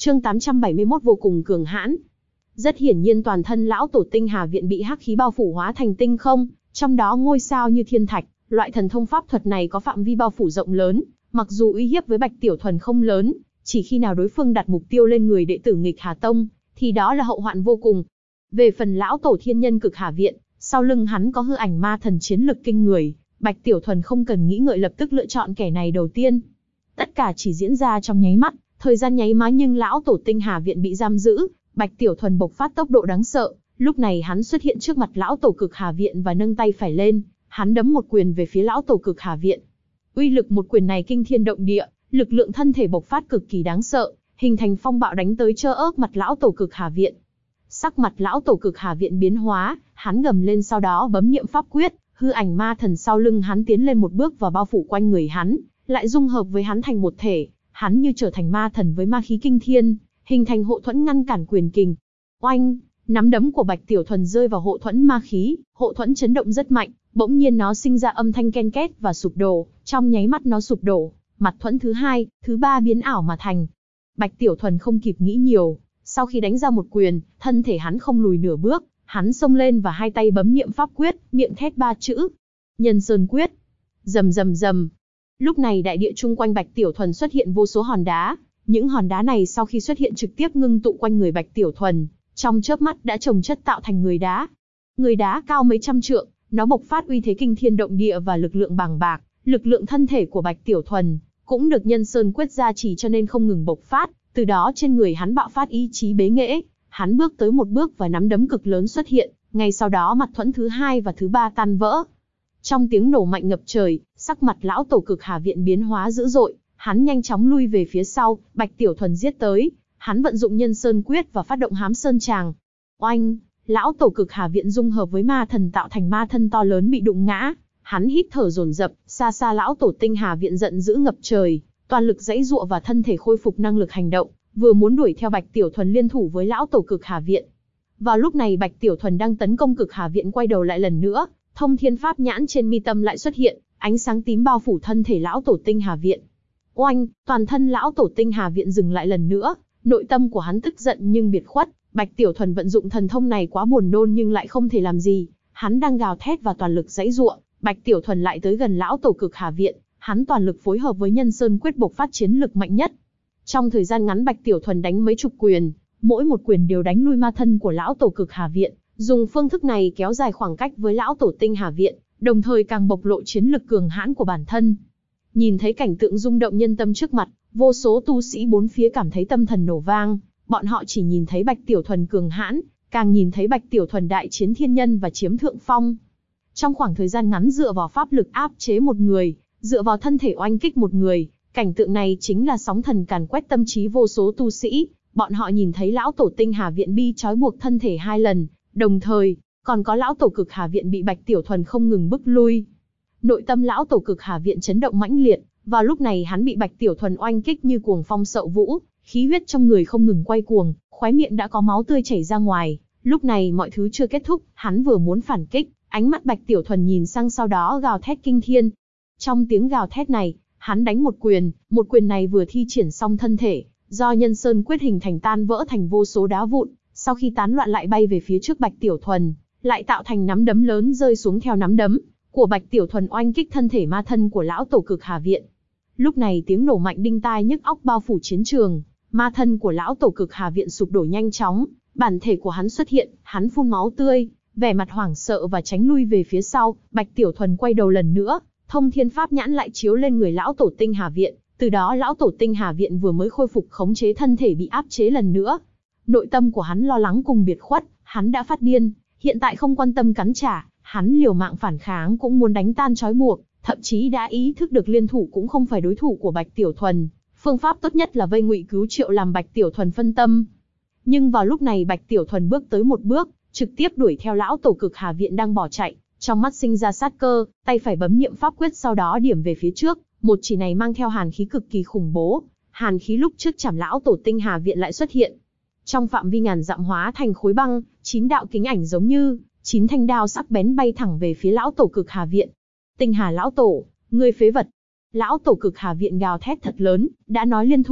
Chương 871 vô cùng cường hãn. Rất hiển nhiên toàn thân lão tổ tinh Hà Viện bị hắc khí bao phủ hóa thành tinh không, trong đó ngôi sao như thiên thạch. Loại thần thông pháp thuật này có phạm vi bao phủ rộng lớn, mặc dù uy hiếp với Bạch Tiểu Thuần không lớn, chỉ khi nào đối phương đặt mục tiêu lên người đệ tử Nghịch Hà Tông, thì đó là hậu hoạn vô cùng. Về phần lão tổ thiên nhân Cực Hà Viện, sau lưng hắn có hư ảnh ma thần chiến lực kinh người, Bạch Tiểu Thuần không cần nghĩ ngợi lập tức lựa chọn kẻ này đầu tiên. Tất cả chỉ diễn ra trong nháy mắt, thời gian nháy mắt nhưng lão tổ tinh Hà Viện bị giam giữ, Bạch Tiểu Thuần bộc phát tốc độ đáng sợ, lúc này hắn xuất hiện trước mặt lão tổ Cực Hà Viện và nâng tay phải lên, hắn đấm một quyền về phía lão tổ Cực Hà Viện. Uy lực một quyền này kinh thiên động địa, lực lượng thân thể bộc phát cực kỳ đáng sợ, hình thành phong bạo đánh tới trơ ớt mặt lão tổ Cực Hà Viện. Sắc mặt lão tổ Cực Hà Viện biến hóa, hắn gầm lên sau đó bấm niệm pháp quyết, hư ảnh ma thần sau lưng hắn tiến lên một bước và bao phủ quanh người hắn, lại dung hợp với hắn thành một thể, hắn như trở thành ma thần với ma khí kinh thiên, hình thành hộ thuẫn ngăn cản quyền kình. Oanh, nắm đấm của Bạch Tiểu Thuần rơi vào hộ thuẫn ma khí, hộ thuẫn chấn động rất mạnh, bỗng nhiên nó sinh ra âm thanh ken két và sụp đổ, trong nháy mắt nó sụp đổ, mặt thuẫn thứ hai, thứ ba biến ảo mà thành. Bạch Tiểu Thuần không kịp nghĩ nhiều, sau khi đánh ra một quyền, thân thể hắn không lùi nửa bước, hắn xông lên và hai tay bấm niệm pháp quyết, miệng thét ba chữ: Nhân Sơn Quyết. Rầm rầm rầm. Lúc này đại địa chung quanh Bạch Tiểu Thuần xuất hiện vô số hòn đá, những hòn đá này sau khi xuất hiện trực tiếp ngưng tụ quanh người Bạch Tiểu Thuần, trong chớp mắt đã chồng chất tạo thành người đá. Người đá cao mấy trăm trượng, nó bộc phát uy thế kinh thiên động địa và lực lượng bàng bạc, lực lượng thân thể của Bạch Tiểu Thuần cũng được Nhân Sơn Quyết gia trì cho nên không ngừng bộc phát, từ đó trên người hắn bạo phát ý chí bế nghệ, hắn bước tới một bước và nắm đấm cực lớn xuất hiện, ngay sau đó mặt thuẫn thứ hai và thứ ba tan vỡ. Trong tiếng nổ mạnh ngập trời, sắc mặt lão tổ Cực Hà Viện biến hóa dữ dội, hắn nhanh chóng lui về phía sau, Bạch Tiểu Thuần giết tới, hắn vận dụng Nhân Sơn Quyết và phát động Hám Sơn Tràng. Oanh, lão tổ Cực Hà Viện dung hợp với ma thần tạo thành ma thân to lớn bị đụng ngã, hắn hít thở dồn dập, xa xa lão tổ tinh Hà Viện giận dữ ngập trời, toàn lực giãy giụa và thân thể khôi phục năng lực hành động, vừa muốn đuổi theo Bạch Tiểu Thuần liên thủ với lão tổ Cực Hà Viện. Vào lúc này Bạch Tiểu Thuần đang tấn công Cực Hà Viện quay đầu lại lần nữa, Thông Thiên Pháp Nhãn trên mi tâm lại xuất hiện, ánh sáng tím bao phủ thân thể lão tổ tinh Hà Viện. Oanh, toàn thân lão tổ tinh Hà Viện dừng lại lần nữa, nội tâm của hắn tức giận nhưng biệt khuất, Bạch Tiểu Thuần vận dụng thần thông này quá buồn nôn nhưng lại không thể làm gì, hắn đang gào thét và toàn lực giãy giụa, Bạch Tiểu Thuần lại tới gần lão tổ Cực Hà Viện, hắn toàn lực phối hợp với Nhân Sơn Quyết bộc phát chiến lực mạnh nhất. Trong thời gian ngắn Bạch Tiểu Thuần đánh mấy chục quyền, mỗi một quyền đều đánh lui ma thân của lão tổ Cực Hà Viện, dùng phương thức này kéo dài khoảng cách với lão tổ tinh Hà Viện, đồng thời càng bộc lộ chiến lực cường hãn của bản thân. Nhìn thấy cảnh tượng rung động nhân tâm trước mặt, vô số tu sĩ bốn phía cảm thấy tâm thần nổ vang, bọn họ chỉ nhìn thấy Bạch Tiểu Thuần cường hãn, càng nhìn thấy Bạch Tiểu Thuần đại chiến thiên nhân và chiếm thượng phong. Trong khoảng thời gian ngắn dựa vào pháp lực áp chế một người, dựa vào thân thể oanh kích một người, cảnh tượng này chính là sóng thần càn quét tâm trí vô số tu sĩ, bọn họ nhìn thấy lão tổ tinh Hà Viện bị trói buộc thân thể 2 lần, đồng thời, còn có lão tổ Cực Hà Viện bị Bạch Tiểu Thuần không ngừng bức lui. Nội tâm lão tổ Cực Hà Viện chấn động mãnh liệt, vào lúc này hắn bị Bạch Tiểu Thuần oanh kích như cuồng phong sậu vũ, khí huyết trong người không ngừng quay cuồng, khóe miệng đã có máu tươi chảy ra ngoài. Lúc này mọi thứ chưa kết thúc, hắn vừa muốn phản kích, ánh mắt Bạch Tiểu Thuần nhìn sang sau đó gào thét kinh thiên. Trong tiếng gào thét này, hắn đánh một quyền này vừa thi triển xong thân thể, do Nhân Sơn Quyết hình thành tan vỡ thành vô số đá vụn, sau khi tán loạn lại bay về phía trước Bạch Tiểu Thuần, lại tạo thành nắm đấm lớn rơi xuống theo nắm đấm của Bạch Tiểu Thuần oanh kích thân thể ma thân của lão tổ Cực Hà Viện. Lúc này tiếng nổ mạnh đinh tai nhức óc bao phủ chiến trường, ma thân của lão tổ Cực Hà Viện sụp đổ nhanh chóng, bản thể của hắn xuất hiện, hắn phun máu tươi, vẻ mặt hoảng sợ và tránh lui về phía sau. Bạch Tiểu Thuần quay đầu lần nữa, Thông Thiên Pháp Nhãn lại chiếu lên người lão tổ tinh Hà Viện, từ đó lão tổ tinh Hà Viện vừa mới khôi phục khống chế thân thể bị áp chế lần nữa. Nội tâm của hắn lo lắng cùng biệt khuất, hắn đã phát điên, hiện tại không quan tâm cắn trả, hắn liều mạng phản kháng cũng muốn đánh tan trói buộc, thậm chí đã ý thức được liên thủ cũng không phải đối thủ của Bạch Tiểu Thuần, phương pháp tốt nhất là vây ngụy cứu triệu làm Bạch Tiểu Thuần phân tâm. Nhưng vào lúc này Bạch Tiểu Thuần bước tới một bước, trực tiếp đuổi theo lão tổ Cực Hà Viện đang bỏ chạy, trong mắt sinh ra sát cơ, tay phải bấm niệm pháp quyết sau đó điểm về phía trước, một chỉ này mang theo hàn khí cực kỳ khủng bố, hàn khí lúc trước chảm lão tổ tinh Hà Viện lại xuất hiện. Trong phạm vi ngàn dặm hóa thành khối băng, 9 đạo kính ảnh giống như 9 thanh đao sắc bén bay thẳng về phía lão tổ Cực Hà Viện. Tinh Hà lão tổ, ngươi phế vật. Lão tổ Cực Hà Viện gào thét thật lớn, đã nói liên thủ,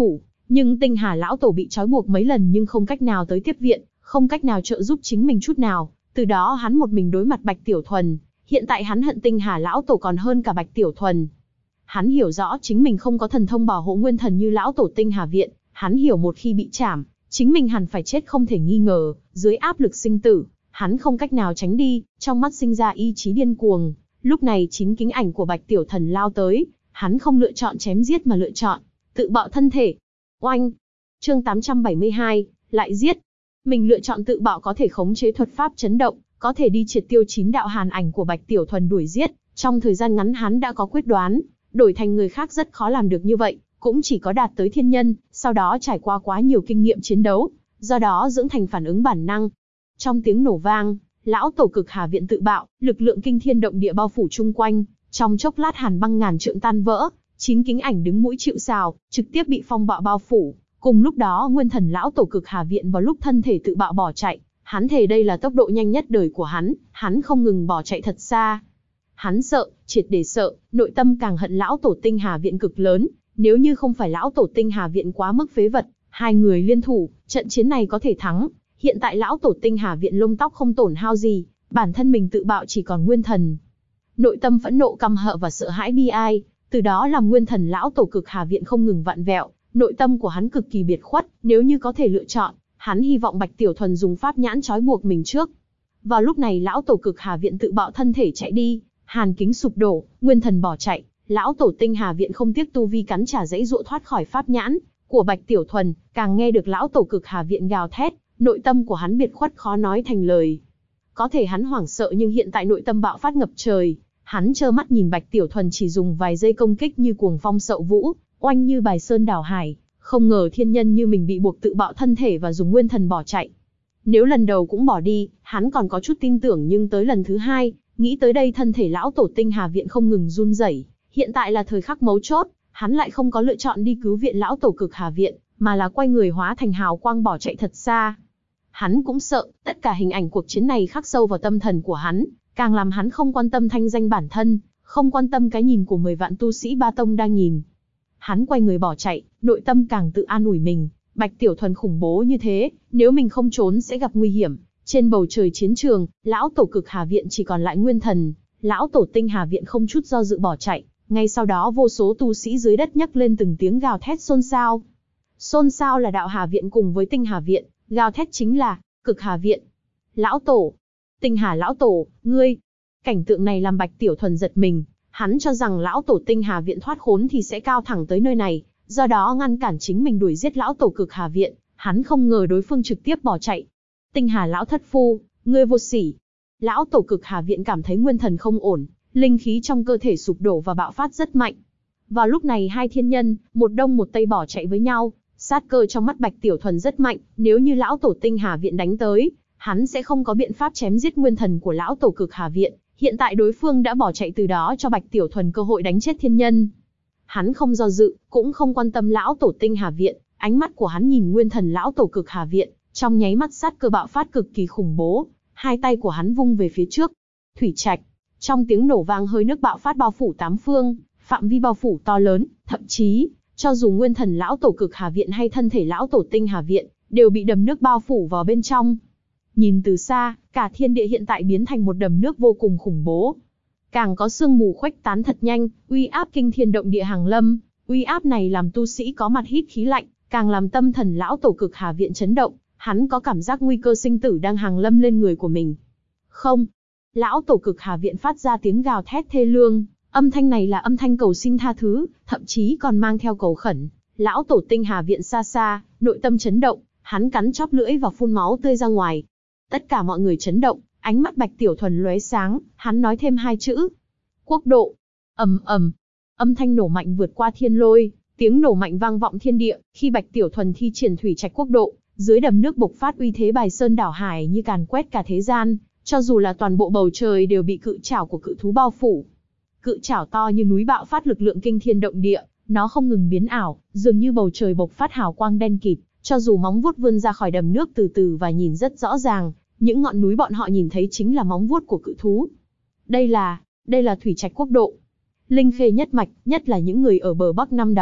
Nhưng Tinh Hà lão tổ bị trói buộc mấy lần nhưng không cách nào tới tiếp viện, không cách nào trợ giúp chính mình chút nào. Từ đó hắn một mình đối mặt Bạch Tiểu Thuần. Hiện tại hắn hận Tinh Hà lão tổ còn hơn cả Bạch Tiểu Thuần. Hắn hiểu rõ chính mình không có thần thông bảo hộ nguyên thần như lão tổ Tinh Hà viện. Hắn hiểu một khi bị trảm, chính mình hẳn phải chết không thể nghi ngờ. Dưới áp lực sinh tử, hắn không cách nào tránh đi, trong mắt sinh ra ý chí điên cuồng. Lúc này 9 kính ảnh của Bạch Tiểu Thần lao tới, hắn không lựa chọn chém giết mà lựa chọn tự bạo thân thể. Oanh! Chương 872, lại giết. Mình lựa chọn tự bạo có thể khống chế thuật pháp chấn động, có thể đi triệt tiêu 9 đạo hàn ảnh của Bạch Tiểu Thuần đuổi giết. Trong thời gian ngắn hắn đã có quyết đoán, đổi thành người khác rất khó làm được như vậy, cũng chỉ có đạt tới thiên nhân, sau đó trải qua quá nhiều kinh nghiệm chiến đấu, do đó dưỡng thành phản ứng bản năng. Trong tiếng nổ vang, lão tổ Cực Hà viện tự bạo, lực lượng kinh thiên động địa bao phủ chung quanh, trong chốc lát hàn băng ngàn trượng tan vỡ, 9 kính ảnh đứng mũi chịu sào, trực tiếp bị phong bạo bao phủ. Cùng lúc đó nguyên thần lão tổ Cực Hà viện vào lúc thân thể tự bạo bỏ chạy, hắn thề đây là tốc độ nhanh nhất đời của hắn không ngừng bỏ chạy thật xa. Hắn sợ, triệt để sợ, nội tâm càng hận lão tổ Tinh Hà viện cực lớn, nếu như không phải lão tổ Tinh Hà viện quá mức phế vật, hai người liên thủ, trận chiến này có thể thắng. Hiện tại lão tổ Tinh Hà viện lông tóc không tổn hao gì, bản thân mình tự bạo chỉ còn nguyên thần. Nội tâm phẫn nộ căm hận và sợ hãi bi ai, từ đó làm nguyên thần lão tổ Cực Hà viện không ngừng vặn vẹo, nội tâm của hắn cực kỳ biệt khuất, nếu như có thể lựa chọn, hắn hy vọng Bạch Tiểu Thuần dùng pháp nhãn trói buộc mình trước. Vào lúc này lão tổ Cực Hà viện tự bạo thân thể chạy đi, hàn kính sụp đổ, nguyên thần bỏ chạy, lão tổ Tinh Hà viện không tiếc tu vi cắn trả dãy dụa thoát khỏi pháp nhãn của Bạch Tiểu Thuần, càng nghe được lão tổ Cực Hà viện gào thét, nội tâm của hắn biệt khuất khó nói thành lời. Có thể hắn hoảng sợ nhưng hiện tại nội tâm bạo phát ngập trời, hắn trơ mắt nhìn Bạch Tiểu Thuần chỉ dùng vài giây công kích như cuồng phong sậu vũ, oanh như bài sơn đảo hải, không ngờ thiên nhân như mình bị buộc tự bạo thân thể và dùng nguyên thần bỏ chạy. Nếu lần đầu cũng bỏ đi, hắn còn có chút tin tưởng nhưng tới lần thứ hai, nghĩ tới đây thân thể lão tổ Tinh Hà viện không ngừng run rẩy. Hiện tại là thời khắc mấu chốt, hắn lại không có lựa chọn đi cứu viện lão tổ Cực Hà viện, mà là quay người hóa thành hào quang bỏ chạy thật xa. Hắn cũng sợ, tất cả hình ảnh cuộc chiến này khắc sâu vào tâm thần của hắn, càng làm hắn không quan tâm thanh danh bản thân, không quan tâm cái nhìn của 10 vạn tu sĩ ba tông đang nhìn. Hắn quay người bỏ chạy, nội tâm càng tự an ủi mình, Bạch Tiểu Thuần khủng bố như thế, nếu mình không trốn sẽ gặp nguy hiểm. Trên bầu trời chiến trường, lão tổ Cực Hà viện chỉ còn lại nguyên thần, lão tổ Tinh Hà viện không chút do dự bỏ chạy, ngay sau đó vô số tu sĩ dưới đất nhấc lên từng tiếng gào thét xôn xao. Xôn xao là đạo Hà viện cùng với Tinh Hà viện, gào thét chính là Cực Hà viện. Lão tổ, Tinh Hà lão tổ, ngươi. Cảnh tượng này làm Bạch Tiểu Thuần giật mình, hắn cho rằng lão tổ Tinh Hà viện thoát khốn thì sẽ cao thẳng tới nơi này, do đó ngăn cản chính mình đuổi giết lão tổ Cực Hà viện, hắn không ngờ đối phương trực tiếp bỏ chạy. Tinh Hà lão thất phu, ngươi vô sỉ. Lão tổ Cực Hà viện cảm thấy nguyên thần không ổn, linh khí trong cơ thể sụp đổ và bạo phát rất mạnh. Vào lúc này hai thiên nhân, một đông một tây bỏ chạy với nhau, sát cơ trong mắt Bạch Tiểu Thuần rất mạnh, nếu như lão tổ Tinh Hà viện đánh tới, hắn sẽ không có biện pháp chém giết nguyên thần của lão tổ Cực Hà viện, hiện tại đối phương đã bỏ chạy từ đó cho Bạch Tiểu Thuần cơ hội đánh chết thiên nhân. Hắn không do dự, cũng không quan tâm lão tổ Tinh Hà viện, ánh mắt của hắn nhìn nguyên thần lão tổ Cực Hà viện, trong nháy mắt sát cơ bạo phát cực kỳ khủng bố, hai tay của hắn vung về phía trước. Thủy trạch, trong tiếng nổ vang hơi nước bạo phát bao phủ tám phương, phạm vi bao phủ to lớn, thậm chí cho dù nguyên thần lão tổ Cực Hà viện hay thân thể lão tổ Tinh Hà viện đều bị đầm nước bao phủ vào bên trong. Nhìn từ xa, cả thiên địa hiện tại biến thành một đầm nước vô cùng khủng bố. Càng có sương mù khuếch tán thật nhanh, uy áp kinh thiên động địa hàng lâm, uy áp này làm tu sĩ có mặt hít khí lạnh, càng làm tâm thần lão tổ Cực Hà viện chấn động, hắn có cảm giác nguy cơ sinh tử đang hàng lâm lên người của mình. Không, lão tổ Cực Hà viện phát ra tiếng gào thét thê lương, âm thanh này là âm thanh cầu xin tha thứ, thậm chí còn mang theo cầu khẩn. Lão tổ Tinh Hà viện xa xa, nội tâm chấn động, hắn cắn chóp lưỡi và phun máu tươi ra ngoài. Tất cả mọi người chấn động, ánh mắt Bạch Tiểu Thuần lóe sáng, hắn nói thêm hai chữ: quốc độ. Ầm ầm, âm thanh nổ mạnh vượt qua thiên lôi, tiếng nổ mạnh vang vọng thiên địa. Khi Bạch Tiểu Thuần thi triển thủy trạch quốc độ, dưới đầm nước bộc phát uy thế bài sơn đảo hải như càn quét cả thế gian, cho dù là toàn bộ bầu trời đều bị cự trảo của cự thú bao phủ. Cự trảo to như núi bạo phát lực lượng kinh thiên động địa, nó không ngừng biến ảo, dường như bầu trời bộc phát hào quang đen kịt, cho dù móng vuốt vươn ra khỏi đầm nước từ từ và nhìn rất rõ ràng, những ngọn núi bọn họ nhìn thấy chính là móng vuốt của cự thú. Đây là thủy trạch quốc độ. Linh khê nhất mạch, nhất là những người ở bờ Bắc năm đó,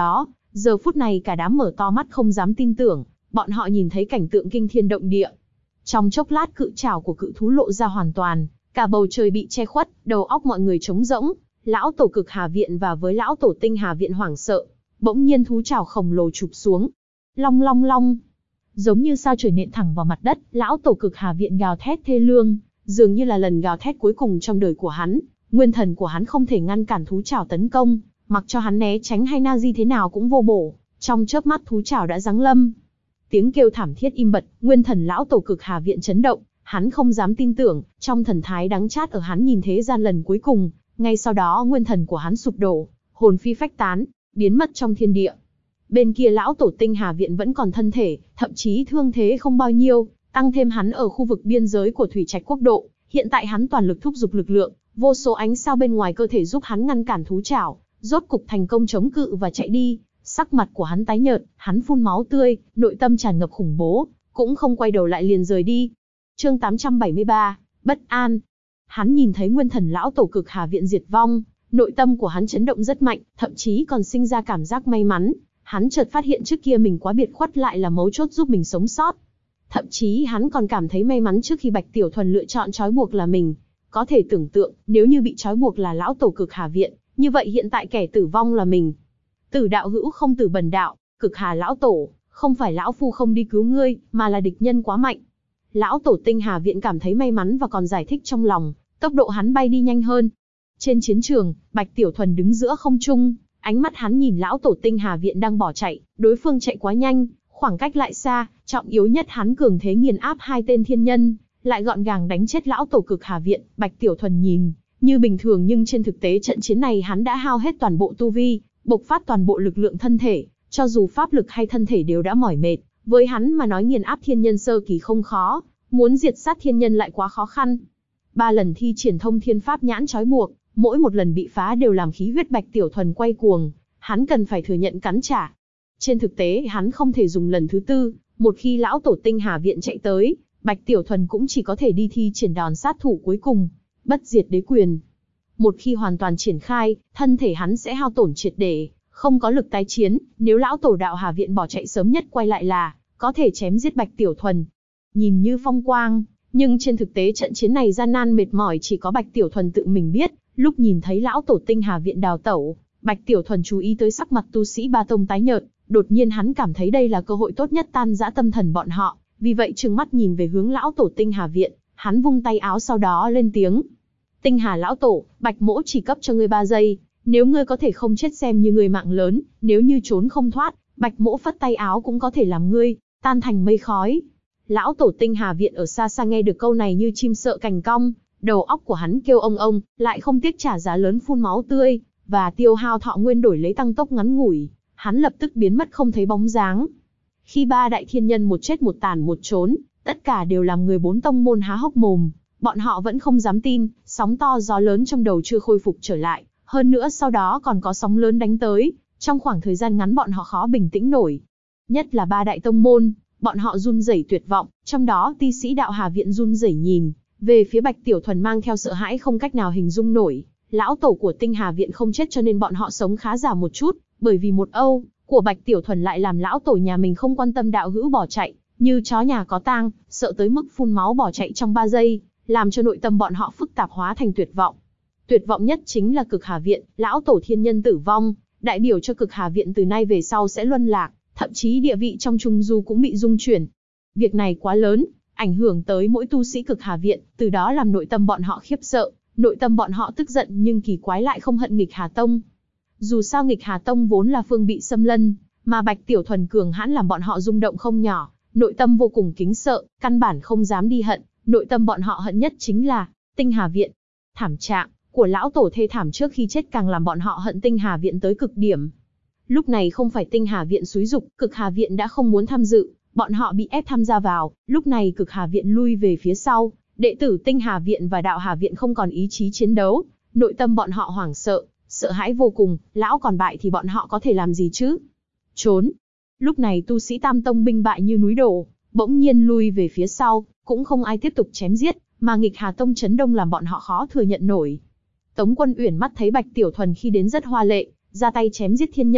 Giờ phút này cả đám mở to mắt không dám tin tưởng, bọn họ nhìn thấy cảnh tượng kinh thiên động địa. Trong chốc lát cự trảo của cự thú lộ ra hoàn toàn, cả bầu trời bị che khuất, đầu óc mọi người trống rỗng. Lão tổ Cực Hà Viện và với lão tổ Tinh Hà Viện hoảng sợ. Bỗng nhiên thú trảo khổng lồ chụp xuống. Long long long. Giống như sao trời nện thẳng vào mặt đất, lão tổ Cực Hà Viện gào thét thê lương, dường như là lần gào thét cuối cùng trong đời của hắn. Nguyên thần của hắn không thể ngăn cản thú trảo tấn công, mặc cho hắn né tránh hay na di thế nào cũng vô bổ. Trong chớp mắt thú trảo đã giáng lâm. Tiếng kêu thảm thiết im bặt, nguyên thần lão tổ Cực Hà Viện chấn động, hắn không dám tin tưởng, trong thần thái đắng chát ở hắn nhìn thế gian lần cuối cùng, ngay sau đó nguyên thần của hắn sụp đổ, hồn phi phách tán, biến mất trong thiên địa. Bên kia lão tổ Tinh Hà Viện vẫn còn thân thể, thậm chí thương thế không bao nhiêu, tăng thêm hắn ở khu vực biên giới của Thủy Trạch Quốc độ, hiện tại hắn toàn lực thúc giục lực lượng, vô số ánh sao bên ngoài cơ thể giúp hắn ngăn cản thú trảo, rốt cục thành công chống cự và chạy đi. Sắc mặt của hắn tái nhợt, hắn phun máu tươi, nội tâm tràn ngập khủng bố, cũng không quay đầu lại liền rời đi. Chương 873, bất an. Hắn nhìn thấy nguyên thần lão tổ Cực Hà Viện diệt vong, nội tâm của hắn chấn động rất mạnh, thậm chí còn sinh ra cảm giác may mắn. Hắn chợt phát hiện trước kia mình quá biệt khuất lại là mấu chốt giúp mình sống sót. Thậm chí hắn còn cảm thấy may mắn trước khi Bạch Tiểu Thuần lựa chọn trói buộc là mình. Có thể tưởng tượng, nếu như bị trói buộc là lão tổ Cực Hà Viện, như vậy hiện tại kẻ tử vong là mình. Tử đạo hữu không tử bần đạo, Cực Hà lão tổ, không phải lão phu không đi cứu ngươi, mà là địch nhân quá mạnh. Lão tổ Tinh Hà Viện cảm thấy may mắn và còn giải thích trong lòng, tốc độ hắn bay đi nhanh hơn. Trên chiến trường, Bạch Tiểu Thuần đứng giữa không trung, ánh mắt hắn nhìn lão tổ Tinh Hà Viện đang bỏ chạy, đối phương chạy quá nhanh, khoảng cách lại xa, trọng yếu nhất hắn cường thế nghiền áp hai tên thiên nhân, lại gọn gàng đánh chết lão tổ Cực Hà Viện. Bạch Tiểu Thuần nhìn như bình thường nhưng trên thực tế trận chiến này hắn đã hao hết toàn bộ tu vi, bộc phát toàn bộ lực lượng thân thể, cho dù pháp lực hay thân thể đều đã mỏi mệt, với hắn mà nói nghiền áp thiên nhân sơ kỳ không khó, muốn diệt sát thiên nhân lại quá khó khăn. 3 lần thi triển thông thiên pháp nhãn trói buộc, mỗi một lần bị phá đều làm khí huyết Bạch Tiểu Thuần quay cuồng, hắn cần phải thừa nhận cắn trả. Trên thực tế hắn không thể dùng lần thứ tư, một khi lão tổ Tinh Hà Viện chạy tới, Bạch Tiểu Thuần cũng chỉ có thể đi thi triển đòn sát thủ cuối cùng, bất diệt đế quyền. Một khi hoàn toàn triển khai, thân thể hắn sẽ hao tổn triệt để, không có lực tái chiến, nếu lão tổ Đạo Hà Viện bỏ chạy sớm nhất quay lại là có thể chém giết Bạch Tiểu Thuần. Nhìn như phong quang, nhưng trên thực tế trận chiến này gian nan mệt mỏi chỉ có Bạch Tiểu Thuần tự mình biết. Lúc nhìn thấy lão tổ Tinh Hà Viện đào tẩu, Bạch Tiểu Thuần chú ý tới sắc mặt tu sĩ ba tông tái nhợt, đột nhiên hắn cảm thấy đây là cơ hội tốt nhất tan rã tâm thần bọn họ, vì vậy trừng mắt nhìn về hướng lão tổ Tinh Hà Viện, hắn vung tay áo sau đó lên tiếng. Tinh Hà lão tổ, Bạch mỗ chỉ cấp cho ngươi 3 giây, nếu ngươi có thể không chết xem như ngươi mạng lớn, nếu như trốn không thoát, Bạch mỗ phất tay áo cũng có thể làm ngươi tan thành mây khói. Lão tổ Tinh Hà Viện ở xa xa nghe được câu này như chim sợ cành cong, đầu óc của hắn kêu ông, lại không tiếc trả giá lớn phun máu tươi, và tiêu hao thọ nguyên đổi lấy tăng tốc ngắn ngủi, hắn lập tức biến mất không thấy bóng dáng. Khi 3 đại thiên nhân một chết một tàn một trốn, tất cả đều làm người 4 tông môn há hốc mồm, bọn họ vẫn không dám tin, sóng to gió lớn trong đầu chưa khôi phục trở lại, hơn nữa sau đó còn có sóng lớn đánh tới, trong khoảng thời gian ngắn bọn họ khó bình tĩnh nổi. Nhất là 3 đại tông môn, bọn họ run rẩy tuyệt vọng, trong đó ti sĩ Đạo Hà Viện run rẩy nhìn về phía Bạch Tiểu Thuần mang theo sợ hãi không cách nào hình dung nổi. Lão tổ của Tinh Hà Viện không chết cho nên bọn họ sống khá giả một chút, bởi vì một âu của Bạch Tiểu Thuần lại làm lão tổ nhà mình không quan tâm đạo hữu bỏ chạy, như chó nhà có tang, sợ tới mức phun máu bỏ chạy trong 3 giây, làm cho nội tâm bọn họ phức tạp hóa thành tuyệt vọng. Tuyệt vọng nhất chính là Cực Hà Viện, lão tổ thiên nhân tử vong, đại biểu cho Cực Hà Viện từ nay về sau sẽ luân lạc, thậm chí địa vị trong Trung Du cũng bị dung chuyển. Việc này quá lớn, ảnh hưởng tới mỗi tu sĩ Cực Hà Viện, từ đó làm nội tâm bọn họ khiếp sợ, nội tâm bọn họ tức giận nhưng kỳ quái lại không hận Nghịch Hà Tông. Dù sao Nghịch Hà Tông vốn là phương bị xâm lân, mà Bạch Tiểu Thuần cường hãn làm bọn họ rung động không nhỏ, nội tâm vô cùng kính sợ, căn bản không dám đi hận, nội tâm bọn họ hận nhất chính là Tinh Hà Viện. Thảm trạng của lão tổ thê thảm trước khi chết càng làm bọn họ hận Tinh Hà Viện tới cực điểm. Lúc này không phải Tinh Hà Viện xúi giục, Cực Hà Viện đã không muốn tham dự, bọn họ bị ép tham gia vào, lúc này Cực Hà Viện lui về phía sau, đệ tử Tinh Hà Viện và Đạo Hà Viện không còn ý chí chiến đấu, nội tâm bọn họ hoảng sợ, sợ hãi vô cùng, lão còn bại thì bọn họ có thể làm gì chứ? Trốn. Lúc này tu sĩ Tam Tông binh bại như núi đổ, bỗng nhiên lui về phía sau, cũng không ai tiếp tục chém giết, mà Nghịch Hà Tông chấn đông làm bọn họ khó thừa nhận nổi. Tống Quân Uyển mắt thấy Bạch Tiểu Thuần khi đến rất hoa lệ, ra tay chém giết thiên nhân,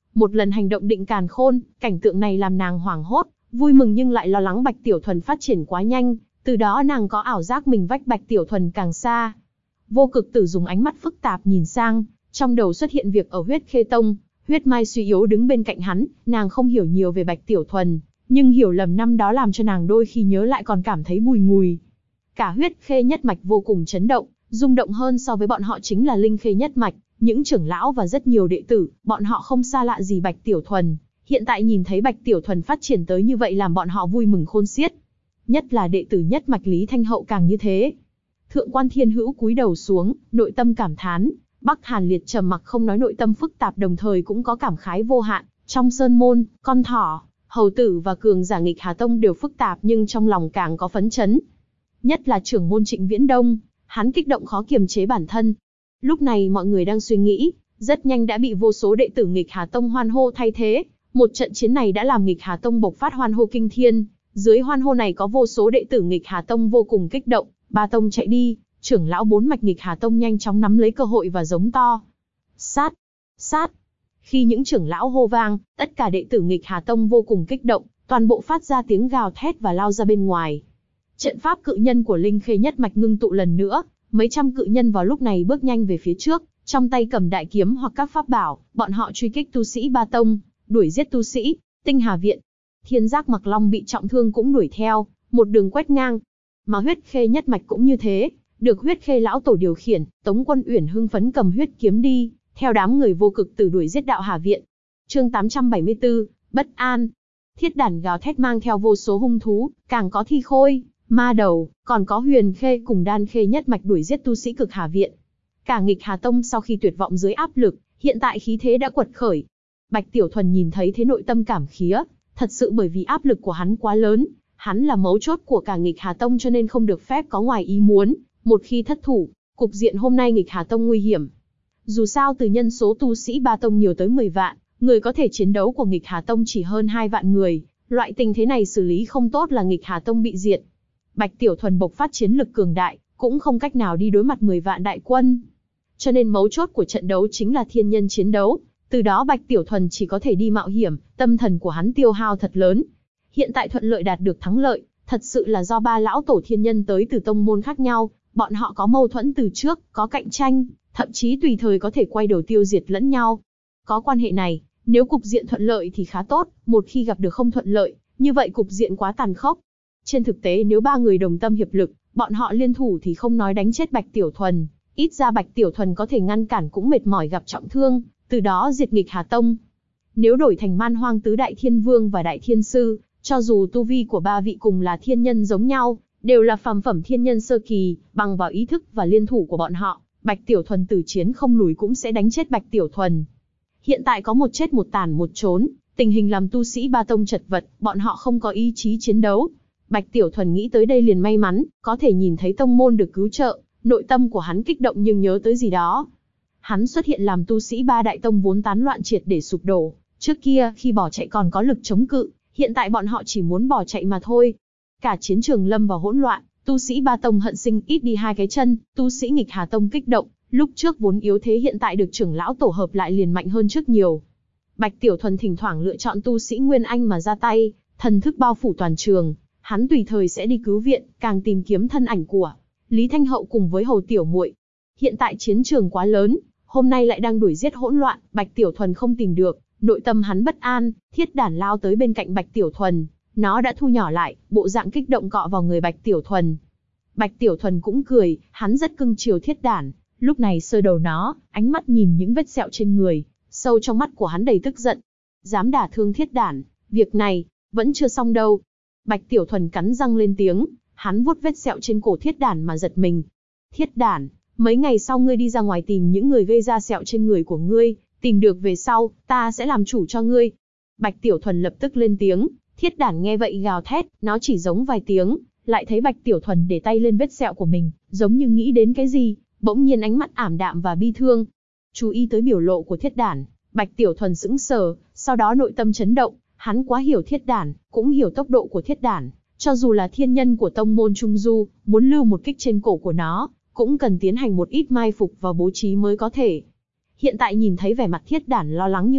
một lần hành động định càn khôn, cảnh tượng này làm nàng hoảng hốt, vui mừng nhưng lại lo lắng Bạch Tiểu Thuần phát triển quá nhanh, từ đó nàng có ảo giác mình vách Bạch Tiểu Thuần càng xa. Vô Cực Tử dùng ánh mắt phức tạp nhìn sang, trong đầu xuất hiện việc ở Huyết Khê Tông, Huyết Mai suy yếu đứng bên cạnh hắn, nàng không hiểu nhiều về Bạch Tiểu Thuần, nhưng hiểu lầm năm đó làm cho nàng đôi khi nhớ lại còn cảm thấy bùi ngùi. Cả Huyết Khê nhất mạch vô cùng chấn động, rung động hơn so với bọn họ chính là Linh Khê nhất mạch, những trưởng lão và rất nhiều đệ tử, bọn họ không xa lạ gì Bạch Tiểu Thuần, hiện tại nhìn thấy Bạch Tiểu Thuần phát triển tới như vậy làm bọn họ vui mừng khôn xiết. Nhất là đệ tử nhất mạch Lý Thanh Hậu càng như thế. Thượng quan Thiên Hữu cúi đầu xuống, nội tâm cảm thán, Bắc Hàn Liệt trầm mặc không nói, nội tâm phức tạp đồng thời cũng có cảm khái vô hạn. Trong sơn môn, con thỏ, hầu tử và cường giả Nghịch Hà Tông đều phức tạp nhưng trong lòng càng có phấn chấn. Nhất là trưởng môn Trịnh Viễn Đông, hắn kích động khó kiềm chế bản thân. Lúc này mọi người đang suy nghĩ, rất nhanh đã bị vô số đệ tử Nghịch Hà Tông hoan hô thay thế. Một trận chiến này đã làm Nghịch Hà Tông bộc phát hoan hô kinh thiên. Dưới hoan hô này có vô số đệ tử Nghịch Hà Tông vô cùng kích động, ba tông chạy đi, trưởng lão bốn mạch Nghịch Hà Tông nhanh chóng nắm lấy cơ hội và giống to. Sát! Sát! Khi những trưởng lão hô vang, tất cả đệ tử Nghịch Hà Tông vô cùng kích động, toàn bộ phát ra tiếng gào thét và lao ra bên ngoài. Trận pháp cự nhân của Linh Khê nhất mạch ngưng tụ lần nữa, mấy trăm cự nhân vào lúc này bước nhanh về phía trước, trong tay cầm đại kiếm hoặc các pháp bảo, bọn họ truy kích tu sĩ ba tông, đuổi giết tu sĩ. Tinh Hà Viện, Thiên Giác Mặc Long bị trọng thương cũng đuổi theo, một đường quét ngang. Mà Huyết Khê nhất mạch cũng như thế, được Huyết Khê lão tổ điều khiển, Tống Quân Uyển hưng phấn cầm huyết kiếm đi, theo đám người Vô Cực Tử đuổi giết Đạo Hà Viện. Chương 874, bất an. Thiết đàn gào thét mang theo vô số hung thú, càng có thi khôi, ma đầu, còn có Huyền Khê cùng Đan Khê nhất mạch đuổi giết tu sĩ Cực Hà Viện. Cả Nghịch Hà Tông sau khi tuyệt vọng dưới áp lực, hiện tại khí thế đã quật khởi. Bạch Tiểu Thuần nhìn thấy thế nội tâm cảm khía, thật sự bởi vì áp lực của hắn quá lớn, hắn là mấu chốt của cả Nghịch Hà Tông cho nên không được phép có ngoài ý muốn, một khi thất thủ, cục diện hôm nay Nghịch Hà Tông nguy hiểm. Dù sao từ nhân số tu sĩ ba tông nhiều tới 10 vạn, người có thể chiến đấu của Nghịch Hà Tông chỉ hơn 2 vạn người, loại tình thế này xử lý không tốt là Nghịch Hà Tông bị diệt. Bạch Tiểu Thuần bộc phát chiến lực cường đại, cũng không cách nào đi đối mặt 10 vạn đại quân. Cho nên mấu chốt của trận đấu chính là thiên nhân chiến đấu, từ đó Bạch Tiểu Thuần chỉ có thể đi mạo hiểm, tâm thần của hắn tiêu hao thật lớn. Hiện tại thuận lợi đạt được thắng lợi, thật sự là do ba lão tổ thiên nhân tới từ tông môn khác nhau, bọn họ có mâu thuẫn từ trước, có cạnh tranh, thậm chí tùy thời có thể quay đầu tiêu diệt lẫn nhau. Có quan hệ này, nếu cục diện thuận lợi thì khá tốt, một khi gặp được không thuận lợi, như vậy cục diện quá tàn khốc. Trên thực tế nếu ba người đồng tâm hiệp lực, bọn họ liên thủ thì không nói đánh chết Bạch Tiểu Thuần, ít ra Bạch Tiểu Thuần có thể ngăn cản cũng mệt mỏi gặp trọng thương, từ đó diệt Nghịch Hà Tông. Nếu đổi thành Man Hoang tứ đại thiên vương và đại thiên sư, cho dù tu vi của ba vị cùng là thiên nhân giống nhau, đều là phàm phẩm thiên nhân sơ kỳ, bằng vào ý thức và liên thủ của bọn họ, Bạch Tiểu Thuần tử chiến không lùi cũng sẽ đánh chết Bạch Tiểu Thuần. Hiện tại có một chết một tàn một trốn, tình hình làm tu sĩ ba tông chật vật, bọn họ không có ý chí chiến đấu. Bạch Tiểu Thuần nghĩ tới đây liền may mắn, có thể nhìn thấy tông môn được cứu trợ, nội tâm của hắn kích động nhưng nhớ tới gì đó. Hắn xuất hiện làm tu sĩ ba đại tông vốn tán loạn triệt để sụp đổ, trước kia khi bỏ chạy còn có lực chống cự, hiện tại bọn họ chỉ muốn bỏ chạy mà thôi. Cả chiến trường lâm vào hỗn loạn, tu sĩ ba tông hận sinh ít đi hai cái chân, tu sĩ Nghịch Hà Tông kích động, lúc trước vốn yếu thế hiện tại được trưởng lão tổ hợp lại liền mạnh hơn trước nhiều. Bạch Tiểu Thuần thỉnh thoảng lựa chọn tu sĩ Nguyên Anh mà ra tay, thần thức bao phủ toàn trường, hắn tùy thời sẽ đi cứu viện, càng tìm kiếm thân ảnh của Lý Thanh Hậu cùng với Hầu Tiểu Muội. Hiện tại chiến trường quá lớn, hôm nay lại đang đuổi giết hỗn loạn, Bạch Tiểu Thuần không tìm được, nội tâm hắn bất an, thiết đản lao tới bên cạnh Bạch Tiểu Thuần, nó đã thu nhỏ lại, bộ dạng kích động cọ vào người Bạch Tiểu Thuần. Bạch Tiểu Thuần cũng cười, hắn rất cưng chiều thiết đản, lúc này sờ đầu nó, ánh mắt nhìn những vết sẹo trên người, sâu trong mắt của hắn đầy tức giận. Dám đả thương thiết đản, việc này vẫn chưa xong đâu. Bạch Tiểu Thuần cắn răng lên tiếng, hắn vuốt vết sẹo trên cổ thiết đản mà giật mình. Thiết đản, mấy ngày sau ngươi đi ra ngoài tìm những người gây ra sẹo trên người của ngươi, tìm được về sau, ta sẽ làm chủ cho ngươi. Bạch Tiểu Thuần lập tức lên tiếng, thiết đản nghe vậy gào thét, nó chỉ giống vài tiếng, lại thấy Bạch Tiểu Thuần để tay lên vết sẹo của mình, giống như nghĩ đến cái gì, bỗng nhiên ánh mắt ảm đạm và bi thương. Chú ý tới biểu lộ của thiết đản, Bạch Tiểu Thuần sững sờ, sau đó nội tâm chấn động, hắn quá hiểu thiết đản, cũng hiểu tốc độ của thiết đản, cho dù là thiên nhân của tông môn Trung Du, muốn lưu một kích trên cổ của nó, cũng cần tiến hành một ít mai phục và bố trí mới có thể. Hiện tại nhìn thấy vẻ mặt thiết đản lo lắng như vậy,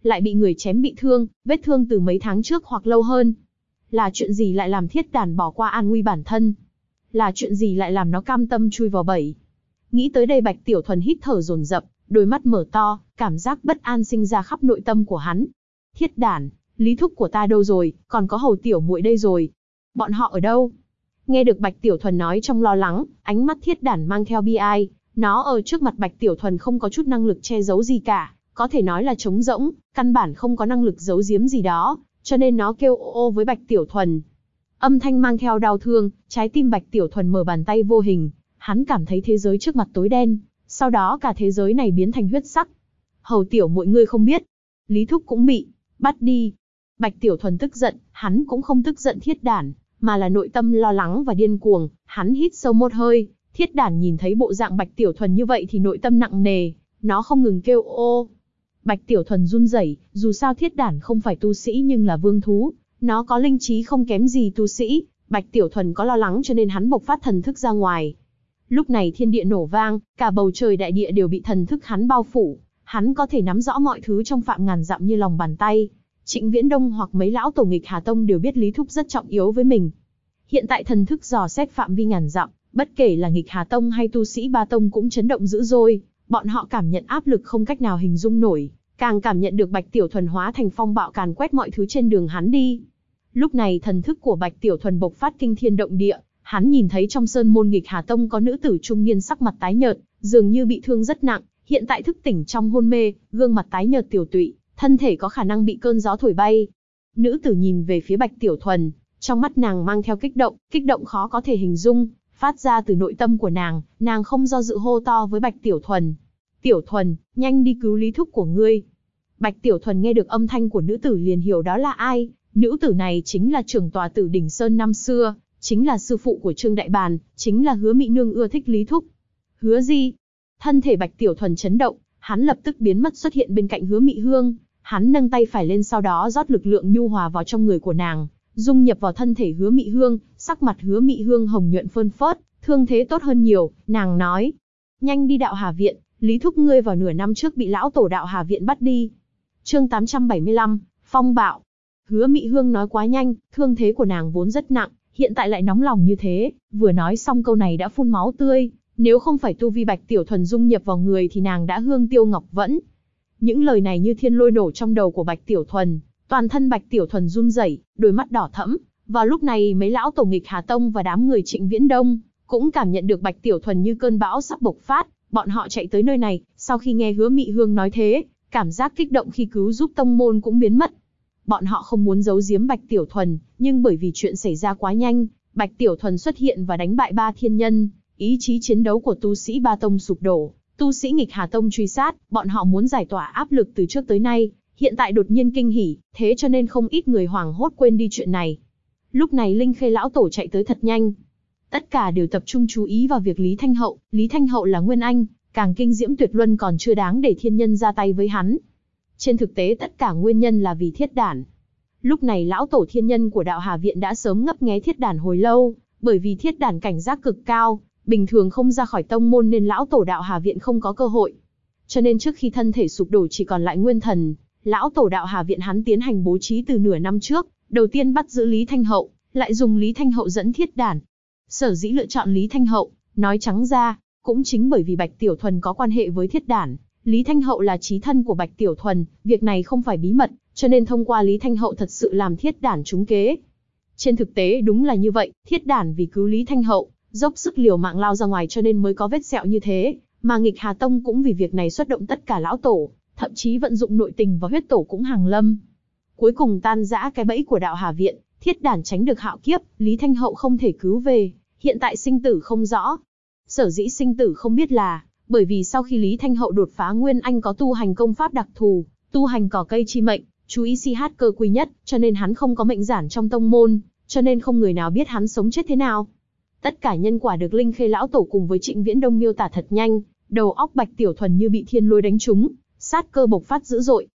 lại bị người chém bị thương, vết thương từ mấy tháng trước hoặc lâu hơn. Là chuyện gì lại làm thiết đản bỏ qua an nguy bản thân? Là chuyện gì lại làm nó cam tâm chui vào bẫy? Nghĩ tới đây Bạch Tiểu Thuần hít thở dồn dập, đôi mắt mở to, cảm giác bất an sinh ra khắp nội tâm của hắn. Thiết đản, Lý thúc của ta đâu rồi, còn có Hầu tiểu muội đây rồi. Bọn họ ở đâu? Nghe được Bạch Tiểu Thuần nói trong lo lắng, ánh mắt thiết đản mang theo bi ai. Nó ở trước mặt Bạch Tiểu Thuần không có chút năng lực che giấu gì cả, có thể nói là trống rỗng, căn bản không có năng lực giấu giếm gì đó, cho nên nó kêu ô ô với Bạch Tiểu Thuần. Âm thanh mang theo đau thương, trái tim Bạch Tiểu Thuần mở bàn tay vô hình, hắn cảm thấy thế giới trước mặt tối đen, sau đó cả thế giới này biến thành huyết sắc. Hầu tiểu muội ngươi không biết, Lý thúc cũng bị bắt đi. Bạch Tiểu Thuần tức giận, hắn cũng không tức giận thiết đản, mà là nội tâm lo lắng và điên cuồng. Hắn hít sâu một hơi, thiết đản nhìn thấy bộ dạng Bạch Tiểu Thuần như vậy thì nội tâm nặng nề, nó không ngừng kêu ô. Bạch Tiểu Thuần run rẩy, dù sao thiết đản không phải tu sĩ nhưng là vương thú, nó có linh trí không kém gì tu sĩ. Bạch Tiểu Thuần có lo lắng cho nên hắn bộc phát thần thức ra ngoài. Lúc này thiên địa nổ vang, cả bầu trời đại địa đều bị thần thức hắn bao phủ, hắn có thể nắm rõ mọi thứ trong phạm ngàn dặm như lòng bàn tay. Trịnh Viễn Đông hoặc mấy lão tổ nghịch Hà Tông đều biết Lý thúc rất trọng yếu với mình. Hiện tại thần thức dò xét phạm vi ngàn dặm, bất kể là nghịch Hà Tông hay tu sĩ Ba Tông cũng chấn động dữ dội, bọn họ cảm nhận áp lực không cách nào hình dung nổi, càng cảm nhận được Bạch Tiểu Thuần hóa thành phong bạo càn quét mọi thứ trên đường hắn đi. Lúc này thần thức của Bạch Tiểu Thuần bộc phát kinh thiên động địa, hắn nhìn thấy trong sơn môn nghịch Hà Tông có nữ tử trung niên sắc mặt tái nhợt, dường như bị thương rất nặng, hiện tại thức tỉnh trong hôn mê, gương mặt tái nhợt tiều tụy, thân thể có khả năng bị cơn gió thổi bay. Nữ tử nhìn về phía Bạch Tiểu Thuần, trong mắt nàng mang theo kích động khó có thể hình dung, phát ra từ nội tâm của nàng không do dự hô to với Bạch Tiểu Thuần. Tiểu Thuần, nhanh đi cứu Lý thúc của ngươi. Bạch Tiểu Thuần nghe được âm thanh của nữ tử liền hiểu đó là ai, nữ tử này chính là trưởng tòa tử đỉnh Sơn năm xưa, chính là sư phụ của Trương Đại Bàn, chính là Hứa Mị Nương ưa thích Lý thúc. Hứa gì? Thân thể Bạch Tiểu Thuần chấn động, hắn lập tức biến mất xuất hiện bên cạnh Hứa Mị Hương, hắn nâng tay phải lên sau đó rót lực lượng nhu hòa vào trong người của nàng, dung nhập vào thân thể Hứa Mị Hương, sắc mặt Hứa Mị Hương hồng nhuận phơn phớt, thương thế tốt hơn nhiều, nàng nói: "Nhanh đi Đạo Hà viện, Lý thúc ngươi vào nửa năm trước bị lão tổ Đạo Hà viện bắt đi." Chương 875, phong bạo. Hứa Mị Hương nói quá nhanh, thương thế của nàng vốn rất nặng, hiện tại lại nóng lòng như thế, vừa nói xong câu này đã phun máu tươi, nếu không phải tu vi Bạch Tiểu Thuần dung nhập vào người thì nàng đã hương tiêu ngọc vẫn. Những lời này như thiên lôi nổ trong đầu của Bạch Tiểu Thuần, toàn thân Bạch Tiểu Thuần run rẩy, đôi mắt đỏ thẫm. Vào lúc này mấy lão tổ nghịch Hà Tông và đám người Trịnh Viễn Đông cũng cảm nhận được Bạch Tiểu Thuần như cơn bão sắp bộc phát, bọn họ chạy tới nơi này, sau khi nghe Hứa Mị Hương nói thế, cảm giác kích động khi cứu giúp tông môn cũng biến mất. Bọn họ không muốn giấu giếm Bạch Tiểu Thuần, nhưng bởi vì chuyện xảy ra quá nhanh, Bạch Tiểu Thuần xuất hiện và đánh bại ba thiên nhân, ý chí chiến đấu của tu sĩ Ba Tông sụp đổ, tu sĩ nghịch Hà Tông truy sát, bọn họ muốn giải tỏa áp lực từ trước tới nay, hiện tại đột nhiên kinh hỉ, thế cho nên không ít người hoảng hốt quên đi chuyện này. Lúc này Linh Khê lão tổ chạy tới thật nhanh. Tất cả đều tập trung chú ý vào việc Lý Thanh Hậu là Nguyên Anh, càng kinh diễm tuyệt luân còn chưa đáng để thiên nhân ra tay với hắn. Trên thực tế tất cả nguyên nhân là vì thiết đản. Lúc này lão tổ thiên nhân của Đạo Hà viện đã sớm ngấp nghé thiết đản hồi lâu, bởi vì thiết đản cảnh giác cực cao, bình thường không ra khỏi tông môn nên lão tổ Đạo Hà viện không có cơ hội. Cho nên trước khi thân thể sụp đổ chỉ còn lại nguyên thần, lão tổ Đạo Hà viện hắn tiến hành bố trí từ nửa năm trước, đầu tiên bắt giữ Lý Thanh Hậu, lại dùng Lý Thanh Hậu dẫn thiết đản. Sở dĩ lựa chọn Lý Thanh Hậu, nói trắng ra, cũng chính bởi vì Bạch Tiểu Thuần có quan hệ với thiết đản. Lý Thanh Hậu là chí thân của Bạch Tiểu Thuần, việc này không phải bí mật, cho nên thông qua Lý Thanh Hậu thật sự làm thiết đản trúng kế. Trên thực tế đúng là như vậy, thiết đản vì cứu Lý Thanh Hậu, dốc sức liều mạng lao ra ngoài cho nên mới có vết sẹo như thế, mà nghịch Hà Tông cũng vì việc này xuất động tất cả lão tổ, thậm chí vận dụng nội tình và huyết tổ cũng hàng lâm. Cuối cùng tan rã cái bẫy của Đạo Hà viện, thiết đản tránh được hạo kiếp, Lý Thanh Hậu không thể cứu về, hiện tại sinh tử không rõ. Sở dĩ sinh tử không biết là bởi vì sau khi Lý Thanh Hậu đột phá Nguyên Anh có tu hành công pháp đặc thù, tu hành cỏ cây chi mệnh, chú ý si hát cơ quy nhất, cho nên hắn không có mệnh giản trong tông môn, cho nên không người nào biết hắn sống chết thế nào. Tất cả nhân quả được Linh Khê lão tổ cùng với Trịnh Viễn Đông miêu tả thật nhanh, đầu óc Bạch Tiểu Thuần như bị thiên lôi đánh trúng, sát cơ bộc phát dữ dội.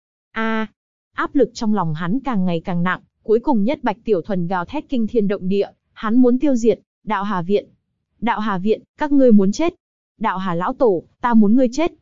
Áp lực trong lòng hắn càng ngày càng nặng, cuối cùng nhất Bạch Tiểu Thuần gào thét kinh thiên động địa, hắn muốn tiêu diệt Đạo Hà viện. Đạo Hà viện, các ngươi muốn chết. Đạo Hà lão tổ, ta muốn ngươi chết.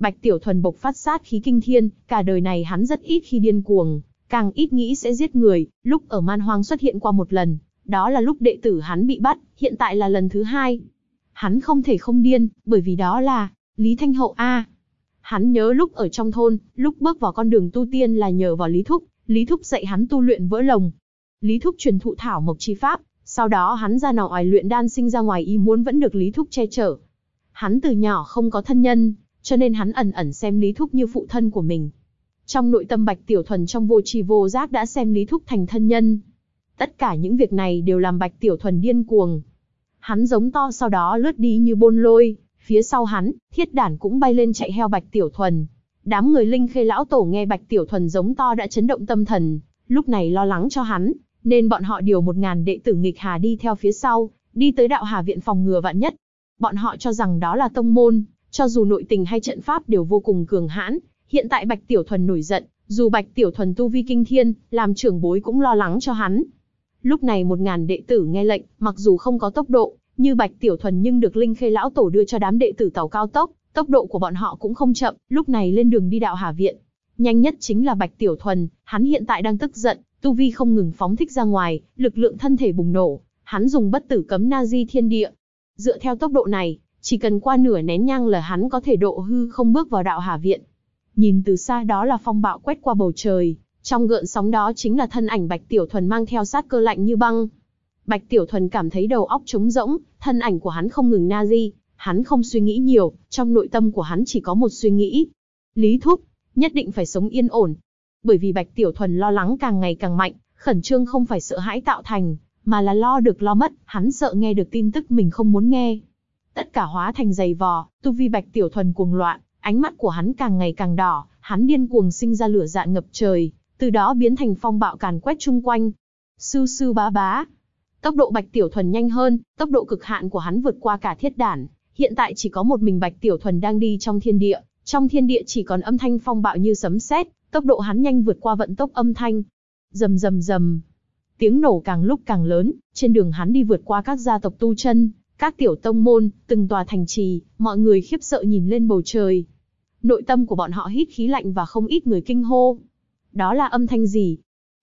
Bạch Tiểu Thuần bộc phát sát khí kinh thiên, cả đời này hắn rất ít khi điên cuồng, càng ít nghĩ sẽ giết người, lúc ở Man Hoang xuất hiện qua một lần, đó là lúc đệ tử hắn bị bắt, hiện tại là lần thứ hai. Hắn không thể không điên, bởi vì đó là Lý Thanh Hậu a. Hắn nhớ lúc ở trong thôn, lúc bước vào con đường tu tiên là nhờ vào Lý Thúc dạy hắn tu luyện vỡ lồng. Lý Thúc truyền thụ thảo mộc chi pháp, sau đó hắn ra nỏ oải luyện đan sinh ra ngoài ý muốn vẫn được Lý Thúc che chở. Hắn từ nhỏ không có thân nhân, cho nên hắn ẩn ẩn xem Lý Thúc như phụ thân của mình. Trong nội tâm Bạch Tiểu Thuần trong vô tri vô giác đã xem Lý Thúc thành thân nhân. Tất cả những việc này đều làm Bạch Tiểu Thuần điên cuồng. Hắn giống to sau đó lướt đi như bôn lôi, phía sau hắn, thiết đản cũng bay lên chạy theo Bạch Tiểu Thuần. Đám người Linh Khê lão tổ nghe Bạch Tiểu Thuần giống to đã chấn động tâm thần, lúc này lo lắng cho hắn, nên bọn họ điều 1000 đệ tử nghịch hà đi theo phía sau, đi tới Đạo Hà viện phòng ngừa vạn nhất. Bọn họ cho rằng đó là tông môn, cho dù nội tình hay trận pháp đều vô cùng cường hãn. Hiện tại Bạch Tiểu Thuần nổi giận, dù Bạch Tiểu Thuần tu vi kinh thiên, làm trưởng bối cũng lo lắng cho hắn. Lúc này 1000 đệ tử nghe lệnh, mặc dù không có tốc độ như Bạch Tiểu Thuần nhưng được Linh Khê lão tổ đưa cho đám đệ tử tàu cao tốc, tốc độ của bọn họ cũng không chậm, lúc này lên đường đi Đạo Hà viện. Nhanh nhất chính là Bạch Tiểu Thuần, hắn hiện tại đang tức giận, tu vi không ngừng phóng thích ra ngoài, lực lượng thân thể bùng nổ, hắn dùng bất tử cấm na di thiên địa. Dựa theo tốc độ này, chỉ cần qua nửa nén nhang là hắn có thể độ hư không bước vào Đạo Hà viện. Nhìn từ xa đó là phong bạo quét qua bầu trời, trong gợn sóng đó chính là thân ảnh Bạch Tiểu Thuần mang theo sát cơ lạnh như băng. Bạch Tiểu Thuần cảm thấy đầu óc trống rỗng, thân ảnh của hắn không ngừng na di, hắn không suy nghĩ nhiều, trong nội tâm của hắn chỉ có một suy nghĩ. Lý Thúc, nhất định phải sống yên ổn. Bởi vì Bạch Tiểu Thuần lo lắng càng ngày càng mạnh, khẩn trương không phải sợ hãi tạo thành, mà là lo được lo mất, hắn sợ nghe được tin tức mình không muốn nghe. Tất cả hóa thành giày vò, tu vi Bạch Tiểu Thuần cuồng loạn, ánh mắt của hắn càng ngày càng đỏ, hắn điên cuồng sinh ra lửa dạn ngập trời, từ đó biến thành phong bạo càn quét chung quanh. Sư sư bá bá. Tốc độ Bạch Tiểu Thuần nhanh hơn, tốc độ cực hạn của hắn vượt qua cả thiết đản. Hiện tại chỉ có một mình Bạch Tiểu Thuần đang đi trong thiên địa chỉ còn âm thanh phong bạo như sấm sét, tốc độ hắn nhanh vượt qua vận tốc âm thanh. Rầm rầm rầm. Tiếng nổ càng lúc càng lớn, trên đường hắn đi vượt qua các gia tộc tu chân, các tiểu tông môn, từng tòa thành trì, mọi người khiếp sợ nhìn lên bầu trời. Nội tâm của bọn họ hít khí lạnh và không ít người kinh hô. Đó là âm thanh gì?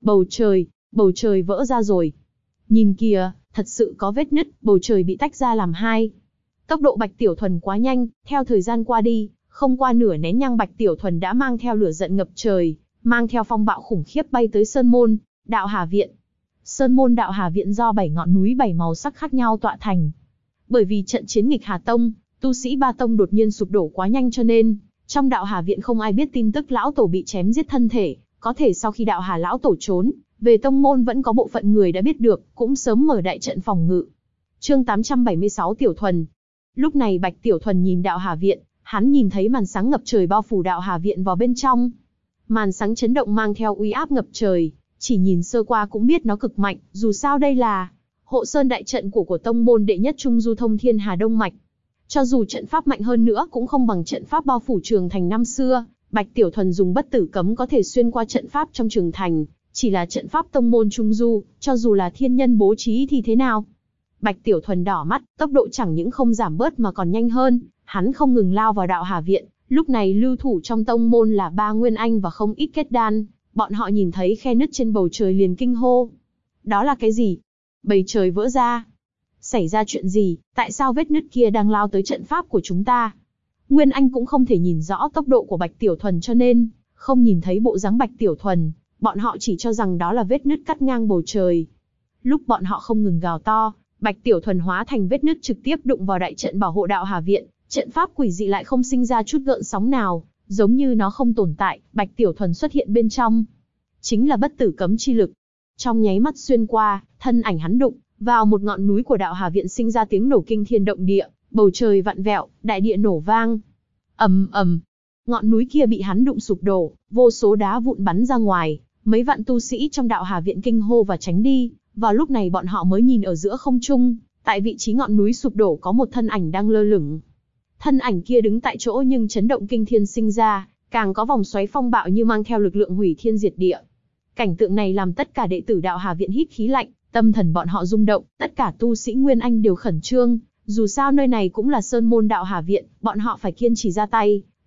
Bầu trời vỡ ra rồi. Nhìn kìa, thật sự có vết nứt, bầu trời bị tách ra làm hai. Tốc độ Bạch Tiểu Thuần quá nhanh, theo thời gian qua đi, không qua nửa nén nhang Bạch Tiểu Thuần đã mang theo lửa giận ngập trời, mang theo phong bạo khủng khiếp bay tới Sơn Môn, Đạo Hà viện. Sơn Môn Đạo Hà viện do 7 ngọn núi 7 màu sắc khác nhau tọa thành. Bởi vì trận chiến nghịch Hà Tông, tu sĩ ba tông đột nhiên sụp đổ quá nhanh cho nên, trong Đạo Hà viện không ai biết tin tức lão tổ bị chém giết thân thể, có thể sau khi Đạo Hà lão tổ trốn về tông môn vẫn có bộ phận người đã biết được, cũng sớm mở đại trận phòng ngự. Chương 876 Tiểu Thuần. Lúc này Bạch Tiểu Thuần nhìn Đạo Hà viện, hắn nhìn thấy màn sáng ngập trời bao phủ Đạo Hà viện vào bên trong. Màn sáng chấn động mang theo uy áp ngập trời, chỉ nhìn sơ qua cũng biết nó cực mạnh, dù sao đây là hộ sơn đại trận của tông môn đệ nhất Trung Du Thông Thiên Hà Đông Mạch. Cho dù trận pháp mạnh hơn nữa cũng không bằng trận pháp bao phủ trường thành năm xưa. Bạch Tiểu Thuần dùng bất tử cấm có thể xuyên qua trận pháp trong trường thành, chỉ là trận pháp tông môn Trung Du, cho dù là thiên nhân bố trí thì thế nào? Bạch Tiểu Thuần đỏ mắt, tốc độ chẳng những không giảm bớt mà còn nhanh hơn, hắn không ngừng lao vào Đạo Hà viện. Lúc này lưu thủ trong tông môn là 3 nguyên anh và không ít kết đan, bọn họ nhìn thấy khe nứt trên bầu trời liền kinh hô. Đó là cái gì? Bầu trời vỡ ra. Xảy ra chuyện gì? Tại sao vết nứt kia đang lao tới trận pháp của chúng ta? Nguyên anh cũng không thể nhìn rõ tốc độ của Bạch Tiểu Thuần cho nên không nhìn thấy bộ dáng Bạch Tiểu Thuần, bọn họ chỉ cho rằng đó là vết nứt cắt ngang bầu trời. Lúc bọn họ không ngừng gào to, Bạch Tiểu Thuần hóa thành vết nứt trực tiếp đụng vào đại trận bảo hộ Đạo Hà viện, trận pháp quỷ dị lại không sinh ra chút gợn sóng nào, giống như nó không tồn tại. Bạch Tiểu Thuần xuất hiện bên trong, chính là bất tử cấm chi lực. Trong nháy mắt xuyên qua, thân ảnh hắn đụng vào một ngọn núi của Đạo Hà viện sinh ra tiếng nổ kinh thiên động địa, bầu trời vặn vẹo, đại địa nổ vang. Ầm ầm, ngọn núi kia bị hắn đụng sụp đổ, vô số đá vụn bắn ra ngoài, mấy vạn tu sĩ trong Đạo Hà viện kinh hô và tránh đi. Vào lúc này bọn họ mới nhìn ở giữa không trung, tại vị trí ngọn núi sụp đổ có một thân ảnh đang lơ lửng. Thân ảnh kia đứng tại chỗ nhưng chấn động kinh thiên sinh ra, càng có vòng xoáy phong bạo như mang theo lực lượng hủy thiên diệt địa. Cảnh tượng này làm tất cả đệ tử Đạo Hà viện hít khí lạnh, tâm thần bọn họ rung động, tất cả tu sĩ Nguyên Anh đều khẩn trương, dù sao nơi này cũng là sơn môn Đạo Hà viện, bọn họ phải kiên trì ra tay,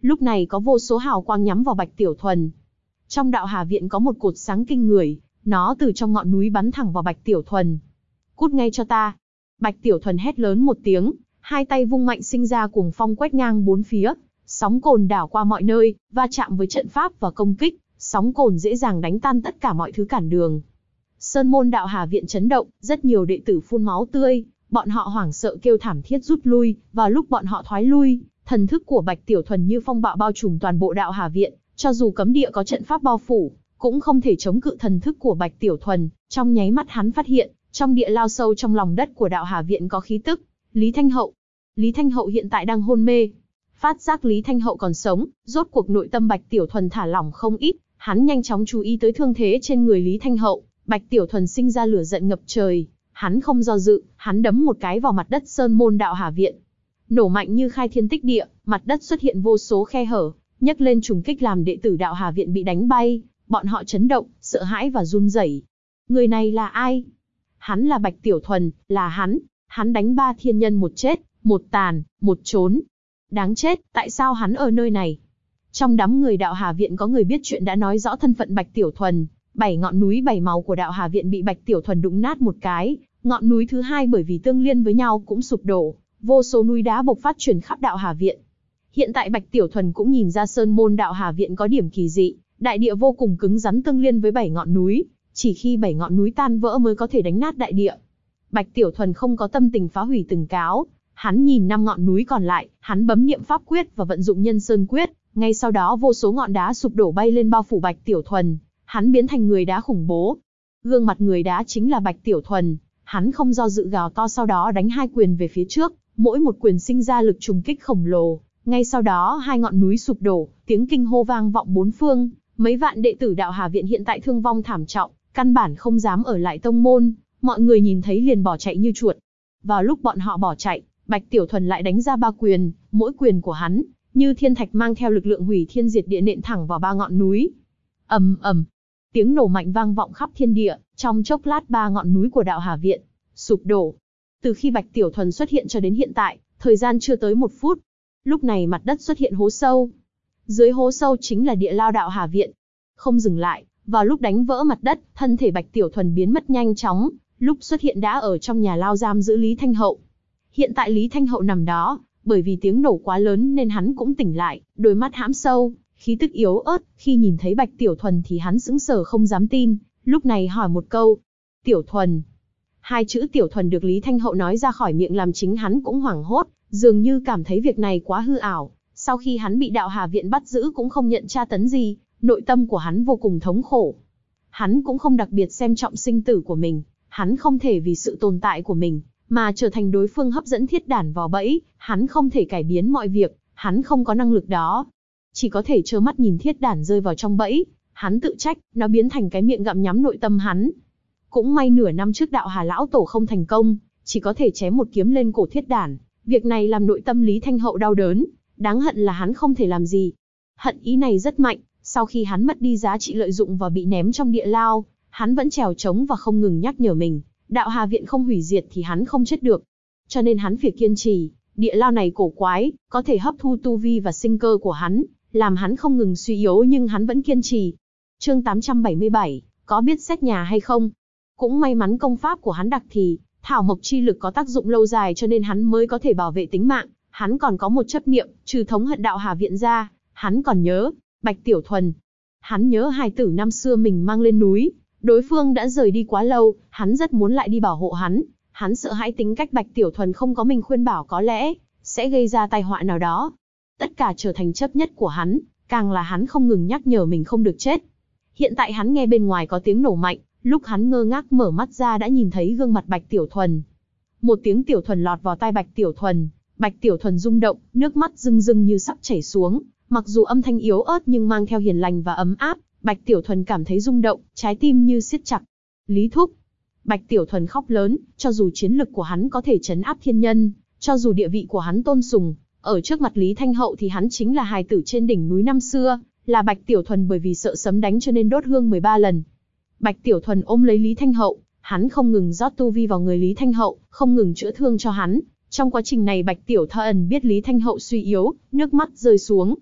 Lúc này có vô số hào quang nhắm vào Bạch Tiểu Thuần. Trong đạo Hà Viện có một cột sáng kinh người, nó từ trong ngọn núi bắn thẳng vào Bạch Tiểu Thuần. Cút ngay cho ta! Bạch Tiểu Thuần hét lớn một tiếng, hai tay vung mạnh sinh ra cuồng phong quét ngang bốn phía, sóng cồn đảo qua mọi nơi, va chạm với trận pháp và công kích, sóng cồn dễ dàng đánh tan tất cả mọi thứ cản đường. Sơn môn đạo Hà Viện chấn động, rất nhiều đệ tử phun máu tươi, bọn họ hoảng sợ kêu thảm thiết rút lui, vào lúc bọn họ thoái lui, thần thức của Bạch Tiểu Thuần như phong bạo bao trùm toàn bộ đạo Hà Viện, cho dù cấm địa có trận pháp bao phủ, cũng không thể chống cự thần thức của Bạch Tiểu Thuần. Trong nháy mắt hắn phát hiện, trong địa lao sâu trong lòng đất của đạo Hà Viện có khí tức. Lý Thanh Hậu. Lý Thanh Hậu hiện tại đang hôn mê. Phát giác Lý Thanh Hậu còn sống, rốt cuộc nội tâm Bạch Tiểu Thuần thả lỏng không ít, hắn nhanh chóng chú ý tới thương thế trên người Lý Thanh Hậu. Bạch Tiểu Thuần sinh ra lửa giận ngập trời, hắn không do dự, hắn đấm một cái vào mặt đất sơn môn đạo Hà Viện. Nổ mạnh như khai thiên tích địa, mặt đất xuất hiện vô số khe hở, nhấc lên trùng kích làm đệ tử đạo Hà Viện bị đánh bay, bọn họ chấn động, sợ hãi và run rẩy. Người này là ai? Hắn là Bạch Tiểu Thuần, là hắn đánh 3 thiên nhân một chết, một tàn, một trốn. Đáng chết, tại sao hắn ở nơi này? Trong đám người đạo Hà Viện có người biết chuyện đã nói rõ thân phận Bạch Tiểu Thuần. 7 ngọn núi 7 màu của đạo Hà Viện bị Bạch Tiểu Thuần đụng nát một cái, ngọn núi thứ hai bởi vì tương liên với nhau cũng sụp đổ, vô số núi đá bộc phát truyền khắp đạo Hà Viện. Hiện tại Bạch Tiểu Thuần cũng nhìn ra sơn môn đạo Hà Viện có điểm kỳ dị, đại địa vô cùng cứng rắn tương liên với 7 ngọn núi, chỉ khi 7 ngọn núi tan vỡ mới có thể đánh nát đại địa. Bạch Tiểu Thuần không có tâm tình phá hủy từng cáo, hắn nhìn 5 ngọn núi còn lại, hắn bấm niệm pháp quyết và vận dụng Nhân Sơn quyết, ngay sau đó vô số ngọn đá sụp đổ bay lên bao phủ Bạch Tiểu Thuần, hắn biến thành người đá khủng bố. Gương mặt người đá chính là Bạch Tiểu Thuần, hắn không do dự gào to sau đó đánh 2 quyền về phía trước, mỗi một quyền sinh ra lực trùng kích khổng lồ, ngay sau đó 2 ngọn núi sụp đổ, tiếng kinh hô vang vọng bốn phương, mấy vạn đệ tử đạo Hà Viện hiện tại thương vong thảm trọng, căn bản không dám ở lại tông môn, mọi người nhìn thấy liền bỏ chạy như chuột. Vào lúc bọn họ bỏ chạy, Bạch Tiểu Thuần lại đánh ra 3 quyền, mỗi quyền của hắn như thiên thạch mang theo lực lượng hủy thiên diệt địa nện thẳng vào 3 ngọn núi. Ầm ầm, tiếng nổ mạnh vang vọng khắp thiên địa, trong chốc lát 3 ngọn núi của đạo Hà Viện sụp đổ. Từ khi Bạch Tiểu Thuần xuất hiện cho đến hiện tại, thời gian chưa tới 1 phút. Lúc này mặt đất xuất hiện hố sâu. Dưới hố sâu chính là địa lao đạo Hà Viện. Không dừng lại, vào lúc đánh vỡ mặt đất, thân thể Bạch Tiểu Thuần biến mất nhanh chóng, lúc xuất hiện đã ở trong nhà lao giam giữ Lý Thanh Hậu. Hiện tại Lý Thanh Hậu nằm đó, bởi vì tiếng nổ quá lớn nên hắn cũng tỉnh lại, đôi mắt hãm sâu, khí tức yếu ớt, khi nhìn thấy Bạch Tiểu Thuần thì hắn sững sờ không dám tin, lúc này hỏi một câu. Tiểu Thuần. 2 chữ Tiểu Thuần được Lý Thanh Hậu nói ra khỏi miệng làm chính hắn cũng hoảng hốt, dường như cảm thấy việc này quá hư ảo. Sau khi hắn bị đạo Hà Viện bắt giữ cũng không nhận tra tấn gì, nội tâm của hắn vô cùng thống khổ. Hắn cũng không đặc biệt xem trọng sinh tử của mình, hắn không thể vì sự tồn tại của mình mà trở thành đối phương hấp dẫn thiết đản vào bẫy, hắn không thể cải biến mọi việc, hắn không có năng lực đó. Chỉ có thể trơ mắt nhìn thiết đản rơi vào trong bẫy, hắn tự trách, nó biến thành cái miệng gặm nhắm nội tâm hắn. Cũng may nửa năm trước đạo Hà lão tổ không thành công, chỉ có thể chém một kiếm lên cổ thiết đản, việc này làm nội tâm Lý Thanh Hậu đau đớn, đáng hận là hắn không thể làm gì. Hận ý này rất mạnh, sau khi hắn mất đi giá trị lợi dụng và bị ném trong địa lao, hắn vẫn trèo trống và không ngừng nhắc nhở mình, đạo Hà Viện không hủy diệt thì hắn không chết được. Cho nên hắn phải kiên trì, địa lao này cổ quái, có thể hấp thu tu vi và sinh cơ của hắn, làm hắn không ngừng suy yếu nhưng hắn vẫn kiên trì. Chương 877, có biết xét nhà hay không? Cũng may mắn công pháp của hắn đặc thì, thảo mộc chi lực có tác dụng lâu dài cho nên hắn mới có thể bảo vệ tính mạng. Hắn còn có một chấp niệm, trừ thống hận đạo Hà Viện ra, hắn còn nhớ Bạch Tiểu Thuần. Hắn nhớ hài tử năm xưa mình mang lên núi, đối phương đã rời đi quá lâu, hắn rất muốn lại đi bảo hộ hắn. Hắn sợ hãi tính cách Bạch Tiểu Thuần không có mình khuyên bảo có lẽ sẽ gây ra tai họa nào đó. Tất cả trở thành chấp nhất của hắn, càng là hắn không ngừng nhắc nhở mình không được chết. Hiện tại hắn nghe bên ngoài có tiếng nổ mạnh, lúc hắn ngơ ngác mở mắt ra đã nhìn thấy gương mặt Bạch Tiểu Thuần. Một tiếng Tiểu Thuần lọt vào tai Bạch Tiểu Thuần. Bạch Tiểu Thuần rung động, nước mắt rưng rưng như sắp chảy xuống, mặc dù âm thanh yếu ớt nhưng mang theo hiền lành và ấm áp, Bạch Tiểu Thuần cảm thấy rung động, trái tim như siết chặt. Lý thúc. Bạch Tiểu Thuần khóc lớn, cho dù chiến lực của hắn có thể trấn áp thiên nhân, cho dù địa vị của hắn tôn sùng, ở trước mặt Lý Thanh Hậu thì hắn chính là hài tử trên đỉnh núi năm xưa, là Bạch Tiểu Thuần bởi vì sợ sấm đánh cho nên đốt hương 13 lần. Bạch Tiểu Thuần ôm lấy Lý Thanh Hậu, hắn không ngừng rót tu vi vào người Lý Thanh Hậu, không ngừng chữa thương cho hắn. Trong quá trình này Bạch Tiểu Thuần biết Lý Thanh Hậu suy yếu, nước mắt rơi xuống.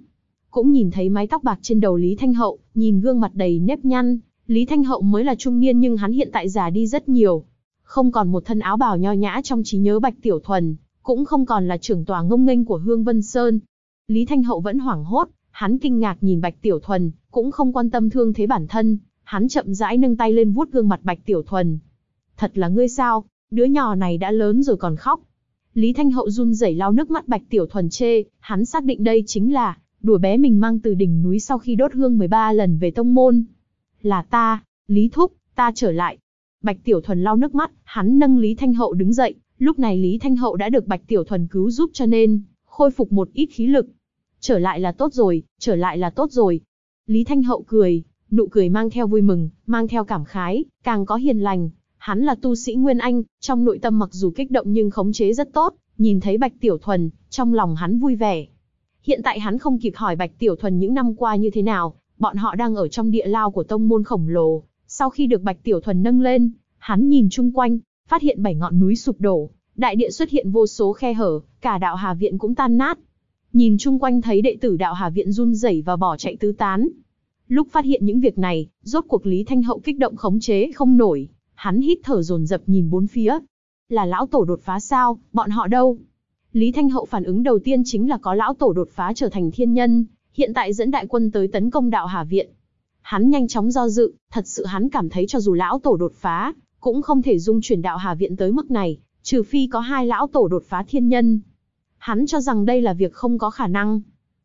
cũng nhìn thấy mái tóc bạc trên đầu Lý Thanh Hậu, nhìn gương mặt đầy nếp nhăn, Lý Thanh Hậu mới là trung niên nhưng hắn hiện tại già đi rất nhiều. Không còn một thân áo bào nho nhã trong trí nhớ Bạch Tiểu Thuần, cũng không còn là trưởng tòa ngông nghênh của Hương Vân Sơn. Lý Thanh Hậu vẫn hoảng hốt, hắn kinh ngạc nhìn Bạch Tiểu Thuần, cũng không quan tâm thương thế bản thân, hắn chậm rãi nâng tay lên vuốt gương mặt Bạch Tiểu Thuần. Thật là ngươi sao, đứa nhỏ này đã lớn rồi còn khóc. Lý Thanh Hậu run rẩy lau nước mắt Bạch Tiểu Thuần chê, hắn xác định đây chính là đùa bé mình mang từ đỉnh núi sau khi đốt hương 13 lần về tông môn. Là ta, Lý Thúc, ta trở lại. Bạch Tiểu Thuần lau nước mắt, hắn nâng Lý Thanh Hậu đứng dậy, lúc này Lý Thanh Hậu đã được Bạch Tiểu Thuần cứu giúp cho nên khôi phục một ít khí lực. Trở lại là tốt rồi, trở lại là tốt rồi. Lý Thanh Hậu cười, nụ cười mang theo vui mừng, mang theo cảm khái, càng có hiền lành. Hắn là tu sĩ Nguyên Anh, trong nội tâm mặc dù kích động nhưng khống chế rất tốt, nhìn thấy Bạch Tiểu Thuần, trong lòng hắn vui vẻ. Hiện tại hắn không kịp hỏi Bạch Tiểu Thuần những năm qua như thế nào, bọn họ đang ở trong địa lao của tông môn khổng lồ. Sau khi được Bạch Tiểu Thuần nâng lên, hắn nhìn chung quanh, phát hiện 7 ngọn núi sụp đổ, đại địa xuất hiện vô số khe hở, cả đạo Hà Viện cũng tan nát. Nhìn chung quanh thấy đệ tử đạo Hà Viện run rẩy và bỏ chạy tứ tán. Lúc phát hiện những việc này, rốt cuộc Lý Thanh Hậu kích động khống chế không nổi, hắn hít thở dồn dập nhìn bốn phía. Là lão tổ đột phá sao, bọn họ đâu? Lý Thanh Hậu phản ứng đầu tiên chính là có lão tổ đột phá trở thành thiên nhân, hiện tại dẫn đại quân tới tấn công đạo Hà Viện. Hắn nhanh chóng do dự, thật sự hắn cảm thấy cho dù lão tổ đột phá, cũng không thể dung chuyển đạo Hà Viện tới mức này, trừ phi có 2 lão tổ đột phá thiên nhân. Hắn cho rằng đây là việc không có khả năng.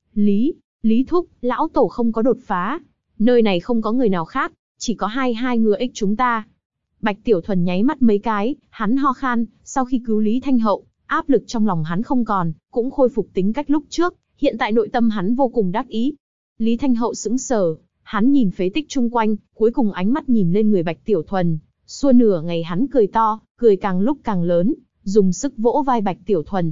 Lý Thúc, lão tổ không có đột phá. Nơi này không có người nào khác, chỉ có hai người ích chúng ta. Bạch Tiểu Thuần nháy mắt mấy cái, hắn ho khan, sau khi cứu Lý Thanh Hậu, áp lực trong lòng hắn không còn, cũng khôi phục tính cách lúc trước, hiện tại nội tâm hắn vô cùng đắc ý. Lý Thanh Hậu sững sờ, hắn nhìn phế tích chung quanh, cuối cùng ánh mắt nhìn lên người Bạch Tiểu Thuần, xua nửa ngày hắn cười to, cười càng lúc càng lớn, dùng sức vỗ vai Bạch Tiểu Thuần.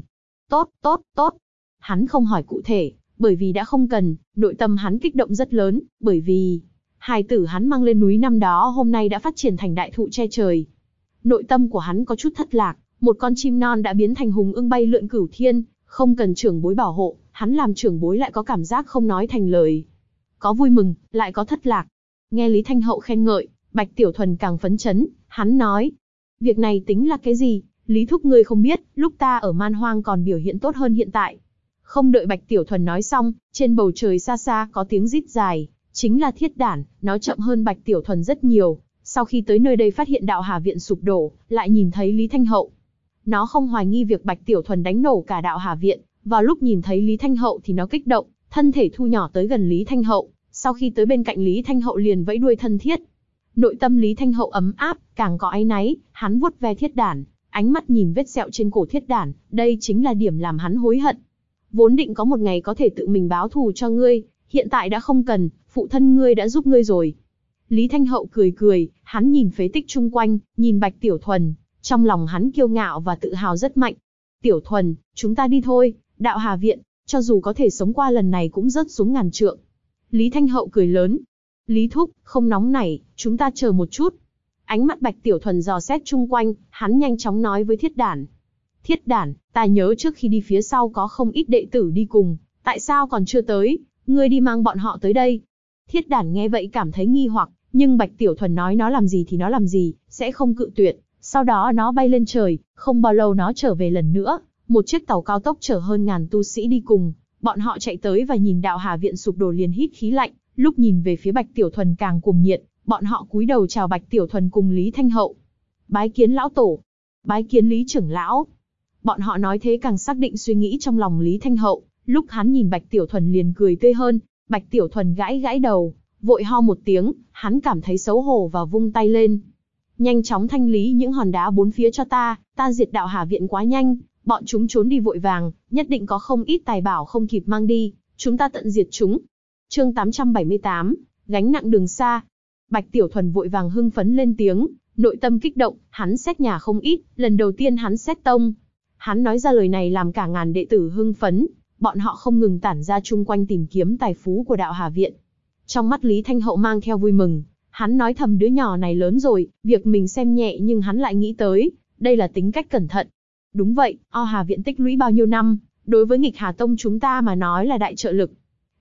Tốt. Hắn không hỏi cụ thể, bởi vì đã không cần, nội tâm hắn kích động rất lớn, bởi vì hài tử hắn mang lên núi năm đó hôm nay đã phát triển thành đại thụ che trời. Nội tâm của hắn có chút thất lạc, một con chim non đã biến thành hùng ưng bay lượn cửu thiên, không cần trưởng bối bảo hộ, hắn làm trưởng bối lại có cảm giác không nói thành lời. Có vui mừng, lại có thất lạc. Nghe Lý Thanh Hậu khen ngợi, Bạch Tiểu Thuần càng phấn chấn, hắn nói. Việc này tính là cái gì, Lý Thúc ngươi không biết, lúc ta ở Man Hoang còn biểu hiện tốt hơn hiện tại. Không đợi Bạch Tiểu Thuần nói xong, trên bầu trời xa xa có tiếng rít dài, chính là thiết đản, nó chậm hơn Bạch Tiểu Thuần rất nhiều. Sau khi tới nơi đây phát hiện đạo Hà Viện sụp đổ, lại nhìn thấy Lý Thanh Hậu. Nó không hoài nghi việc Bạch Tiểu Thuần đánh nổ cả đạo Hà Viện, vào lúc nhìn thấy Lý Thanh Hậu thì nó kích động, thân thể thu nhỏ tới gần Lý Thanh Hậu, sau khi tới bên cạnh Lý Thanh Hậu liền vẫy đuôi thân thiết. Nội tâm Lý Thanh Hậu ấm áp, càng có áy náy, hắn vuốt ve thiết đản, ánh mắt nhìn vết sẹo trên cổ thiết đản, đây chính là điểm làm hắn hối hận. Vốn định có một ngày có thể tự mình báo thù cho ngươi, hiện tại đã không cần, phụ thân ngươi đã giúp ngươi rồi. Lý Thanh Hậu cười, hắn nhìn phế tích chung quanh, nhìn Bạch Tiểu Thuần, trong lòng hắn kiêu ngạo và tự hào rất mạnh. Tiểu Thuần, chúng ta đi thôi, đạo Hà Viện, cho dù có thể sống qua lần này cũng rớt xuống ngàn trượng. Lý Thanh Hậu cười lớn. Lý Thúc, không nóng nảy, chúng ta chờ một chút. Ánh mắt Bạch Tiểu Thuần dò xét chung quanh, hắn nhanh chóng nói với thiết đản. Thiết đản, ta nhớ trước khi đi phía sau có không ít đệ tử đi cùng, tại sao còn chưa tới, ngươi đi mang bọn họ tới đây. Thiết đản nghe vậy cảm thấy nghi hoặc, nhưng Bạch Tiểu Thuần nói nó làm gì thì nó làm gì, sẽ không cự tuyệt. Sau đó nó bay lên trời, không bao lâu nó trở về lần nữa, một chiếc tàu cao tốc chở hơn ngàn tu sĩ đi cùng. Bọn họ chạy tới và nhìn đạo Hà Viện sụp đổ liền hít khí lạnh, lúc nhìn về phía Bạch Tiểu Thuần càng cuồng nhiệt, bọn họ cúi đầu chào Bạch Tiểu Thuần cùng Lý Thanh Hậu. Bái kiến lão tổ, bái kiến Lý trưởng lão. Bọn họ nói thế càng xác định suy nghĩ trong lòng Lý Thanh Hậu, lúc hắn nhìn Bạch Tiểu Thuần liền cười tươi hơn. Bạch Tiểu Thuần gãi đầu, vội ho một tiếng, hắn cảm thấy xấu hổ và vung tay lên. Nhanh chóng thanh lý những hòn đá bốn phía cho ta diệt đạo Hà Viện quá nhanh, bọn chúng trốn đi vội vàng, nhất định có không ít tài bảo không kịp mang đi, chúng ta tận diệt chúng. Chương 878, gánh nặng đường xa. Bạch Tiểu Thuần vội vàng hưng phấn lên tiếng, nội tâm kích động, hắn xét nhà không ít, lần đầu tiên hắn xét tông. Hắn nói ra lời này làm cả ngàn đệ tử hưng phấn, bọn họ không ngừng tản ra chung quanh tìm kiếm tài phú của đạo Hà Viện. Trong mắt Lý Thanh Hậu mang theo vui mừng, hắn nói thầm đứa nhỏ này lớn rồi, việc mình xem nhẹ nhưng hắn lại nghĩ tới, đây là tính cách cẩn thận. Đúng vậy, O Hà Viện tích lũy bao nhiêu năm, đối với Nghịch Hà Tông chúng ta mà nói là đại trợ lực.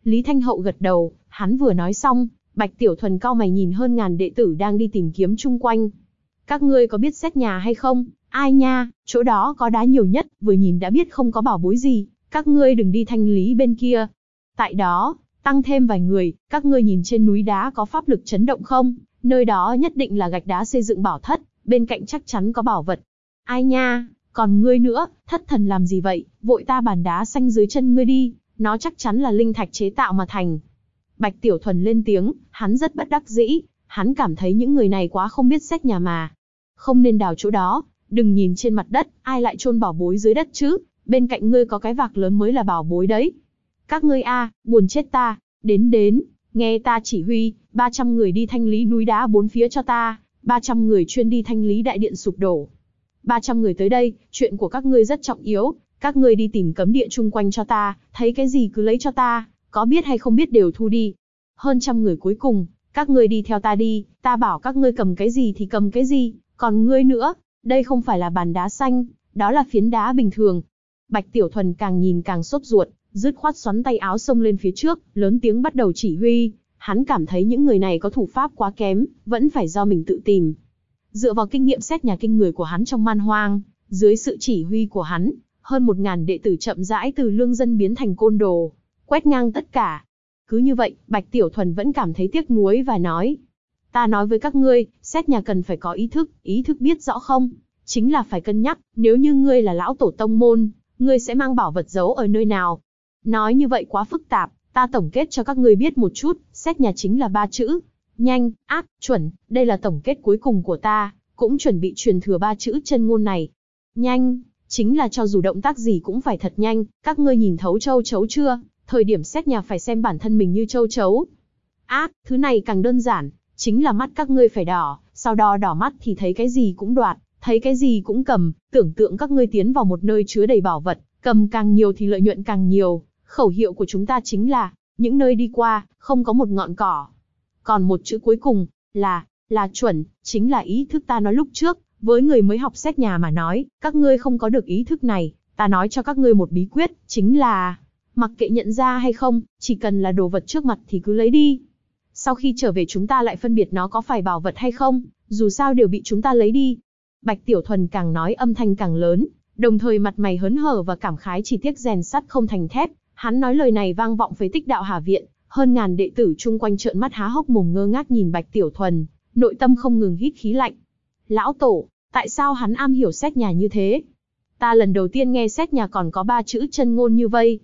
Lý Thanh Hậu gật đầu, hắn vừa nói xong, Bạch Tiểu Thuần cau mày nhìn hơn ngàn đệ tử đang đi tìm kiếm chung quanh. Các ngươi có biết xét nhà hay không? Ai nha, chỗ đó có đá nhiều nhất, vừa nhìn đã biết không có bảo bối gì, các ngươi đừng đi thanh lý bên kia. Tại đó, tăng thêm vài người, các ngươi nhìn trên núi đá có pháp lực chấn động không? Nơi đó nhất định là gạch đá xây dựng bảo thất, bên cạnh chắc chắn có bảo vật. Ai nha, còn ngươi nữa, thất thần làm gì vậy, vội ta bàn đá xanh dưới chân ngươi đi, nó chắc chắn là linh thạch chế tạo mà thành. Bạch Tiểu Thuần lên tiếng, hắn rất bất đắc dĩ, hắn cảm thấy những người này quá không biết xét nhà mà. Không nên đào chỗ đó, đừng nhìn trên mặt đất, ai lại chôn bảo bối dưới đất chứ, bên cạnh ngươi có cái vạc lớn mới là bảo bối đấy. Các ngươi buồn chết ta, đến, nghe ta chỉ huy, 300 người đi thanh lý núi đá bốn phía cho ta, 300 người chuyên đi thanh lý đại điện sụp đổ. 300 người tới đây, chuyện của các ngươi rất trọng yếu, các ngươi đi tìm cấm địa chung quanh cho ta, thấy cái gì cứ lấy cho ta, có biết hay không biết đều thu đi. Hơn trăm người cuối cùng, các ngươi đi theo ta đi, ta bảo các ngươi cầm cái gì thì cầm cái gì, còn ngươi nữa, đây không phải là bàn đá xanh, đó là phiến đá bình thường. Bạch Tiểu Thuần càng nhìn càng sốt ruột, dứt khoát xoắn tay áo xông lên phía trước, lớn tiếng bắt đầu chỉ huy. Hắn cảm thấy những người này có thủ pháp quá kém, vẫn phải do mình tự tìm. Dựa vào kinh nghiệm xét nhà kinh người của hắn trong man hoang, dưới sự chỉ huy của hắn, hơn 1000 đệ tử chậm rãi từ lương dân biến thành côn đồ, quét ngang tất cả. Cứ như vậy, Bạch Tiểu Thuần vẫn cảm thấy tiếc nuối và nói: ta nói với các ngươi, xét nhà cần phải có ý thức biết rõ không? Chính là phải cân nhắc, nếu như ngươi là lão tổ tông môn, ngươi sẽ mang bảo vật giấu ở nơi nào? Nói như vậy quá phức tạp, ta tổng kết cho các ngươi biết một chút, xét nhà chính là 3 chữ: nhanh, ác, chuẩn, đây là tổng kết cuối cùng của ta, cũng chuẩn bị truyền thừa 3 chữ chân ngôn này. Nhanh, chính là cho dù động tác gì cũng phải thật nhanh, các ngươi nhìn thấu châu chấu chưa? Thời điểm xét nhà phải xem bản thân mình như châu chấu. Ác, thứ này càng đơn giản, chính là mắt các ngươi phải đỏ, sau đó đỏ mắt thì thấy cái gì cũng đoạt, thấy cái gì cũng cầm, tưởng tượng các ngươi tiến vào một nơi chứa đầy bảo vật, cầm càng nhiều thì lợi nhuận càng nhiều. Khẩu hiệu của chúng ta chính là, những nơi đi qua, không có một ngọn cỏ. Còn một chữ cuối cùng, là chuẩn, chính là ý thức ta nói lúc trước, với người mới học xét nhà mà nói, các ngươi không có được ý thức này, ta nói cho các ngươi một bí quyết, chính là, mặc kệ nhận ra hay không, chỉ cần là đồ vật trước mặt thì cứ lấy đi. Sau khi trở về chúng ta lại phân biệt nó có phải bảo vật hay không, dù sao đều bị chúng ta lấy đi. Bạch Tiểu Thuần càng nói âm thanh càng lớn, đồng thời mặt mày hớn hở và cảm khái chỉ tiếc rèn sắt không thành thép. Hắn nói lời này vang vọng phế tích đạo Hà Viện, hơn ngàn đệ tử chung quanh trợn mắt há hốc mồm ngơ ngác nhìn Bạch Tiểu Thuần, nội tâm không ngừng hít khí lạnh. Lão tổ, tại sao hắn am hiểu xét nhà như thế? Ta lần đầu tiên nghe xét nhà còn có 3 chữ chân ngôn như vây.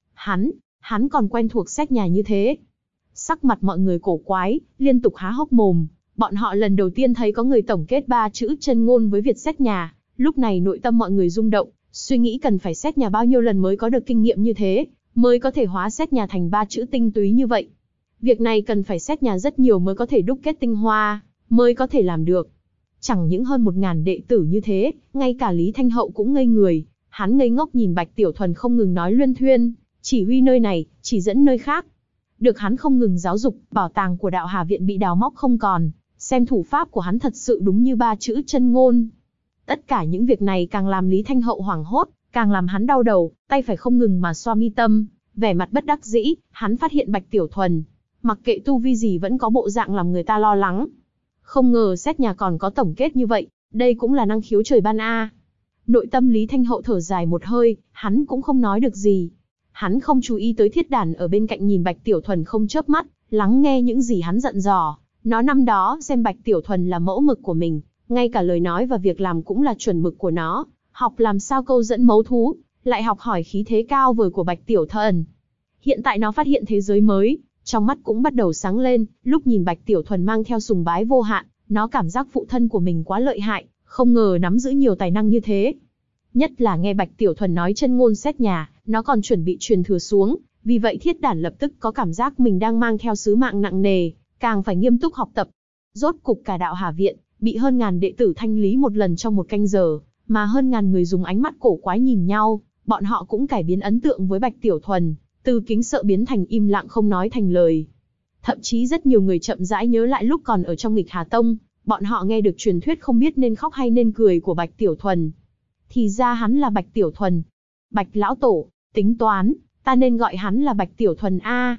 Hắn còn quen thuộc xét nhà như thế. Sắc mặt mọi người cổ quái, liên tục há hốc mồm, bọn họ lần đầu tiên thấy có người tổng kết 3 chữ chân ngôn với việc xét nhà, lúc này nội tâm mọi người rung động, suy nghĩ cần phải xét nhà bao nhiêu lần mới có được kinh nghiệm như thế, mới có thể hóa xét nhà thành 3 chữ tinh túy như vậy. Việc này cần phải xét nhà rất nhiều mới có thể đúc kết tinh hoa, mới có thể làm được. Chẳng những hơn 1000 đệ tử như thế, ngay cả Lý Thanh Hậu cũng ngây người, hắn ngây ngốc nhìn Bạch Tiểu Thuần không ngừng nói luyên thuyên, chỉ huy nơi này, chỉ dẫn nơi khác. Được hắn không ngừng giáo dục, bảo tàng của đạo Hà Viện bị đào móc không còn, xem thủ pháp của hắn thật sự đúng như 3 chữ chân ngôn. Tất cả những việc này càng làm Lý Thanh Hậu hoảng hốt, càng làm hắn đau đầu, tay phải không ngừng mà xoa mi tâm, vẻ mặt bất đắc dĩ. Hắn phát hiện Bạch Tiểu Thuần, mặc kệ tu vi gì vẫn có bộ dạng làm người ta lo lắng. Không ngờ xét nhà còn có tổng kết như vậy, đây cũng là năng khiếu trời ban a. Nội tâm Lý Thanh Hậu thở dài một hơi, hắn cũng không nói được gì. Hắn không chú ý tới Thiết Đản ở bên cạnh nhìn Bạch Tiểu Thuần không chớp mắt, lắng nghe những gì hắn dặn dò. Nó năm đó xem Bạch Tiểu Thuần là mẫu mực của mình, ngay cả lời nói và việc làm cũng là chuẩn mực của nó. Học làm sao câu dẫn mấu thú, lại học hỏi khí thế cao vời của Bạch Tiểu Thuần. Hiện tại nó phát hiện thế giới mới, trong mắt cũng bắt đầu sáng lên, lúc nhìn Bạch Tiểu Thuần mang theo sùng bái vô hạn, nó cảm giác phụ thân của mình quá lợi hại, không ngờ nắm giữ nhiều tài năng như thế. Nhất là nghe Bạch Tiểu Thuần nói chân ngôn xét nhà, nó còn chuẩn bị truyền thừa xuống, vì vậy Thiết Đản lập tức có cảm giác mình đang mang theo sứ mạng nặng nề, càng phải nghiêm túc học tập. Rốt cục cả đạo Hà Viện bị hơn ngàn đệ tử thanh lý một lần trong một canh giờ, mà hơn ngàn người dùng ánh mắt cổ quái nhìn nhau, bọn họ cũng cải biến ấn tượng với Bạch Tiểu Thuần, từ kính sợ biến thành im lặng không nói thành lời. Thậm chí rất nhiều người chậm rãi nhớ lại lúc còn ở trong Nghịch Hà Tông, bọn họ nghe được truyền thuyết không biết nên khóc hay nên cười của Bạch Tiểu Thuần. Thì ra hắn là Bạch Tiểu Thuần. Bạch lão tổ, tính toán, ta nên gọi hắn là Bạch Tiểu Thuần a.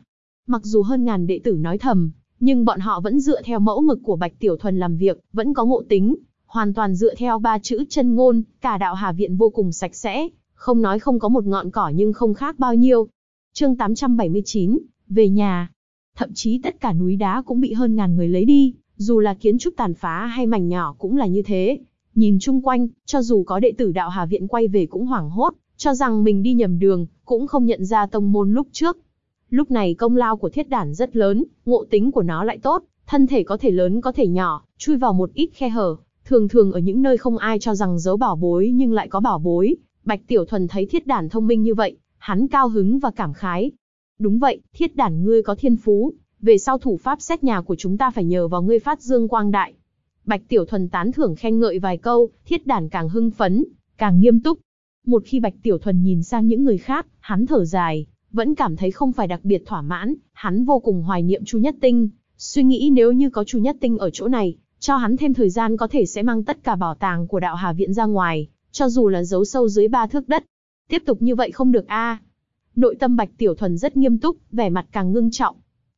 Mặc dù hơn ngàn đệ tử nói thầm, nhưng bọn họ vẫn dựa theo mẫu mực của Bạch Tiểu Thuần làm việc, vẫn có ngộ tính, hoàn toàn dựa theo 3 chữ chân ngôn, cả đạo Hà Viện vô cùng sạch sẽ, không nói không có một ngọn cỏ nhưng không khác bao nhiêu. Chương 879, về nhà. Thậm chí tất cả núi đá cũng bị hơn ngàn người lấy đi, dù là kiến trúc tàn phá hay mảnh nhỏ cũng là như thế. Nhìn chung quanh, cho dù có đệ tử đạo Hà Viện quay về cũng hoảng hốt, cho rằng mình đi nhầm đường, cũng không nhận ra tông môn lúc trước. Lúc này công lao của thiết đản rất lớn, ngộ tính của nó lại tốt, thân thể có thể lớn có thể nhỏ, chui vào một ít khe hở, thường thường ở những nơi không ai cho rằng giấu bảo bối nhưng lại có bảo bối. Bạch Tiểu Thuần thấy thiết đản thông minh như vậy, hắn cao hứng và cảm khái. Đúng vậy, thiết đản ngươi có thiên phú, về sau thủ pháp xét nhà của chúng ta phải nhờ vào ngươi phát dương quang đại. Bạch Tiểu Thuần tán thưởng khen ngợi vài câu, thiết đản càng hưng phấn, càng nghiêm túc. Một khi Bạch Tiểu Thuần nhìn sang những người khác, hắn thở dài, vẫn cảm thấy không phải đặc biệt thỏa mãn, hắn vô cùng hoài niệm Chu Nhất Tinh, suy nghĩ nếu như có Chu Nhất Tinh ở chỗ này, cho hắn thêm thời gian có thể sẽ mang tất cả bảo tàng của đạo Hà Viện ra ngoài, cho dù là giấu sâu dưới 3 thước đất. Tiếp tục như vậy không được a. Nội tâm Bạch Tiểu Thuần rất nghiêm túc, vẻ mặt càng ngưng trọng.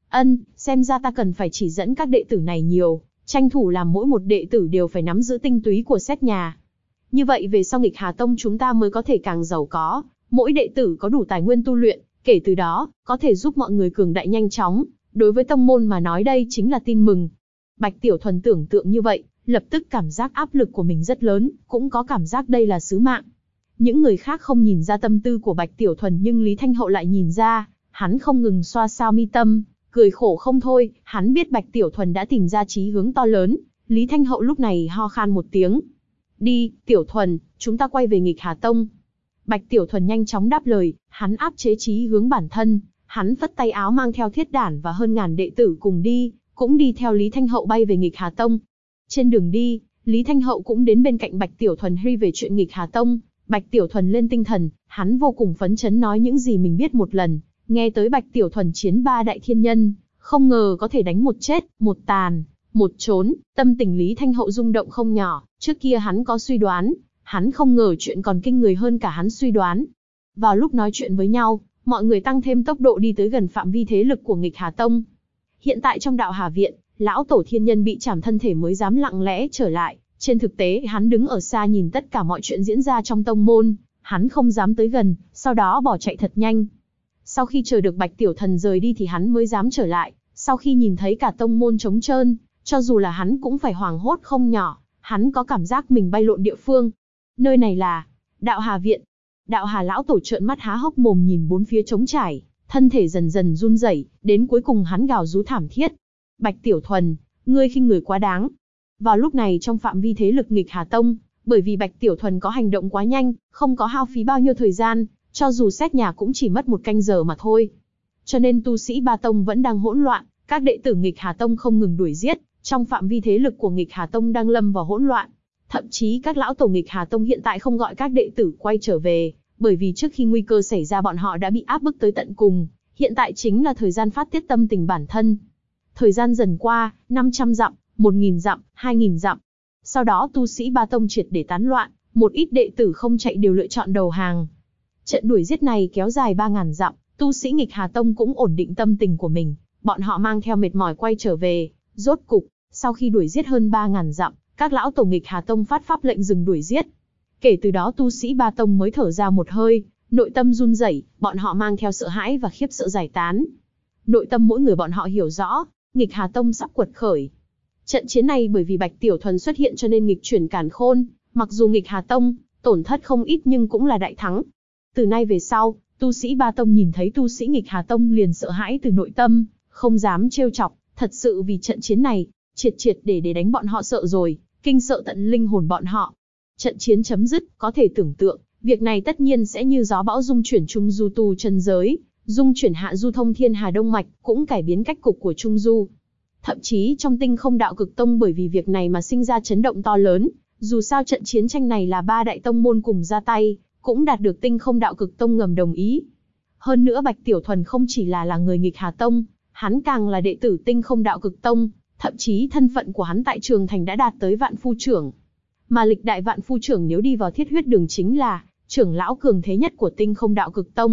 Xem ra ta cần phải chỉ dẫn các đệ tử này nhiều, tranh thủ làm mỗi một đệ tử đều phải nắm giữ tinh túy của xét nhà. Như vậy về sau Nghịch Hà Tông chúng ta mới có thể càng giàu có, mỗi đệ tử có đủ tài nguyên tu luyện, kể từ đó, có thể giúp mọi người cường đại nhanh chóng. Đối với tông môn mà nói đây chính là tin mừng. Bạch Tiểu Thuần tưởng tượng như vậy, lập tức cảm giác áp lực của mình rất lớn, cũng có cảm giác đây là sứ mạng. Những người khác không nhìn ra tâm tư của Bạch Tiểu Thuần nhưng Lý Thanh Hậu lại nhìn ra, hắn không ngừng xoa xoa mi tâm, cười khổ không thôi, hắn biết Bạch Tiểu Thuần đã tìm ra chí hướng to lớn. Lý Thanh Hậu lúc này ho khan một tiếng. Đi, Tiểu Thuần, chúng ta quay về Nghịch Hà Tông. Bạch Tiểu Thuần nhanh chóng đáp lời, hắn áp chế chí hướng bản thân, hắn phất tay áo mang theo thiết đản và hơn ngàn đệ tử cùng đi, cũng đi theo Lý Thanh Hậu bay về Nghịch Hà Tông. Trên đường đi, Lý Thanh Hậu cũng đến bên cạnh Bạch Tiểu Thuần huy về chuyện Nghịch Hà Tông. Bạch Tiểu Thuần lên tinh thần, hắn vô cùng phấn chấn nói những gì mình biết một lần, nghe tới Bạch Tiểu Thuần chiến 3 đại thiên nhân, không ngờ có thể đánh một chết, một tàn, một trốn, tâm tình Lý Thanh Hậu rung động không nhỏ, trước kia hắn có suy đoán, hắn không ngờ chuyện còn kinh người hơn cả hắn suy đoán. Vào lúc nói chuyện với nhau, mọi người tăng thêm tốc độ đi tới gần phạm vi thế lực của Nghịch Hà Tông. Hiện tại trong đạo Hà Viện, lão tổ thiên nhân bị chảm thân thể mới dám lặng lẽ trở lại, trên thực tế hắn đứng ở xa nhìn tất cả mọi chuyện diễn ra trong tông môn, hắn không dám tới gần, sau đó bỏ chạy thật nhanh. Sau khi chờ được Bạch Tiểu Thuần rời đi thì hắn mới dám trở lại, sau khi nhìn thấy cả tông môn trống trơn, cho dù là hắn cũng phải hoảng hốt không nhỏ, hắn có cảm giác mình bay lộn địa phương. Nơi này là đạo Hà Viện. Đạo Hà lão tổ trợn mắt há hốc mồm nhìn bốn phía trống trải, thân thể dần dần run rẩy, đến cuối cùng hắn gào rú thảm thiết. Bạch Tiểu Thuần, ngươi khinh người quá đáng. Vào lúc này trong phạm vi thế lực Nghịch Hà Tông, bởi vì Bạch Tiểu Thuần có hành động quá nhanh, không có hao phí bao nhiêu thời gian, cho dù xét nhà cũng chỉ mất 1 canh giờ mà thôi. Cho nên tu sĩ ba tông vẫn đang hỗn loạn, các đệ tử Nghịch Hà Tông không ngừng đuổi giết, trong phạm vi thế lực của Nghịch Hà Tông đang lâm vào hỗn loạn. Thậm chí các lão tổ Nghịch Hà Tông hiện tại không gọi các đệ tử quay trở về, bởi vì trước khi nguy cơ xảy ra bọn họ đã bị áp bức tới tận cùng, hiện tại chính là thời gian phát tiết tâm tình bản thân. Thời gian dần qua, 500 dặm, 1000 dặm, 2000 dặm. Sau đó tu sĩ ba tông triệt để tán loạn, một ít đệ tử không chạy đều lựa chọn đầu hàng. Trận đuổi giết này kéo dài 3000 dặm, tu sĩ Nghịch Hà Tông cũng ổn định tâm tình của mình, bọn họ mang theo mệt mỏi quay trở về. Rốt cục, sau khi đuổi giết hơn 3000 dặm, các lão tổ Nghịch Hà Tông phát pháp lệnh dừng đuổi giết. Kể từ đó tu sĩ ba tông mới thở ra một hơi, nội tâm run rẩy, bọn họ mang theo sợ hãi và khiếp sợ giải tán. Nội tâm mỗi người bọn họ hiểu rõ, Nghịch Hà Tông sắp quật khởi. Trận chiến này bởi vì Bạch Tiểu Thuần xuất hiện cho nên nghịch chuyển càn khôn, mặc dù Nghịch Hà Tông tổn thất không ít nhưng cũng là đại thắng. Từ nay về sau, tu sĩ ba tông nhìn thấy tu sĩ Nghịch Hà Tông liền sợ hãi từ nội tâm, không dám trêu chọc, thật sự vì trận chiến này, triệt để đánh bọn họ sợ rồi, kinh sợ tận linh hồn bọn họ. Trận chiến chấm dứt, có thể tưởng tượng, việc này tất nhiên sẽ như gió bão dung chuyển Trung Du tu chân giới, dung chuyển hạ du thông thiên hà đông mạch, cũng cải biến cách cục của Trung Du. Thậm chí trong Tinh Không Đạo Cực Tông bởi vì việc này mà sinh ra chấn động to lớn, dù sao trận chiến tranh này là 3 đại tông môn cùng ra tay, cũng đạt được Tinh Không Đạo Cực Tông ngầm đồng ý. Hơn nữa Bạch Tiểu Thuần không chỉ là người Nghịch Hà Tông, hắn càng là đệ tử Tinh Không Đạo Cực Tông, thậm chí thân phận của hắn tại Trường Thành đã đạt tới vạn phu trưởng. Mà lịch đại vạn phu trưởng nếu đi vào thiết huyết đường chính là trưởng lão cường thế nhất của Tinh Không Đạo Cực Tông,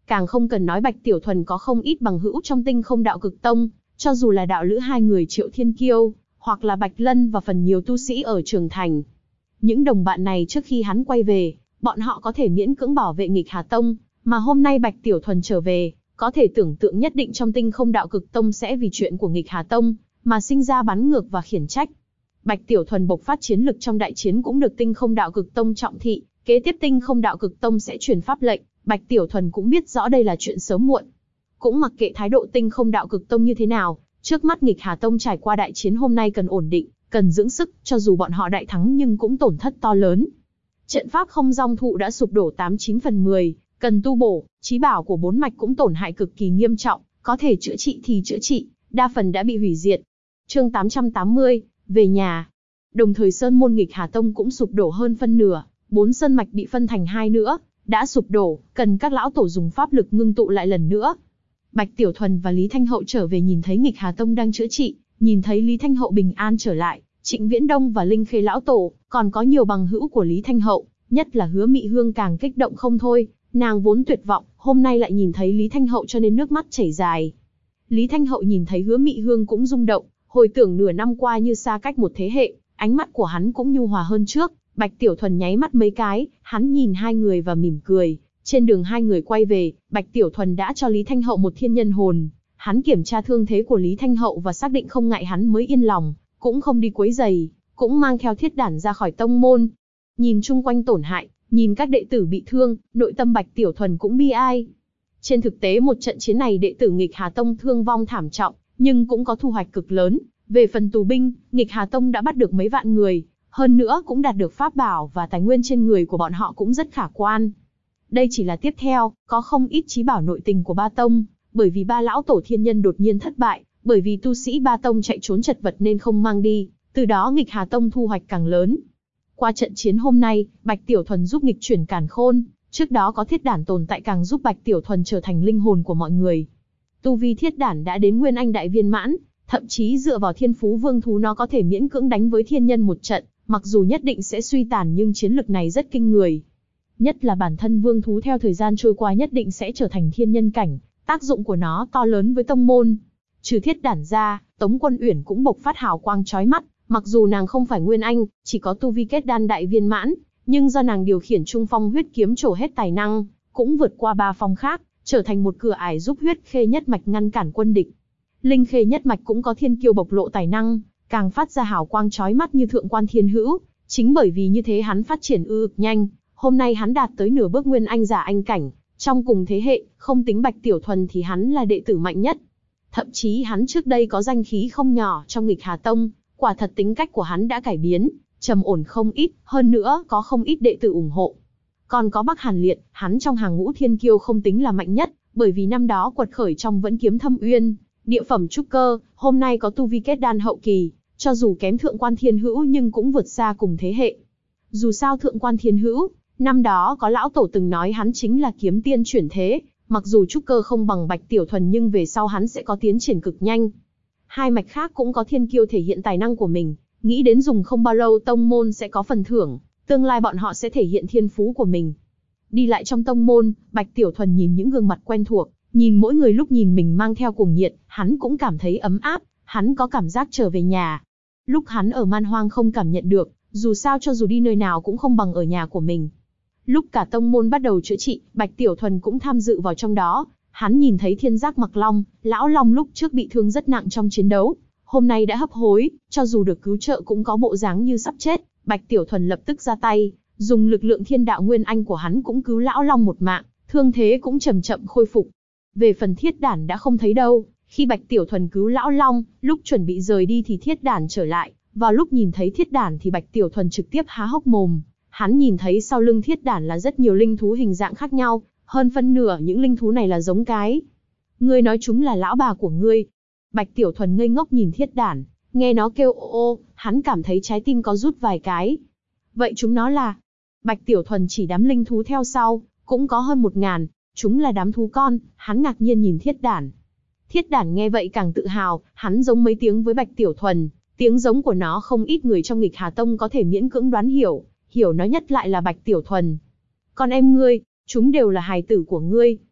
Càng không cần nói Bạch Tiểu Thuần có không ít bằng hữu trong Tinh Không Đạo Cực Tông, cho dù là đạo lữ hai người Triệu Thiên Kiêu, hoặc là Bạch Lân và phần nhiều tu sĩ ở Trường Thành. Những đồng bạn này trước khi hắn quay về, bọn họ có thể miễn cưỡng bảo vệ Nghịch Hà Tông, mà hôm nay Bạch Tiểu Thuần trở về, có thể tưởng tượng nhất định trong Tinh Không Đạo Cực Tông sẽ vì chuyện của Nghịch Hà Tông mà sinh ra bắn ngược và khiển trách. Bạch Tiểu Thuần bộc phát chiến lực trong đại chiến cũng được Tinh Không Đạo Cực Tông trọng thị, kế tiếp Tinh Không Đạo Cực Tông sẽ truyền pháp lệnh, Bạch Tiểu Thuần cũng biết rõ đây là chuyện sớm muộn. Cũng mặc kệ thái độ Tinh Không Đạo Cực Tông như thế nào, trước mắt Nghịch Hà Tông trải qua đại chiến hôm nay cần ổn định, cần dưỡng sức, cho dù bọn họ đại thắng nhưng cũng tổn thất to lớn. Trận pháp Không Dong Thụ đã sụp đổ 89/10, cần tu bổ, chí bảo của 4 mạch cũng tổn hại cực kỳ nghiêm trọng, có thể chữa trị thì chữa trị, đa phần đã bị hủy diệt. Chương 880, về nhà. Đồng thời Sơn môn Nghịch Hà Tông cũng sụp đổ hơn phân nửa, 4 sơn mạch bị phân thành 2 nữa, đã sụp đổ, cần các lão tổ dùng pháp lực ngưng tụ lại lần nữa. Bạch Tiểu Thuần và Lý Thanh Hậu trở về nhìn thấy Nghịch Hà Tông đang chữa trị, nhìn thấy Lý Thanh Hậu bình an trở lại, Trịnh Viễn Đông và Linh Khê lão tổ, còn có nhiều bằng hữu của Lý Thanh Hậu, nhất là Hứa Mị Hương càng kích động không thôi, nàng vốn tuyệt vọng, hôm nay lại nhìn thấy Lý Thanh Hậu cho nên nước mắt chảy dài. Lý Thanh Hậu nhìn thấy Hứa Mị Hương cũng rung động, hồi tưởng nửa năm qua như xa cách một thế hệ, ánh mắt của hắn cũng nhu hòa hơn trước. Bạch Tiểu Thuần nháy mắt mấy cái, hắn nhìn hai người và mỉm cười. Trên đường hai người quay về, Bạch Tiểu Thuần đã cho Lý Thanh Hậu một thiên nhân hồn. Hắn kiểm tra thương thế của Lý Thanh Hậu và xác định không ngại hắn mới yên lòng, cũng không đi quấy giày, cũng mang theo thiết đản ra khỏi tông môn. Nhìn chung quanh tổn hại, nhìn các đệ tử bị thương, nội tâm Bạch Tiểu Thuần cũng bi ai. Trên thực tế một trận chiến này đệ tử Nghịch Hà Tông thương vong thảm trọng, nhưng cũng có thu hoạch cực lớn. Về phần tù binh, Nghịch Hà Tông đã bắt được mấy vạn người, hơn nữa cũng đạt được pháp bảo và tài nguyên trên người của bọn họ cũng rất khả quan. Đây chỉ là tiếp theo, có không ít chí bảo nội tình của ba tông, bởi vì ba lão tổ thiên nhân đột nhiên thất bại, bởi vì tu sĩ ba tông chạy trốn chật vật nên không mang đi, từ đó Nghịch Hà Tông thu hoạch càng lớn. Qua trận chiến hôm nay, Bạch Tiểu Thuần giúp nghịch chuyển càn khôn, trước đó có thiết đản tồn tại càng giúp Bạch Tiểu Thuần trở thành linh hồn của mọi người. Tu vi thiết đản đã đến Nguyên Anh đại viên mãn, thậm chí dựa vào thiên phú vương thú nó có thể miễn cưỡng đánh với thiên nhân một trận, mặc dù nhất định sẽ suy tàn nhưng chiến lực này rất kinh người. Nhất là bản thân vương thú theo thời gian trôi qua nhất định sẽ trở thành thiên nhân cảnh, tác dụng của nó to lớn với tông môn. Trừ thiết đản ra, Tống Quân Uyển cũng bộc phát hào quang chói mắt, mặc dù nàng không phải Nguyên Anh, chỉ có tu vi kết đan đại viên mãn, nhưng do nàng điều khiển trung phong huyết kiếm trổ hết tài năng, cũng vượt qua ba phong khác, trở thành một cửa ải giúp huyết khê nhất mạch ngăn cản quân địch. Linh khê nhất mạch cũng có thiên kiêu bộc lộ tài năng, càng phát ra hào quang chói mắt như thượng quan thiên hữu, chính bởi vì như thế hắn phát triển ư ực nhanh, hôm nay hắn đạt tới nửa bước Nguyên Anh giả anh cảnh, trong cùng thế hệ, không tính Bạch Tiểu Thuần thì hắn là đệ tử mạnh nhất. Thậm chí hắn trước đây có danh khí không nhỏ trong Nghịch Hà Tông, quả thật tính cách của hắn đã cải biến, trầm ổn không ít, hơn nữa có không ít đệ tử ủng hộ. Còn có Bắc Hàn Liệt, hắn trong hàng ngũ thiên kiêu không tính là mạnh nhất, bởi vì năm đó quật khởi trong Vẫn Kiếm Thâm Uyên, địa phẩm trúc cơ, hôm nay có tu vi kết đan hậu kỳ, cho dù kém thượng quan thiên hữu nhưng cũng vượt xa cùng thế hệ. Dù sao thượng quan thiên hữu, năm đó có lão tổ từng nói hắn chính là kiếm tiên chuyển thế, mặc dù trúc cơ không bằng Bạch Tiểu Thuần nhưng về sau hắn sẽ có tiến triển cực nhanh. Hai mạch khác cũng có thiên kiêu thể hiện tài năng của mình, nghĩ đến dùng không bao lâu tông môn sẽ có phần thưởng, tương lai bọn họ sẽ thể hiện thiên phú của mình. Đi lại trong tông môn, Bạch Tiểu Thuần nhìn những gương mặt quen thuộc, nhìn mỗi người lúc nhìn mình mang theo cuồng nhiệt, hắn cũng cảm thấy ấm áp, hắn có cảm giác trở về nhà. Lúc hắn ở Man Hoang không cảm nhận được, dù sao cho dù đi nơi nào cũng không bằng ở nhà của mình. Lúc cả tông môn bắt đầu chữa trị, Bạch Tiểu Thuần cũng tham dự vào trong đó. Hắn nhìn thấy Thiên Giác Mặc Long, lão long lúc trước bị thương rất nặng trong chiến đấu, hôm nay đã hấp hối, cho dù được cứu trợ cũng có bộ dáng như sắp chết. Bạch Tiểu Thuần lập tức ra tay, dùng lực lượng thiên đạo nguyên anh của hắn cũng cứu lão long một mạng, thương thế cũng chậm chậm khôi phục. Về phần thiết đản đã không thấy đâu, khi Bạch Tiểu Thuần cứu lão long, lúc chuẩn bị rời đi thì thiết đản trở lại, vào lúc nhìn thấy thiết đản thì Bạch Tiểu Thuần trực tiếp há hốc mồm. Hắn nhìn thấy sau lưng thiết đản là rất nhiều linh thú hình dạng khác nhau, hơn phân nửa những linh thú này là giống cái. Ngươi nói chúng là lão bà của ngươi. Bạch Tiểu Thuần ngây ngốc nhìn thiết đản, nghe nó kêu ô ô, hắn cảm thấy trái tim có rút vài cái. Vậy chúng nó là? Bạch Tiểu Thuần chỉ đám linh thú theo sau, cũng có hơn 1000, chúng là đám thú con, hắn ngạc nhiên nhìn thiết đản. Thiết đản nghe vậy càng tự hào, hắn giống mấy tiếng với Bạch Tiểu Thuần, tiếng giống của nó không ít người trong Nghịch Hà Tông có thể miễn cưỡng đoán hiểu, hiểu nó nhất lại là Bạch Tiểu Thuần. Con em ngươi, chúng đều là hài tử của ngươi.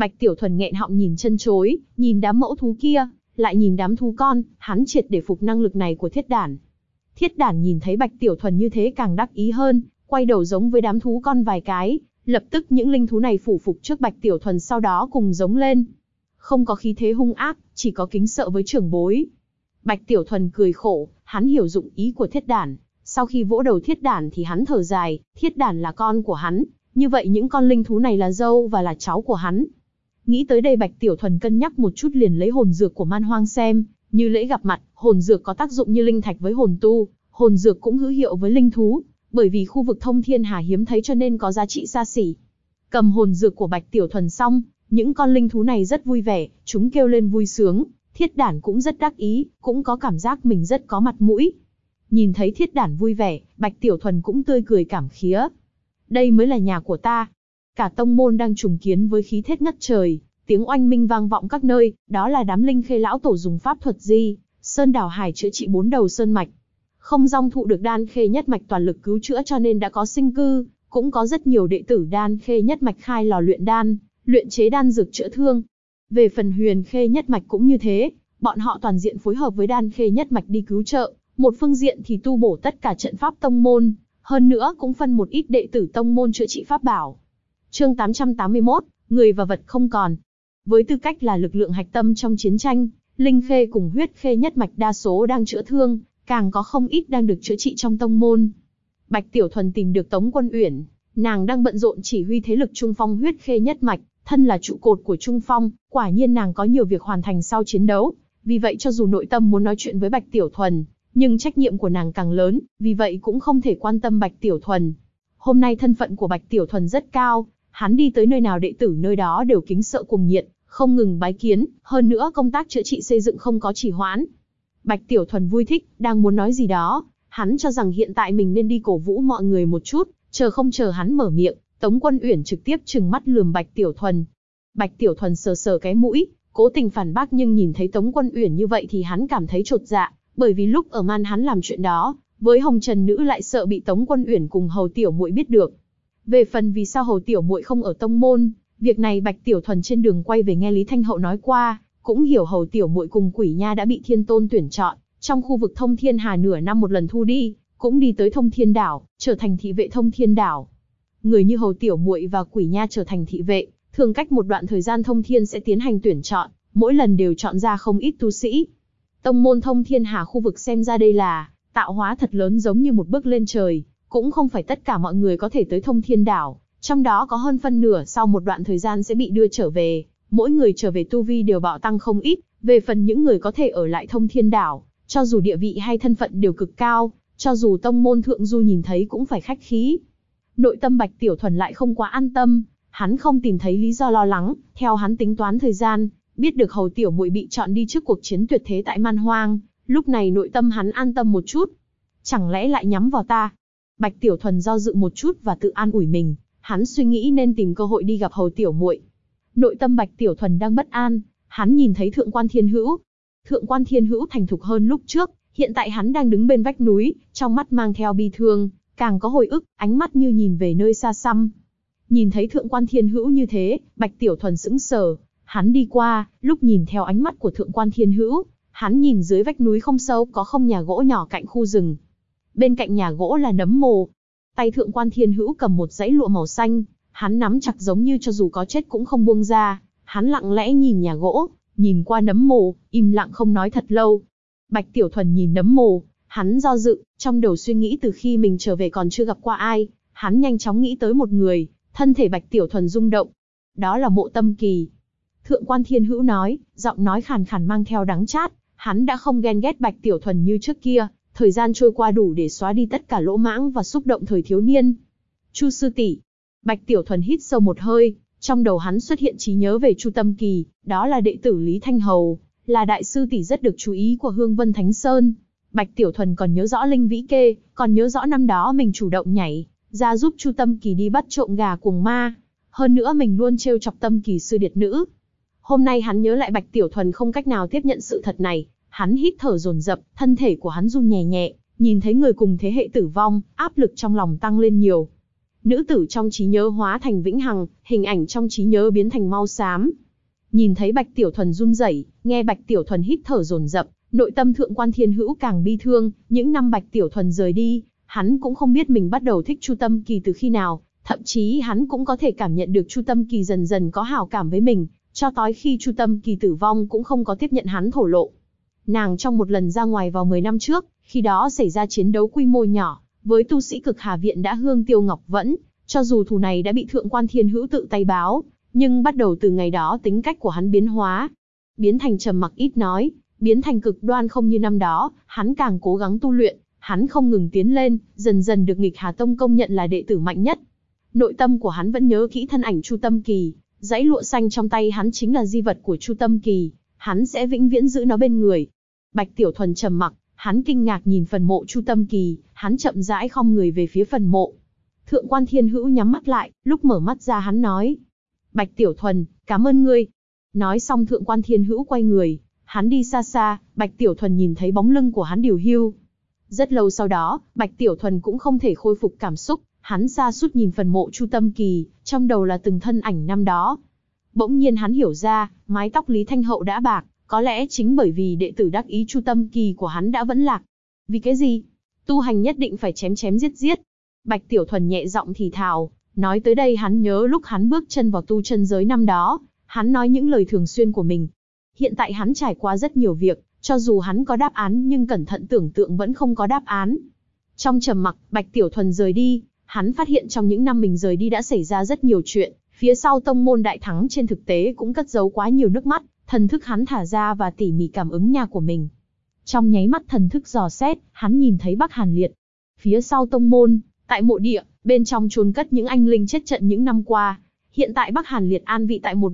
Bạch Tiểu Thuần nghẹn họng nhìn chân chối, nhìn đám mẫu thú kia, lại nhìn đám thú con, hắn triệt để phục năng lực này của Thiết Đản. Thiết Đản nhìn thấy Bạch Tiểu Thuần như thế càng đắc ý hơn, quay đầu giống với đám thú con vài cái, lập tức những linh thú này phủ phục trước Bạch Tiểu Thuần sau đó cùng giống lên. Không có khí thế hung ác, chỉ có kính sợ với trưởng bối. Bạch Tiểu Thuần cười khổ, hắn hiểu dụng ý của Thiết Đản. Sau khi vỗ đầu Thiết Đản thì hắn thở dài, Thiết Đản là con của hắn, như vậy những con linh thú này là dâu và là cháu của hắn. Nghĩ tới đây Bạch Tiểu Thuần cân nhắc một chút liền lấy hồn dược của Man Hoang xem, như lễ gặp mặt, hồn dược có tác dụng như linh thạch với hồn tu, hồn dược cũng hữu hiệu với linh thú, bởi vì khu vực thông thiên hà hiếm thấy cho nên có giá trị xa xỉ. Cầm hồn dược của Bạch Tiểu Thuần xong, những con linh thú này rất vui vẻ, chúng kêu lên vui sướng, Thiết Đản cũng rất đắc ý, cũng có cảm giác mình rất có mặt mũi. Nhìn thấy Thiết Đản vui vẻ, Bạch Tiểu Thuần cũng tươi cười cảm khía. Đây mới là nhà của ta. Cả tông môn đang trùng kiến với khí thế ngất trời, tiếng oanh minh vang vọng các nơi, đó là đám linh khê lão tổ dùng pháp thuật di, sơn đảo hải chữa trị 4 đầu sơn mạch. Không dòng thụ được đan khê nhất mạch toàn lực cứu chữa cho nên đã có sinh cư, cũng có rất nhiều đệ tử đan khê nhất mạch khai lò luyện đan, luyện chế đan dược chữa thương. Về phần huyền khê nhất mạch cũng như thế, bọn họ toàn diện phối hợp với đan khê nhất mạch đi cứu trợ, một phương diện thì tu bổ tất cả trận pháp tông môn, hơn nữa cũng phân một ít đệ tử tông môn chữa trị pháp bảo. Chương 881, người và vật không còn. Với tư cách là lực lượng hạch tâm trong chiến tranh, linh khê cùng huyết khê nhất mạch đa số đang chữa thương, càng có không ít đang được chữa trị trong tông môn. Bạch Tiểu Thuần tìm được Tống Quân Uyển, nàng đang bận rộn chỉ huy thế lực Trung Phong huyết khê nhất mạch, thân là trụ cột của Trung Phong, quả nhiên nàng có nhiều việc hoàn thành sau chiến đấu, vì vậy cho dù nội tâm muốn nói chuyện với Bạch Tiểu Thuần, nhưng trách nhiệm của nàng càng lớn, vì vậy cũng không thể quan tâm Bạch Tiểu Thuần. Hôm nay thân phận của Bạch Tiểu Thuần rất cao, hắn đi tới nơi nào đệ tử nơi đó đều kính sợ cuồng nhiệt, không ngừng bái kiến, hơn nữa công tác chữa trị xây dựng không có trì hoãn. Bạch Tiểu Thuần vui thích, đang muốn nói gì đó, hắn cho rằng hiện tại mình nên đi cổ vũ mọi người một chút, không chờ hắn mở miệng, Tống Quân Uyển trực tiếp trừng mắt lườm Bạch Tiểu Thuần. Bạch Tiểu Thuần sờ sờ cái mũi, cố tình phản bác nhưng nhìn thấy Tống Quân Uyển như vậy thì hắn cảm thấy chột dạ, bởi vì lúc ở Man hắn làm chuyện đó, với Hồng Trần Nữ lại sợ bị Tống Quân Uyển cùng Hầu Tiểu Muội biết được. Về phần vì sao Hầu Tiểu Muội không ở tông môn, việc này Bạch Tiểu Thuần trên đường quay về nghe Lý Thanh Hậu nói qua, cũng hiểu Hầu Tiểu Muội cùng Quỷ Nha đã bị Thiên Tôn tuyển chọn, trong khu vực Thông Thiên Hà nửa năm một lần thu đi, cũng đi tới Thông Thiên Đảo, trở thành thị vệ Thông Thiên Đảo. Người như Hầu Tiểu Muội và Quỷ Nha trở thành thị vệ, thường cách một đoạn thời gian Thông Thiên sẽ tiến hành tuyển chọn, mỗi lần đều chọn ra không ít tu sĩ. Tông môn Thông Thiên Hà khu vực xem ra đây là tạo hóa thật lớn, giống như một bước lên trời, cũng không phải tất cả mọi người có thể tới Thông Thiên Đảo, trong đó có hơn phân nửa sau một đoạn thời gian sẽ bị đưa trở về, mỗi người trở về tu vi đều bạo tăng không ít, về phần những người có thể ở lại Thông Thiên Đảo, cho dù địa vị hay thân phận đều cực cao, cho dù tông môn thượng du nhìn thấy cũng phải khách khí. Nội tâm Bạch Tiểu Thuần lại không quá an tâm, hắn không tìm thấy lý do lo lắng, theo hắn tính toán thời gian, biết được Hầu Tiểu Muội bị chọn đi trước cuộc chiến tuyệt thế tại Man Hoang, lúc này nội tâm hắn an tâm một chút. Chẳng lẽ lại nhắm vào ta? Bạch Tiểu Thuần do dự một chút và tự an ủi mình, hắn suy nghĩ nên tìm cơ hội đi gặp Hầu Tiểu Muội. Nội tâm Bạch Tiểu Thuần đang bất an, hắn nhìn thấy Thượng Quan Thiên Hữu. Thượng Quan Thiên Hữu thành thục hơn lúc trước, hiện tại hắn đang đứng bên vách núi, trong mắt mang theo bi thương, càng có hồi ức, ánh mắt như nhìn về nơi xa xăm. Nhìn thấy Thượng Quan Thiên Hữu như thế, Bạch Tiểu Thuần sững sờ, hắn đi qua, lúc nhìn theo ánh mắt của Thượng Quan Thiên Hữu, hắn nhìn dưới vách núi không sâu có không nhà gỗ nhỏ cạnh khu rừng. Bên cạnh nhà gỗ là nấm mồ. Tay Thượng Quan Thiên Hữu cầm một dãy lụa màu xanh, hắn nắm chặt giống như cho dù có chết cũng không buông ra, hắn lặng lẽ nhìn nhà gỗ, nhìn qua nấm mồ, im lặng không nói thật lâu. Bạch Tiểu Thuần nhìn nấm mồ, hắn do dự, trong đầu suy nghĩ từ khi mình trở về còn chưa gặp qua ai, hắn nhanh chóng nghĩ tới một người, thân thể Bạch Tiểu Thuần rung động. Đó là Mộ Tâm Kỳ. Thượng Quan Thiên Hữu nói, giọng nói khàn khàn mang theo đắng chát, hắn đã không ghen ghét Bạch Tiểu Thuần như trước kia, thời gian trôi qua đủ để xóa đi tất cả lỗ mãng và xúc động thời thiếu niên. Chu sư tỷ. Bạch Tiểu Thuần hít sâu một hơi, trong đầu hắn xuất hiện trí nhớ về Chu Tâm Kỳ, đó là đệ tử Lý Thanh Hầu, là đại sư tỷ rất được chú ý của Hương Vân Thánh Sơn. Bạch Tiểu Thuần còn nhớ rõ Linh Vĩ Kê, còn nhớ rõ năm đó mình chủ động nhảy ra giúp Chu Tâm Kỳ đi bắt trộm gà cuồng ma, hơn nữa mình luôn trêu chọc Tâm Kỳ sư điệt nữ. Hôm nay hắn nhớ lại Bạch Tiểu Thuần không cách nào tiếp nhận sự thật này, hắn hít thở dồn dập, thân thể của hắn run nhẹ nhẹ, nhìn thấy người cùng thế hệ tử vong, áp lực trong lòng tăng lên nhiều. nữ tử trong trí nhớ hóa thành vĩnh hằng, hình ảnh trong trí nhớ biến thành mau xám. Nhìn thấy Bạch Tiểu Thuần run rẩy, nghe Bạch Tiểu Thuần hít thở dồn dập, nội tâm Thượng Quan Thiên Hữu càng bi thương. Những năm Bạch Tiểu Thuần rời đi, hắn cũng không biết mình bắt đầu thích Chu Tâm Kỳ từ khi nào, thậm chí hắn cũng có thể cảm nhận được Chu Tâm Kỳ dần dần có hảo cảm với mình, cho tới khi Chu Tâm Kỳ tử vong cũng không có tiếp nhận hắn thổ lộ. Nàng trong một lần ra ngoài vào 10 năm trước, khi đó xảy ra chiến đấu quy mô nhỏ, với tu sĩ Cực Hà Viện đã hương tiêu ngọc vẫn, cho dù thù này đã bị Thượng Quan Thiên Hữu tự tay báo, nhưng bắt đầu từ ngày đó tính cách của hắn biến hóa, biến thành trầm mặc ít nói, biến thành cực đoan không như năm đó. Hắn càng cố gắng tu luyện, hắn không ngừng tiến lên, dần dần được Nghịch Hà Tông công nhận là đệ tử mạnh nhất. Nội tâm của hắn vẫn nhớ kỹ thân ảnh Chu Tâm Kỳ, dãy lụa xanh trong tay hắn chính là di vật của Chu Tâm Kỳ, hắn sẽ vĩnh viễn giữ nó bên người. Bạch Tiểu Thuần trầm mặc, hắn kinh ngạc nhìn phần mộ Chu Tâm Kỳ, hắn chậm rãi khom người về phía phần mộ. Thượng Quan Thiên Hữu nhắm mắt lại, lúc mở mắt ra hắn nói: Bạch Tiểu Thuần, cảm ơn ngươi. Nói xong Thượng Quan Thiên Hữu quay người, hắn đi xa xa. Bạch Tiểu Thuần nhìn thấy bóng lưng của hắn điều hưu. Rất lâu sau đó, Bạch Tiểu Thuần cũng không thể khôi phục cảm xúc, hắn sa sút nhìn phần mộ Chu Tâm Kỳ, trong đầu là từng thân ảnh năm đó. Bỗng nhiên hắn hiểu ra, mái tóc Lý Thanh Hậu đã bạc, có lẽ chính bởi vì đệ tử đắc ý Chu Tâm Kỳ của hắn đã vẫn lạc. Vì cái gì? Tu hành nhất định phải chém chém giết giết. Bạch Tiểu Thuần nhẹ giọng thì thào, nói tới đây hắn nhớ lúc hắn bước chân vào tu chân giới năm đó, hắn nói những lời thường xuyên của mình. Hiện tại hắn trải qua rất nhiều việc, cho dù hắn có đáp án nhưng cẩn thận tưởng tượng vẫn không có đáp án. Trong trầm mặc, Bạch Tiểu Thuần rời đi, hắn phát hiện trong những năm mình rời đi đã xảy ra rất nhiều chuyện, phía sau tông môn đại thắng trên thực tế cũng cất giấu quá nhiều nước mắt, thần thức hắn thả ra và tỉ mỉ cảm ứng nhà của mình. Trong nháy mắt thần thức dò xét, hắn nhìn thấy Bắc Hàn Liệt. Phía sau tông môn, tại mộ địa, bên trong chôn cất những anh linh chết trận những năm qua. Hiện tại Bắc Hàn Liệt an vị tại một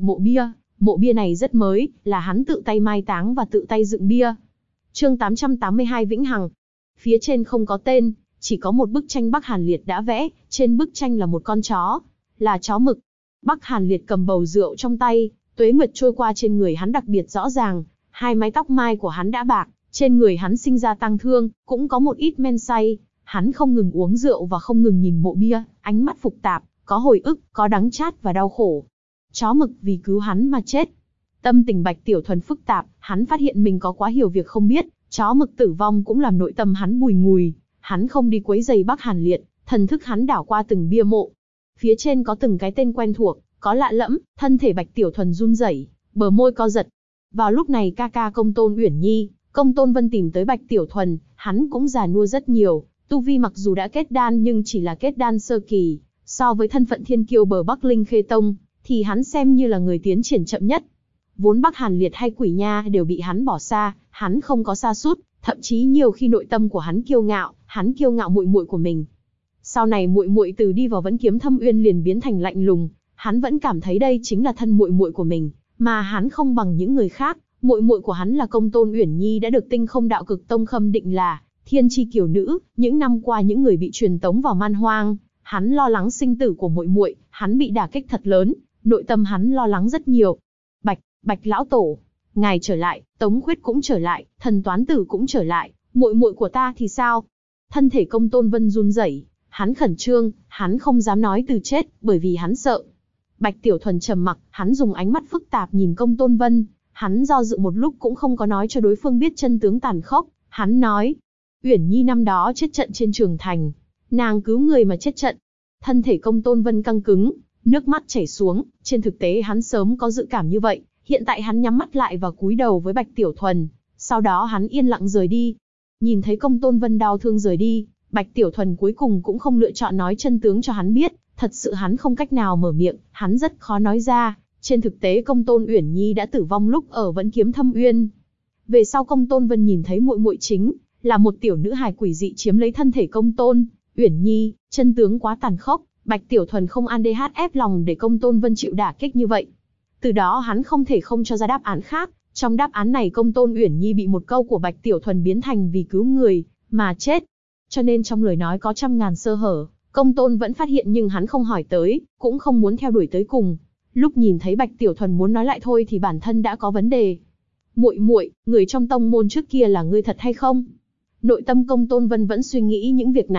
mộ bia này rất mới, là hắn tự tay mai táng và tự tay dựng bia. Chương 882 Vĩnh Hằng. Phía trên không có tên, chỉ có một bức tranh Bắc Hàn Liệt đã vẽ, trên bức tranh là một con chó, là chó mực. Bắc Hàn Liệt cầm bầu rượu trong tay, tuế nguyệt trôi qua trên người hắn đặc biệt rõ ràng, hai mái tóc mai của hắn đã bạc, trên người hắn sinh ra tang thương, cũng có một ít men say. Hắn không ngừng uống rượu và không ngừng nhìn mộ bia, ánh mắt phức tạp, có hồi ức, có đắng chát và đau khổ. Chó mực vì cứu hắn mà chết. Tâm tình Bạch Tiểu Thuần phức tạp, hắn phát hiện mình có quá nhiều việc không biết, chó mực tử vong cũng làm nội tâm hắn bùi ngùi. Hắn không đi quấy rầy Bắc Hàn Liệt, thần thức hắn đảo qua từng bia mộ. Phía trên có từng cái tên quen thuộc, có lạ lẫm, thân thể Bạch Tiểu Thuần run rẩy, bờ môi co giật. Vào lúc này ca ca Công Tôn Uyển Nhi, Công Tôn Vân tìm tới Bạch Tiểu Thuần, hắn cũng già nua rất nhiều. Tu vi mặc dù đã kết đan nhưng chỉ là kết đan sơ kỳ, so với thân phận thiên kiêu bờ Bắc Linh Khê Tông, thì hắn xem như là người tiến triển chậm nhất. Vốn Bắc Hàn Liệt hay Quỷ Nha đều bị hắn bỏ xa, hắn không có sa sút, thậm chí nhiều khi nội tâm của hắn kiêu ngạo muội muội của mình. Sau này muội muội từ đi vào Vẫn Kiếm Thâm Uyên liền biến thành lạnh lùng, hắn vẫn cảm thấy đây chính là thân muội muội của mình, mà hắn không bằng những người khác. Muội muội của hắn là Công Tôn Uyển Nhi đã được Tinh Không Đạo Cực Tông khâm định là thiên chi kiều nữ. Những năm qua những người bị truyền tống vào Man Hoang, hắn lo lắng sinh tử của muội muội, hắn bị đả kích thật lớn, nội tâm hắn lo lắng rất nhiều. Bạch lão tổ, ngài trở lại, Tống Khuyết cũng trở lại, Thần Toán Tử cũng trở lại, muội muội của ta thì sao? Thân thể Công Tôn Vân run rẩy, hắn khẩn trương, hắn không dám nói từ chết, bởi vì hắn sợ. Bạch Tiểu Thuần trầm mặc, hắn dùng ánh mắt phức tạp nhìn Công Tôn Vân, hắn do dự một lúc cũng không có nói cho đối phương biết chân tướng tàn khốc. Hắn nói, Uyển Nhi năm đó chết trận trên Trường Thành, nàng cứu người mà chết trận. Thân thể Công Tôn Vân căng cứng, nước mắt chảy xuống, trên thực tế hắn sớm có dự cảm như vậy, hiện tại hắn nhắm mắt lại và cúi đầu với Bạch Tiểu Thuần, sau đó hắn yên lặng rời đi. Nhìn thấy Công Tôn Vân đau thương rời đi, Bạch Tiểu Thuần cuối cùng cũng không lựa chọn nói chân tướng cho hắn biết, thật sự hắn không cách nào mở miệng, hắn rất khó nói ra. Trên thực tế Công Tôn Uyển Nhi đã tử vong lúc ở Vẫn Kiếm Thâm Uyên. Về sau Công Tôn Vân nhìn thấy muội muội chính là một tiểu nữ hài quỷ dị chiếm lấy thân thể Công Tôn Uyển Nhi, chân tướng quá tàn khốc, Bạch Tiểu Thuần không an ép lòng để Công Tôn Vân chịu đả kích như vậy. Từ đó hắn không thể không cho ra đáp án khác, trong đáp án này Công Tôn Uyển Nhi bị một câu của Bạch Tiểu Thuần biến thành vì cứu người mà chết. Cho nên trong lời nói có trăm ngàn sơ hở, Công Tôn vẫn phát hiện nhưng hắn không hỏi tới, cũng không muốn theo đuổi tới cùng. Lúc nhìn thấy Bạch Tiểu Thuần muốn nói lại thôi thì bản thân đã có vấn đề. Muội muội, người trong tông môn trước kia là ngươi thật hay không? Nội tâm Công Tôn Vân vẫn suy nghĩ những việc này,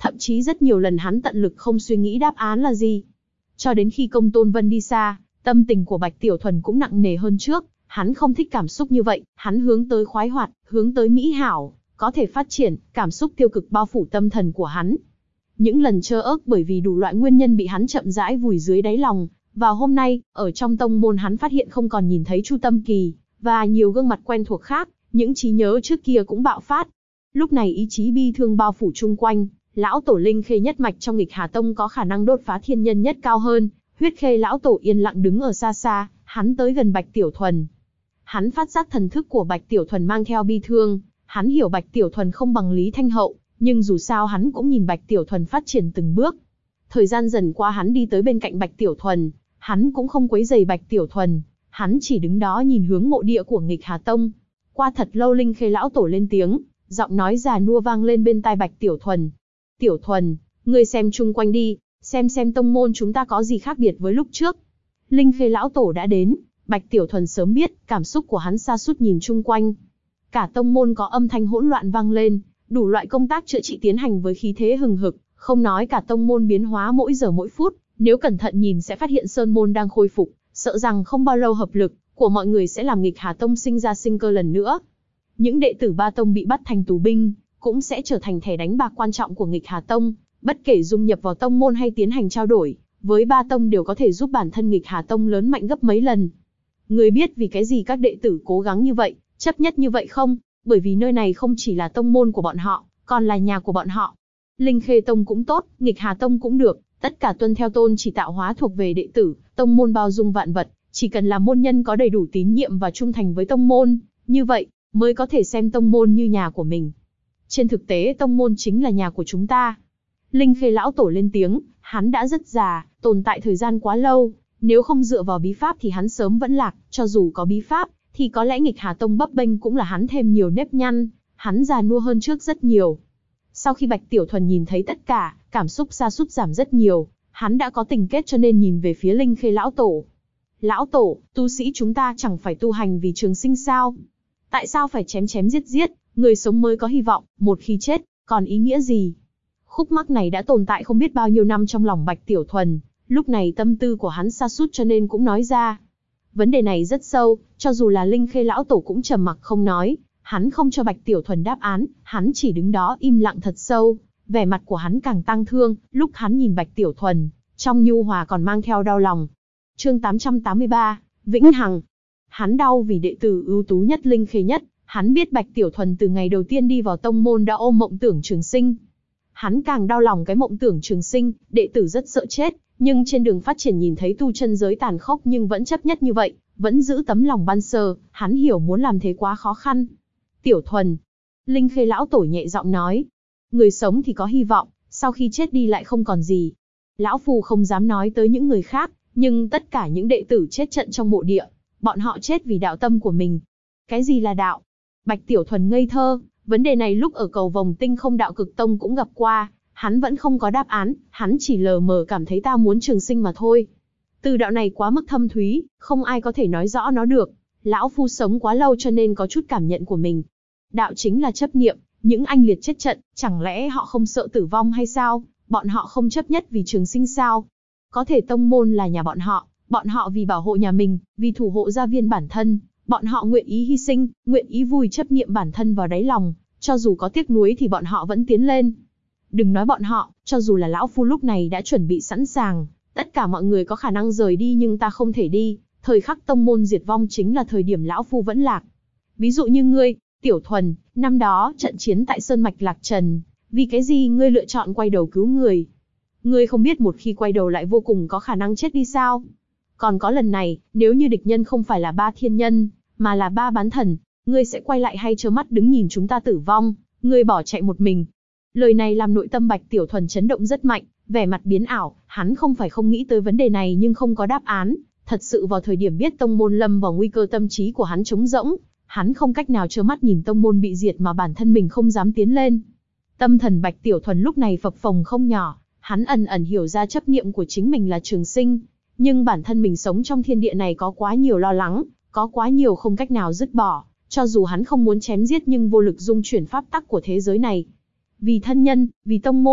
Thậm chí rất nhiều lần hắn tận lực không suy nghĩ đáp án là gì. Cho đến khi Công Tôn Vân đi xa, tâm tình của Bạch Tiểu Thuần cũng nặng nề hơn trước, hắn không thích cảm xúc như vậy, hắn hướng tới khoái hoạt, hướng tới mỹ hảo, có thể phát triển, cảm xúc tiêu cực bao phủ tâm thần của hắn. Những lần trơ ớt bởi vì đủ loại nguyên nhân bị hắn chậm rãi vùi dưới đáy lòng, và hôm nay, ở trong tông môn hắn phát hiện không còn nhìn thấy Chu Tâm Kỳ, và nhiều gương mặt quen thuộc khác, những trí nhớ trước kia cũng bạo phát. Lúc này ý chí bi thương bao phủ chung quanh, lão tổ Linh Khê nhất mạch trong Nghịch Hà Tông có khả năng đột phá thiên nhân nhất cao hơn. Huyết Khê lão tổ yên lặng đứng ở xa xa, hắn tới gần Bạch Tiểu Thuần. Hắn phát giác thần thức của Bạch Tiểu Thuần mang theo bi thương, hắn hiểu Bạch Tiểu Thuần không bằng Lý Thanh Hậu, nhưng dù sao hắn cũng nhìn Bạch Tiểu Thuần phát triển từng bước. Thời gian dần qua hắn đi tới bên cạnh Bạch Tiểu Thuần, hắn cũng không quấy rầy Bạch Tiểu Thuần, hắn chỉ đứng đó nhìn hướng mộ địa của Nghịch Hà Tông. Qua thật lâu Linh Khê lão tổ lên tiếng, giọng nói già nua vang lên bên tai Bạch Tiểu Thuần. Tiểu Thuần, ngươi xem chung quanh đi, xem tông môn chúng ta có gì khác biệt với lúc trước. Linh Khê lão tổ đã đến, Bạch Tiểu Thuần sớm biết, cảm xúc của hắn sa sút nhìn chung quanh. Cả tông môn có âm thanh hỗn loạn vang lên, đủ loại công tác chữa trị tiến hành với khí thế hừng hực, không nói cả tông môn biến hóa mỗi giờ mỗi phút, nếu cẩn thận nhìn sẽ phát hiện sơn môn đang khôi phục, sợ rằng không bao lâu hợp lực của mọi người sẽ làm Nghịch Hà Tông sinh ra sinh cơ lần nữa. Những đệ tử ba tông bị bắt thành tù binh, cũng sẽ trở thành thẻ đánh bạc quan trọng của Nghịch Hà Tông, bất kể dung nhập vào tông môn hay tiến hành trao đổi, với ba tông đều có thể giúp bản thân Nghịch Hà Tông lớn mạnh gấp mấy lần. Ngươi biết vì cái gì các đệ tử cố gắng như vậy, chấp nhất như vậy không? Bởi vì nơi này không chỉ là tông môn của bọn họ, còn là nhà của bọn họ. Linh Khê Tông cũng tốt, Nghịch Hà Tông cũng được, tất cả tuân theo tôn chỉ tạo hóa thuộc về đệ tử, tông môn bao dung vạn vật, chỉ cần là môn nhân có đầy đủ tín nhiệm và trung thành với tông môn, như vậy mới có thể xem tông môn như nhà của mình. Trên thực tế tông môn chính là nhà của chúng ta. Linh Khê lão tổ lên tiếng, hắn đã rất già, tồn tại thời gian quá lâu, nếu không dựa vào bí pháp thì hắn sớm vẫn lạc, cho dù có bí pháp, thì có lẽ Nghịch Hà Tông bấp bênh cũng là hắn thêm nhiều nếp nhăn, hắn già nua hơn trước rất nhiều. Sau khi Bạch Tiểu Thuần nhìn thấy tất cả, cảm xúc sa sút giảm rất nhiều, hắn đã có tình kết cho nên nhìn về phía Linh Khê lão tổ. Lão tổ, tu sĩ chúng ta chẳng phải tu hành vì trường sinh sao? Tại sao phải chém chém giết giết, người sống mới có hy vọng, một khi chết, còn ý nghĩa gì? Khúc mắc này đã tồn tại không biết bao nhiêu năm trong lòng Bạch Tiểu Thuần, lúc này tâm tư của hắn sa sút cho nên cũng nói ra. Vấn đề này rất sâu, cho dù là Linh Khê lão tổ cũng trầm mặc không nói, hắn không cho Bạch Tiểu Thuần đáp án, hắn chỉ đứng đó im lặng thật sâu, vẻ mặt của hắn càng tăng thương, lúc hắn nhìn Bạch Tiểu Thuần, trong nhu hòa còn mang theo đau lòng. Chương 883, Vĩnh Hằng. Hắn đau vì đệ tử ưu tú nhất Linh Khê nhất, hắn biết Bạch Tiểu Thuần từ ngày đầu tiên đi vào tông môn đã ôm mộng tưởng trường sinh. Hắn càng đau lòng cái mộng tưởng trường sinh, đệ tử rất sợ chết, nhưng trên đường phát triển nhìn thấy tu chân giới tàn khốc nhưng vẫn chấp nhất như vậy, vẫn giữ tấm lòng ban sơ, hắn hiểu muốn làm thế quá khó khăn. Tiểu Thuần, Linh Khê lão tổ nhẹ giọng nói, người sống thì có hy vọng, sau khi chết đi lại không còn gì. Lão Phu không dám nói tới những người khác, nhưng tất cả những đệ tử chết trận trong mộ địa, bọn họ chết vì đạo tâm của mình. Cái gì là đạo? Bạch Tiểu Thuần ngây thơ, vấn đề này lúc ở cầu vòng Tinh Không Đạo Cực Tông cũng gặp qua, hắn vẫn không có đáp án, hắn chỉ lờ mờ cảm thấy ta muốn trường sinh mà thôi. Từ đạo này quá mức thâm thúy, không ai có thể nói rõ nó được. Lão Phu sống quá lâu cho nên có chút cảm nhận của mình. Đạo chính là chấp niệm, những anh liệt chết trận, chẳng lẽ họ không sợ tử vong hay sao? Bọn họ không chấp nhất vì trường sinh sao? Có thể tông môn là nhà bọn họ vì bảo hộ nhà mình, vì thủ hộ gia viên bản thân, bọn họ nguyện ý hy sinh, nguyện ý vùi chấp niệm bản thân vào đáy lòng, cho dù có tiếc nuối thì bọn họ vẫn tiến lên. Đừng nói bọn họ, cho dù là Lão Phu lúc này đã chuẩn bị sẵn sàng, tất cả mọi người có khả năng rời đi nhưng ta không thể đi, thời khắc tông môn diệt vong chính là thời điểm Lão Phu vẫn lạc. Ví dụ như ngươi, Tiểu Thuần, năm đó trận chiến tại Sơn Mạch Lạc Trần, vì cái gì ngươi lựa chọn quay đầu cứu người? Ngươi không biết một khi quay đầu lại vô cùng có khả năng chết đi sao? Còn có lần này, nếu như địch nhân không phải là ba thiên nhân, mà là ba bán thần, ngươi sẽ quay lại hay trơ mắt đứng nhìn chúng ta tử vong, ngươi bỏ chạy một mình? Lời này làm nội tâm Bạch Tiểu Thuần chấn động rất mạnh, vẻ mặt biến ảo, hắn không phải không nghĩ tới vấn đề này nhưng không có đáp án. Thật sự vào thời điểm biết tông môn lâm vào nguy cơ tâm trí của hắn trống rỗng, hắn không cách nào trơ mắt nhìn tông môn bị diệt mà bản thân mình không dám tiến lên. Tâm thần Bạch Tiểu Thuần lúc này phập phồng không nhỏ, hắn ẩn ẩn hiểu ra chấp niệm của chính mình là trường sinh, nhưng bản thân mình sống trong thiên địa này có quá nhiều lo lắng, có quá nhiều không cách nào dứt bỏ, cho dù hắn không muốn chém giết nhưng vô lực dung chuyển pháp tắc của thế giới này. Vì thân nhân, vì tông môn,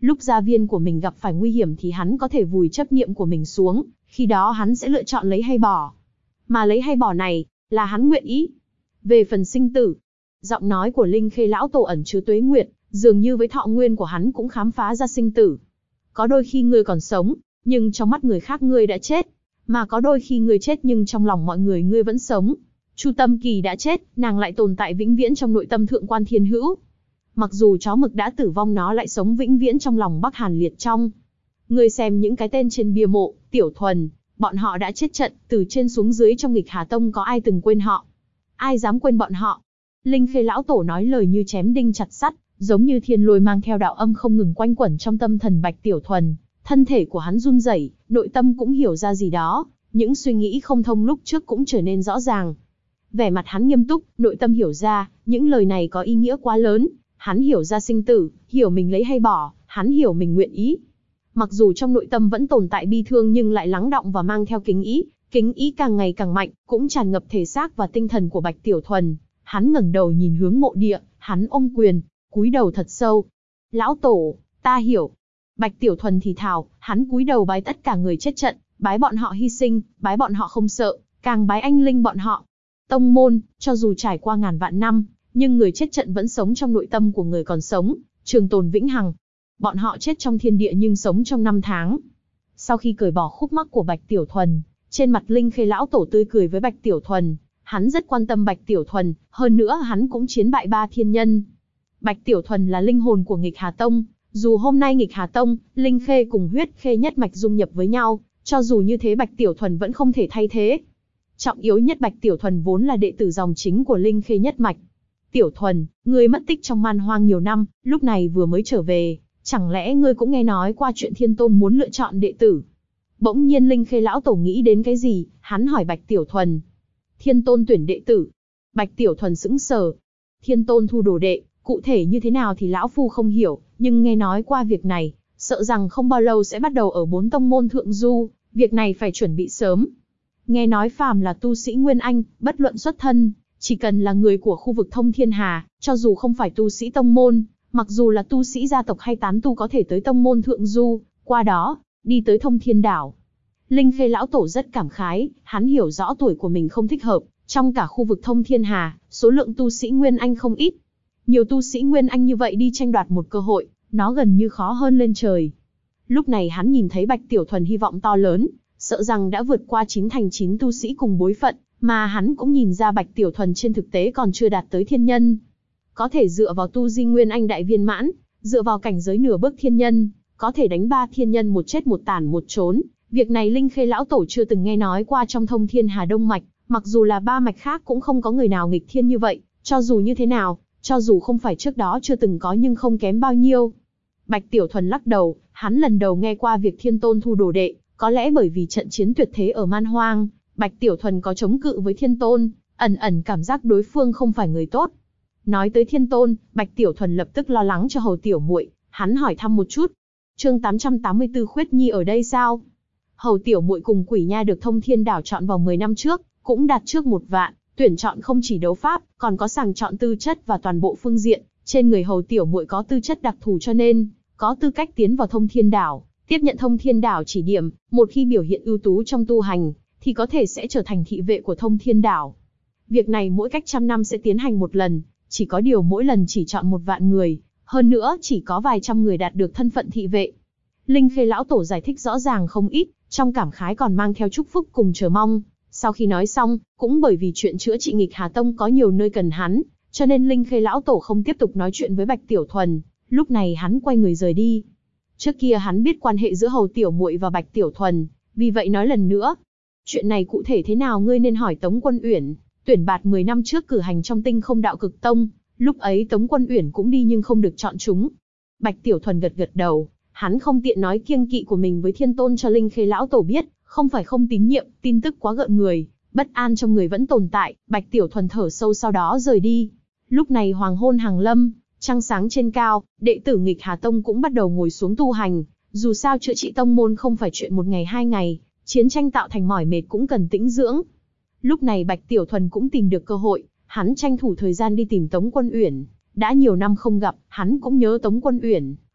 Lúc gia viên của mình gặp phải nguy hiểm thì hắn có thể vùi chấp niệm của mình xuống, khi đó hắn sẽ lựa chọn lấy hay bỏ. Mà lấy hay bỏ này, là hắn nguyện ý. Về phần sinh tử, giọng nói của Linh Khê lão tổ ẩn chứa tuế nguyệt, dường như với thọ nguyên của hắn cũng khám phá ra sinh tử. Có đôi khi ngươi còn sống, nhưng trong mắt người khác ngươi đã chết. Mà có đôi khi ngươi chết nhưng trong lòng mọi người ngươi vẫn sống. Chu Tâm Kỳ đã chết, nàng lại tồn tại vĩnh viễn trong nội tâm Thượng Quan Thiên Hữu. Mặc dù chó mực đã tử vong nó lại sống vĩnh viễn trong lòng Bắc Hàn Liệt Trong. Ngươi xem những cái tên trên bia mộ, Tiểu Thuần, bọn họ đã chết trận, từ trên xuống dưới trong Nghịch Hà Tông có ai từng quên họ? Ai dám quên bọn họ? Linh Khê lão tổ nói lời như chém đinh chặt sắt, giống như thiên lôi mang theo đạo âm không ngừng quanh quẩn trong tâm thần Bạch Tiểu Thuần. Thân thể của hắn run rẩy, nội tâm cũng hiểu ra gì đó, những suy nghĩ không thông lúc trước cũng trở nên rõ ràng. Vẻ mặt hắn nghiêm túc, nội tâm hiểu ra, những lời này có ý nghĩa quá lớn. Hắn hiểu ra sinh tử, hiểu mình lấy hay bỏ, hắn hiểu mình nguyện ý. Mặc dù trong nội tâm vẫn tồn tại bi thương nhưng lại lắng đọng và mang theo kính ý càng ngày càng mạnh, cũng tràn ngập thể xác và tinh thần của Bạch Tiểu Thuần. Hắn ngẩng đầu nhìn hướng mộ địa, hắn ôm quyền, cúi đầu thật sâu. Lão tổ, ta hiểu. Bạch Tiểu Thuần thì thào, hắn cúi đầu bái tất cả người chết trận, bái bọn họ hy sinh, bái bọn họ không sợ, càng bái anh linh bọn họ. Tông môn, cho dù trải qua ngàn vạn năm, nhưng người chết trận vẫn sống trong nội tâm của người còn sống, trường tồn vĩnh hằng. Bọn họ chết trong thiên địa nhưng sống trong năm tháng. Sau khi cởi bỏ khúc mắc của Bạch Tiểu Thuần, trên mặt Linh Khê lão tổ tươi cười với Bạch Tiểu Thuần. Hắn rất quan tâm Bạch Tiểu Thuần, hơn nữa hắn cũng chiến bại 3 thiên nhân. Bạch Tiểu Thuần là linh hồn của Nghịch Hà Tông, dù hôm nay Nghịch Hà Tông, Linh Khê cùng Huyết Khê nhất mạch dung nhập với nhau, cho dù như thế Bạch Tiểu Thuần vẫn không thể thay thế. Trọng yếu nhất Bạch Tiểu Thuần vốn là đệ tử dòng chính của Linh Khê nhất mạch. Tiểu Thuần, ngươi mất tích trong man hoang nhiều năm, lúc này vừa mới trở về, chẳng lẽ ngươi cũng nghe nói qua chuyện Thiên Tôn muốn lựa chọn đệ tử? Bỗng nhiên Linh Khê lão tổ nghĩ đến cái gì, hắn hỏi Bạch Tiểu Thuần. Thiên Tôn tuyển đệ tử. Bạch Tiểu Thuần sững sờ. Thiên Tôn thu đồ đệ, cụ thể như thế nào thì lão phu không hiểu, nhưng nghe nói qua việc này, sợ rằng không bao lâu sẽ bắt đầu ở 4 tông môn thượng du, việc này phải chuẩn bị sớm. Nghe nói phàm là tu sĩ Nguyên Anh, bất luận xuất thân, chỉ cần là người của khu vực Thông Thiên Hà, cho dù không phải tu sĩ tông môn, mặc dù là tu sĩ gia tộc hay tán tu có thể tới tông môn thượng du, qua đó, đi tới Thông Thiên Đảo. Linh Khê lão tổ rất cảm khái, hắn hiểu rõ tuổi của mình không thích hợp, trong cả khu vực Thông Thiên Hà, số lượng tu sĩ Nguyên Anh không ít. Nhiều tu sĩ Nguyên Anh như vậy đi tranh đoạt một cơ hội, nó gần như khó hơn lên trời. Lúc này hắn nhìn thấy Bạch Tiểu Thuần hy vọng to lớn, sợ rằng đã vượt qua 9 thành 9 tu sĩ cùng bối phận, mà hắn cũng nhìn ra Bạch Tiểu Thuần trên thực tế còn chưa đạt tới thiên nhân. Có thể dựa vào tu di Nguyên Anh đại viên mãn, dựa vào cảnh giới nửa bước thiên nhân, có thể đánh 3 thiên nhân một chết một tản một trốn. Việc này Linh Khê lão tổ chưa từng nghe nói qua trong Thông Thiên Hà Đông mạch, mặc dù là 3 mạch khác cũng không có người nào nghịch thiên như vậy, cho dù như thế nào, cho dù không phải trước đó chưa từng có nhưng không kém bao nhiêu. Bạch Tiểu Thuần lắc đầu, hắn lần đầu nghe qua việc Thiên Tôn thu đồ đệ, có lẽ bởi vì trận chiến tuyệt thế ở Man Hoang, Bạch Tiểu Thuần có chống cự với Thiên Tôn, ẩn ẩn cảm giác đối phương không phải người tốt. Nói tới Thiên Tôn, Bạch Tiểu Thuần lập tức lo lắng cho Hầu tiểu muội, hắn hỏi thăm một chút. Chương 884 Khuyết Nhi ở đây sao? Hầu tiểu muội cùng Quỷ Nha được Thông Thiên Đảo chọn vào 10 năm trước, cũng đạt trước 1 vạn, tuyển chọn không chỉ đấu pháp, còn có sàng chọn tư chất và toàn bộ phương diện, trên người Hầu tiểu muội có tư chất đặc thù cho nên có tư cách tiến vào Thông Thiên Đảo, tiếp nhận Thông Thiên Đảo chỉ điểm, một khi biểu hiện ưu tú trong tu hành, thì có thể sẽ trở thành thị vệ của Thông Thiên Đảo. Việc này mỗi cách 100 năm sẽ tiến hành một lần, chỉ có điều mỗi lần chỉ chọn 1 vạn người, hơn nữa chỉ có vài trăm người đạt được thân phận thị vệ. Linh Khê lão tổ giải thích rõ ràng không ít, trong cảm khái còn mang theo chúc phúc cùng chờ mong. Sau khi nói xong, cũng bởi vì chuyện chữa trị Nghịch Hà Tông có nhiều nơi cần hắn, cho nên Linh Khê lão tổ không tiếp tục nói chuyện với Bạch Tiểu Thuần, lúc này hắn quay người rời đi. Trước kia hắn biết quan hệ giữa Hầu tiểu muội và Bạch Tiểu Thuần, vì vậy nói lần nữa. Chuyện này cụ thể thế nào ngươi nên hỏi Tống Quân Uyển, tuyển bạt 10 năm trước cử hành trong Tinh Không Đạo Cực Tông, lúc ấy Tống Quân Uyển cũng đi nhưng không được chọn chúng. Bạch Tiểu Thuần gật gật đầu, hắn không tiện nói kiêng kỵ của mình với Thiên Tôn cho Linh Khê lão tổ biết, không phải không tín nhiệm, tin tức quá gợn người, bất an trong người vẫn tồn tại. Bạch Tiểu Thuần thở sâu sau đó rời đi. Lúc này hoàng hôn hàng lâm, trăng sáng trên cao, đệ tử Nghịch Hà Tông cũng bắt đầu ngồi xuống tu hành. Dù sao chữa trị tông môn không phải chuyện 1 ngày 2 ngày, chiến tranh tạo thành mỏi mệt cũng cần tĩnh dưỡng. Lúc này Bạch Tiểu Thuần cũng tìm được cơ hội, hắn tranh thủ thời gian đi tìm Tống Quân Uyển. Đã nhiều năm không gặp, hắn cũng nhớ Tống Quân Uyển.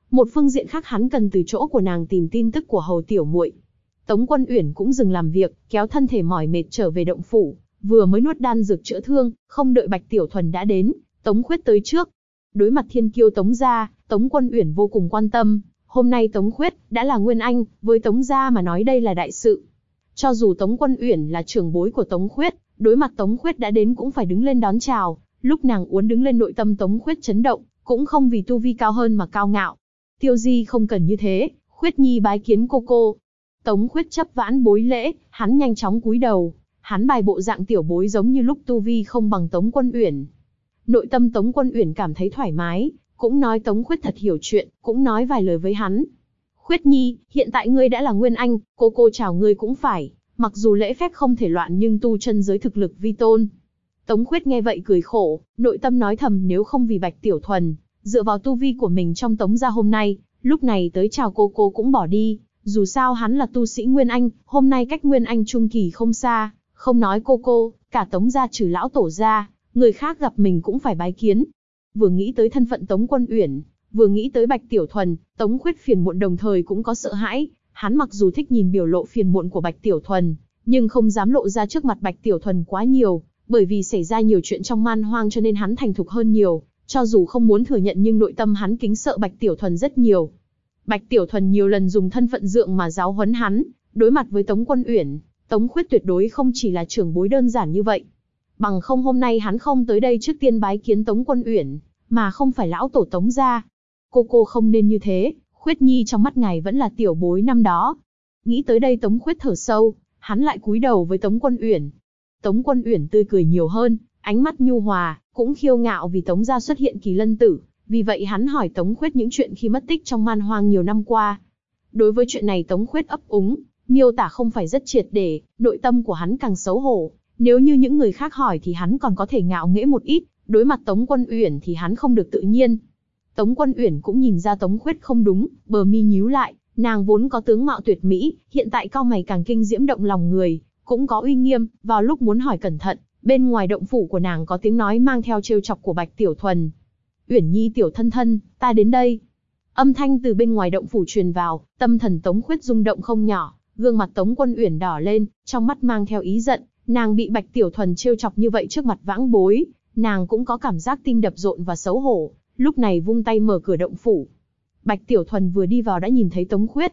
Một phương diện khác hắn cần từ chỗ của nàng tìm tin tức của hầu tiểu muội. Tống Quân Uyển cũng dừng làm việc, kéo thân thể mỏi mệt trở về động phủ, vừa mới nuốt đan dược chữa thương, không đợi Bạch Tiểu Thuần đã đến, Tống Khuyết tới trước. Đối mặt thiên kiêu Tống gia, Tống Quân Uyển vô cùng quan tâm, hôm nay Tống Khuyết đã là nguyên anh, với Tống gia mà nói đây là đại sự. Cho dù Tống Quân Uyển là trưởng bối của Tống Khuyết, đối mặt Tống Khuyết đã đến cũng phải đứng lên đón chào, lúc nàng uốn đứng lên nội tâm Tống Khuyết chấn động, cũng không vì tu vi cao hơn mà cao ngạo. Tiêu Di không cần như thế, Khuyết Nhi bái kiến cô. Tống Khuyết chấp vãn bối lễ, hắn nhanh chóng cúi đầu, hắn bài bộ dạng tiểu bối giống như lúc tu vi không bằng Tống Quân Uyển. Nội tâm Tống Quân Uyển cảm thấy thoải mái, cũng nói Tống Khuyết thật hiểu chuyện, cũng nói vài lời với hắn. Khuyết Nhi, hiện tại ngươi đã là nguyên anh, cô chào ngươi cũng phải, mặc dù lễ phép không thể loạn nhưng tu chân giới thực lực vi tôn. Tống Khuyết nghe vậy cười khổ, nội tâm nói thầm nếu không vì Bạch Tiểu Thuần, dựa vào tu vi của mình trong Tống gia hôm nay, lúc này tới chào cô cũng bỏ đi, dù sao hắn là tu sĩ Nguyên Anh, hôm nay cách Nguyên Anh trung kỳ không xa, không nói cô, cả Tống gia trừ lão tổ gia, người khác gặp mình cũng phải bái kiến. Vừa nghĩ tới thân phận Tống Quân Uyển, vừa nghĩ tới Bạch Tiểu Thuần, Tống Khuyết phiền muộn đồng thời cũng có sợ hãi, hắn mặc dù thích nhìn biểu lộ phiền muộn của Bạch Tiểu Thuần, nhưng không dám lộ ra trước mặt Bạch Tiểu Thuần quá nhiều, bởi vì xảy ra nhiều chuyện trong man hoang cho nên hắn thành thục hơn nhiều, cho dù không muốn thừa nhận nhưng nội tâm hắn kính sợ Bạch Tiểu Thuần rất nhiều. Bạch Tiểu Thuần nhiều lần dùng thân phận dượng mà giáo huấn hắn, đối mặt với Tống Quân Uyển, Tống Khuyết tuyệt đối không chỉ là trưởng bối đơn giản như vậy. Bằng không hôm nay hắn không tới đây trước tiên bái kiến Tống Quân Uyển, mà không phải lão tổ Tống gia. Cô không nên như thế, Khuyết Nhi trong mắt ngài vẫn là tiểu bối năm đó. Nghĩ tới đây Tống Khuyết thở sâu, hắn lại cúi đầu với Tống Quân Uyển. Tống Quân Uyển tươi cười nhiều hơn, ánh mắt nhu hòa, cũng khiêu ngạo vì Tống gia xuất hiện kỳ lân tử, vì vậy hắn hỏi Tống Khuyết những chuyện khi mất tích trong man hoang nhiều năm qua. Đối với chuyện này Tống Khuyết ấp úng, miêu tả không phải rất triệt để, nội tâm của hắn càng xấu hổ. Nếu như những người khác hỏi thì hắn còn có thể ngạo nghễ một ít, đối mặt Tống Quân Uyển thì hắn không được tự nhiên. Tống Quân Uyển cũng nhìn ra Tống Khuyết không đúng, bờ mi nhíu lại, nàng vốn có tướng mạo tuyệt mỹ, hiện tại cau mày càng kinh diễm động lòng người, cũng có uy nghiêm, vào lúc muốn hỏi cẩn thận, bên ngoài động phủ của nàng có tiếng nói mang theo trêu chọc của Bạch Tiểu Thuần. Uyển Nhi tiểu thân, ta đến đây. Âm thanh từ bên ngoài động phủ truyền vào, tâm thần Tống Khuyết rung động không nhỏ, gương mặt Tống Quân Uyển đỏ lên, trong mắt mang theo ý giận, nàng bị Bạch Tiểu Thuần trêu chọc như vậy trước mặt vãng bối, nàng cũng có cảm giác tim đập rộn và xấu hổ, lúc này vung tay mở cửa động phủ. Bạch Tiểu Thuần vừa đi vào đã nhìn thấy Tống Khuyết.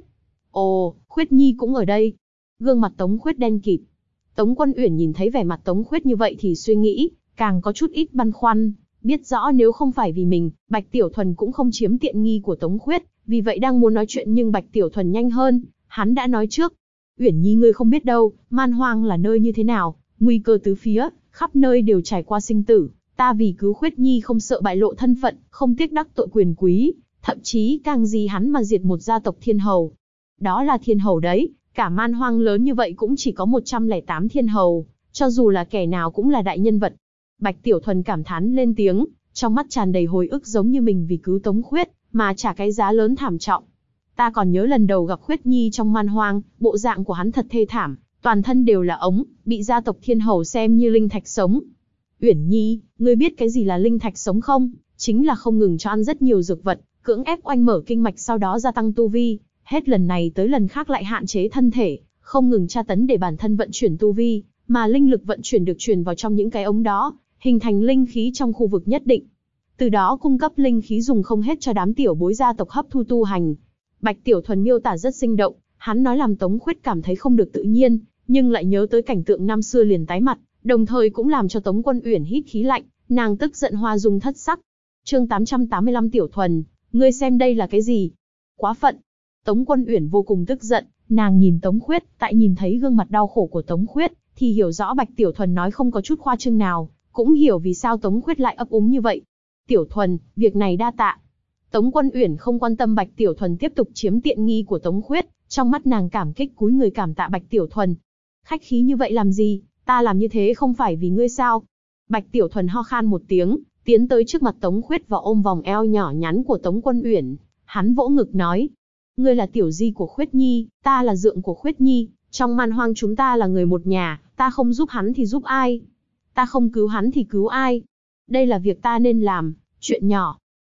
Ồ, Khuyết Nhi cũng ở đây. Gương mặt Tống Khuyết đen kịt. Tống Quân Uyển nhìn thấy vẻ mặt Tống Khuyết như vậy thì suy nghĩ, càng có chút ít băn khoăn, biết rõ nếu không phải vì mình, Bạch Tiểu Thuần cũng không chiếm tiện nghi của Tống Khuyết, vì vậy đang muốn nói chuyện nhưng Bạch Tiểu Thuần nhanh hơn, hắn đã nói trước. Uyển Nhi ngươi không biết đâu, man hoang là nơi như thế nào, nguy cơ tứ phía, khắp nơi đều trải qua sinh tử, ta vì cứu Khuyết Nhi không sợ bại lộ thân phận, không tiếc đắc tội quyền quý, thậm chí càng gì hắn mà diệt một gia tộc thiên hầu. Đó là thiên hầu đấy, cả man hoang lớn như vậy cũng chỉ có 108 thiên hầu, cho dù là kẻ nào cũng là đại nhân vật. Bạch Tiểu Thuần cảm thán lên tiếng, trong mắt tràn đầy hồi ức giống như mình vì cứu Tống Khuyết, mà trả cái giá lớn thảm trọng. Ta còn nhớ lần đầu gặp Khuyết Nhi trong man hoang, bộ dạng của hắn thật thê thảm, toàn thân đều là ống, bị gia tộc thiên hầu xem như linh thạch sống. Uyển Nhi, ngươi biết cái gì là linh thạch sống không? Chính là không ngừng cho ăn rất nhiều dược vật, cưỡng ép oanh mở kinh mạch sau đó gia tăng tu vi, hết lần này tới lần khác lại hạn chế thân thể, không ngừng tra tấn để bản thân vận chuyển tu vi, mà linh lực vận chuyển được truyền vào trong những cái ống đó, hình thành linh khí trong khu vực nhất định. Từ đó cung cấp linh khí dùng không hết cho đám tiểu bối gia tộc hấp thu tu hành. Bạch Tiểu Thuần miêu tả rất sinh động, hắn nói làm Tống Khuyết cảm thấy không được tự nhiên, nhưng lại nhớ tới cảnh tượng năm xưa liền tái mặt, đồng thời cũng làm cho Tống Quân Uyển hít khí lạnh, nàng tức giận hoa dung thất sắc. Chương 885 Tiểu Thuần, ngươi xem đây là cái gì? Quá phận. Tống Quân Uyển vô cùng tức giận, nàng nhìn Tống Khuyết, tại nhìn thấy gương mặt đau khổ của Tống Khuyết, thì hiểu rõ Bạch Tiểu Thuần nói không có chút khoa trương nào, cũng hiểu vì sao Tống Khuyết lại ấp úng như vậy. Tiểu Thuần, việc này đa tạ. Tống Quân Uyển không quan tâm Bạch Tiểu Thuần tiếp tục chiếm tiện nghi của Tống Khuyết, trong mắt nàng cảm kích cúi người cảm tạ Bạch Tiểu Thuần. Khách khí như vậy làm gì, ta làm như thế không phải vì ngươi sao? Bạch Tiểu Thuần ho khan một tiếng, tiến tới trước mặt Tống Khuyết và ôm vòng eo nhỏ nhắn của Tống Quân Uyển, hắn vỗ ngực nói: ngươi là tiểu di của Khuyết Nhi, ta là dượng của Khuyết Nhi, trong man hoang chúng ta là người một nhà, ta không giúp hắn thì giúp ai? Ta không cứu hắn thì cứu ai? Đây là việc ta nên làm, chuyện nhỏ.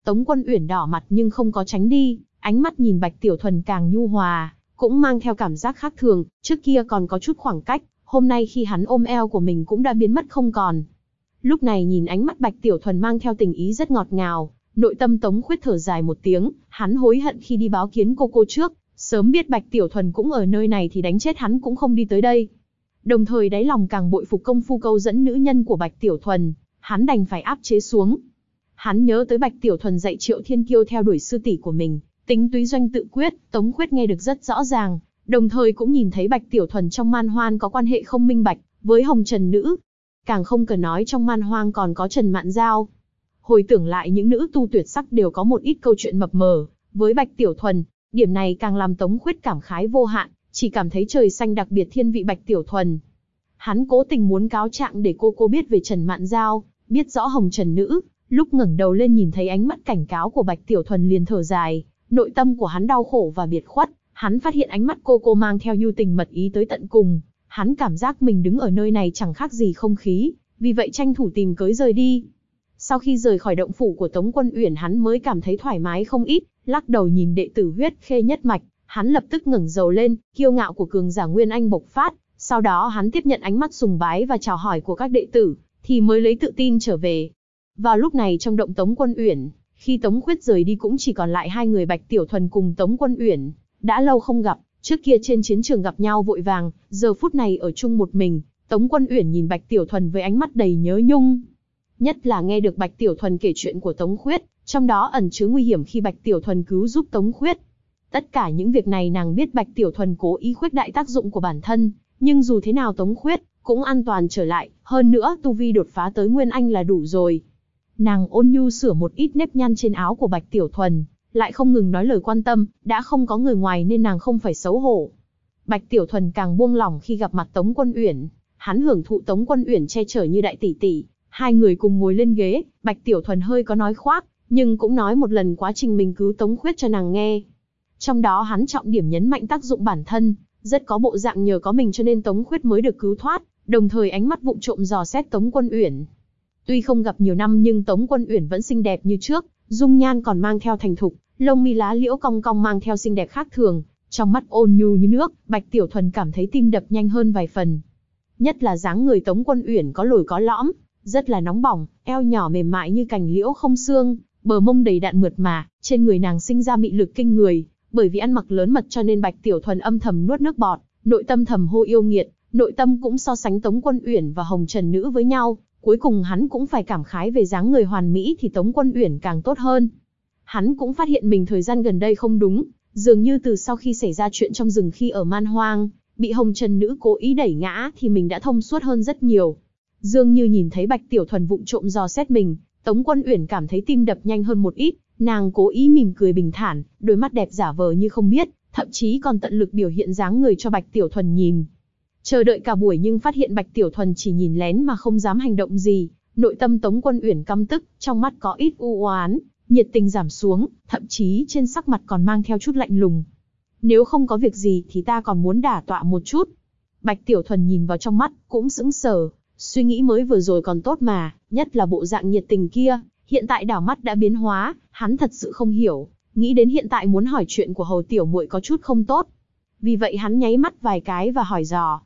Tống Quân Uyển đỏ mặt nhưng không có tránh đi, ánh mắt nhìn Bạch Tiểu Thuần càng nhu hòa, cũng mang theo cảm giác khác thường, trước kia còn có chút khoảng cách, hôm nay khi hắn ôm eo của mình cũng đã biến mất không còn. Lúc này nhìn ánh mắt Bạch Tiểu Thuần mang theo tình ý rất ngọt ngào, nội tâm Tống Khuyết thở dài một tiếng, hắn hối hận khi đi báo kiến cô trước, sớm biết Bạch Tiểu Thuần cũng ở nơi này thì đánh chết hắn cũng không đi tới đây. Đồng thời đáy lòng càng bội phục công phu câu dẫn nữ nhân của Bạch Tiểu Thuần, hắn đành phải áp chế xuống. Hắn nhớ tới Bạch Tiểu Thuần dạy Triệu Thiên Kiêu theo đuổi sư tỷ của mình, tính túy doanh tự quyết, Tống Khuyết nghe được rất rõ ràng, đồng thời cũng nhìn thấy Bạch Tiểu Thuần trong man hoan có quan hệ không minh bạch với Hồng Trần Nữ. Càng không cần nói trong man hoang còn có Trần Mạn Giao. Hồi tưởng lại những nữ tu tuyệt sắc đều có một ít câu chuyện mập mờ với Bạch Tiểu Thuần, điểm này càng làm Tống Khuyết cảm khái vô hạn, chỉ cảm thấy trời xanh đặc biệt thiên vị Bạch Tiểu Thuần. Hắn cố tình muốn cáo trạng để cô biết về Trần Mạn Giao, biết rõ Hồng Trần Nữ, lúc ngẩng đầu lên nhìn thấy ánh mắt cảnh cáo của Bạch Tiểu Thuần liền thở dài, nội tâm của hắn đau khổ và biệt khuất, hắn phát hiện ánh mắt cô mang theo nhu tình mật ý tới tận cùng, hắn cảm giác mình đứng ở nơi này chẳng khác gì không khí, vì vậy tranh thủ tìm cớ rời đi. Sau khi rời khỏi động phủ của Tống Quân Uyển hắn mới cảm thấy thoải mái không ít, lắc đầu nhìn đệ tử Huyết Khê nhất mạch, hắn lập tức ngẩng đầu lên, kiêu ngạo của cường giả Nguyên Anh bộc phát, sau đó hắn tiếp nhận ánh mắt sùng bái và chào hỏi của các đệ tử, thì mới lấy tự tin trở về. Vào lúc này trong động Tống Quân Uyển, khi Tống Khuyết rời đi cũng chỉ còn lại hai người Bạch Tiểu Thuần cùng Tống Quân Uyển, đã lâu không gặp, trước kia trên chiến trường gặp nhau vội vàng, giờ phút này ở chung một mình, Tống Quân Uyển nhìn Bạch Tiểu Thuần với ánh mắt đầy nhớ nhung. Nhất là nghe được Bạch Tiểu Thuần kể chuyện của Tống Khuyết, trong đó ẩn chứa nguy hiểm khi Bạch Tiểu Thuần cứu giúp Tống Khuyết. Tất cả những việc này nàng biết Bạch Tiểu Thuần cố ý khuếch đại tác dụng của bản thân, nhưng dù thế nào Tống Khuyết cũng an toàn trở lại, hơn nữa tu vi đột phá tới Nguyên Anh là đủ rồi. Nàng ôn nhu sửa một ít nếp nhăn trên áo của Bạch Tiểu Thuần, lại không ngừng nói lời quan tâm, đã không có người ngoài nên nàng không phải xấu hổ. Bạch Tiểu Thuần càng buông lỏng khi gặp mặt Tống Quân Uyển, hắn hưởng thụ Tống Quân Uyển che chở như đại tỷ tỷ, hai người cùng ngồi lên ghế, Bạch Tiểu Thuần hơi có nói khoác, nhưng cũng nói một lần quá trình mình cứu Tống Khuyết cho nàng nghe. Trong đó hắn trọng điểm nhấn mạnh tác dụng bản thân, rất có bộ dạng nhờ có mình cho nên Tống Khuyết mới được cứu thoát, đồng thời ánh mắt vụng trộm dò xét Tống Quân Uyển. Tuy không gặp nhiều năm nhưng Tống Quân Uyển vẫn xinh đẹp như trước, dung nhan còn mang theo thành thục, lông mi lá liễu cong cong mang theo xinh đẹp khác thường, trong mắt ôn nhu như nước, Bạch Tiểu Thuần cảm thấy tim đập nhanh hơn vài phần. Nhất là dáng người Tống Quân Uyển có lồi có lõm, rất là nóng bỏng, eo nhỏ mềm mại như cành liễu không xương, bờ mông đầy đặn mượt mà, trên người nàng sinh ra mị lực kinh người, bởi vì ăn mặc lớn mật cho nên Bạch Tiểu Thuần âm thầm nuốt nước bọt, nội tâm thầm hô yêu nghiệt, nội tâm cũng so sánh Tống Quân Uyển và Hồng Trần Nữ với nhau, cuối cùng hắn cũng phải cảm khái về dáng người hoàn mỹ thì Tống Quân Uyển càng tốt hơn. Hắn cũng phát hiện mình thời gian gần đây không đúng, dường như từ sau khi xảy ra chuyện trong rừng khi ở Man Hoang, bị Hồng Trần Nữ cố ý đẩy ngã thì mình đã thông suốt hơn rất nhiều. Dường như nhìn thấy Bạch Tiểu Thuần vụng trộm dò xét mình, Tống Quân Uyển cảm thấy tim đập nhanh hơn một ít, nàng cố ý mỉm cười bình thản, đôi mắt đẹp giả vờ như không biết, thậm chí còn tận lực biểu hiện dáng người cho Bạch Tiểu Thuần nhìn. Chờ đợi cả buổi nhưng phát hiện Bạch Tiểu Thuần chỉ nhìn lén mà không dám hành động gì, nội tâm Tống Quân Uyển căm tức, trong mắt có ít u oán, nhiệt tình giảm xuống, thậm chí trên sắc mặt còn mang theo chút lạnh lùng. Nếu không có việc gì thì ta còn muốn đả tọa một chút. Bạch Tiểu Thuần nhìn vào trong mắt, cũng sững sờ, suy nghĩ mới vừa rồi còn tốt mà, nhất là bộ dạng nhiệt tình kia, hiện tại đảo mắt đã biến hóa, hắn thật sự không hiểu, nghĩ đến hiện tại muốn hỏi chuyện của Hầu tiểu muội có chút không tốt. Vì vậy hắn nháy mắt vài cái và hỏi dò.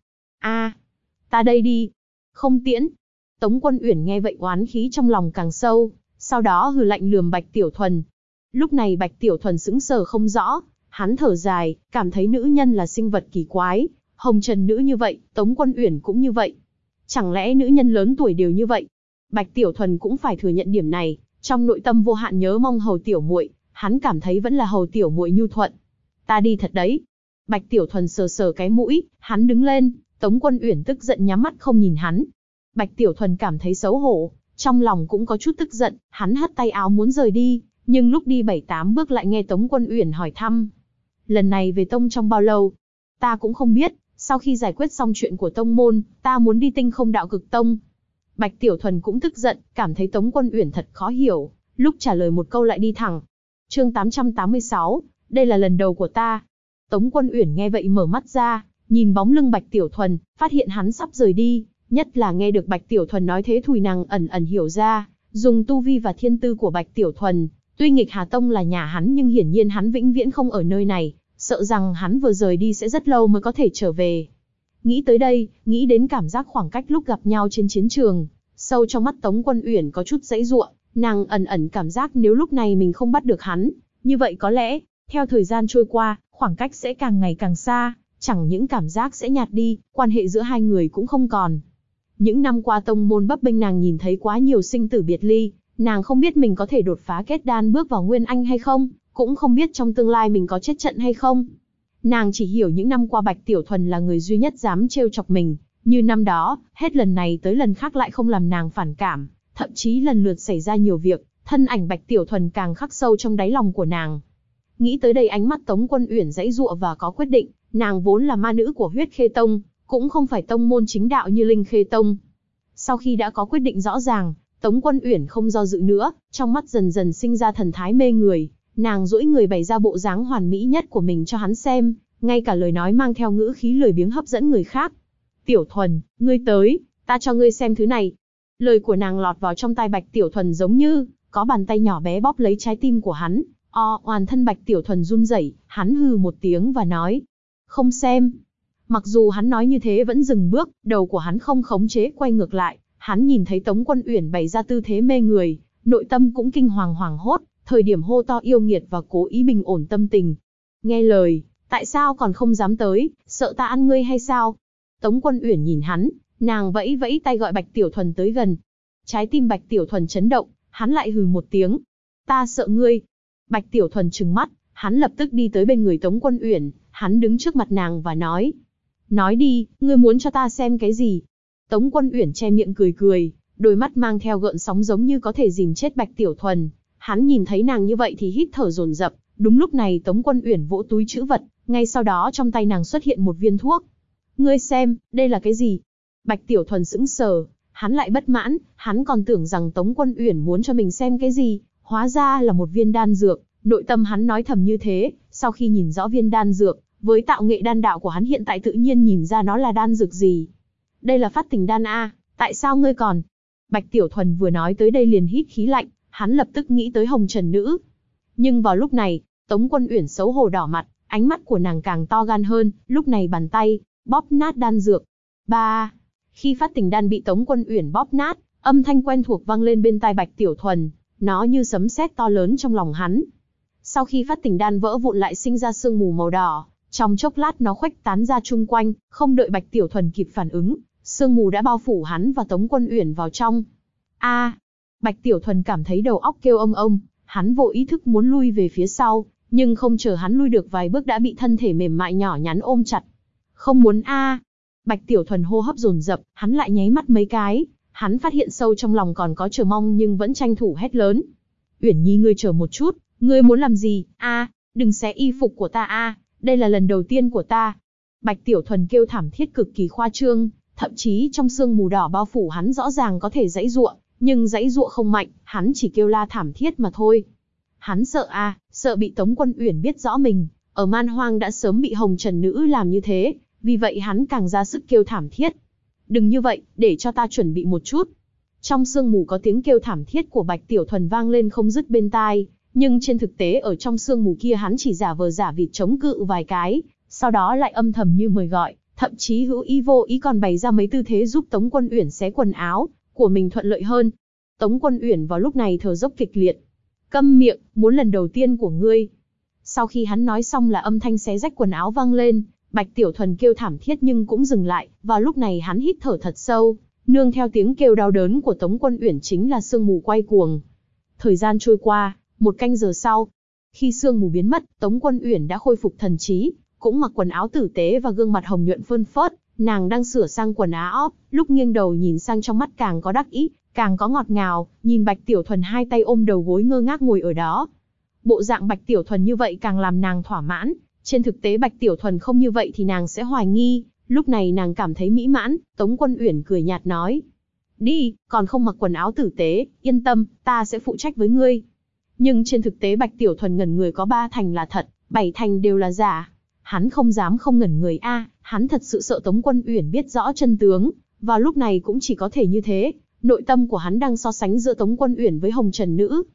Ta đây đi. Không tiễn. Tống Quân Uyển nghe vậy oán khí trong lòng càng sâu, sau đó hừ lạnh lườm Bạch Tiểu Thuần. Lúc này Bạch Tiểu Thuần sững sờ không rõ, hắn thở dài, cảm thấy nữ nhân là sinh vật kỳ quái, Hồng Trần Nữ như vậy, Tống Quân Uyển cũng như vậy. Chẳng lẽ nữ nhân lớn tuổi đều như vậy? Bạch Tiểu Thuần cũng phải thừa nhận điểm này, trong nội tâm vô hạn nhớ mong Hầu tiểu muội, hắn cảm thấy vẫn là Hầu tiểu muội nhu thuận. Ta đi thật đấy. Bạch Tiểu Thuần sờ sờ cái mũi, hắn đứng lên, Tống Quân Uyển tức giận nhắm mắt không nhìn hắn. Bạch Tiểu Thuần cảm thấy xấu hổ, trong lòng cũng có chút tức giận, hắn hất tay áo muốn rời đi, nhưng lúc đi 7-8 bước lại nghe Tống Quân Uyển hỏi thăm. Lần này về tông trong bao lâu? Ta cũng không biết, sau khi giải quyết xong chuyện của tông môn, ta muốn đi Tinh Không Đạo Cực Tông. Bạch Tiểu Thuần cũng tức giận, cảm thấy Tống Quân Uyển thật khó hiểu, lúc trả lời một câu lại đi thẳng. Chương 886, đây là lần đầu của ta. Tống Quân Uyển nghe vậy mở mắt ra, nhìn bóng lưng Bạch Tiểu Thuần, phát hiện hắn sắp rời đi, nhất là nghe được Bạch Tiểu Thuần nói thế thùi nàng ẩn ẩn hiểu ra, dùng tu vi và thiên tư của Bạch Tiểu Thuần, Tuy Nghịch Hà Tông là nhà hắn nhưng hiển nhiên hắn vĩnh viễn không ở nơi này, sợ rằng hắn vừa rời đi sẽ rất lâu mới có thể trở về. Nghĩ tới đây, nghĩ đến cảm giác khoảng cách lúc gặp nhau trên chiến trường, sâu trong mắt Tống Quân Uyển có chút giãy giụa, nàng ẩn ẩn cảm giác nếu lúc này mình không bắt được hắn, như vậy có lẽ, theo thời gian trôi qua, khoảng cách sẽ càng ngày càng xa, chẳng những cảm giác sẽ nhạt đi, quan hệ giữa hai người cũng không còn. Những năm qua tông môn bấp bênh nàng nhìn thấy quá nhiều sinh tử biệt ly, nàng không biết mình có thể đột phá kết đan bước vào Nguyên Anh hay không, cũng không biết trong tương lai mình có chết trận hay không. Nàng chỉ hiểu những năm qua Bạch Tiểu Thuần là người duy nhất dám trêu chọc mình, như năm đó, hết lần này tới lần khác lại không làm nàng phản cảm, thậm chí lần lượt xảy ra nhiều việc, thân ảnh Bạch Tiểu Thuần càng khắc sâu trong đáy lòng của nàng. Nghĩ tới đây ánh mắt Tống Quân Uyển giãy giụa và có quyết định, nàng vốn là ma nữ của Huyết Khê Tông, cũng không phải tông môn chính đạo như Linh Khê Tông. Sau khi đã có quyết định rõ ràng, Tống Quân Uyển không do dự nữa, trong mắt dần dần sinh ra thần thái mê người, nàng duỗi người bày ra bộ dáng hoàn mỹ nhất của mình cho hắn xem, ngay cả lời nói mang theo ngữ khí lười biếng hấp dẫn người khác. Tiểu Thuần, ngươi tới, ta cho ngươi xem thứ này. Lời của nàng lọt vào trong tai Bạch Tiểu Thuần giống như có bàn tay nhỏ bé bóp lấy trái tim của hắn. Toàn thân Bạch Tiểu Thuần run rẩy, hắn hừ một tiếng và nói, không xem. Mặc dù hắn nói như thế vẫn dừng bước, đầu của hắn không khống chế quay ngược lại, hắn nhìn thấy Tống Quân Uyển bày ra tư thế mê người, nội tâm cũng kinh hoàng hoảng hốt, thời điểm hô to yêu nghiệt và cố ý bình ổn tâm tình. Nghe lời, tại sao còn không dám tới, sợ ta ăn ngươi hay sao? Tống Quân Uyển nhìn hắn, nàng vẫy vẫy tay gọi Bạch Tiểu Thuần tới gần. Trái tim Bạch Tiểu Thuần chấn động, hắn lại hừ một tiếng. Ta sợ ngươi. Bạch Tiểu Thuần trừng mắt, hắn lập tức đi tới bên người Tống Quân Uyển, hắn đứng trước mặt nàng và nói. Nói đi, ngươi muốn cho ta xem cái gì? Tống Quân Uyển che miệng cười cười, đôi mắt mang theo gợn sóng giống như có thể dìm chết Bạch Tiểu Thuần. Hắn nhìn thấy nàng như vậy thì hít thở dồn dập. Đúng lúc này Tống Quân Uyển vỗ túi trữ vật, ngay sau đó trong tay nàng xuất hiện một viên thuốc. Ngươi xem, đây là cái gì? Bạch Tiểu Thuần sững sờ, hắn lại bất mãn, hắn còn tưởng rằng Tống Quân Uyển muốn cho mình xem cái gì, hóa ra là một viên đan dược. Nội tâm hắn nói thầm như thế, sau khi nhìn rõ viên đan dược, với tạo nghệ đan đạo của hắn hiện tại tự nhiên nhìn ra nó là đan dược gì. Đây là Phát Tình Đan a, tại sao ngươi còn? Bạch Tiểu Thuần vừa nói tới đây liền hít khí lạnh, hắn lập tức nghĩ tới Hồng Trần Nữ. Nhưng vào lúc này, Tống Quân Uyển xấu hổ đỏ mặt, ánh mắt của nàng càng to gan hơn, lúc này bàn tay bóp nát đan dược. Ba, khi Phát Tình Đan bị Tống Quân Uyển bóp nát, âm thanh quen thuộc vang lên bên tai Bạch Tiểu Thuần, nó như sấm sét to lớn trong lòng hắn. Sau khi Phát Tình Đan vỡ vụn lại sinh ra sương mù màu đỏ, trong chốc lát nó khuếch tán ra chung quanh, không đợi Bạch Tiểu Thuần kịp phản ứng, sương mù đã bao phủ hắn và Tống Quân Uyển vào trong. Bạch Tiểu Thuần cảm thấy đầu óc kêu ông ông, hắn vô ý thức muốn lui về phía sau, nhưng không chờ hắn lui được vài bước đã bị thân thể mềm mại nhỏ nhắn ôm chặt. Không muốn Bạch Tiểu Thuần hô hấp dồn dập, hắn lại nháy mắt mấy cái, hắn phát hiện sâu trong lòng còn có chờ mong nhưng vẫn tranh thủ hét lớn. Uyển Nhi ngươi chờ một chút, ngươi muốn làm gì? Đừng xé y phục của ta đây là lần đầu tiên của ta. Bạch Tiểu Thuần kêu thảm thiết cực kỳ khoa trương, thậm chí trong sương mù đỏ bao phủ hắn rõ ràng có thể giãy giụa, nhưng giãy giụa không mạnh, hắn chỉ kêu la thảm thiết mà thôi. Hắn sợ sợ bị Tống Quân Uyển biết rõ mình, ở Man Hoang đã sớm bị Hồng Trần Nữ làm như thế, vì vậy hắn càng ra sức kêu thảm thiết. Đừng như vậy, để cho ta chuẩn bị một chút. Trong sương mù có tiếng kêu thảm thiết của Bạch Tiểu Thuần vang lên không dứt bên tai, nhưng trên thực tế ở trong sương mù kia hắn chỉ giả vờ giả vịt chống cự vài cái, sau đó lại âm thầm như mời gọi, thậm chí hữu ý vô ý còn bày ra mấy tư thế giúp Tống Quân Uyển xé quần áo của mình thuận lợi hơn. Tống Quân Uyển vào lúc này thở dốc kịch liệt. Câm miệng, muốn lần đầu tiên của ngươi. Sau khi hắn nói xong là âm thanh xé rách quần áo vang lên, Bạch Tiểu Thuần kêu thảm thiết nhưng cũng dừng lại, vào lúc này hắn hít thở thật sâu, nương theo tiếng kêu đau đớn của Tống Quân Uyển chính là sương mù quay cuồng. Thời gian trôi qua, 1 canh giờ sau, khi sương mù biến mất, Tống Quân Uyển đã khôi phục thần trí, cũng mặc quần áo tử tế và gương mặt hồng nhuận phơn phớt, nàng đang sửa sang quần áo, lúc nghiêng đầu nhìn sang trong mắt càng có đắc ý, càng có ngọt ngào, nhìn Bạch Tiểu Thuần hai tay ôm đầu gối ngơ ngác ngồi ở đó. Bộ dạng Bạch Tiểu Thuần như vậy càng làm nàng thỏa mãn, trên thực tế Bạch Tiểu Thuần không như vậy thì nàng sẽ hoài nghi, lúc này nàng cảm thấy mỹ mãn, Tống Quân Uyển cười nhạt nói. Đi, còn không mặc quần áo tử tế, yên tâm, ta sẽ phụ trách với ngươi. Nhưng trên thực tế Bạch Tiểu Thuần ngẩn người có 3 thành là thật, 7 thành đều là giả. Hắn không dám không ngẩn người hắn thật sự sợ Tống Quân Uyển biết rõ chân tướng, vào lúc này cũng chỉ có thể như thế, nội tâm của hắn đang so sánh giữa Tống Quân Uyển với Hồng Trần Nữ.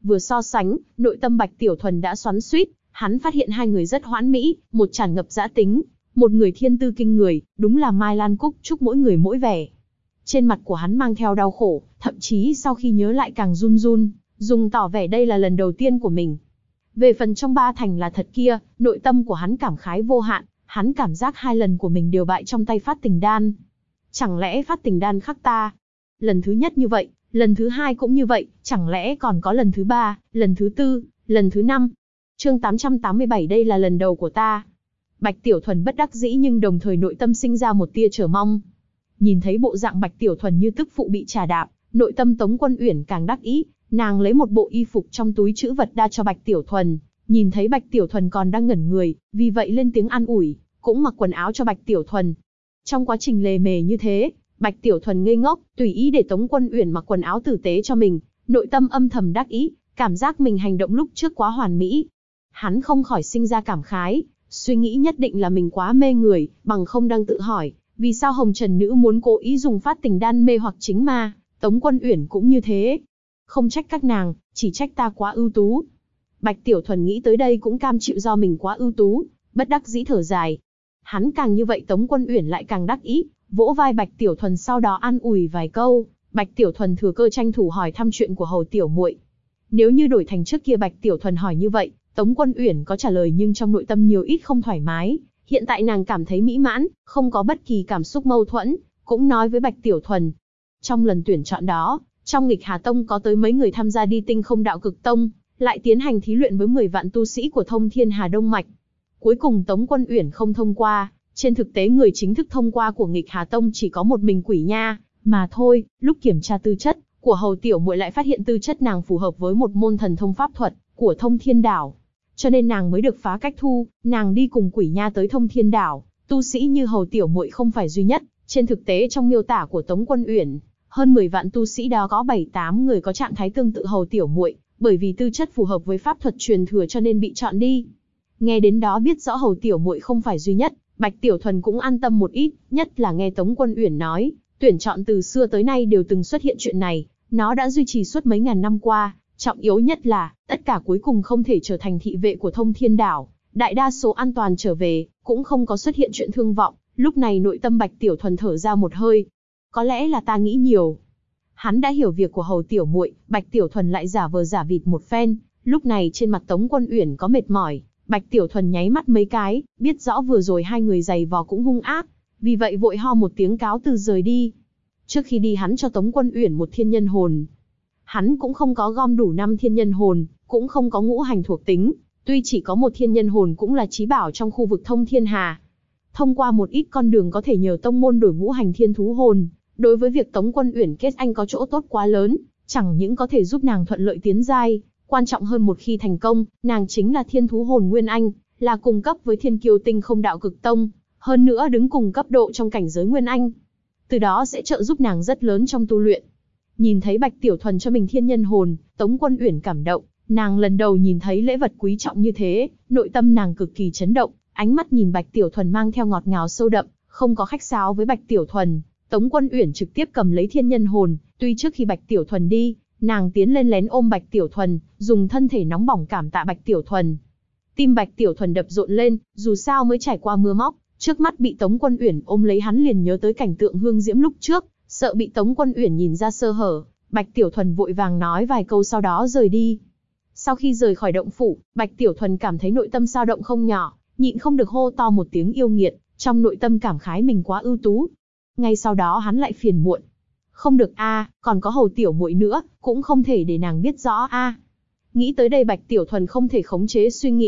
Vừa so sánh, nội tâm Bạch Tiểu Thuần đã xoắn xuýt, hắn phát hiện hai người rất hoãn mỹ, một tràn ngập dã tính, một người thiên tư kinh người, đúng là Mai Lan Cúc Trúc mỗi người mỗi vẻ. Trên mặt của hắn mang theo đau khổ, thậm chí sau khi nhớ lại càng run run, dùng tỏ vẻ đây là lần đầu tiên của mình. Về phần trong ba thành là thật kia, nội tâm của hắn cảm khái vô hạn, hắn cảm giác hai lần của mình đều bại trong tay Phát Tình Đan. Chẳng lẽ Phát Tình Đan khắc ta? Lần thứ nhất như vậy, lần thứ hai cũng như vậy, chẳng lẽ còn có lần thứ ba, lần thứ tư, lần thứ năm? Chương 887 đây là lần đầu của ta. Bạch Tiểu Thuần bất đắc dĩ nhưng đồng thời nội tâm sinh ra một tia chờ mong. Nhìn thấy bộ dạng Bạch Tiểu Thuần như tức phụ bị trà đạp, nội tâm Tống Quân Uyển càng đắc ý, nàng lấy một bộ y phục trong túi trữ vật đa cho Bạch Tiểu Thuần, nhìn thấy Bạch Tiểu Thuần còn đang ngẩn người, vì vậy lên tiếng an ủi, cũng mặc quần áo cho Bạch Tiểu Thuần. Trong quá trình lề mề như thế, Bạch Tiểu Thuần ngây ngốc, tùy ý để Tống Quân Uyển mặc quần áo tử tế cho mình, nội tâm âm thầm đắc ý, cảm giác mình hành động lúc trước quá hoàn mỹ. Hắn không khỏi sinh ra cảm khái, suy nghĩ nhất định là mình quá mê người, bằng không đang tự hỏi, vì sao Hồng Trần Nữ muốn cố ý dùng Phát Tình Đan mê hoặc chính ma, Tống Quân Uyển cũng như thế. Không trách các nàng, chỉ trách ta quá ưu tú. Bạch Tiểu Thuần nghĩ tới đây cũng cam chịu do mình quá ưu tú, bất đắc dĩ thở dài. Hắn càng như vậy Tống Quân Uyển lại càng đắc ý, vỗ vai Bạch Tiểu Thuần sau đó an ủi vài câu. Bạch Tiểu Thuần thừa cơ tranh thủ hỏi thăm chuyện của Hầu Tiểu Muội. Nếu như đổi thành trước kia Bạch Tiểu Thuần hỏi như vậy, Tống Quân Uyển có trả lời nhưng trong nội tâm nhiều ít không thoải mái. Hiện tại nàng cảm thấy mỹ mãn, không có bất kỳ cảm xúc mâu thuẫn, cũng nói với Bạch Tiểu Thuần. Trong lần tuyển chọn đó, trong Nghịch Hà Tông có tới mấy người tham gia đi Tinh Không Đạo Cực Tông, lại tiến hành thí luyện với 10 vạn tu sĩ của Thông Thiên Hà Đông Mạch. Cuối cùng Tống Quân Uyển không thông qua, trên thực tế người chính thức thông qua của Nghịch Hà Tông chỉ có một mình Quỷ Nha, mà thôi. Lúc kiểm tra tư chất của Hầu Tiểu Muội lại phát hiện tư chất nàng phù hợp với một môn thần thông pháp thuật của Thông Thiên Đảo, cho nên nàng mới được phá cách thu, nàng đi cùng Quỷ Nha tới Thông Thiên Đảo. Tu sĩ như Hầu Tiểu Muội không phải duy nhất, trên thực tế trong miêu tả của Tống Quân Uyển, hơn 10 vạn tu sĩ đó có 7-8 người có trạng thái tương tự Hầu Tiểu Muội, bởi vì tư chất phù hợp với pháp thuật truyền thừa cho nên bị chọn đi. Nghe đến đó biết rõ Hầu Tiểu Muội không phải duy nhất, Bạch Tiểu Thuần cũng an tâm một ít, nhất là nghe Tống Quân Uyển nói, tuyển chọn từ xưa tới nay đều từng xuất hiện chuyện này, nó đã duy trì suốt mấy ngàn năm qua, trọng yếu nhất là, tất cả cuối cùng không thể trở thành thị vệ của Thông Thiên Đảo, đại đa số an toàn trở về, cũng không có xuất hiện chuyện thương vọng. Lúc này nội tâm Bạch Tiểu Thuần thở ra một hơi. Có lẽ là ta nghĩ nhiều. Hắn đã hiểu việc của Hầu Tiểu Muội, Bạch Tiểu Thuần lại giả vờ giả vịt một phen. Lúc này trên mặt Tống Quân Uyển có mệt mỏi, Bạch Tiểu Thuần nháy mắt mấy cái, biết rõ vừa rồi hai người giày vò cũng hung ác, vì vậy vội ho một tiếng cáo từ rời đi. Trước khi đi hắn cho Tống Quân Uyển một thiên nhân hồn. Hắn cũng không có gom đủ 5 thiên nhân hồn, cũng không có ngũ hành thuộc tính, tuy chỉ có một thiên nhân hồn cũng là chí bảo trong khu vực Thông Thiên Hà. Thông qua một ít con đường có thể nhờ tông môn đổi ngũ hành thiên thú hồn, đối với việc Tống Quân Uyển kết anh có chỗ tốt quá lớn, chẳng những có thể giúp nàng thuận lợi tiến giai, quan trọng hơn một khi thành công, nàng chính là thiên thú hồn Nguyên Anh, là cùng cấp với Thiên Kiêu Tinh Không Đạo Cực Tông, hơn nữa đứng cùng cấp độ trong cảnh giới Nguyên Anh. Từ đó sẽ trợ giúp nàng rất lớn trong tu luyện. Nhìn thấy Bạch Tiểu Thuần cho mình thiên nhân hồn, Tống Quân Uyển cảm động, nàng lần đầu nhìn thấy lễ vật quý trọng như thế, nội tâm nàng cực kỳ chấn động, ánh mắt nhìn Bạch Tiểu Thuần mang theo ngọt ngào sâu đậm, không có khách sáo với Bạch Tiểu Thuần. Tống Quân Uyển trực tiếp cầm lấy thiên nhân hồn, tuy trước khi Bạch Tiểu Thuần đi, nàng tiến lên lén ôm Bạch Tiểu Thuần, dùng thân thể nóng bỏng cảm tạ Bạch Tiểu Thuần. Tim Bạch Tiểu Thuần đập rộn lên, dù sao mới trải qua mưa móc, trước mắt bị Tống Quân Uyển ôm lấy hắn liền nhớ tới cảnh tượng hương diễm lúc trước, sợ bị Tống Quân Uyển nhìn ra sơ hở, Bạch Tiểu Thuần vội vàng nói vài câu sau đó rời đi. Sau khi rời khỏi động phủ, Bạch Tiểu Thuần cảm thấy nội tâm dao động không nhỏ, nhịn không được hô to một tiếng yêu nghiệt, trong nội tâm cảm khái mình quá ưu tú. Ngay sau đó hắn lại phiền muộn. Không được a, còn có Hầu Tiểu Muội nữa, cũng không thể để nàng biết rõ a. Nghĩ tới đây Bạch Tiểu Thuần không thể khống chế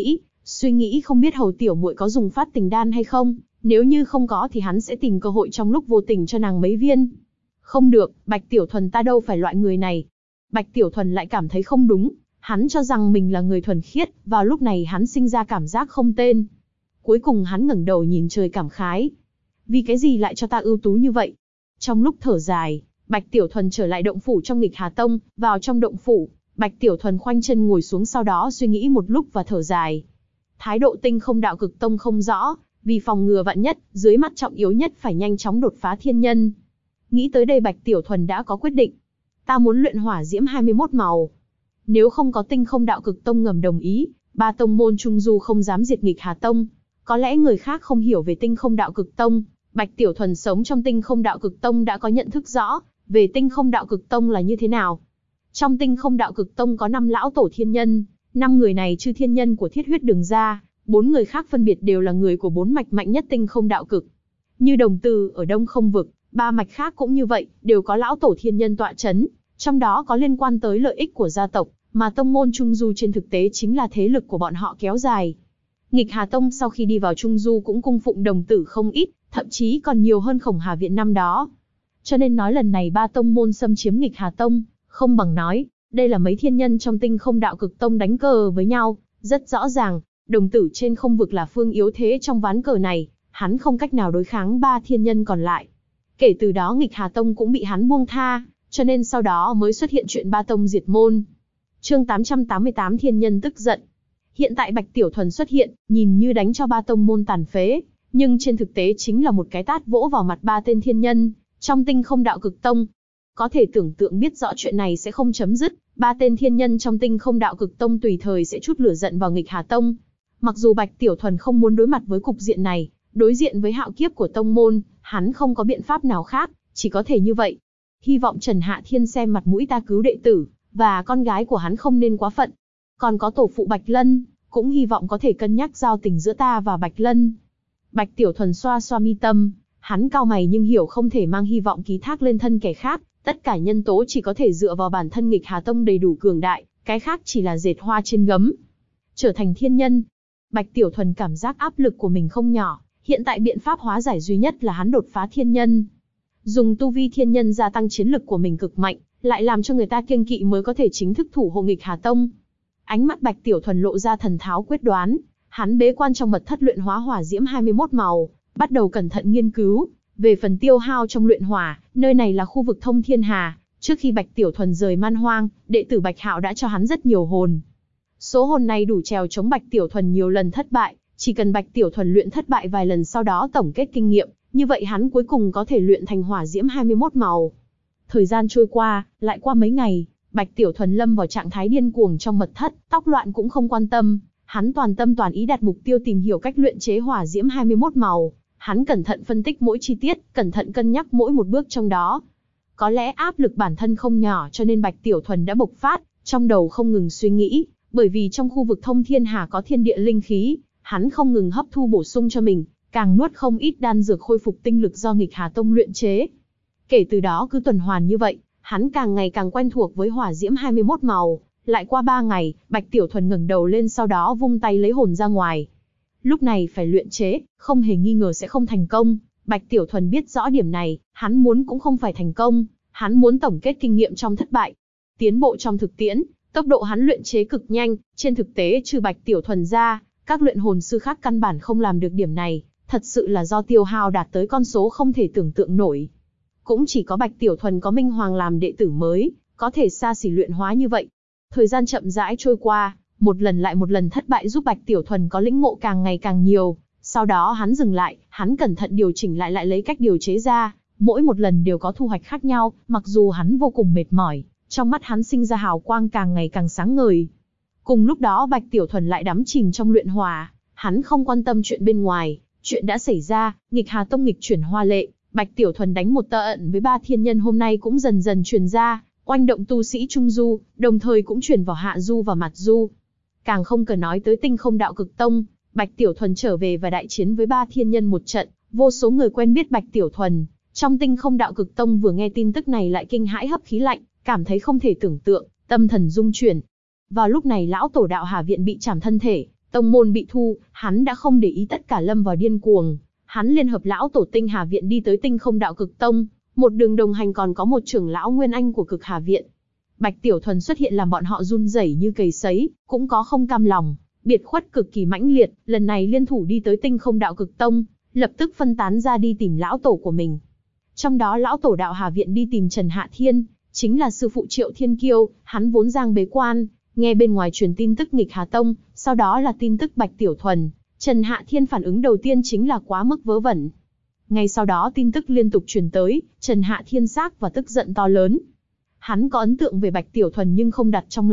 suy nghĩ không biết Hầu Tiểu Muội có dùng Phát Tình Đan hay không, nếu như không có thì hắn sẽ tìm cơ hội trong lúc vô tình cho nàng mấy viên. Không được, Bạch Tiểu Thuần ta đâu phải loại người này. Bạch Tiểu Thuần lại cảm thấy không đúng, hắn cho rằng mình là người thuần khiết, vào lúc này hắn sinh ra cảm giác không tên. Cuối cùng hắn ngẩng đầu nhìn trời cảm khái. Vì cái gì lại cho ta ưu tú như vậy? Trong lúc thở dài, Bạch Tiểu Thuần trở lại động phủ trong Nghịch Hà Tông, vào trong động phủ, Bạch Tiểu Thuần khoanh chân ngồi xuống sau đó suy nghĩ một lúc và thở dài. Thái độ Tinh Không Đạo Cực Tông không rõ, vì phòng ngừa vạn nhất, dưới mắt trọng yếu nhất phải nhanh chóng đột phá thiên nhân. Nghĩ tới đây Bạch Tiểu Thuần đã có quyết định. Ta muốn luyện hỏa diễm 21 màu. Nếu không có Tinh Không Đạo Cực Tông ngầm đồng ý, ba tông môn Trung Du không dám diệt Nghịch Hà Tông. Có lẽ người khác không hiểu về Tinh Không Đạo Cực Tông, Bạch Tiểu Thuần sống trong Tinh Không Đạo Cực Tông đã có nhận thức rõ về Tinh Không Đạo Cực Tông là như thế nào. Trong Tinh Không Đạo Cực Tông có 5 lão tổ thiên nhân, 5 người này chư thiên nhân của Thiết Huyết Đường ra, 4 người khác phân biệt đều là người của 4 mạch mạnh nhất Tinh Không Đạo Cực. Như Đồng Từ ở Đông Không Vực, 3 mạch khác cũng như vậy, đều có lão tổ thiên nhân tọa chấn, trong đó có liên quan tới lợi ích của gia tộc, mà tông môn Trung Du trên thực tế chính là thế lực của bọn họ kéo dài. Nghịch Hà Tông sau khi đi vào Trung Du cũng cung phụng đồng tử không ít, thậm chí còn nhiều hơn Khổng Hà Viện năm đó. Cho nên nói lần này ba tông môn xâm chiếm Nghịch Hà Tông, không bằng nói, đây là mấy thiên nhân trong Tinh Không Đạo Cực Tông đánh cờ với nhau, rất rõ ràng, đồng tử trên không vực là phương yếu thế trong ván cờ này, hắn không cách nào đối kháng ba thiên nhân còn lại. Kể từ đó Nghịch Hà Tông cũng bị hắn buông tha, cho nên sau đó mới xuất hiện chuyện ba tông diệt môn. Chương 888 Thiên Nhân tức giận. Hiện tại Bạch Tiểu Thuần xuất hiện, nhìn như đánh cho ba tông môn tàn phế, nhưng trên thực tế chính là một cái tát vỗ vào mặt ba tên thiên nhân trong Tinh Không Đạo Cực Tông. Có thể tưởng tượng biết rõ chuyện này sẽ không chấm dứt, ba tên thiên nhân trong Tinh Không Đạo Cực Tông tùy thời sẽ trút lửa giận vào Nghịch Hà Tông. Mặc dù Bạch Tiểu Thuần không muốn đối mặt với cục diện này, đối diện với hạo kiếp của tông môn, hắn không có biện pháp nào khác, chỉ có thể như vậy. Hy vọng Trần Hạ Thiên xem mặt mũi ta cứu đệ tử, và con gái của hắn không nên quá phận. Còn có tổ phụ Bạch Lân, cũng hy vọng có thể cân nhắc giao tình giữa ta và Bạch Lân. Bạch Tiểu Thuần xoa xoa mi tâm, hắn cau mày nhưng hiểu không thể mang hy vọng ký thác lên thân kẻ khác, tất cả nhân tố chỉ có thể dựa vào bản thân Nghịch Hà Tông đầy đủ cường đại, cái khác chỉ là dệt hoa trên gấm. Trở thành thiên nhân, Bạch Tiểu Thuần cảm giác áp lực của mình không nhỏ, hiện tại biện pháp hóa giải duy nhất là hắn đột phá thiên nhân. Dùng tu vi thiên nhân gia tăng chiến lực của mình cực mạnh, lại làm cho người ta kiêng kỵ mới có thể chính thức thủ hộ Nghịch Hà Tông. Ánh mắt Bạch Tiểu Thuần lộ ra thần tháo quyết đoán, hắn bế quan trong mật thất luyện hóa hỏa diễm 21 màu, bắt đầu cẩn thận nghiên cứu về phần tiêu hao trong luyện hỏa, nơi này là khu vực thông thiên hà, trước khi Bạch Tiểu Thuần rời Man Hoang, đệ tử Bạch Hạo đã cho hắn rất nhiều hồn. Số hồn này đủ trèo chống Bạch Tiểu Thuần nhiều lần thất bại, chỉ cần Bạch Tiểu Thuần luyện thất bại vài lần sau đó tổng kết kinh nghiệm, như vậy hắn cuối cùng có thể luyện thành hỏa diễm 21 màu. Thời gian trôi qua, lại qua mấy ngày, Bạch Tiểu Thuần lâm vào trạng thái điên cuồng trong mật thất, tóc loạn cũng không quan tâm, hắn toàn tâm toàn ý đặt mục tiêu tìm hiểu cách luyện chế hỏa diễm 21 màu. Hắn cẩn thận phân tích mỗi chi tiết, cẩn thận cân nhắc mỗi một bước trong đó. Có lẽ áp lực bản thân không nhỏ cho nên Bạch Tiểu Thuần đã bộc phát, trong đầu không ngừng suy nghĩ, bởi vì trong khu vực thông thiên hà có thiên địa linh khí, hắn không ngừng hấp thu bổ sung cho mình, càng nuốt không ít đan dược khôi phục tinh lực do Nghịch Hà Tông luyện chế. Kể từ đó cứ tuần hoàn như vậy, hắn càng ngày càng quen thuộc với hỏa diễm 21 màu. Lại qua 3 ngày, Bạch Tiểu Thuần ngẩng đầu lên sau đó vung tay lấy hồn ra ngoài. Lúc này phải luyện chế, không hề nghi ngờ sẽ không thành công. Bạch Tiểu Thuần biết rõ điểm này, hắn muốn cũng không phải thành công, hắn muốn tổng kết kinh nghiệm trong thất bại. Tiến bộ trong thực tiễn, tốc độ hắn luyện chế cực nhanh, trên thực tế trừ Bạch Tiểu Thuần ra, các luyện hồn sư khác căn bản không làm được điểm này, thật sự là do tiêu hao đạt tới con số không thể tưởng tượng nổi. Cũng chỉ có Bạch Tiểu Thuần có Minh Hoàng làm đệ tử mới, có thể xa xỉ luyện hóa như vậy. Thời gian chậm rãi trôi qua, một lần lại một lần thất bại giúp Bạch Tiểu Thuần có lĩnh ngộ càng ngày càng nhiều. Sau đó hắn dừng lại, hắn cẩn thận điều chỉnh lại lấy cách điều chế ra, mỗi một lần đều có thu hoạch khác nhau, mặc dù hắn vô cùng mệt mỏi, trong mắt hắn sinh ra hào quang càng ngày càng sáng ngời. Cùng lúc đó Bạch Tiểu Thuần lại đắm chìm trong luyện hỏa, hắn không quan tâm chuyện bên ngoài, chuyện đã xảy ra, Nghịch Hà Tông nghịch chuyển hoa lệ, Bạch Tiểu Thuần đánh một tơ ẩn với ba thiên nhân hôm nay cũng dần dần truyền ra, oanh động tu sĩ Trung Du, đồng thời cũng truyền vào Hạ Du và Mạt Du. Càng không cần nói tới Tinh Không Đạo Cực Tông, Bạch Tiểu Thuần trở về và đại chiến với ba thiên nhân một trận, vô số người quen biết Bạch Tiểu Thuần. Trong Tinh Không Đạo Cực Tông vừa nghe tin tức này lại kinh hãi hấp khí lạnh, cảm thấy không thể tưởng tượng, tâm thần rung chuyển. Vào lúc này lão tổ Đạo Hà Viện bị chảm thân thể, tông môn bị thu, hắn đã không để ý tất cả lâm vào điên cuồng. Hắn liên hợp lão tổ Tinh Hà Viện đi tới Tinh Không Đạo Cực Tông, một đường đồng hành còn có một trưởng lão Nguyên Anh của Cực Hà Viện. Bạch Tiểu Thuần xuất hiện làm bọn họ run rẩy như cầy sấy, cũng có không cam lòng, biệt khuất cực kỳ mãnh liệt, lần này liên thủ đi tới Tinh Không Đạo Cực Tông, lập tức phân tán ra đi tìm lão tổ của mình. Trong đó lão tổ Đạo Hà Viện đi tìm Trần Hạ Thiên, chính là sư phụ Triệu Thiên Kiêu, hắn vốn giang bế quan, nghe bên ngoài truyền tin tức Nghịch Hà Tông, sau đó là tin tức Bạch Tiểu Thuần. Trần Hạ Thiên phản ứng đầu tiên chính là quá mức vớ vẩn. Ngay sau đó tin tức liên tục truyền tới, Trần Hạ Thiên xác và tức giận to lớn. Hắn có ấn tượng về Bạch Tiểu Thuần nhưng không đặt trong lòng,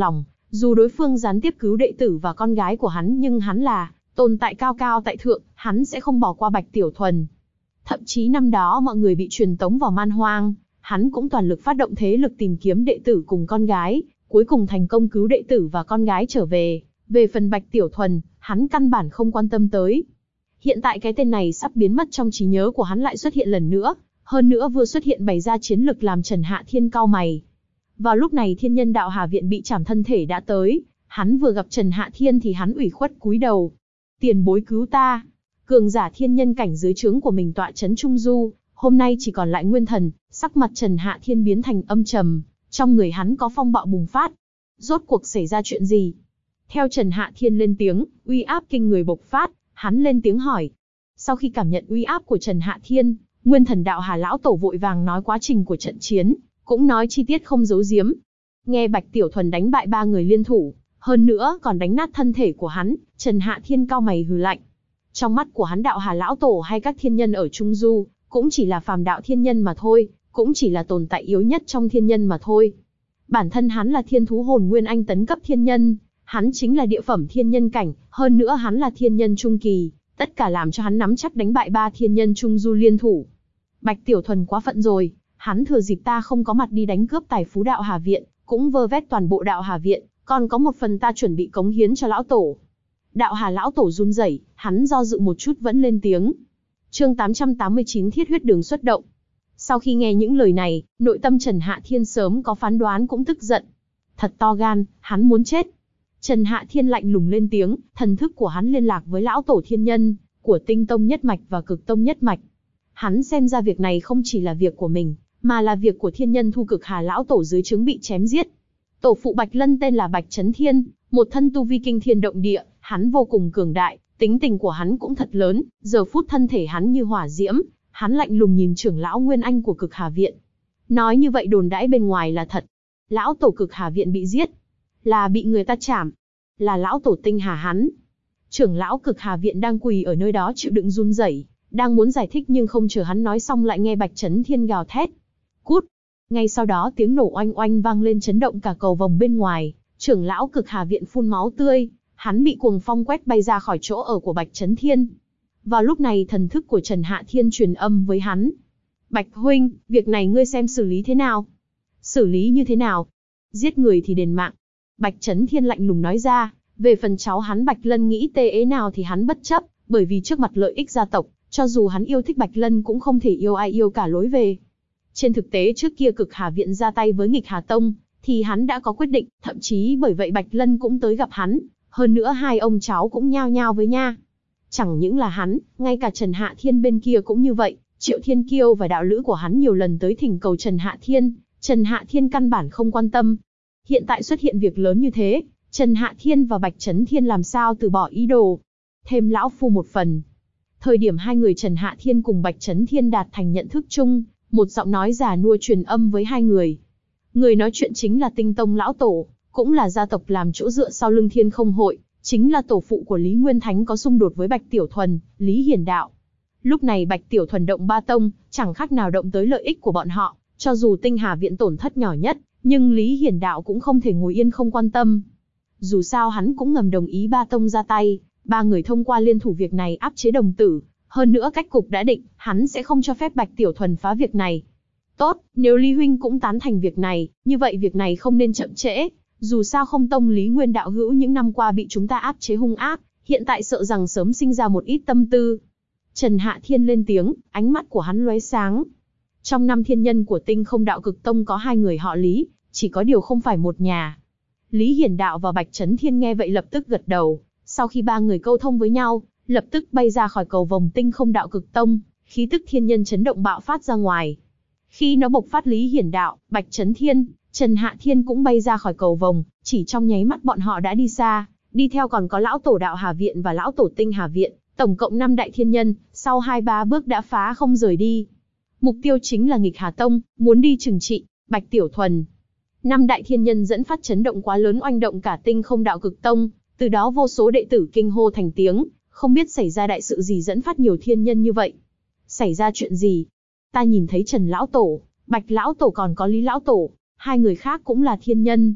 Dù đối phương gián tiếp cứu đệ tử và con gái của hắn, nhưng hắn là tồn tại cao cao tại thượng, hắn sẽ không bỏ qua Bạch Tiểu Thuần. Thậm chí năm đó mọi người bị truyền tống vào Man Hoang, hắn cũng toàn lực phát động thế lực tìm kiếm đệ tử cùng con gái, cuối cùng thành công cứu đệ tử và con gái trở về. Về phần Bạch Tiểu Thuần, hắn căn bản không quan tâm tới. Hiện tại cái tên này sắp biến mất trong trí nhớ của hắn lại xuất hiện lần nữa, hơn nữa vừa xuất hiện bày ra chiến lực làm Trần Hạ Thiên cau mày. Vào lúc này Thiên Nhân Đạo Hà Viện bị trảm thân thể đã tới, hắn vừa gặp Trần Hạ Thiên thì hắn ủy khuất cúi đầu. Tiền bối cứu ta. Cường giả thiên nhân cảnh dưới trướng của mình tọa chấn Trung Du, hôm nay chỉ còn lại nguyên thần, sắc mặt Trần Hạ Thiên biến thành âm trầm, trong người hắn có phong bạo bùng phát. Rốt cuộc xảy ra chuyện gì? Theo Trần Hạ Thiên lên tiếng, uy áp kinh người bộc phát, hắn lên tiếng hỏi. Sau khi cảm nhận uy áp của Trần Hạ Thiên, Nguyên Thần Đạo Hà lão tổ vội vàng nói quá trình của trận chiến, cũng nói chi tiết không giấu giếm. Nghe Bạch Tiểu Thuần đánh bại 3 người liên thủ, hơn nữa còn đánh nát thân thể của hắn, Trần Hạ Thiên cau mày hừ lạnh. Trong mắt của hắn Đạo Hà lão tổ hay các thiên nhân ở Trung Du, cũng chỉ là phàm đạo thiên nhân mà thôi, cũng chỉ là tồn tại yếu nhất trong thiên nhân mà thôi. Bản thân hắn là thiên thú hồn nguyên anh tấn cấp thiên nhân, hắn chính là địa phẩm thiên nhân cảnh, hơn nữa hắn là thiên nhân trung kỳ, tất cả làm cho hắn nắm chắc đánh bại 3 thiên nhân Trung Du liên thủ. Bạch Tiểu Thuần quá phận rồi, hắn thừa dịp ta không có mặt đi đánh cướp tài phú Đạo Hà Viện, cũng vơ vét toàn bộ Đạo Hà Viện, còn có một phần ta chuẩn bị cống hiến cho lão tổ. Đạo Hà lão tổ run rẩy, hắn do dự một chút vẫn lên tiếng. Chương 889 Thiết huyết đường xuất động. Sau khi nghe những lời này, nội tâm Trần Hạ Thiên sớm có phán đoán cũng tức giận. Thật to gan, hắn muốn chết. Trần Hạ Thiên lạnh lùng lên tiếng, thần thức của hắn liên lạc với lão tổ thiên nhân, của Tinh Tông nhất mạch và Cực Tông nhất mạch. Hắn xem ra việc này không chỉ là việc của mình, mà là việc của thiên nhân Thu Cực Hà lão tổ dưới trướng bị chém giết. Tổ phụ Bạch Lân tên là Bạch Chấn Thiên, một thân tu vi kinh thiên động địa, hắn vô cùng cường đại, tính tình của hắn cũng thật lớn, giờ phút thân thể hắn như hỏa diễm, hắn lạnh lùng nhìn trưởng lão Nguyên Anh của Cực Hà Viện. Nói như vậy đồn đãi bên ngoài là thật. Lão tổ Cực Hà Viện bị giết, là bị người ta chảm, là lão tổ Tinh Hà hắn. Trưởng lão Cực Hà Viện đang quỳ ở nơi đó chịu đựng run rẩy, đang muốn giải thích nhưng không chờ hắn nói xong lại nghe Bạch Chấn Thiên gào thét. Cút! Ngay sau đó tiếng nổ oanh oanh vang lên chấn động cả cầu vòng bên ngoài, trưởng lão Cực Hà Viện phun máu tươi, hắn bị cuồng phong quét bay ra khỏi chỗ ở của Bạch Chấn Thiên. Vào lúc này thần thức của Trần Hạ Thiên truyền âm với hắn. Bạch huynh, việc này ngươi xem xử lý thế nào? Xử lý như thế nào? Giết người thì đền mạng. Bạch Chấn Thiên lạnh lùng nói ra, về phần cháu hắn Bạch Lân nghĩ tê ế nào thì hắn bất chấp, bởi vì trước mặt lợi ích gia tộc, cho dù hắn yêu thích Bạch Lân cũng không thể yêu ai yêu cả lối về. Trên thực tế trước kia Cực Hà Viện ra tay với Nghịch Hà Tông, thì hắn đã có quyết định, thậm chí bởi vậy Bạch Lân cũng tới gặp hắn, hơn nữa hai ông cháu cũng nhao nhao với nha. Chẳng những là hắn, ngay cả Trần Hạ Thiên bên kia cũng như vậy, Triệu Thiên Kiêu và đạo lữ của hắn nhiều lần tới thỉnh cầu Trần Hạ Thiên căn bản không quan tâm. Hiện tại xuất hiện việc lớn như thế, Trần Hạ Thiên và Bạch Chấn Thiên làm sao từ bỏ ý đồ. Thêm lão phu một phần. Thời điểm hai người Trần Hạ Thiên cùng Bạch Chấn Thiên đạt thành nhận thức chung, một giọng nói già nua truyền âm với hai người. Người nói chuyện chính là Tinh Tông lão tổ, cũng là gia tộc làm chỗ dựa sau lưng Thiên Không Hội, chính là tổ phụ của Lý Nguyên Thánh có xung đột với Bạch Tiểu Thuần, Lý Hiển Đạo. Lúc này Bạch Tiểu Thuần động ba tông, chẳng khác nào động tới lợi ích của bọn họ, cho dù Tinh Hà Viện tổn thất nhỏ nhất, nhưng Lý Hiển Đạo cũng không thể ngồi yên không quan tâm. Dù sao hắn cũng ngầm đồng ý ba tông ra tay, ba người thông qua liên thủ việc này áp chế đồng tử, hơn nữa cách cục đã định, hắn sẽ không cho phép Bạch Tiểu Thuần phá việc này. Tốt, nếu Lý huynh cũng tán thành việc này, như vậy việc này không nên chậm trễ, dù sao Không Tông Lý Nguyên đạo hữu những năm qua bị chúng ta áp chế hung ác, hiện tại sợ rằng sớm sinh ra một ít tâm tư. Trần Hạ Thiên lên tiếng, ánh mắt của hắn lóe sáng. Trong 5 thiên nhân của Tinh Không Đạo Cực Tông có 2 người họ Lý, chỉ có điều không phải một nhà. Lý Hiển Đạo và Bạch Chấn Thiên nghe vậy lập tức gật đầu, sau khi ba người câu thông với nhau, lập tức bay ra khỏi cầu vòng Tinh Không Đạo Cực Tông, khí tức thiên nhân chấn động bạo phát ra ngoài. Khi nó bộc phát, Lý Hiển Đạo, Bạch Chấn Thiên, Trần Hạ Thiên cũng bay ra khỏi cầu vòng, chỉ trong nháy mắt bọn họ đã đi xa, đi theo còn có lão tổ Đạo Hà Viện và lão tổ Tinh Hà Viện, tổng cộng 5 đại thiên nhân, sau 2-3 bước đã phá không rời đi. Mục tiêu chính là Nghịch Hà Tông, muốn đi trừng trị Bạch Tiểu Thuần. 5 đại thiên nhân dẫn phát chấn động quá lớn oanh động cả Tinh Không Đạo Cực Tông, từ đó vô số đệ tử kinh hô thành tiếng, không biết xảy ra đại sự gì dẫn phát nhiều thiên nhân như vậy. Xảy ra chuyện gì? Ta nhìn thấy Trần lão tổ, Bạch lão tổ còn có Lý lão tổ, 2 người khác cũng là thiên nhân.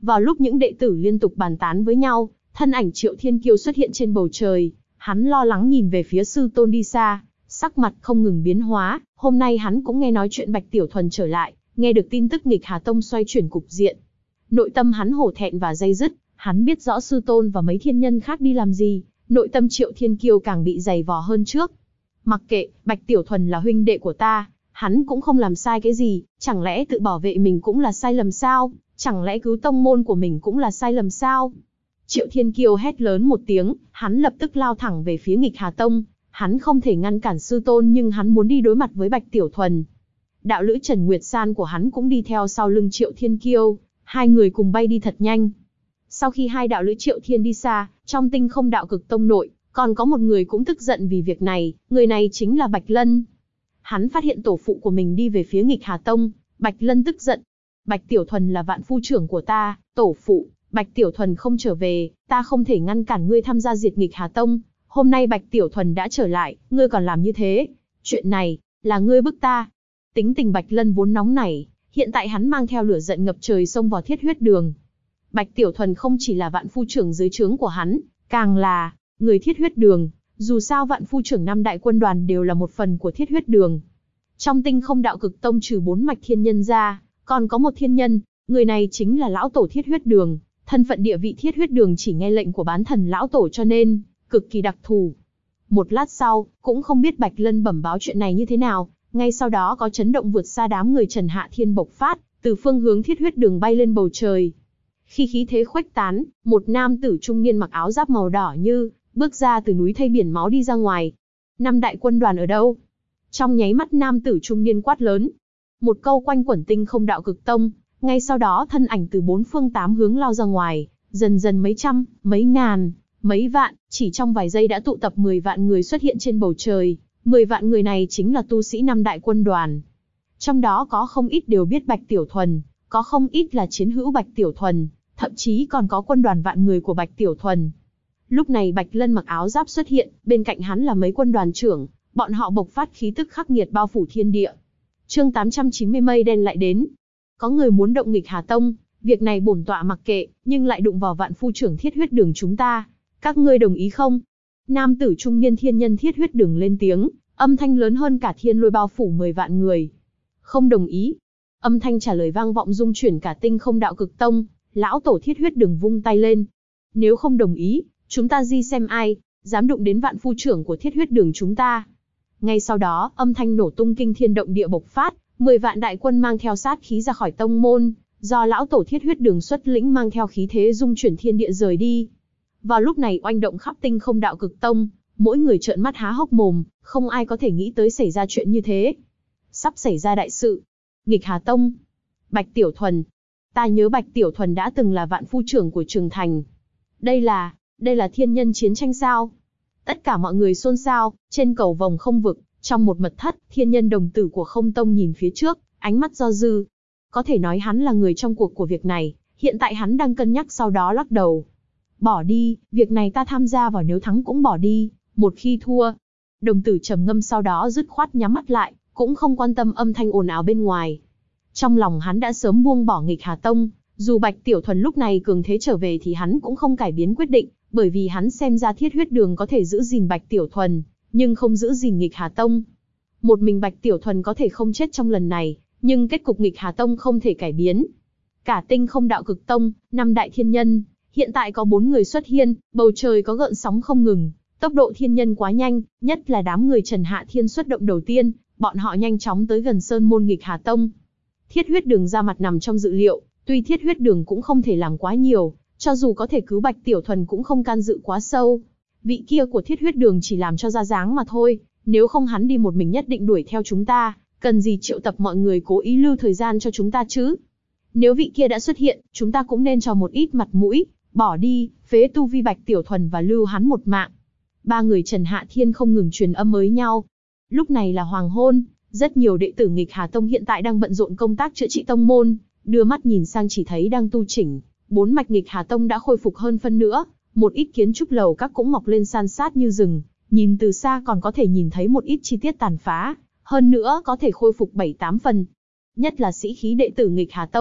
Vào lúc những đệ tử liên tục bàn tán với nhau, thân ảnh Triệu Thiên Kiêu xuất hiện trên bầu trời. Hắn lo lắng nhìn về phía sư tôn đi xa, sắc mặt không ngừng biến hóa. Hôm nay hắn cũng nghe nói chuyện Bạch Tiểu Thuần trở lại, nghe được tin tức Nghịch Hà Tông xoay chuyển cục diện. Nội tâm hắn hổ thẹn và day dứt, hắn biết rõ sư tôn và mấy thiên nhân khác đi làm gì, nội tâm Triệu Thiên Kiêu càng bị dày vò hơn trước. Mặc kệ, Bạch Tiểu Thuần là huynh đệ của ta, hắn cũng không làm sai cái gì, chẳng lẽ tự bảo vệ mình cũng là sai lầm sao? Chẳng lẽ cứu tông môn của mình cũng là sai lầm sao? Triệu Thiên Kiêu hét lớn một tiếng, hắn lập tức lao thẳng về phía Nghịch Hà Tông. Hắn không thể ngăn cản sư tôn nhưng hắn muốn đi đối mặt với Bạch Tiểu Thuần. Đạo lữ Trần Nguyệt San của hắn cũng đi theo sau lưng Triệu Thiên Kiêu, hai người cùng bay đi thật nhanh. Sau khi hai đạo lữ Triệu Thiên đi xa, trong Tinh Không Đạo Cực Tông nội, còn có một người cũng tức giận vì việc này, người này chính là Bạch Lân. Hắn phát hiện tổ phụ của mình đi về phía Nghịch Hà Tông, Bạch Lân tức giận. Bạch Tiểu Thuần là vạn phu trưởng của ta, tổ phụ, Bạch Tiểu Thuần không trở về, ta không thể ngăn cản ngươi tham gia diệt Nghịch Hà Tông. Hôm nay Bạch Tiểu Thuần đã trở lại, ngươi còn làm như thế. Chuyện này, là ngươi bức ta. Tính tình Bạch Lân vốn nóng nảy, hiện tại hắn mang theo lửa giận ngập trời xông vào Thiết Huyết Đường. Bạch Tiểu Thuần không chỉ là vạn phu trưởng dưới trướng của hắn, càng là người Thiết Huyết Đường. Dù sao vạn phu trưởng 5 đại quân đoàn đều là một phần của Thiết Huyết Đường. Trong Tinh Không Đạo Cực Tông trừ 4 mạch thiên nhân ra, còn có một thiên nhân, người này chính là lão tổ Thiết Huyết Đường. Thân phận địa vị Thiết Huyết Đường chỉ nghe lệnh của bán thần lão tổ cho nên cực kỳ đặc thù. Một lát sau, cũng không biết Bạch Lân bẩm báo chuyện này như thế nào, ngay sau đó có chấn động vượt xa đám người Trần Hạ Thiên bộc phát, từ phương hướng Thiết Huyết Đường bay lên bầu trời. Khi khí thế khuếch tán, một nam tử trung niên mặc áo giáp màu đỏ như bước ra từ núi thây biển máu đi ra ngoài. 5 đại quân đoàn ở đâu? Trong nháy mắt nam tử trung niên quát lớn. Một câu quanh quẩn Tinh Không Đạo Cực Tông, ngay sau đó thân ảnh từ 4 phương 8 hướng lao ra ngoài, dần dần mấy trăm, mấy ngàn, mấy vạn, chỉ trong vài giây đã tụ tập 10 vạn người xuất hiện trên bầu trời. 10 vạn người này chính là tu sĩ 5 đại quân đoàn. Trong đó có không ít đều biết Bạch Tiểu Thuần, có không ít là chiến hữu Bạch Tiểu Thuần, thậm chí còn có quân đoàn vạn người của Bạch Tiểu Thuần. Lúc này Bạch Lân mặc áo giáp xuất hiện, bên cạnh hắn là mấy quân đoàn trưởng, bọn họ bộc phát khí tức khắc nghiệt bao phủ thiên địa. Chương 890 mây đen lại đến. Có người muốn động Nghịch Hà Tông, việc này bổn tọa mặc kệ, nhưng lại đụng vào vạn phu trưởng Thiết Huyết Đường chúng ta. Các ngươi đồng ý không? Nam tử trung niên thiên nhân Thiết Huyết Đường lên tiếng, âm thanh lớn hơn cả thiên lôi bao phủ 10 vạn người. Không đồng ý. Âm thanh trả lời vang vọng rung chuyển cả Tinh Không Đạo Cực Tông, lão tổ Thiết Huyết Đường vung tay lên. Nếu không đồng ý, chúng ta di xem ai dám đụng đến vạn phu trưởng của Thiết Huyết Đường chúng ta. Ngay sau đó, âm thanh nổ tung kinh thiên động địa bộc phát, 10 vạn đại quân mang theo sát khí ra khỏi tông môn, do lão tổ Thiết Huyết Đường xuất lĩnh mang theo khí thế dung chuyển thiên địa rời đi. Vào lúc này oanh động khắp Tinh Không Đạo Cực Tông, mỗi người trợn mắt há hốc mồm, không ai có thể nghĩ tới xảy ra chuyện như thế. Sắp xảy ra đại sự. Nghịch Hà Tông. Bạch Tiểu Thuần. Ta nhớ Bạch Tiểu Thuần đã từng là vạn phu trưởng của Trường Thành. Đây là thiên nhân chiến tranh sao? Tất cả mọi người xôn xao, trên cầu vòng không vực, trong một mật thất, thiên nhân đồng tử của Không Tông nhìn phía trước, ánh mắt do dự. Có thể nói hắn là người trong cuộc của việc này, hiện tại hắn đang cân nhắc sau đó lắc đầu. Bỏ đi, việc này ta tham gia vào nếu thắng cũng bỏ đi, một khi thua. Đồng tử trầm ngâm sau đó dứt khoát nhắm mắt lại, cũng không quan tâm âm thanh ồn ào bên ngoài. Trong lòng hắn đã sớm buông bỏ Nghịch Hà Tông, dù Bạch Tiểu Thuần lúc này cường thế trở về thì hắn cũng không cải biến quyết định, bởi vì hắn xem ra Thiết Huyết Đường có thể giữ gìn Bạch Tiểu Thuần, nhưng không giữ gìn Nghịch Hà Tông. Một mình Bạch Tiểu Thuần có thể không chết trong lần này, nhưng kết cục Nghịch Hà Tông không thể cải biến. Cả Tinh Không Đạo Cực Tông, 5 đại thiên nhân, hiện tại có 4 người xuất hiện, bầu trời có gợn sóng không ngừng, tốc độ thiên nhân quá nhanh, nhất là đám người Trần Hạ Thiên xuất động đầu tiên, bọn họ nhanh chóng tới gần sơn môn Nghịch Hà Tông. Thiết Huyết Đường ra mặt nằm trong dự liệu, tuy Thiết Huyết Đường cũng không thể làm quá nhiều, cho dù có thể cứu Bạch Tiểu Thuần cũng không can dự quá sâu. Vị kia của Thiết Huyết Đường chỉ làm cho ra dáng mà thôi, nếu không hắn đi một mình nhất định đuổi theo chúng ta, cần gì triệu tập mọi người cố ý lưu thời gian cho chúng ta chứ? Nếu vị kia đã xuất hiện, chúng ta cũng nên cho một ít mặt mũi, bỏ đi, phế tu vi Bạch Tiểu Thuần và lưu hắn một mạng. 3 người Trần Hạ Thiên không ngừng truyền âm với nhau. Lúc này là hoàng hôn, rất nhiều đệ tử Nghịch Hà Tông hiện tại đang bận rộn công tác chữa trị tông môn, đưa mắt nhìn sang chỉ thấy đang tu chỉnh. 4 mạch Nghịch Hà Tông đã khôi phục hơn phân nữa, một ít kiến trúc lầu các cũng mọc lên san sát như rừng, nhìn từ xa còn có thể nhìn thấy một ít chi tiết tàn phá, hơn nữa có thể khôi phục 7-8 phần. Nhất là sĩ khí đệ tử Nghịch Hà Tông,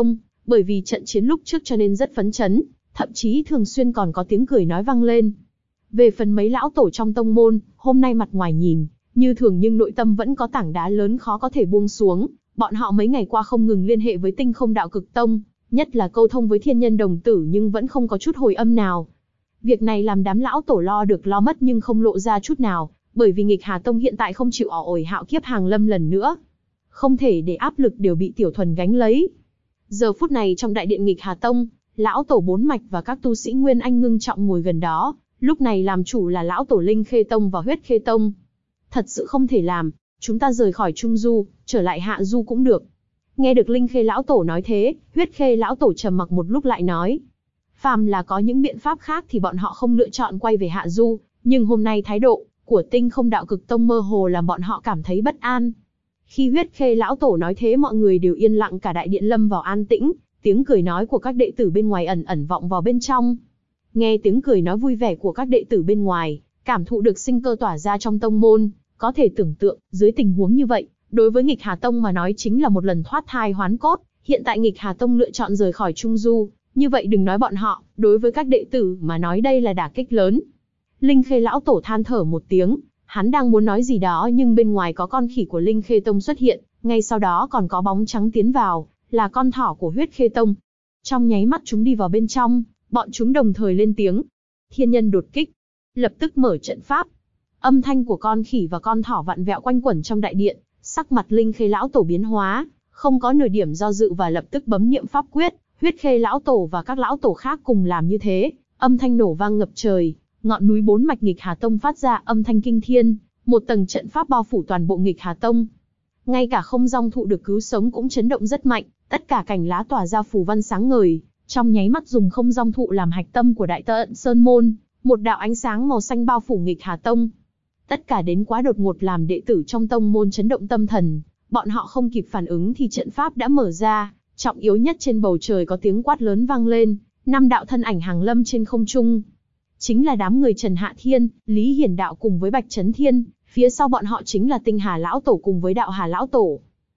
bởi vì trận chiến lúc trước cho nên rất phấn chấn, thậm chí thường xuyên còn có tiếng cười nói vang lên. Về phần mấy lão tổ trong tông môn, hôm nay mặt ngoài nhìn như thường nhưng nội tâm vẫn có tảng đá lớn khó có thể buông xuống. Bọn họ mấy ngày qua không ngừng liên hệ với Tinh Không Đạo Cực Tông, nhất là câu thông với thiên nhân đồng tử nhưng vẫn không có chút hồi âm nào. Việc này làm đám lão tổ lo được lo mất nhưng không lộ ra chút nào, bởi vì Nghịch Hà Tông hiện tại không chịu ỏ ổi hạo kiếp hàng lâm lần nữa. Không thể để áp lực đều bị Tiểu Thuần gánh lấy. Giờ phút này trong đại điện Nghịch Hà Tông, lão tổ bốn mạch và các tu sĩ Nguyên Anh ngưng trọng ngồi gần đó, lúc này làm chủ là lão tổ Linh Khê Tông và Huyết Khê Tông. Thật sự không thể làm, chúng ta rời khỏi Trung Du, trở lại Hạ Du cũng được. Nghe được Linh Khê lão tổ nói thế, Huyết Khê lão tổ trầm mặc một lúc lại nói. Phàm là có những biện pháp khác thì bọn họ không lựa chọn quay về Hạ Du, nhưng hôm nay thái độ của Tinh Không Đạo Cực Tông mơ hồ làm bọn họ cảm thấy bất an. Khi Huyết Khê lão tổ nói thế mọi người đều yên lặng, cả đại điện lâm vào an tĩnh, tiếng cười nói của các đệ tử bên ngoài ẩn ẩn vọng vào bên trong. Nghe tiếng cười nói vui vẻ của các đệ tử bên ngoài, cảm thụ được sinh cơ tỏa ra trong tông môn, có thể tưởng tượng, dưới tình huống như vậy, đối với Nghịch Hà Tông mà nói chính là một lần thoát thai hoán cốt. Hiện tại Nghịch Hà Tông lựa chọn rời khỏi Trung Du, như vậy đừng nói bọn họ, đối với các đệ tử mà nói đây là đả kích lớn. Linh Khê lão tổ than thở một tiếng, hắn đang muốn nói gì đó nhưng bên ngoài có con khỉ của Linh Khê Tông xuất hiện, ngay sau đó còn có bóng trắng tiến vào, là con thỏ của Huyết Khê Tông. Trong nháy mắt chúng đi vào bên trong, bọn chúng đồng thời lên tiếng. Thiên nhân đột kích, lập tức mở trận pháp. Âm thanh của con khỉ và con thỏ vặn vẹo quanh quẩn trong đại điện, sắc mặt Linh Khê lão tổ biến hóa, không có nửa điểm do dự và lập tức bấm niệm pháp quyết. Huyết Khê lão tổ và các lão tổ khác cùng làm như thế, âm thanh nổ vang ngập trời, ngọn núi bốn mạch Nghịch Hà Tông phát ra âm thanh kinh thiên, một tầng trận pháp bao phủ toàn bộ Nghịch Hà Tông. Ngay cả không dong thụ được cứu sống cũng chấn động rất mạnh, tất cả cành lá tỏa ra phù văn sáng ngời, trong nháy mắt dùng không dong thụ làm hạch tâm của Đại Tận Sơn môn, một đạo ánh sáng màu xanh bao phủ Nghịch Hà Tông. Tất cả đến quá đột ngột làm đệ tử trong tông môn chấn động tâm thần, bọn họ không kịp phản ứng thì trận pháp đã mở ra. Trọng yếu nhất trên bầu trời có tiếng quát lớn vang lên, 5 đạo thân ảnh hàng lâm trên không trung. Chính là đám người Trần Hạ Thiên, Lý Hiển Đạo cùng với Bạch Chấn Thiên, phía sau bọn họ chính là Tinh Hà Lão Tổ cùng với Đạo Hà Lão Tổ.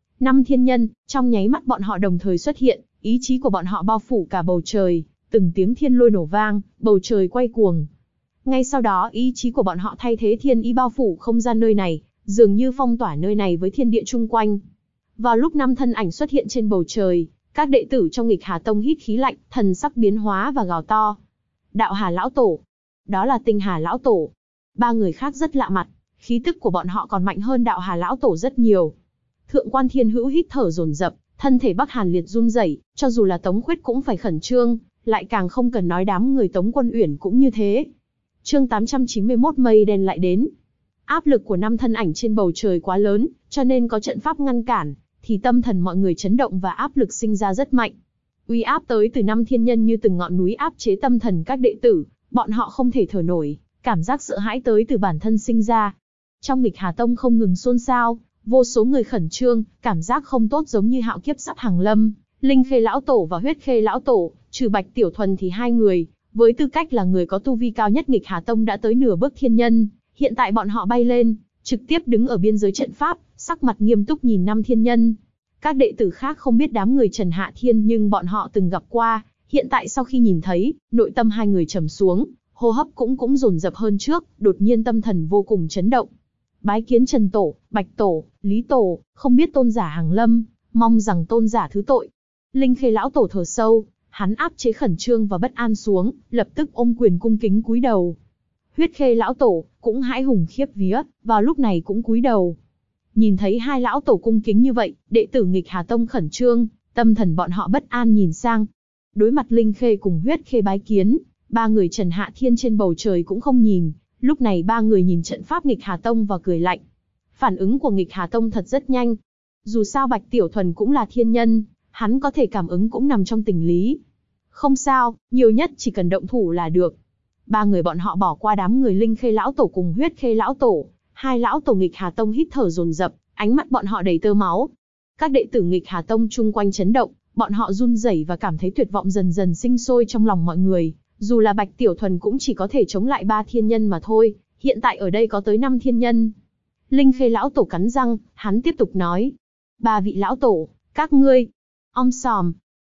5 thiên nhân, trong nháy mắt bọn họ đồng thời xuất hiện, ý chí của bọn họ bao phủ cả bầu trời, từng tiếng thiên lôi nổ vang, bầu trời quay cuồng. Ngay sau đó ý chí của bọn họ thay thế thiên ý bao phủ không gian nơi này, dường như phong tỏa nơi này với thiên địa chung quanh. Vào lúc 5 thân ảnh xuất hiện trên bầu trời, các đệ tử trong Nghịch Hà Tông hít khí lạnh, thần sắc biến hóa và gào to. Đạo Hà Lão Tổ, đó là Tinh Hà Lão Tổ. 3 người khác rất lạ mặt, khí tức của bọn họ còn mạnh hơn Đạo Hà Lão Tổ rất nhiều. Thượng quan Thiên Hữu hít thở dồn dập, thân thể Bắc Hàn liệt run rẩy, cho dù là Tống Khuyết cũng phải khẩn trương, lại càng không cần nói đám người Tống Quân Uyển cũng như thế. Chương 891 mây đen lại đến. Áp lực của 5 thân ảnh trên bầu trời quá lớn, cho nên có trận pháp ngăn cản, thì tâm thần mọi người chấn động và áp lực sinh ra rất mạnh. Uy áp tới từ 5 thiên nhân như từng ngọn núi áp chế tâm thần các đệ tử, bọn họ không thể thở nổi, cảm giác sợ hãi tới từ bản thân sinh ra. Trong Nghịch Hà Tông không ngừng xôn xao, vô số người khẩn trương, cảm giác không tốt giống như hạo kiếp sắp hàng lâm. Linh Khê Lão Tổ và Huyết Khê Lão Tổ, trừ Bạch Tiểu Thuần thì 2 người, với tư cách là người có tu vi cao nhất Nghịch Hà Tông đã tới nửa bước thiên nhân, hiện tại bọn họ bay lên, trực tiếp đứng ở biên giới trận pháp, sắc mặt nghiêm túc nhìn 5 thiên nhân. Các đệ tử khác không biết đám người Trần Hạ Thiên nhưng bọn họ từng gặp qua, hiện tại sau khi nhìn thấy, nội tâm 2 người trầm xuống, hô hấp cũng dồn dập hơn trước, đột nhiên tâm thần vô cùng chấn động. Bái kiến Trần Tổ, Bạch Tổ, Lý Tổ, không biết tôn giả hàng lâm, mong rằng tôn giả thứ tội. Linh Khê Lão Tổ thở sâu, hắn áp chế khẩn trương và bất an xuống, lập tức ôm quyền cung kính cúi đầu. Huyết Khê Lão Tổ cũng hãi hùng khiếp vía, vào lúc này cũng cúi đầu. Nhìn thấy 2 lão tổ cung kính như vậy, đệ tử Nghịch Hà Tông khẩn trương, tâm thần bọn họ bất an nhìn sang. Đối mặt Linh Khê cùng Huyết Khê bái kiến, 3 người Trần Hạ Thiên trên bầu trời cũng không nhìn, lúc này 3 người nhìn trận pháp Nghịch Hà Tông và cười lạnh. Phản ứng của Nghịch Hà Tông thật rất nhanh. Dù sao Bạch Tiểu Thuần cũng là thiên nhân, hắn có thể cảm ứng cũng nằm trong tình lý. Không sao, nhiều nhất chỉ cần động thủ là được. 3 người bọn họ bỏ qua đám người Linh Khê Lão Tổ cùng Huyết Khê Lão Tổ. 2 lão tổ Nghịch Hà Tông hít thở dồn dập, ánh mắt bọn họ đầy tơ máu. Các đệ tử Nghịch Hà Tông chung quanh chấn động, bọn họ run rẩy và cảm thấy tuyệt vọng dần dần sinh sôi trong lòng mọi người. Dù là Bạch Tiểu Thuần cũng chỉ có thể chống lại 3 thiên nhân mà thôi, hiện tại ở đây có tới 5 thiên nhân. Linh Khê Lão Tổ cắn răng, hắn tiếp tục nói. 3 vị lão tổ, các ngươi. Om sòm.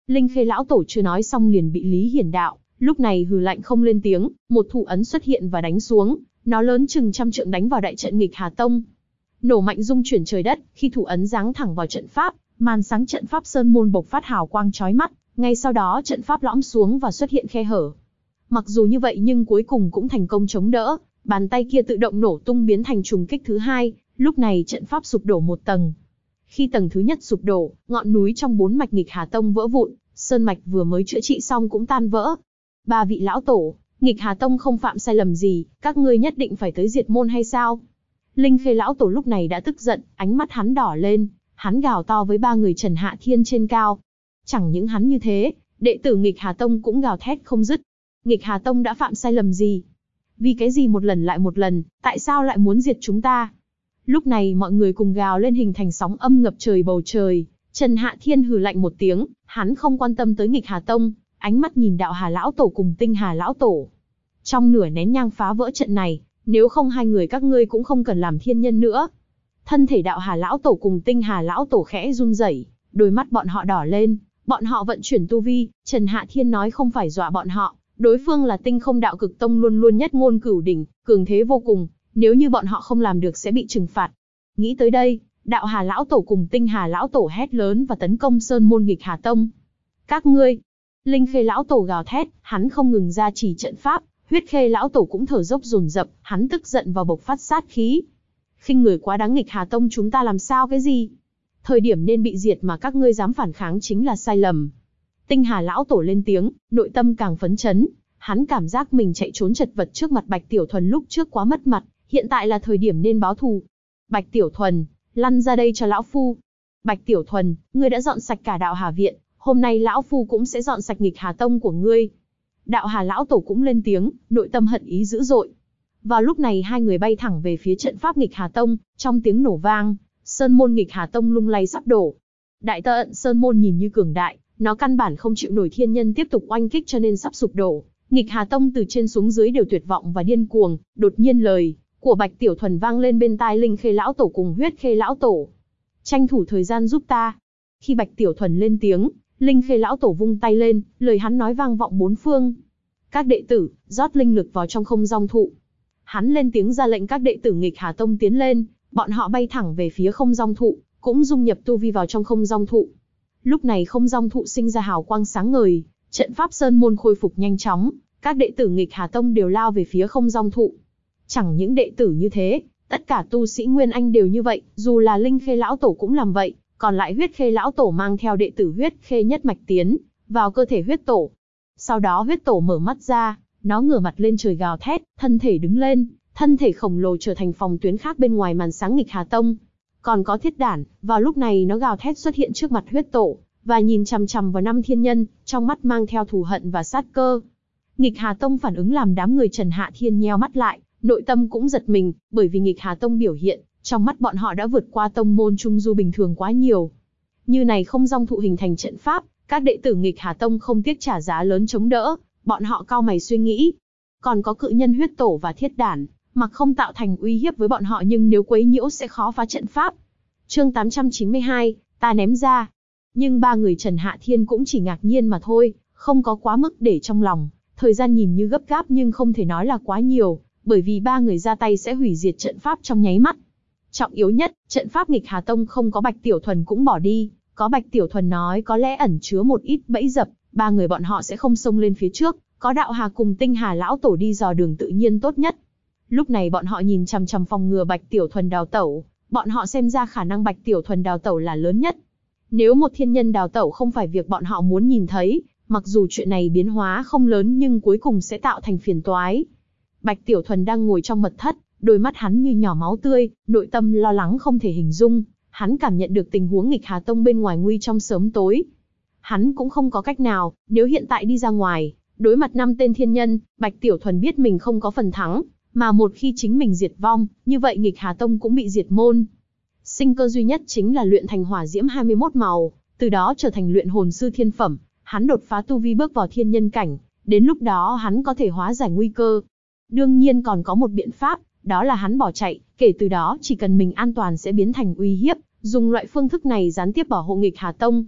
Linh Khê lão tổ chưa nói xong liền bị Lý Hiển Đạo, lúc này hừ lạnh không lên tiếng, một thủ ấn xuất hiện và đánh xuống, nó lớn chừng trăm trượng đánh vào đại trận Nghịch Hà Tông. Nổ mạnh rung chuyển trời đất, khi thủ ấn giáng thẳng vào trận pháp, màn sáng trận pháp sơn môn bộc phát hào quang chói mắt, ngay sau đó trận pháp lõm xuống và xuất hiện khe hở. Mặc dù như vậy nhưng cuối cùng cũng thành công chống đỡ, bàn tay kia tự động nổ tung biến thành trùng kích thứ hai, lúc này trận pháp sụp đổ một tầng. Khi tầng thứ nhất sụp đổ, ngọn núi trong 4 mạch Nghịch Hà Tông vỡ vụn, sơn mạch vừa mới chữa trị xong cũng tan vỡ. 3 vị lão tổ, Nghịch Hà Tông không phạm sai lầm gì, các ngươi nhất định phải tới diệt môn hay sao? Linh Khê lão tổ lúc này đã tức giận, ánh mắt hắn đỏ lên, hắn gào to với 3 người Trần Hạ Thiên trên cao. Chẳng những hắn như thế, đệ tử Nghịch Hà Tông cũng gào thét không dứt. Nghịch Hà Tông đã phạm sai lầm gì? Vì cái gì một lần lại một lần, tại sao lại muốn diệt chúng ta? Lúc này mọi người cùng gào lên hình thành sóng âm ngập trời bầu trời. Trần Hạ Thiên hừ lạnh một tiếng, hắn không quan tâm tới Nghịch Hà Tông, ánh mắt nhìn Đạo Hà lão tổ cùng Tinh Hà lão tổ. Trong nửa nén nhang phá vỡ trận này, nếu không hai người các ngươi cũng không cần làm thiên nhân nữa. Thân thể Đạo Hà lão tổ cùng Tinh Hà lão tổ khẽ run rẩy, đôi mắt bọn họ đỏ lên, bọn họ vận chuyển tu vi. Trần Hạ Thiên nói không phải dọa bọn họ, đối phương là Tinh Không Đạo Cực Tông luôn luôn nhất ngôn cửu đỉnh, cường thế vô cùng, nếu như bọn họ không làm được sẽ bị trừng phạt. Nghĩ tới đây, Đạo Hà lão tổ cùng Tinh Hà lão tổ hét lớn và tấn công sơn môn Nghịch Hà Tông. Các ngươi! Linh Khê lão tổ gào thét, hắn không ngừng ra chỉ trận pháp. Huyết Khê lão tổ cũng thở dốc dồn dập, hắn tức giận và bộc phát sát khí. Khinh người quá đáng, Nghịch Hà Tông chúng ta làm sao cái gì? Thời điểm nên bị diệt mà các ngươi dám phản kháng chính là sai lầm. Tinh Hà lão tổ lên tiếng, nội tâm càng phấn chấn, hắn cảm giác mình chạy trốn chật vật trước mặt Bạch Tiểu Thuần lúc trước quá mất mặt, hiện tại là thời điểm nên báo thù. Bạch Tiểu Thuần, lăn ra đây cho lão phu. Bạch Tiểu Thuần, ngươi đã dọn sạch cả Đạo Hà viện, hôm nay lão phu cũng sẽ dọn sạch Nghịch Hà Tông của ngươi. Đạo Hà lão tổ cũng lên tiếng, nội tâm hận ý dữ dội. Vào lúc này hai người bay thẳng về phía trận pháp Nghịch Hà Tông, trong tiếng nổ vang, sơn môn Nghịch Hà Tông lung lay sắp đổ. Đại Tận sơn môn nhìn như cường đại, nó căn bản không chịu nổi thiên nhân tiếp tục oanh kích cho nên sắp sụp đổ. Nghịch Hà Tông từ trên xuống dưới đều tuyệt vọng và điên cuồng. Đột nhiên lời của Bạch Tiểu Thuần vang lên bên tai Linh Khê lão tổ cùng Huyết Khê lão tổ. Tranh thủ thời gian giúp ta. Khi Bạch Tiểu Thuần lên tiếng, Linh Khê lão tổ vung tay lên, lời hắn nói vang vọng bốn phương. Các đệ tử, rót linh lực vào trong không giong thụ. Hắn lên tiếng ra lệnh các đệ tử Nghịch Hà Tông tiến lên, bọn họ bay thẳng về phía không giong thụ, cũng dung nhập tu vi vào trong không giong thụ. Lúc này không giong thụ sinh ra hào quang sáng ngời, trận pháp sơn môn khôi phục nhanh chóng, các đệ tử Nghịch Hà Tông đều lao về phía không giong thụ. Chẳng những đệ tử như thế, tất cả tu sĩ Nguyên Anh đều như vậy, dù là Linh Khê lão tổ cũng làm vậy, còn lại Huyết Khê lão tổ mang theo đệ tử Huyết Khê nhất mạch tiến vào cơ thể Huyết Tổ. Sau đó Huyết Tổ mở mắt ra, nó ngửa mặt lên trời gào thét, thân thể đứng lên, thân thể khổng lồ trở thành phòng tuyến khác bên ngoài màn sáng Nghịch Hà Tông. Còn có Thiết Đản, vào lúc này nó gào thét xuất hiện trước mặt Huyết Tổ, và nhìn chằm chằm vào 5 thiên nhân, trong mắt mang theo thù hận và sát cơ. Nghịch Hà Tông phản ứng làm đám người Trần Hạ Thiên nheo mắt lại, nội tâm cũng giật mình, bởi vì Nghịch Hà Tông biểu hiện, trong mắt bọn họ đã vượt qua tông môn trung du bình thường quá nhiều. Như này không giong thụ hình thành trận pháp, các đệ tử Nghịch Hà Tông không tiếc trả giá lớn chống đỡ, bọn họ cau mày suy nghĩ. Còn có cự nhân Huyết Tổ và Thiết Đản, mặc không tạo thành uy hiếp với bọn họ nhưng nếu quấy nhiễu sẽ khó phá trận pháp. Chương 892, ta ném ra. Nhưng ba người Trần Hạ Thiên cũng chỉ ngạc nhiên mà thôi, không có quá mức để trong lòng. Thời gian nhìn như gấp gáp nhưng không thể nói là quá nhiều, bởi vì ba người ra tay sẽ hủy diệt trận pháp trong nháy mắt. Trọng yếu nhất, trận pháp Nghịch Hà Tông không có Bạch Tiểu Thuần cũng bỏ đi, có Bạch Tiểu Thuần nói có lẽ ẩn chứa một ít bẫy dập, ba người bọn họ sẽ không xông lên phía trước, có Đạo Hà cùng Tinh Hà lão tổ đi dò đường tự nhiên tốt nhất. Lúc này bọn họ nhìn chằm chằm phòng ngừa Bạch Tiểu Thuần đào tẩu, bọn họ xem ra khả năng Bạch Tiểu Thuần đào tẩu là lớn nhất. Nếu một thiên nhân đào tẩu không phải việc bọn họ muốn nhìn thấy, mặc dù chuyện này biến hóa không lớn nhưng cuối cùng sẽ tạo thành phiền toái. Bạch Tiểu Thuần đang ngồi trong mật thất, đôi mắt hắn như nhỏ máu tươi, nội tâm lo lắng không thể hình dung, hắn cảm nhận được tình huống Nghịch Hà Tông bên ngoài nguy trong sớm tối. Hắn cũng không có cách nào, nếu hiện tại đi ra ngoài, đối mặt 5 tên thiên nhân, Bạch Tiểu Thuần biết mình không có phần thắng, mà một khi chính mình diệt vong, như vậy Nghịch Hà Tông cũng bị diệt môn. Sinh cơ duy nhất chính là luyện thành hỏa diễm 21 màu, từ đó trở thành luyện hồn sư thiên phẩm, hắn đột phá tu vi bước vào thiên nhân cảnh, đến lúc đó hắn có thể hóa giải nguy cơ. Đương nhiên còn có một biện pháp, đó là hắn bỏ chạy, kể từ đó chỉ cần mình an toàn sẽ biến thành uy hiếp, dùng loại phương thức này gián tiếp bảo hộ Nghịch Hà Tông.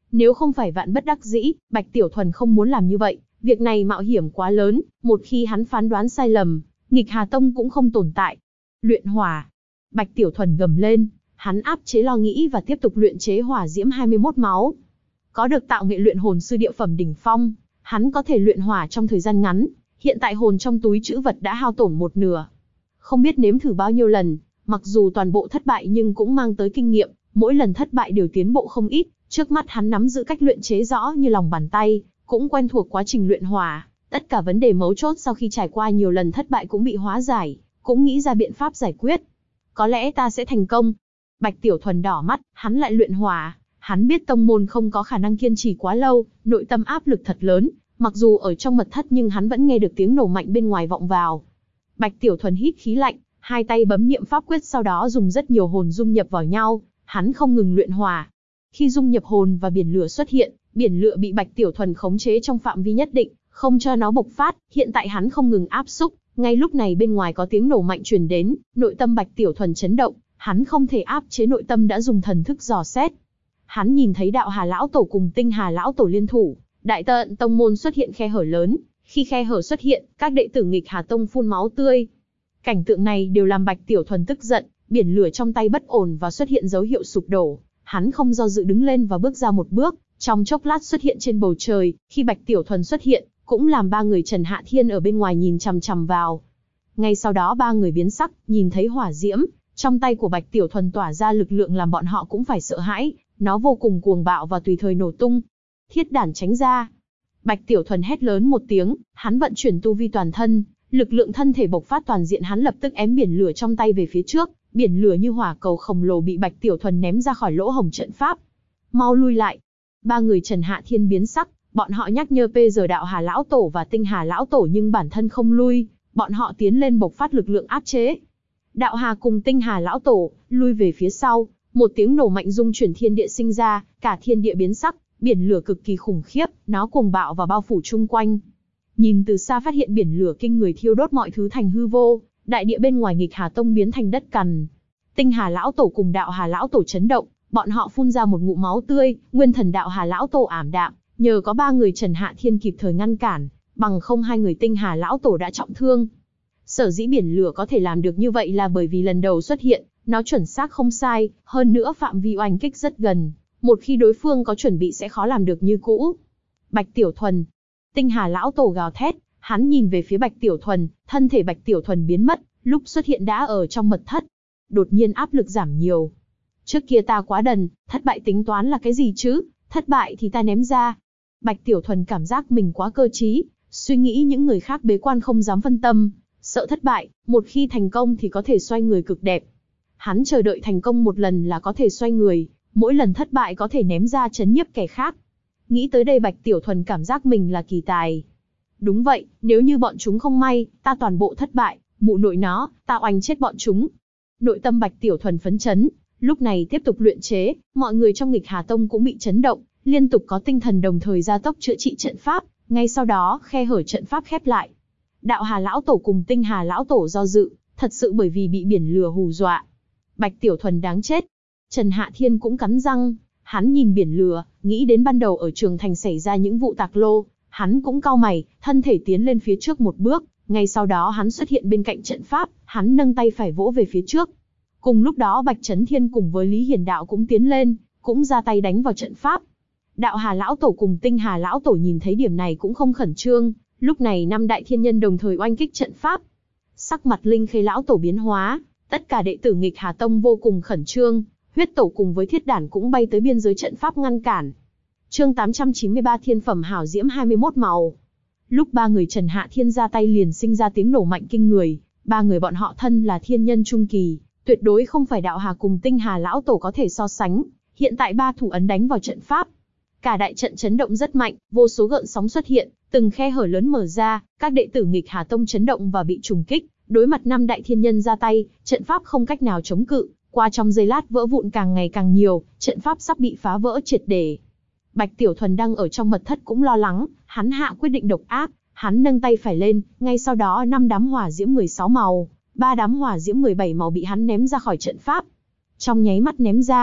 Nếu không phải vạn bất đắc dĩ, Bạch Tiểu Thuần không muốn làm như vậy, việc này mạo hiểm quá lớn, một khi hắn phán đoán sai lầm, Nghịch Hà Tông cũng không tồn tại. Luyện hỏa. Bạch Tiểu Thuần gầm lên, hắn áp chế lo nghĩ và tiếp tục luyện chế hỏa diễm 21 máu. Có được tạo nghệ luyện hồn sư địa phẩm đỉnh phong, hắn có thể luyện hỏa trong thời gian ngắn, hiện tại hồn trong túi trữ vật đã hao tổn một nửa. Không biết nếm thử bao nhiêu lần, mặc dù toàn bộ thất bại nhưng cũng mang tới kinh nghiệm, mỗi lần thất bại đều tiến bộ không ít, trước mắt hắn nắm giữ cách luyện chế rõ như lòng bàn tay, cũng quen thuộc quá trình luyện hỏa, tất cả vấn đề mấu chốt sau khi trải qua nhiều lần thất bại cũng bị hóa giải, cũng nghĩ ra biện pháp giải quyết. Có lẽ ta sẽ thành công. Bạch Tiểu Thuần đỏ mắt, hắn lại luyện hỏa, hắn biết tông môn không có khả năng kiên trì quá lâu, nội tâm áp lực thật lớn, mặc dù ở trong mật thất nhưng hắn vẫn nghe được tiếng nổ mạnh bên ngoài vọng vào. Bạch Tiểu Thuần hít khí lạnh, hai tay bấm niệm pháp quyết, sau đó dùng rất nhiều hồn dung nhập vào nhau, hắn không ngừng luyện hỏa. Khi dung nhập hồn và biển lửa xuất hiện, biển lửa bị Bạch Tiểu Thuần khống chế trong phạm vi nhất định, không cho nó bộc phát, hiện tại hắn không ngừng áp xúc, ngay lúc này bên ngoài có tiếng nổ mạnh truyền đến, nội tâm Bạch Tiểu Thuần chấn động, hắn không thể áp chế nội tâm đã dùng thần thức dò xét. Hắn nhìn thấy Đạo Hà lão tổ cùng Tinh Hà lão tổ liên thủ, đại tận tông môn xuất hiện khe hở lớn, khi khe hở xuất hiện, các đệ tử Nghịch Hà Tông phun máu tươi. Cảnh tượng này đều làm Bạch Tiểu Thuần tức giận, biển lửa trong tay bất ổn và xuất hiện dấu hiệu sụp đổ, hắn không do dự đứng lên và bước ra một bước, trong chốc lát xuất hiện trên bầu trời, khi Bạch Tiểu Thuần xuất hiện, cũng làm ba người Trần Hạ Thiên ở bên ngoài nhìn chằm chằm vào. Ngay sau đó ba người biến sắc, nhìn thấy hỏa diễm trong tay của Bạch Tiểu Thuần tỏa ra lực lượng làm bọn họ cũng phải sợ hãi, nó vô cùng cuồng bạo và tùy thời nổ tung. Thiết đản tránh ra! Bạch Tiểu Thuần hét lớn một tiếng, hắn vận chuyển tu vi toàn thân, lực lượng thân thể bộc phát toàn diện, hắn lập tức ém biển lửa trong tay về phía trước, biển lửa như hỏa cầu khổng lồ bị Bạch Tiểu Thuần ném ra khỏi lỗ hổng trận pháp. Mau lui lại! Ba người Trần Hạ Thiên biến sắc, bọn họ nhắc nhở giờ Đạo Hà lão tổ và Tinh Hà lão tổ nhưng bản thân không lui, bọn họ tiến lên bộc phát lực lượng áp chế. Đạo Hà cùng Tinh Hà lão tổ lui về phía sau, một tiếng nổ mạnh rung chuyển thiên địa sinh ra, cả thiên địa biến sắc, biển lửa cực kỳ khủng khiếp, nó cuồng bạo và bao phủ chung quanh. Nhìn từ xa phát hiện biển lửa kinh người thiêu đốt mọi thứ thành hư vô, đại địa bên ngoài Nghịch Hà Tông biến thành đất cằn. Tinh Hà lão tổ cùng Đạo Hà lão tổ chấn động, bọn họ phun ra một ngụm máu tươi, nguyên thần Đạo Hà lão tổ ảm đạm, nhờ có ba người Trần Hạ Thiên kịp thời ngăn cản, bằng không hai người Tinh Hà lão tổ đã trọng thương. Sở dĩ biển lửa có thể làm được như vậy là bởi vì lần đầu xuất hiện, nó chuẩn xác không sai, hơn nữa phạm vi oanh kích rất gần, một khi đối phương có chuẩn bị sẽ khó làm được như cũ. Bạch Tiểu Thuần! Tinh Hà lão tổ gào thét, hắn nhìn về phía Bạch Tiểu Thuần, thân thể Bạch Tiểu Thuần biến mất, lúc xuất hiện đã ở trong mật thất. Đột nhiên áp lực giảm nhiều. Trước kia ta quá đần, thất bại tính toán là cái gì chứ, thất bại thì ta ném ra. Bạch Tiểu Thuần cảm giác mình quá cơ trí, suy nghĩ những người khác bế quan không dám phân tâm, sợ thất bại, một khi thành công thì có thể xoay người cực đẹp. Hắn chờ đợi thành công một lần là có thể xoay người, mỗi lần thất bại có thể ném ra chấn nhiếp kẻ khác. Nghĩ tới đây Bạch Tiểu Thuần cảm giác mình là kỳ tài. Đúng vậy, nếu như bọn chúng không may, ta toàn bộ thất bại, mụ nội nó, ta oanh chết bọn chúng. Nội tâm Bạch Tiểu Thuần phấn chấn, lúc này tiếp tục luyện chế, mọi người trong Nghịch Hà Tông cũng bị chấn động, liên tục có tinh thần đồng thời gia tốc chữa trị trận pháp, ngay sau đó khe hở trận pháp khép lại. Đạo Hà lão tổ cùng Tinh Hà lão tổ do dự, thật sự bởi vì bị biển lửa hù dọa. Bạch Tiểu Thuần đáng chết. Trần Hạ Thiên cũng cắn răng, hắn nhìn biển lửa, nghĩ đến ban đầu ở Trường Thành xảy ra những vụ tạc lô, hắn cũng cau mày, thân thể tiến lên phía trước một bước, ngay sau đó hắn xuất hiện bên cạnh trận pháp, hắn nâng tay phải vỗ về phía trước. Cùng lúc đó Bạch Chấn Thiên cùng với Lý Hiền Đạo cũng tiến lên, cũng ra tay đánh vào trận pháp. Đạo Hà lão tổ cùng Tinh Hà lão tổ nhìn thấy điểm này cũng không khẩn trương, lúc này năm đại thiên nhân đồng thời oanh kích trận pháp. Sắc mặt Linh Khê lão tổ biến hóa, tất cả đệ tử Nghịch Hà Tông vô cùng khẩn trương, huyết tổ cùng với thiết đản cũng bay tới biên giới trận pháp ngăn cản. Chương 893 Thiên phẩm hảo diễm 21 màu. Lúc ba người Trần Hạ Thiên ra tay liền sinh ra tiếng nổ mạnh kinh người, ba người bọn họ thân là thiên nhân trung kỳ, tuyệt đối không phải Đạo Hà cùng Tinh Hà lão tổ có thể so sánh. Hiện tại ba thủ ấn đánh vào trận pháp, cả đại trận chấn động rất mạnh, vô số gợn sóng xuất hiện, từng khe hở lớn mở ra, các đệ tử Nghịch Hà Tông chấn động và bị trùng kích, đối mặt năm đại thiên nhân ra tay, trận pháp không cách nào chống cự, qua trong giây lát vỡ vụn càng ngày càng nhiều, trận pháp sắp bị phá vỡ triệt để. Bạch Tiểu Thuần đang ở trong mật thất cũng lo lắng, hắn hạ quyết định độc ác, hắn nâng tay phải lên, ngay sau đó 5 đám hỏa diễm 16 màu, 3 đám hỏa diễm 17 màu bị hắn ném ra khỏi trận pháp. Trong nháy mắt ném ra,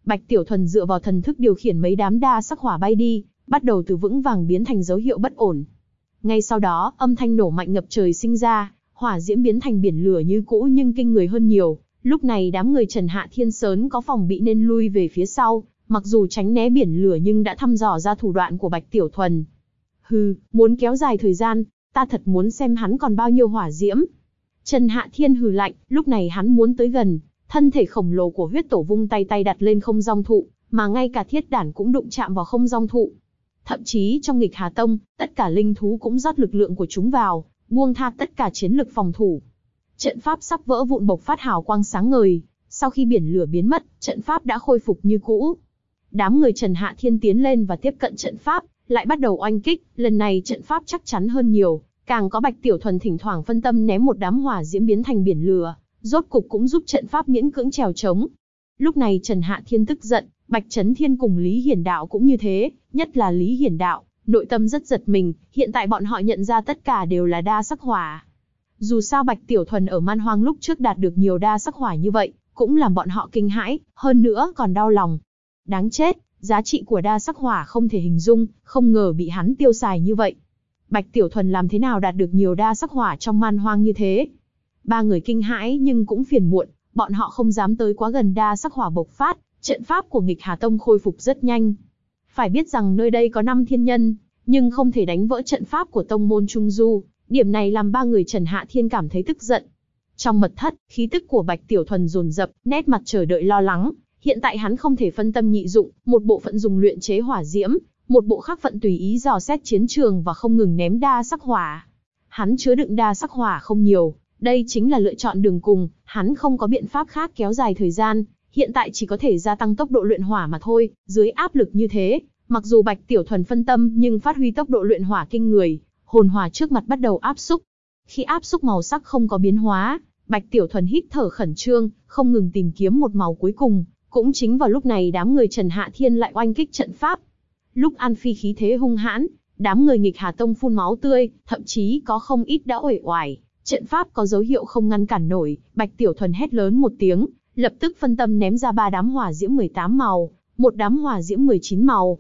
Bạch Tiểu Thuần dựa vào thần thức điều khiển mấy đám đa sắc hỏa bay đi, bắt đầu từ vững vàng biến thành dấu hiệu bất ổn. Ngay sau đó, âm thanh nổ mạnh ngập trời sinh ra, hỏa diễm biến thành biển lửa như cũ nhưng kinh người hơn nhiều. Lúc này đám người Trần Hạ Thiên sớm có phòng bị nên lui về phía sau, mặc dù tránh né biển lửa nhưng đã thăm dò ra thủ đoạn của Bạch Tiểu Thuần. Hừ, muốn kéo dài thời gian, ta thật muốn xem hắn còn bao nhiêu hỏa diễm. Trần Hạ Thiên hừ lạnh, lúc này hắn muốn tới gần, thân thể khổng lồ của huyết tổ vung tay tay đặt lên không dong thụ, mà ngay cả thiết đản cũng đụng chạm vào không dong thụ. Thậm chí trong Nghịch Hà Tông, tất cả linh thú cũng rót lực lượng của chúng vào, buông tha tất cả chiến lực phòng thủ. Trận pháp sắp vỡ vụn bộc phát hào quang sáng ngời, sau khi biển lửa biến mất, trận pháp đã khôi phục như cũ. Đám người Trần Hạ Thiên tiến lên và tiếp cận trận pháp, lại bắt đầu oanh kích, lần này trận pháp chắc chắn hơn nhiều, càng có Bạch Tiểu Thuần thỉnh thoảng phân tâm ném một đám hỏa diễm biến thành biển lửa, rốt cục cũng giúp trận pháp miễn cưỡng trèo trống. Lúc này Trần Hạ Thiên tức giận, Bạch Chấn Thiên cùng Lý Hiển Đạo cũng như thế, nhất là Lý Hiển Đạo, nội tâm rất giật mình, hiện tại bọn họ nhận ra tất cả đều là đa sắc hỏa. Dù sao Bạch Tiểu Thuần ở Man Hoang lúc trước đạt được nhiều đa sắc hỏa như vậy, cũng làm bọn họ kinh hãi, hơn nữa còn đau lòng. Đáng chết, giá trị của đa sắc hỏa không thể hình dung, không ngờ bị hắn tiêu xài như vậy. Bạch Tiểu Thuần làm thế nào đạt được nhiều đa sắc hỏa trong Man Hoang như thế? Ba người kinh hãi nhưng cũng phiền muộn, bọn họ không dám tới quá gần đa sắc hỏa bộc phát, trận pháp của Nghịch Hà Tông khôi phục rất nhanh. Phải biết rằng nơi đây có 5 thiên nhân, nhưng không thể đánh vỡ trận pháp của tông môn Trung Du, điểm này làm ba người Trần Hạ Thiên cảm thấy tức giận. Trong mật thất, khí tức của Bạch Tiểu Thuần dồn dập, nét mặt chờ đợi lo lắng, hiện tại hắn không thể phân tâm nhị dụng, một bộ phận dùng luyện chế hỏa diễm, một bộ khác phận tùy ý dò xét chiến trường và không ngừng ném đa sắc hỏa. Hắn chứa đựng đa sắc hỏa không nhiều, đây chính là lựa chọn đường cùng, hắn không có biện pháp khác kéo dài thời gian, hiện tại chỉ có thể gia tăng tốc độ luyện hỏa mà thôi. Dưới áp lực như thế, mặc dù Bạch Tiểu Thuần phân tâm nhưng phát huy tốc độ luyện hỏa kinh người, hồn hỏa trước mặt bắt đầu áp xúc. Khi áp xúc màu sắc không có biến hóa, Bạch Tiểu Thuần hít thở khẩn trương, không ngừng tìm kiếm một màu cuối cùng. Cũng chính vào lúc này đám người Trần Hạ Thiên lại oanh kích trận pháp. Lúc An Phi khí thế hung hãn, đám người Nghịch Hà Tông phun máu tươi, thậm chí có không ít đã uể oải. Trận pháp có dấu hiệu không ngăn cản nổi, Bạch Tiểu Thuần hét lớn một tiếng, lập tức phân tâm ném ra 3 đám hỏa diễm 18 màu, một đám hỏa diễm 19 màu.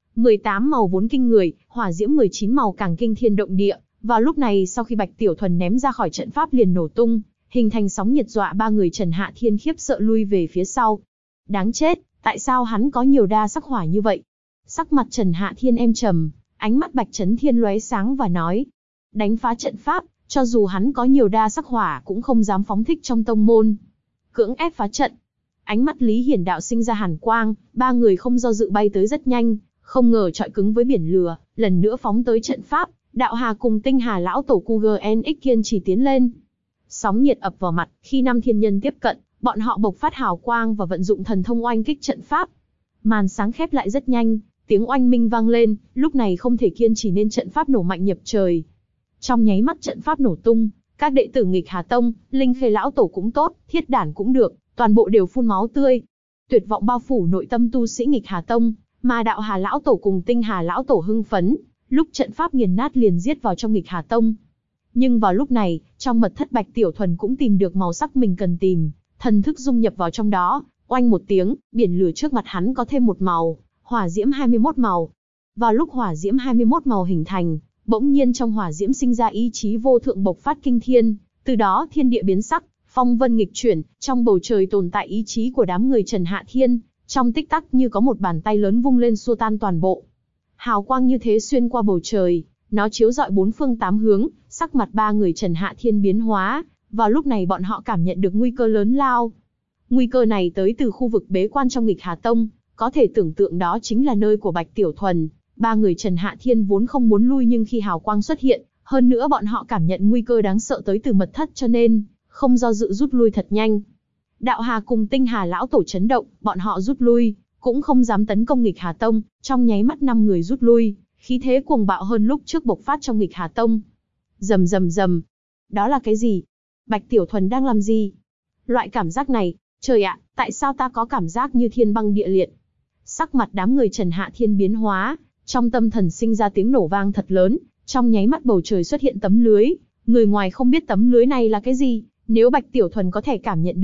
18 màu vốn kinh người, hỏa diễm 19 màu càng kinh thiên động địa. Vào lúc này sau khi Bạch Tiểu Thuần ném ra khỏi trận pháp liền nổ tung, hình thành sóng nhiệt dọa ba người Trần Hạ Thiên khiếp sợ lui về phía sau. Đáng chết, tại sao hắn có nhiều đa sắc hỏa như vậy? Sắc mặt Trần Hạ Thiên êm trầm, ánh mắt Bạch Chấn Thiên lóe sáng và nói: đánh phá trận pháp, cho dù hắn có nhiều đa sắc hỏa cũng không dám phóng thích trong tông môn. Cưỡng ép phá trận. Ánh mắt Lý Hiển Đạo sinh ra hàn quang, ba người không do dự bay tới rất nhanh, không ngờ chọi cứng với biển lửa, lần nữa phóng tới trận pháp. Đạo Hà cùng Tinh Hà lão tổ QGNX kiên trì tiến lên. Sóng nhiệt ập vào mặt, khi 5 thiên nhân tiếp cận, bọn họ bộc phát hào quang và vận dụng thần thông oanh kích trận pháp. Màn sáng khép lại rất nhanh, tiếng oanh minh vang lên, lúc này không thể kiên trì nên trận pháp nổ mạnh nhập trời. Trong nháy mắt trận pháp nổ tung, các đệ tử Nghịch Hà Tông, Linh Khê lão tổ cũng tốt, Thiết Đản cũng được, toàn bộ đều phun máu tươi. Tuyệt vọng bao phủ nội tâm tu sĩ Nghịch Hà Tông, mà Đạo Hà lão tổ cùng Tinh Hà lão tổ hưng phấn, lúc trận pháp nghiền nát liền giết vào trong Nghịch Hà Tông. Nhưng vào lúc này, trong mật thất Bạch Tiểu Thuần cũng tìm được màu sắc mình cần tìm, thần thức dung nhập vào trong đó, oanh một tiếng, biển lửa trước mặt hắn có thêm một màu, hỏa diễm 21 màu. Vào lúc hỏa diễm 21 màu hình thành, bỗng nhiên trong hỏa diễm sinh ra ý chí vô thượng bộc phát kinh thiên, từ đó thiên địa biến sắc, phong vân nghịch chuyển, trong bầu trời tồn tại ý chí của đám người Trần Hạ Thiên, trong tích tắc như có một bàn tay lớn vung lên xua tan toàn bộ. Hào quang như thế xuyên qua bầu trời, nó chiếu rọi 4 phương 8 hướng, sắc mặt ba người Trần Hạ Thiên biến hóa, vào lúc này bọn họ cảm nhận được nguy cơ lớn lao. Nguy cơ này tới từ khu vực bế quan trong Nghịch Hà Tông, có thể tưởng tượng đó chính là nơi của Bạch Tiểu Thuần. Ba người Trần Hạ Thiên vốn không muốn lui nhưng khi hào quang xuất hiện, hơn nữa bọn họ cảm nhận nguy cơ đáng sợ tới từ mật thất cho nên, không do dự rút lui thật nhanh. Đạo Hà cùng Tinh Hà lão tổ chấn động, bọn họ rút lui, cũng không dám tấn công Nghịch Hà Tông, trong nháy mắt 5 người rút lui, khí thế cuồng bạo hơn lúc trước bộc phát trong Nghịch Hà Tông. Rầm rầm rầm. Đó là cái gì? Bạch Tiểu Thuần đang làm gì? Loại cảm giác này, trời ạ, tại sao ta có cảm giác như thiên băng địa liệt? Sắc mặt đám người Trần Hạ Thiên biến hóa, trong tâm thần sinh ra tiếng nổ vang thật lớn, trong nháy mắt bầu trời xuất hiện tấm lưới, người ngoài không biết tấm lưới này là cái gì, nếu Bạch Tiểu Thuần có thể cảm nhận được,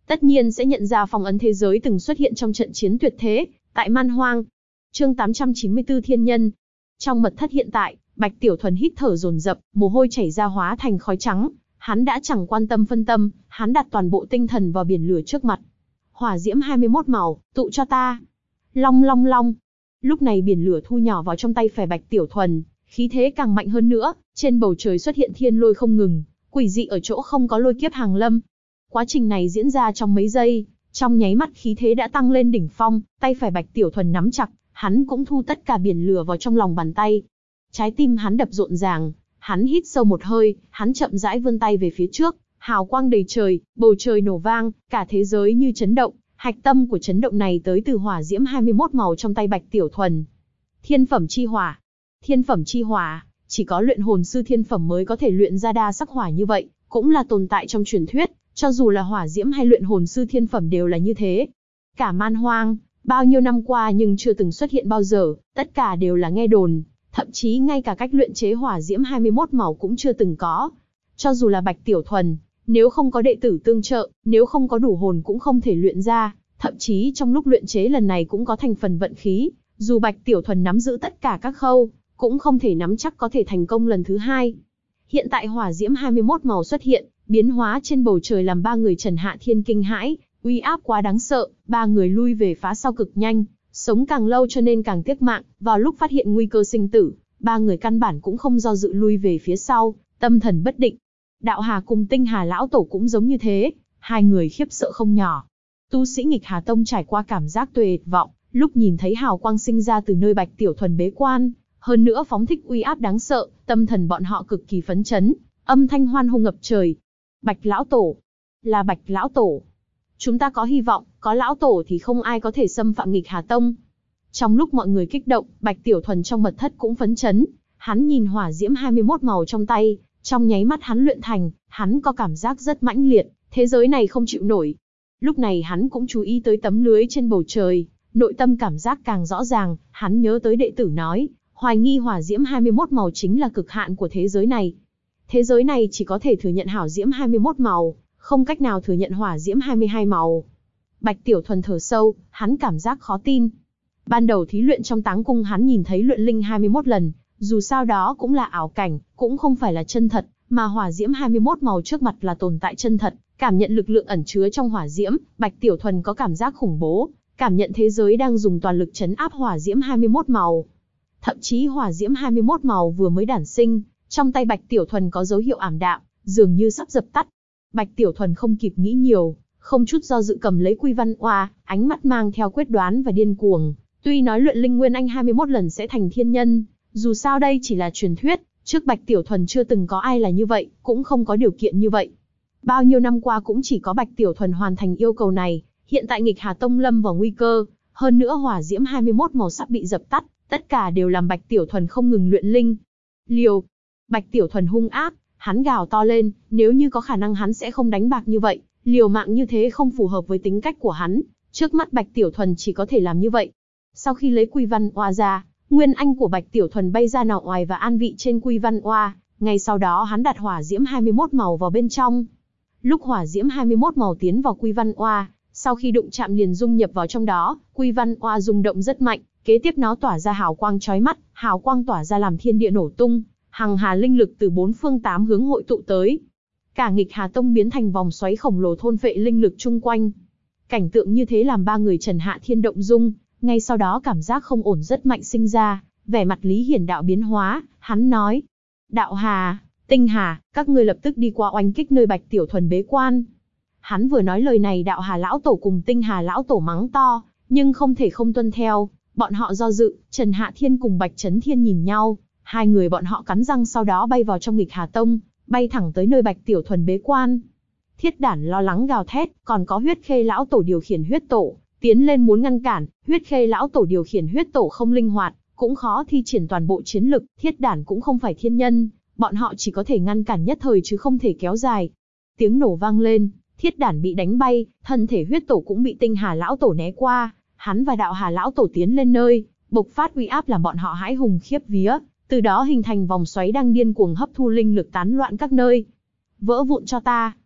tất nhiên sẽ nhận ra phong ấn thế giới từng xuất hiện trong trận chiến tuyệt thế, tại Man Hoang. Chương 894 Thiên Nhân. Trong mật thất hiện tại, Bạch Tiểu Thuần hít thở dồn dập, mồ hôi chảy ra hóa thành khói trắng. Hắn đã chẳng quan tâm phân tâm, hắn đặt toàn bộ tinh thần vào biển lửa trước mặt. Hỏa diễm 21 màu, tụ cho ta. Long long long. Lúc này biển lửa thu nhỏ vào trong tay phải Bạch Tiểu Thuần, khí thế càng mạnh hơn nữa, trên bầu trời xuất hiện thiên lôi không ngừng, quỷ dị ở chỗ không có lôi kiếp hàng lâm. Quá trình này diễn ra trong mấy giây, trong nháy mắt khí thế đã tăng lên đỉnh phong, tay phải Bạch Tiểu Thuần nắm chặt, hắn cũng thu tất cả biển lửa vào trong lòng bàn tay. Trái tim hắn đập rộn ràng, hắn hít sâu một hơi, hắn chậm rãi vươn tay về phía trước, hào quang đầy trời, bầu trời nổ vang, cả thế giới như chấn động. Hạch tâm của chấn động này tới từ hỏa diễm 21 màu trong tay Bạch Tiểu Thuần. Thiên phẩm chi hỏa. Thiên phẩm chi hỏa, chỉ có luyện hồn sư thiên phẩm mới có thể luyện ra đa sắc hỏa như vậy, cũng là tồn tại trong truyền thuyết, cho dù là hỏa diễm hay luyện hồn sư thiên phẩm đều là như thế. Cả Man Hoang, bao nhiêu năm qua nhưng chưa từng xuất hiện bao giờ, tất cả đều là nghe đồn, thậm chí ngay cả cách luyện chế hỏa diễm 21 màu cũng chưa từng có. Cho dù là Bạch Tiểu Thuần, nếu không có đệ tử tương trợ, nếu không có đủ hồn cũng không thể luyện ra, thậm chí trong lúc luyện chế lần này cũng có thành phần vận khí, dù Bạch Tiểu Thuần nắm giữ tất cả các khâu, cũng không thể nắm chắc có thể thành công lần thứ hai. Hiện tại hỏa diễm 21 màu xuất hiện, biến hóa trên bầu trời làm ba người Trần Hạ Thiên kinh hãi, uy áp quá đáng sợ, ba người lui về phá sau cực nhanh, sống càng lâu cho nên càng tiếc mạng, vào lúc phát hiện nguy cơ sinh tử, ba người căn bản cũng không do dự lui về phía sau, tâm thần bất định. Đạo Hà cùng Tinh Hà lão tổ cũng giống như thế, hai người khiếp sợ không nhỏ. Tu sĩ Nghịch Hà Tông trải qua cảm giác tuyệt vọng, lúc nhìn thấy hào quang sinh ra từ nơi Bạch Tiểu Thuần bế quan, hơn nữa phóng thích uy áp đáng sợ, tâm thần bọn họ cực kỳ phấn chấn, âm thanh hoan hô ngập trời. Bạch lão tổ, là Bạch lão tổ. Chúng ta có hy vọng, có lão tổ thì không ai có thể xâm phạm Nghịch Hà Tông. Trong lúc mọi người kích động, Bạch Tiểu Thuần trong mật thất cũng phấn chấn, hắn nhìn hỏa diễm 21 màu trong tay, trong nháy mắt hắn luyện thành, hắn có cảm giác rất mãnh liệt, thế giới này không chịu nổi. Lúc này hắn cũng chú ý tới tấm lưới trên bầu trời, nội tâm cảm giác càng rõ ràng, hắn nhớ tới đệ tử nói, hoài nghi hỏa diễm 21 màu chính là cực hạn của thế giới này. Thế giới này chỉ có thể thừa nhận hỏa diễm 21 màu, không cách nào thừa nhận hỏa diễm 22 màu. Bạch Tiểu Thuần thở sâu, hắn cảm giác khó tin. Ban đầu thí luyện trong Táng Cung hắn nhìn thấy luyện linh 21 lần, dù sao đó cũng là ảo cảnh, cũng không phải là chân thật, mà hỏa diễm 21 màu trước mặt là tồn tại chân thật, cảm nhận lực lượng ẩn chứa trong hỏa diễm, Bạch Tiểu Thuần có cảm giác khủng bố, cảm nhận thế giới đang dùng toàn lực trấn áp hỏa diễm 21 màu. Thậm chí hỏa diễm 21 màu vừa mới đản sinh, trong tay Bạch Tiểu Thuần có dấu hiệu ảm đạm, dường như sắp dập tắt. Bạch Tiểu Thuần không kịp nghĩ nhiều, không chút do dự cầm lấy Quy Văn Oa, ánh mắt mang theo quyết đoán và điên cuồng. Tuy nói luyện linh nguyên anh 21 lần sẽ thành thiên nhân, dù sao đây chỉ là truyền thuyết, trước Bạch Tiểu Thuần chưa từng có ai là như vậy, cũng không có điều kiện như vậy. Bao nhiêu năm qua cũng chỉ có Bạch Tiểu Thuần hoàn thành yêu cầu này, hiện tại Nghịch Hà Tông lâm vào nguy cơ, hơn nữa hỏa diễm 21 màu sắp bị dập tắt, tất cả đều làm Bạch Tiểu Thuần không ngừng luyện linh. Liều! Bạch Tiểu Thuần hung ác, hắn gào to lên, nếu như có khả năng hắn sẽ không đánh bạc như vậy, liều mạng như thế không phù hợp với tính cách của hắn, trước mắt Bạch Tiểu Thuần chỉ có thể làm như vậy. Sau khi lấy Quy Văn Oa ra, nguyên anh của Bạch Tiểu Thuần bay ra nọ ngoài và an vị trên Quy Văn Oa, ngay sau đó hắn đặt hỏa diễm 21 màu vào bên trong. Lúc hỏa diễm 21 màu tiến vào Quy Văn Oa, sau khi đụng chạm liền dung nhập vào trong đó, Quy Văn Oa rung động rất mạnh, kế tiếp nó tỏa ra hào quang chói mắt, hào quang tỏa ra làm thiên địa nổ tung, hằng hà linh lực từ bốn phương tám hướng hội tụ tới. Cả Nghịch Hà Tông biến thành vòng xoáy khổng lồ thôn phệ linh lực chung quanh. Cảnh tượng như thế làm ba người Trần Hạ Thiên động dung, ngay sau đó cảm giác không ổn rất mạnh sinh ra, vẻ mặt Lý Hiển Đạo biến hóa, hắn nói: Đạo Hà, Tinh Hà, các ngươi lập tức đi qua oanh kích nơi Bạch Tiểu Thuần bế quan. Hắn vừa nói lời này Đạo Hà lão tổ cùng Tinh Hà lão tổ mắng to, nhưng không thể không tuân theo, bọn họ do dự, Trần Hạ Thiên cùng Bạch Chấn Thiên nhìn nhau, hai người bọn họ cắn răng sau đó bay vào trong Nghịch Hà Tông, bay thẳng tới nơi Bạch Tiểu Thuần bế quan. Thiết Đản lo lắng gào thét, còn có Huyết Khê lão tổ điều khiển huyết tổ, tiến lên muốn ngăn cản, Huyết Khê lão tổ điều khiển huyết tổ không linh hoạt, cũng khó thi triển toàn bộ chiến lực, Thiết Đản cũng không phải thiên nhân, bọn họ chỉ có thể ngăn cản nhất thời chứ không thể kéo dài. Tiếng nổ vang lên, Thiết Đản bị đánh bay, thân thể huyết tổ cũng bị Tinh Hà lão tổ né qua, hắn và Đạo Hà lão tổ tiến lên nơi, bộc phát uy áp làm bọn họ hãi hùng khiếp vía, từ đó hình thành vòng xoáy đang điên cuồng hấp thu linh lực tán loạn các nơi. Vỡ vụn cho ta!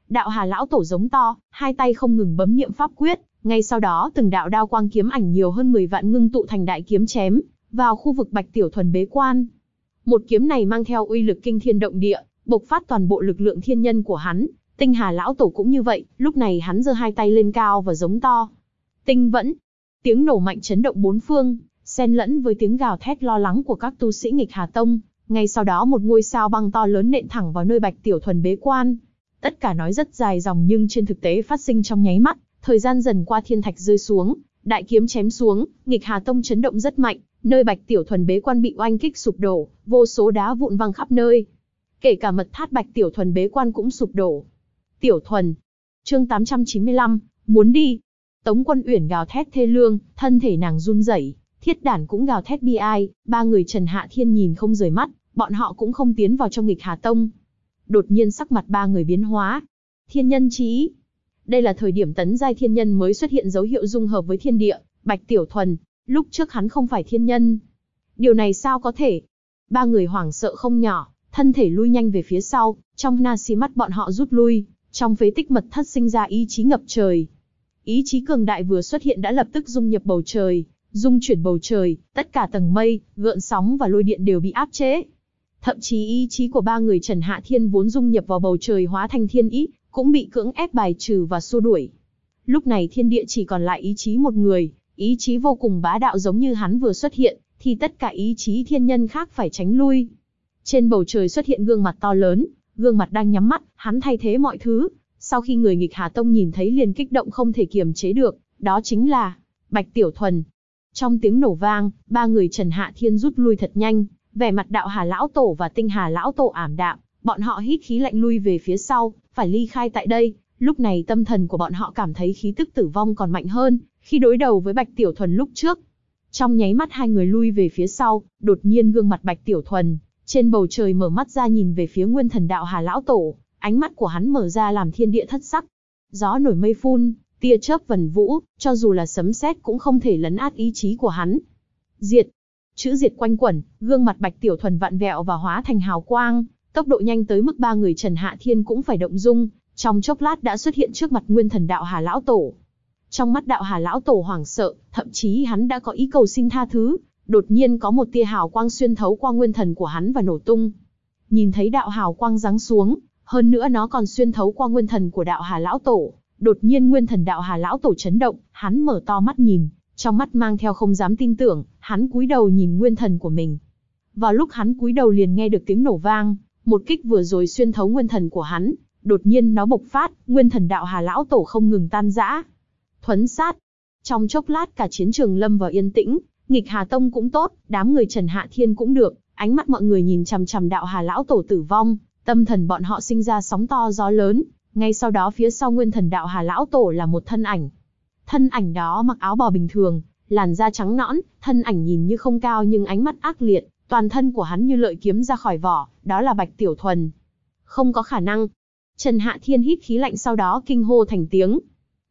Đạo Hà lão tổ giống to, hai tay không ngừng bấm niệm pháp quyết, ngay sau đó từng đạo đao quang kiếm ảnh nhiều hơn 10 vạn ngưng tụ thành đại kiếm chém vào khu vực Bạch Tiểu Thuần bế quan. Một kiếm này mang theo uy lực kinh thiên động địa, bộc phát toàn bộ lực lượng thiên nhân của hắn. Tinh Hà lão tổ cũng như vậy, lúc này hắn giơ hai tay lên cao và giống to. Tinh vẫn. Tiếng nổ mạnh chấn động bốn phương, xen lẫn với tiếng gào thét lo lắng của các tu sĩ Nghịch Hà Tông. Ngay sau đó một ngôi sao băng to lớn nện thẳng vào nơi Bạch Tiểu Thuần bế quan. Tất cả nói rất dài dòng nhưng trên thực tế phát sinh trong nháy mắt, thời gian dần qua thiên thạch rơi xuống, đại kiếm chém xuống, Nghịch Hà Tông chấn động rất mạnh, nơi Bạch Tiểu Thuần bế quan bị oanh kích sụp đổ, vô số đá vụn văng khắp nơi. Kể cả mật tháp Bạch Tiểu Thuần bế quan cũng sụp đổ. Tiểu Thuần. Chương 895, muốn đi. Tống Quân Uyển gào thét thê lương, thân thể nàng run rẩy, Thiết Đản cũng gào thét bi ai, ba người Trần Hạ Thiên nhìn không rời mắt, bọn họ cũng không tiến vào trong Nghịch Hà Tông. Đột nhiên sắc mặt ba người biến hóa. Thiên nhân chí. Đây là thời điểm tấn giai thiên nhân mới xuất hiện dấu hiệu dung hợp với thiên địa, Bạch Tiểu Thuần, lúc trước hắn không phải thiên nhân. Điều này sao có thể? Ba người hoảng sợ không nhỏ, thân thể lui nhanh về phía sau, trong na xí mắt bọn họ rút lui, trong phế tích mật thất sinh ra ý chí ngập trời. Ý chí cường đại vừa xuất hiện đã lập tức dung nhập bầu trời, dung chuyển bầu trời, tất cả tầng mây, gợn sóng và lôi điện đều bị áp chế. Thậm chí ý chí của ba người Trần Hạ Thiên vốn dung nhập vào bầu trời hóa thành thiên ý, cũng bị cưỡng ép bài trừ và xua đuổi. Lúc này thiên địa chỉ còn lại ý chí một người, ý chí vô cùng bá đạo giống như hắn vừa xuất hiện, thì tất cả ý chí thiên nhân khác phải tránh lui. Trên bầu trời xuất hiện gương mặt to lớn, gương mặt đang nhắm mắt, hắn thay thế mọi thứ. Sau khi người Nghịch Hà Tông nhìn thấy liền kích động không thể kiềm chế được, đó chính là Bạch Tiểu Thuần. Trong tiếng nổ vang, ba người Trần Hạ Thiên rút lui thật nhanh, vẻ mặt Đạo Hà lão tổ và Tinh Hà lão tổ ảm đạm, bọn họ hít khí lạnh lui về phía sau, phải ly khai tại đây. Lúc này tâm thần của bọn họ cảm thấy khí tức tử vong còn mạnh hơn khi đối đầu với Bạch Tiểu Thuần lúc trước. Trong nháy mắt hai người lui về phía sau, đột nhiên gương mặt Bạch Tiểu Thuần trên bầu trời mở mắt ra nhìn về phía Nguyên Thần Đạo Hà lão tổ, ánh mắt của hắn mở ra làm thiên địa thất sắc. Gió nổi mây phun, tia chớp vần vũ, cho dù là sấm sét cũng không thể lấn át ý chí của hắn. Diệt. Chữ diệt quanh quẩn, gương mặt Bạch Tiểu Thuần vặn vẹo và hóa thành hào quang, tốc độ nhanh tới mức ba người Trần Hạ Thiên cũng phải động dung, trong chốc lát đã xuất hiện trước mặt Nguyên Thần Đạo Hà lão tổ. Trong mắt Đạo Hà lão tổ hoảng sợ, thậm chí hắn đã có ý cầu xin tha thứ, đột nhiên có một tia hào quang xuyên thấu qua nguyên thần của hắn và nổ tung. Nhìn thấy đạo hào quang giáng xuống, hơn nữa nó còn xuyên thấu qua nguyên thần của Đạo Hà lão tổ, đột nhiên Nguyên Thần Đạo Hà lão tổ chấn động, hắn mở to mắt nhìn, trong mắt mang theo không dám tin tưởng, hắn cúi đầu nhìn nguyên thần của mình. Vào lúc hắn cúi đầu liền nghe được tiếng nổ vang, một kích vừa rồi xuyên thấu nguyên thần của hắn, đột nhiên nó bộc phát, Nguyên Thần Đạo Hà lão tổ không ngừng tan rã. Thuấn sát. Trong chốc lát cả chiến trường lâm vào yên tĩnh, Nghịch Hà Tông cũng tốt, đám người Trần Hạ Thiên cũng được, ánh mắt mọi người nhìn chằm chằm Đạo Hà lão tổ tử vong, tâm thần bọn họ sinh ra sóng to gió lớn. Ngay sau đó phía sau Nguyên Thần Đạo Hà lão tổ là một thân ảnh. Thân ảnh đó mặc áo bào bình thường, làn da trắng nõn, thân ảnh nhìn như không cao nhưng ánh mắt ác liệt, toàn thân của hắn như lợi kiếm ra khỏi vỏ, đó là Bạch Tiểu Thuần. Không có khả năng. Trần Hạ Thiên hít khí lạnh sau đó kinh hô thành tiếng.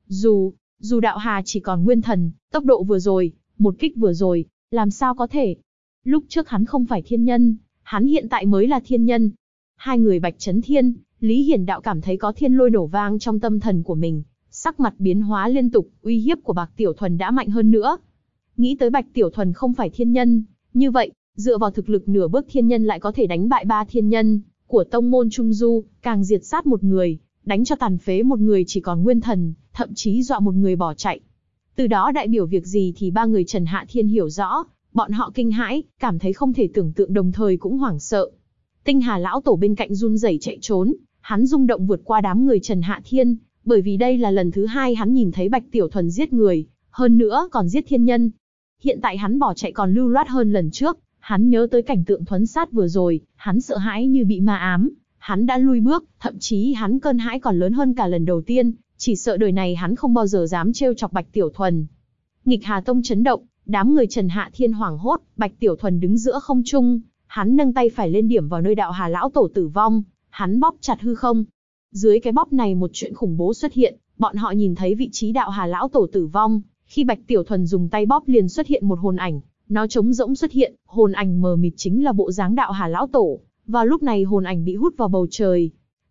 Dù Đạo Hà chỉ còn nguyên thần, tốc độ vừa rồi, một kích vừa rồi, làm sao có thể? Lúc trước hắn không phải thiên nhân, hắn hiện tại mới là thiên nhân. Hai người Bạch Chấn Thiên, Lý Hiển Đạo cảm thấy có thiên lôi nổ vang trong tâm thần của mình, sắc mặt biến hóa liên tục, uy hiếp của Bạch Tiểu Thuần đã mạnh hơn nữa. Nghĩ tới Bạch Tiểu Thuần không phải thiên nhân, như vậy, dựa vào thực lực nửa bước thiên nhân lại có thể đánh bại ba thiên nhân của tông môn Trung Du, càng diệt sát một người, đánh cho tàn phế một người chỉ còn nguyên thần, thậm chí dọa một người bỏ chạy. Từ đó đại biểu việc gì thì ba người Trần Hạ Thiên hiểu rõ, bọn họ kinh hãi, cảm thấy không thể tưởng tượng đồng thời cũng hoảng sợ. Tinh Hà lão tổ bên cạnh run rẩy chạy trốn, hắn rung động vượt qua đám người Trần Hạ Thiên, bởi vì đây là lần thứ hai hắn nhìn thấy Bạch Tiểu Thuần giết người, hơn nữa còn giết thiên nhân. Hiện tại hắn bỏ chạy còn lưu loát hơn lần trước, hắn nhớ tới cảnh tượng thuấn sát vừa rồi, hắn sợ hãi như bị ma ám, hắn đã lui bước, thậm chí hắn cơn hãi còn lớn hơn cả lần đầu tiên, chỉ sợ đời này hắn không bao giờ dám trêu chọc Bạch Tiểu Thuần. Nghịch Hà Tông chấn động, đám người Trần Hạ Thiên hoảng hốt, Bạch Tiểu Thuần đứng giữa không trung, hắn nâng tay phải lên điểm vào nơi Đạo Hà lão tổ tử vong, hắn bóp chặt hư không. Dưới cái bóp này một chuyện khủng bố xuất hiện, bọn họ nhìn thấy vị trí Đạo Hà lão tổ tử vong, khi Bạch Tiểu Thuần dùng tay bóp liền xuất hiện một hồn ảnh, nó trống rỗng xuất hiện, hồn ảnh mờ mịt chính là bộ dáng Đạo Hà lão tổ. Vào lúc này hồn ảnh bị hút vào bầu trời.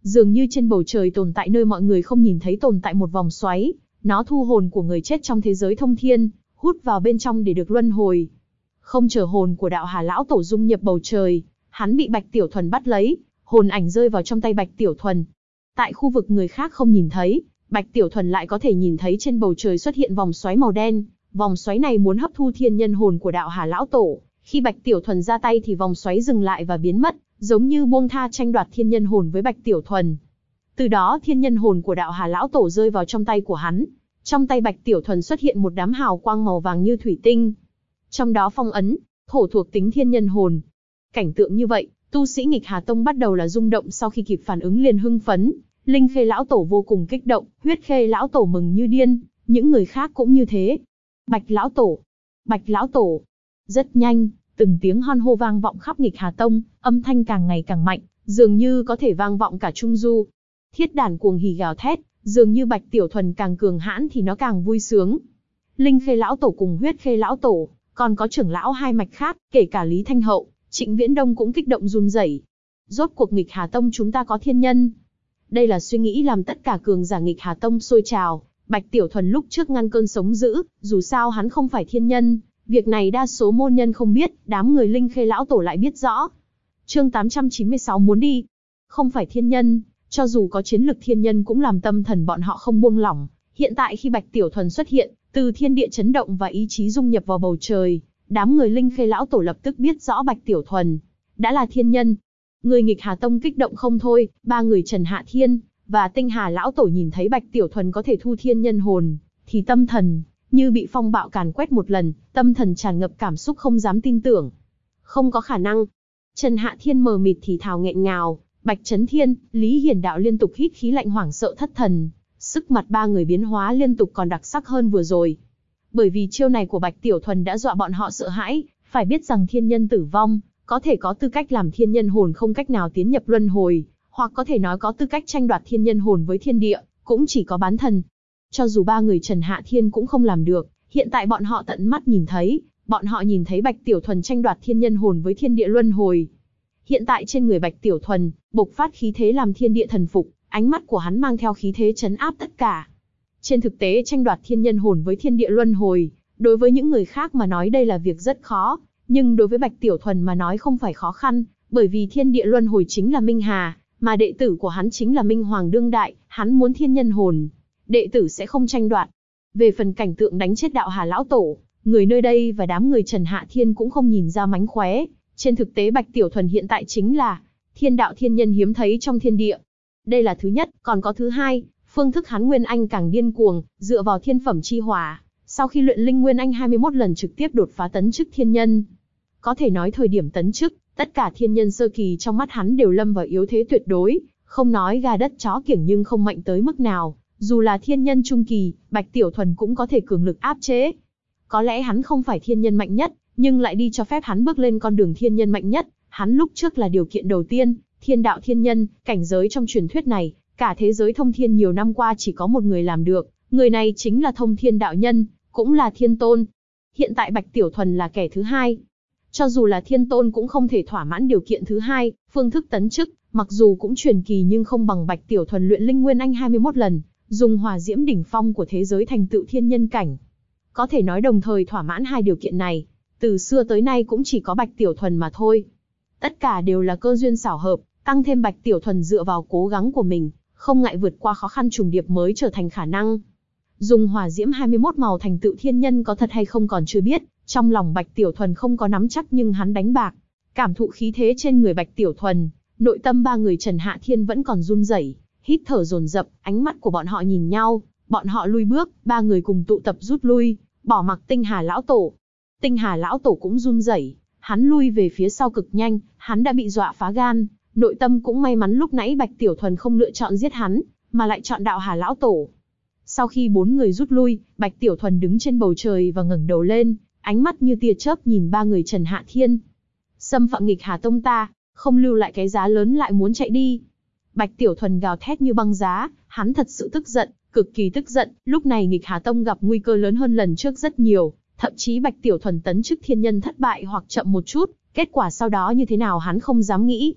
Dường như trên bầu trời tồn tại nơi mọi người không nhìn thấy tồn tại một vòng xoáy, nó thu hồn của người chết trong thế giới thông thiên, hút vào bên trong để được luân hồi. Không chờ hồn của đạo Hà lão tổ dung nhập bầu trời, hắn bị Bạch Tiểu Thuần bắt lấy, hồn ảnh rơi vào trong tay Bạch Tiểu Thuần. Tại khu vực người khác không nhìn thấy, Bạch Tiểu Thuần lại có thể nhìn thấy trên bầu trời xuất hiện vòng xoáy màu đen, vòng xoáy này muốn hấp thu thiên nhân hồn của đạo Hà lão tổ. Khi Bạch Tiểu Thuần ra tay thì vòng xoáy dừng lại và biến mất, giống như buông tha tranh đoạt thiên nhân hồn với Bạch Tiểu Thuần. Từ đó thiên nhân hồn của đạo Hà lão tổ rơi vào trong tay của hắn. Trong tay Bạch Tiểu Thuần xuất hiện một đám hào quang màu vàng như thủy tinh. Trong đó phong ấn, thổ thuộc tính thiên nhân hồn. Cảnh tượng như vậy, tu sĩ Nghịch Hà Tông bắt đầu là rung động, sau khi kịp phản ứng liền hưng phấn. Linh Khê lão tổ vô cùng kích động, Huyết Khê lão tổ mừng như điên, những người khác cũng như thế. Bạch lão tổ, Bạch lão tổ. Rất nhanh, từng tiếng hoan hô vang vọng khắp Nghịch Hà Tông, âm thanh càng ngày càng mạnh, dường như có thể vang vọng cả Trung Du. Thiết đàn cuồng hỉ gào thét, dường như Bạch Tiểu Thuần càng cường hãn thì nó càng vui sướng. Linh Khê lão tổ cùng Huyết Khê lão tổ, còn có trưởng lão hai mạch khác, kể cả Lý Thanh Hậu, Trịnh Viễn Đông cũng kích động run rẩy. Rốt cuộc Nghịch Hà Tông chúng ta có thiên nhân. Đây là suy nghĩ làm tất cả cường giả Nghịch Hà Tông sôi trào. Bạch Tiểu Thuần lúc trước ngăn cơn sống dữ, dù sao hắn không phải thiên nhân, việc này đa số môn nhân không biết, đám người Linh Khê lão tổ lại biết rõ. Chương 896 muốn đi, không phải thiên nhân, cho dù có chiến lực thiên nhân cũng làm tâm thần bọn họ không buông lỏng. Hiện tại khi Bạch Tiểu Thuần xuất hiện, từ thiên địa chấn động và ý chí dung nhập vào bầu trời, đám người Linh Khê lão tổ lập tức biết rõ Bạch Tiểu Thuần đã là thiên nhân. Người Nghịch Hà Tông kích động không thôi, ba người Trần Hạ Thiên và Tinh Hà lão tổ nhìn thấy Bạch Tiểu Thuần có thể thu thiên nhân hồn, thì tâm thần như bị phong bạo càn quét một lần, tâm thần tràn ngập cảm xúc không dám tin tưởng. Không có khả năng. Trần Hạ Thiên mờ mịt thì thào nghẹn ngào, Bạch Chấn Thiên, Lý Hiển Đạo liên tục hít khí lạnh hoảng sợ thất thần, sức mặt ba người biến hóa liên tục còn đặc sắc hơn vừa rồi. Bởi vì chiêu này của Bạch Tiểu Thuần đã dọa bọn họ sợ hãi, phải biết rằng thiên nhân tử vong, có thể có tư cách làm thiên nhân hồn không cách nào tiến nhập luân hồi, hoặc có thể nói có tư cách tranh đoạt thiên nhân hồn với thiên địa, cũng chỉ có bán thần. Cho dù ba người Trần Hạ Thiên cũng không làm được, hiện tại bọn họ tận mắt nhìn thấy, Bạch Tiểu Thuần tranh đoạt thiên nhân hồn với thiên địa luân hồi. Hiện tại trên người Bạch Tiểu Thuần, bộc phát khí thế làm thiên địa thần phục, ánh mắt của hắn mang theo khí thế trấn áp tất cả. Trên thực tế tranh đoạt thiên nhân hồn với thiên địa luân hồi, đối với những người khác mà nói đây là việc rất khó, nhưng đối với Bạch Tiểu Thuần mà nói không phải khó khăn, bởi vì thiên địa luân hồi chính là Minh Hà, mà đệ tử của hắn chính là Minh Hoàng đương đại, hắn muốn thiên nhân hồn, đệ tử sẽ không tranh đoạt. Về phần cảnh tượng đánh chết đạo Hà lão tổ, người nơi đây và đám người Trần Hạ Thiên cũng không nhìn ra mánh khóe. Trên thực tế Bạch Tiểu Thuần hiện tại chính là thiên đạo thiên nhân hiếm thấy trong thiên địa. Đây là thứ nhất, còn có thứ hai, phương thức hắn Nguyên Anh càng điên cuồng, dựa vào thiên phẩm chi hỏa, sau khi luyện linh Nguyên Anh 21 lần trực tiếp đột phá tấn chức thiên nhân. Có thể nói thời điểm tấn chức, tất cả thiên nhân sơ kỳ trong mắt hắn đều lâm vào yếu thế tuyệt đối, không nói gà đất chó kiểng nhưng không mạnh tới mức nào, dù là thiên nhân trung kỳ, Bạch Tiểu Thuần cũng có thể cường lực áp chế. Có lẽ hắn không phải thiên nhân mạnh nhất, nhưng lại đi cho phép hắn bước lên con đường thiên nhân mạnh nhất, hắn lúc trước là điều kiện đầu tiên, thiên đạo thiên nhân, cảnh giới trong truyền thuyết này, cả thế giới thông thiên nhiều năm qua chỉ có một người làm được, người này chính là thông thiên đạo nhân, cũng là thiên tôn. Hiện tại Bạch Tiểu Thuần là kẻ thứ hai. Cho dù là thiên tôn cũng không thể thỏa mãn điều kiện thứ hai, phương thức tấn chức, mặc dù cũng truyền kỳ nhưng không bằng Bạch Tiểu Thuần luyện linh Nguyên Anh 21 lần, dùng hỏa diễm đỉnh phong của thế giới thành tựu thiên nhân cảnh. Có thể nói đồng thời thỏa mãn hai điều kiện này, từ xưa tới nay cũng chỉ có Bạch Tiểu Thuần mà thôi. Tất cả đều là cơ duyên xảo hợp, tăng thêm Bạch Tiểu Thuần dựa vào cố gắng của mình, không ngại vượt qua khó khăn trùng điệp mới trở thành khả năng. Dùng hỏa diễm 21 màu thành tựu thiên nhân có thật hay không còn chưa biết, trong lòng Bạch Tiểu Thuần không có nắm chắc nhưng hắn đánh bạc. Cảm thụ khí thế trên người Bạch Tiểu Thuần, nội tâm ba người Trần Hạ Thiên vẫn còn run rẩy, hít thở dồn dập, ánh mắt của bọn họ nhìn nhau, bọn họ lui bước, ba người cùng tụ tập rút lui, bỏ mặc Tinh Hà lão tổ. Tinh Hà lão tổ cũng run rẩy, hắn lui về phía sau cực nhanh, hắn đã bị dọa phá gan, nội tâm cũng may mắn lúc nãy Bạch Tiểu Thuần không lựa chọn giết hắn, mà lại chọn đạo Hà lão tổ. Sau khi bốn người rút lui, Bạch Tiểu Thuần đứng trên bầu trời và ngẩng đầu lên, ánh mắt như tia chớp nhìn ba người Trần Hạ Thiên. Xâm phạm Nghịch Hà Tông ta, không lưu lại cái giá lớn lại muốn chạy đi. Bạch Tiểu Thuần gào thét như băng giá, hắn thật sự tức giận, cực kỳ tức giận, lúc này Nghịch Hà Tông gặp nguy cơ lớn hơn lần trước rất nhiều, thậm chí Bạch Tiểu Thuần tấn chức thiên nhân thất bại hoặc chậm một chút, kết quả sau đó như thế nào hắn không dám nghĩ.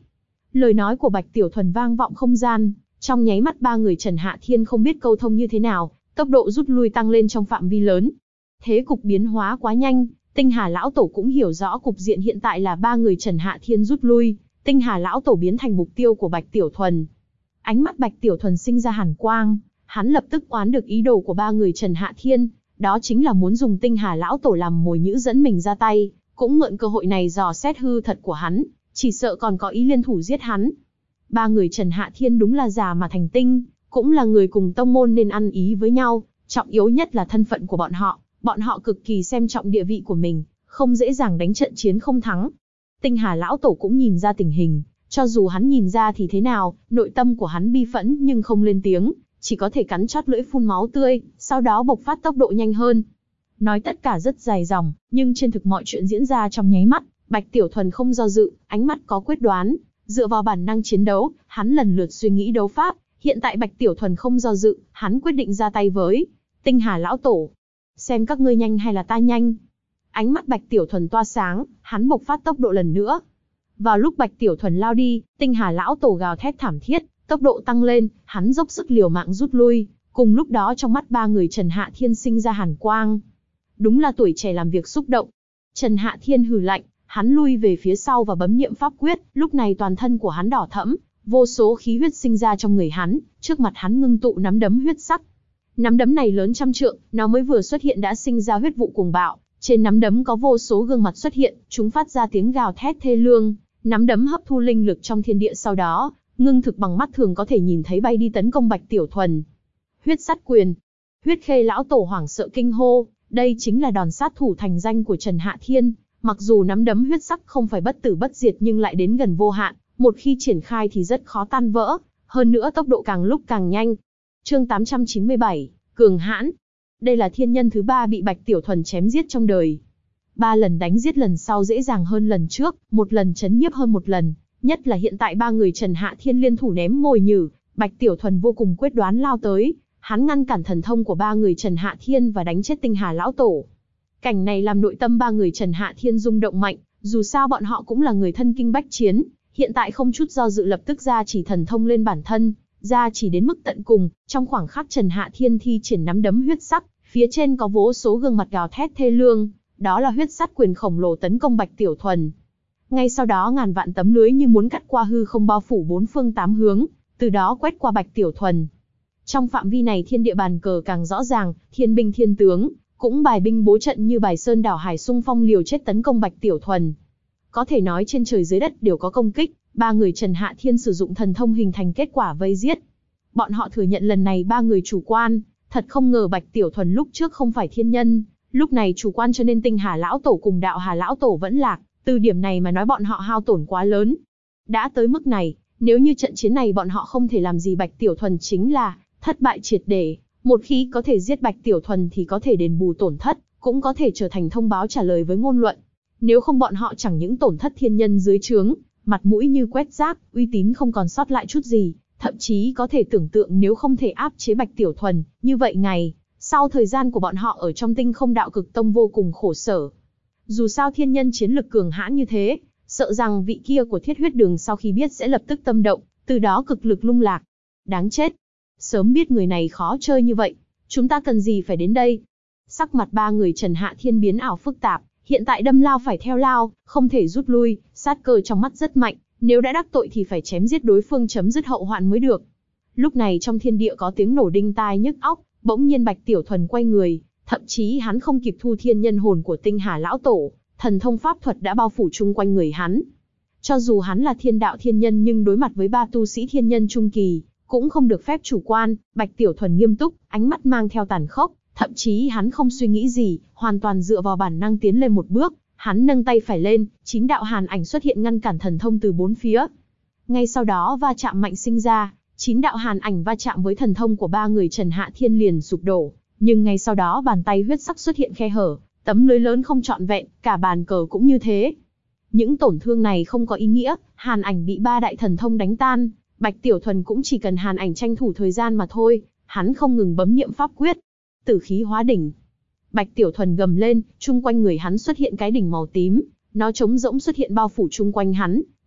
Lời nói của Bạch Tiểu Thuần vang vọng không gian, trong nháy mắt ba người Trần Hạ Thiên không biết câu thông như thế nào, tốc độ rút lui tăng lên trong phạm vi lớn. Thế cục biến hóa quá nhanh, Tinh Hà lão tổ cũng hiểu rõ cục diện hiện tại là ba người Trần Hạ Thiên rút lui, Tinh Hà lão tổ biến thành mục tiêu của Bạch Tiểu Thuần. Ánh mắt Bạch Tiểu Thuần sinh ra hàn quang, hắn lập tức oán được ý đồ của ba người Trần Hạ Thiên, đó chính là muốn dùng Tinh Hà lão tổ làm mồi nhữ dẫn mình ra tay, cũng mượn cơ hội này dò xét hư thật của hắn, chỉ sợ còn có ý liên thủ giết hắn. Ba người Trần Hạ Thiên đúng là già mà thành tinh, cũng là người cùng tông môn nên ăn ý với nhau, trọng yếu nhất là thân phận của bọn họ cực kỳ xem trọng địa vị của mình, không dễ dàng đánh trận chiến không thắng. Tinh Hà lão tổ cũng nhìn ra tình hình, cho dù hắn nhìn ra thì thế nào, nội tâm của hắn bi phẫn nhưng không lên tiếng, chỉ có thể cắn chót lưỡi phun máu tươi, sau đó bộc phát tốc độ nhanh hơn. Nói tất cả rất dài dòng, nhưng trên thực mọi chuyện diễn ra trong nháy mắt, Bạch Tiểu Thuần không do dự, ánh mắt có quyết đoán, dựa vào bản năng chiến đấu, hắn lần lượt suy nghĩ đấu pháp, hiện tại Bạch Tiểu Thuần không do dự, hắn quyết định ra tay với Tinh Hà lão tổ. Xem các ngươi nhanh hay là ta nhanh. Ánh mắt Bạch Tiểu Thuần toa sáng, hắn bộc phát tốc độ lần nữa. Vào lúc Bạch Tiểu Thuần lao đi, Tinh Hà lão tổ gào thét thảm thiết, tốc độ tăng lên, hắn dốc sức liều mạng rút lui, cùng lúc đó trong mắt ba người Trần Hạ Thiên sinh ra hàn quang. Đúng là tuổi trẻ làm việc xúc động. Trần Hạ Thiên hừ lạnh, hắn lui về phía sau và bấm niệm pháp quyết, lúc này toàn thân của hắn đỏ thẫm, vô số khí huyết sinh ra trong người hắn, trước mặt hắn ngưng tụ nắm đấm huyết sắc. Nắm đấm này lớn trăm trượng, nó mới vừa xuất hiện đã sinh ra huyết vụ cuồng bạo, trên nắm đấm có vô số gương mặt xuất hiện, chúng phát ra tiếng gào thét thê lương, nắm đấm hấp thu linh lực trong thiên địa sau đó, ngưng thực bằng mắt thường có thể nhìn thấy bay đi tấn công Bạch Tiểu Thuần. Huyết sắt quyền. Huyết Khê lão tổ hoảng sợ kinh hô, đây chính là đòn sát thủ thành danh của Trần Hạ Thiên, mặc dù nắm đấm huyết sắc không phải bất tử bất diệt nhưng lại đến gần vô hạn, một khi triển khai thì rất khó tan vỡ, hơn nữa tốc độ càng lúc càng nhanh. Chương 897, cường hãn. Đây là thiên nhân thứ 3 bị Bạch Tiểu Thuần chém giết trong đời. 3 lần đánh giết lần sau dễ dàng hơn lần trước, một lần chấn nhiếp hơn một lần, nhất là hiện tại ba người Trần Hạ Thiên liên thủ ném mồi nhử, Bạch Tiểu Thuần vô cùng quyết đoán lao tới, hắn ngăn cản thần thông của ba người Trần Hạ Thiên và đánh chết Tinh Hà lão tổ. Cảnh này làm nội tâm ba người Trần Hạ Thiên rung động mạnh, dù sao bọn họ cũng là người thân kinh bách chiến, hiện tại không chút do dự lập tức ra chỉ thần thông lên bản thân, ra chỉ đến mức tận cùng, trong khoảng khắc Trần Hạ Thiên thi triển nắm đấm huyết sắc, phía trên có vô số gương mặt gào thét thê lương, đó là huyết sắt quyền khổng lồ tấn công Bạch Tiểu Thuần. Ngay sau đó ngàn vạn tấm lưới như muốn cắt qua hư không bao phủ bốn phương tám hướng, từ đó quét qua Bạch Tiểu Thuần. Trong phạm vi này thiên địa bàn cờ càng rõ ràng, thiên binh thiên tướng cũng bài binh bố trận như bài sơn đảo hải xung phong liều chết tấn công Bạch Tiểu Thuần. Có thể nói trên trời dưới đất đều có công kích, ba người Trần Hạ Thiên sử dụng thần thông hình thành kết quả vây giết. Bọn họ thừa nhận lần này ba người chủ quan, thật không ngờ Bạch Tiểu Thuần lúc trước không phải thiên nhân, lúc này chủ quan cho nên Tinh Hà lão tổ cùng Đạo Hà lão tổ vẫn lạc, từ điểm này mà nói bọn họ hao tổn quá lớn. Đã tới mức này, nếu như trận chiến này bọn họ không thể làm gì Bạch Tiểu Thuần chính là thất bại triệt để, một khi có thể giết Bạch Tiểu Thuần thì có thể đền bù tổn thất, cũng có thể trở thành thông báo trả lời với ngôn luận. Nếu không bọn họ chẳng những tổn thất thiên nhân dưới trướng, mặt mũi như quét rác, uy tín không còn sót lại chút gì, thậm chí có thể tưởng tượng nếu không thể áp chế Bạch Tiểu Thuần, như vậy ngày sau thời gian của bọn họ ở trong Tinh Không Đạo Cực Tông vô cùng khổ sở. Dù sao thiên nhân chiến lực cường hãn như thế, sợ rằng vị kia của Thiết Huyết Đường sau khi biết sẽ lập tức tâm động, từ đó cực lực lung lạc. Đáng chết! Sớm biết người này khó chơi như vậy, chúng ta cần gì phải đến đây? Sắc mặt ba người Trần Hạ Thiên biến ảo phức tạp, hiện tại đâm lao phải theo lao, không thể rút lui, sát cơ trong mắt rất mạnh, nếu đã đắc tội thì phải chém giết đối phương chấm dứt hậu hoạn mới được. Lúc này trong thiên địa có tiếng nổ đinh tai nhức óc, bỗng nhiên Bạch Tiểu Thuần quay người, thậm chí hắn không kịp thu thiên nhân hồn của Tinh Hà lão tổ, thần thông pháp thuật đã bao phủ chung quanh người hắn. Cho dù hắn là thiên đạo thiên nhân nhưng đối mặt với ba tu sĩ thiên nhân trung kỳ, cũng không được phép chủ quan. Bạch Tiểu Thuần nghiêm túc, ánh mắt mang theo tàn khốc, thậm chí hắn không suy nghĩ gì, hoàn toàn dựa vào bản năng tiến lên một bước. Hắn nâng tay phải lên, 9 đạo hàn ảnh xuất hiện ngăn cản thần thông từ bốn phía. Ngay sau đó va chạm mạnh sinh ra, 9 đạo hàn ảnh va chạm với thần thông của ba người Trần Hạ Thiên liền sụp đổ. Nhưng ngay sau đó bàn tay huyết sắc xuất hiện khe hở, tấm lưới lớn không trọn vẹn, cả bàn cờ cũng như thế. Những tổn thương này không có ý nghĩa, hàn ảnh bị ba đại thần thông đánh tan. Bạch Tiểu Thuần cũng chỉ cần hàn ảnh tranh thủ thời gian mà thôi, hắn không ngừng bấm niệm pháp quyết. Tử khí hóa đỉnh. Bạch Tiểu Thuần gầm lên, chung quanh người hắn xuất hiện cái đỉnh màu tím, nó trống rỗng xuất hiện bao phủ chung quanh hắn,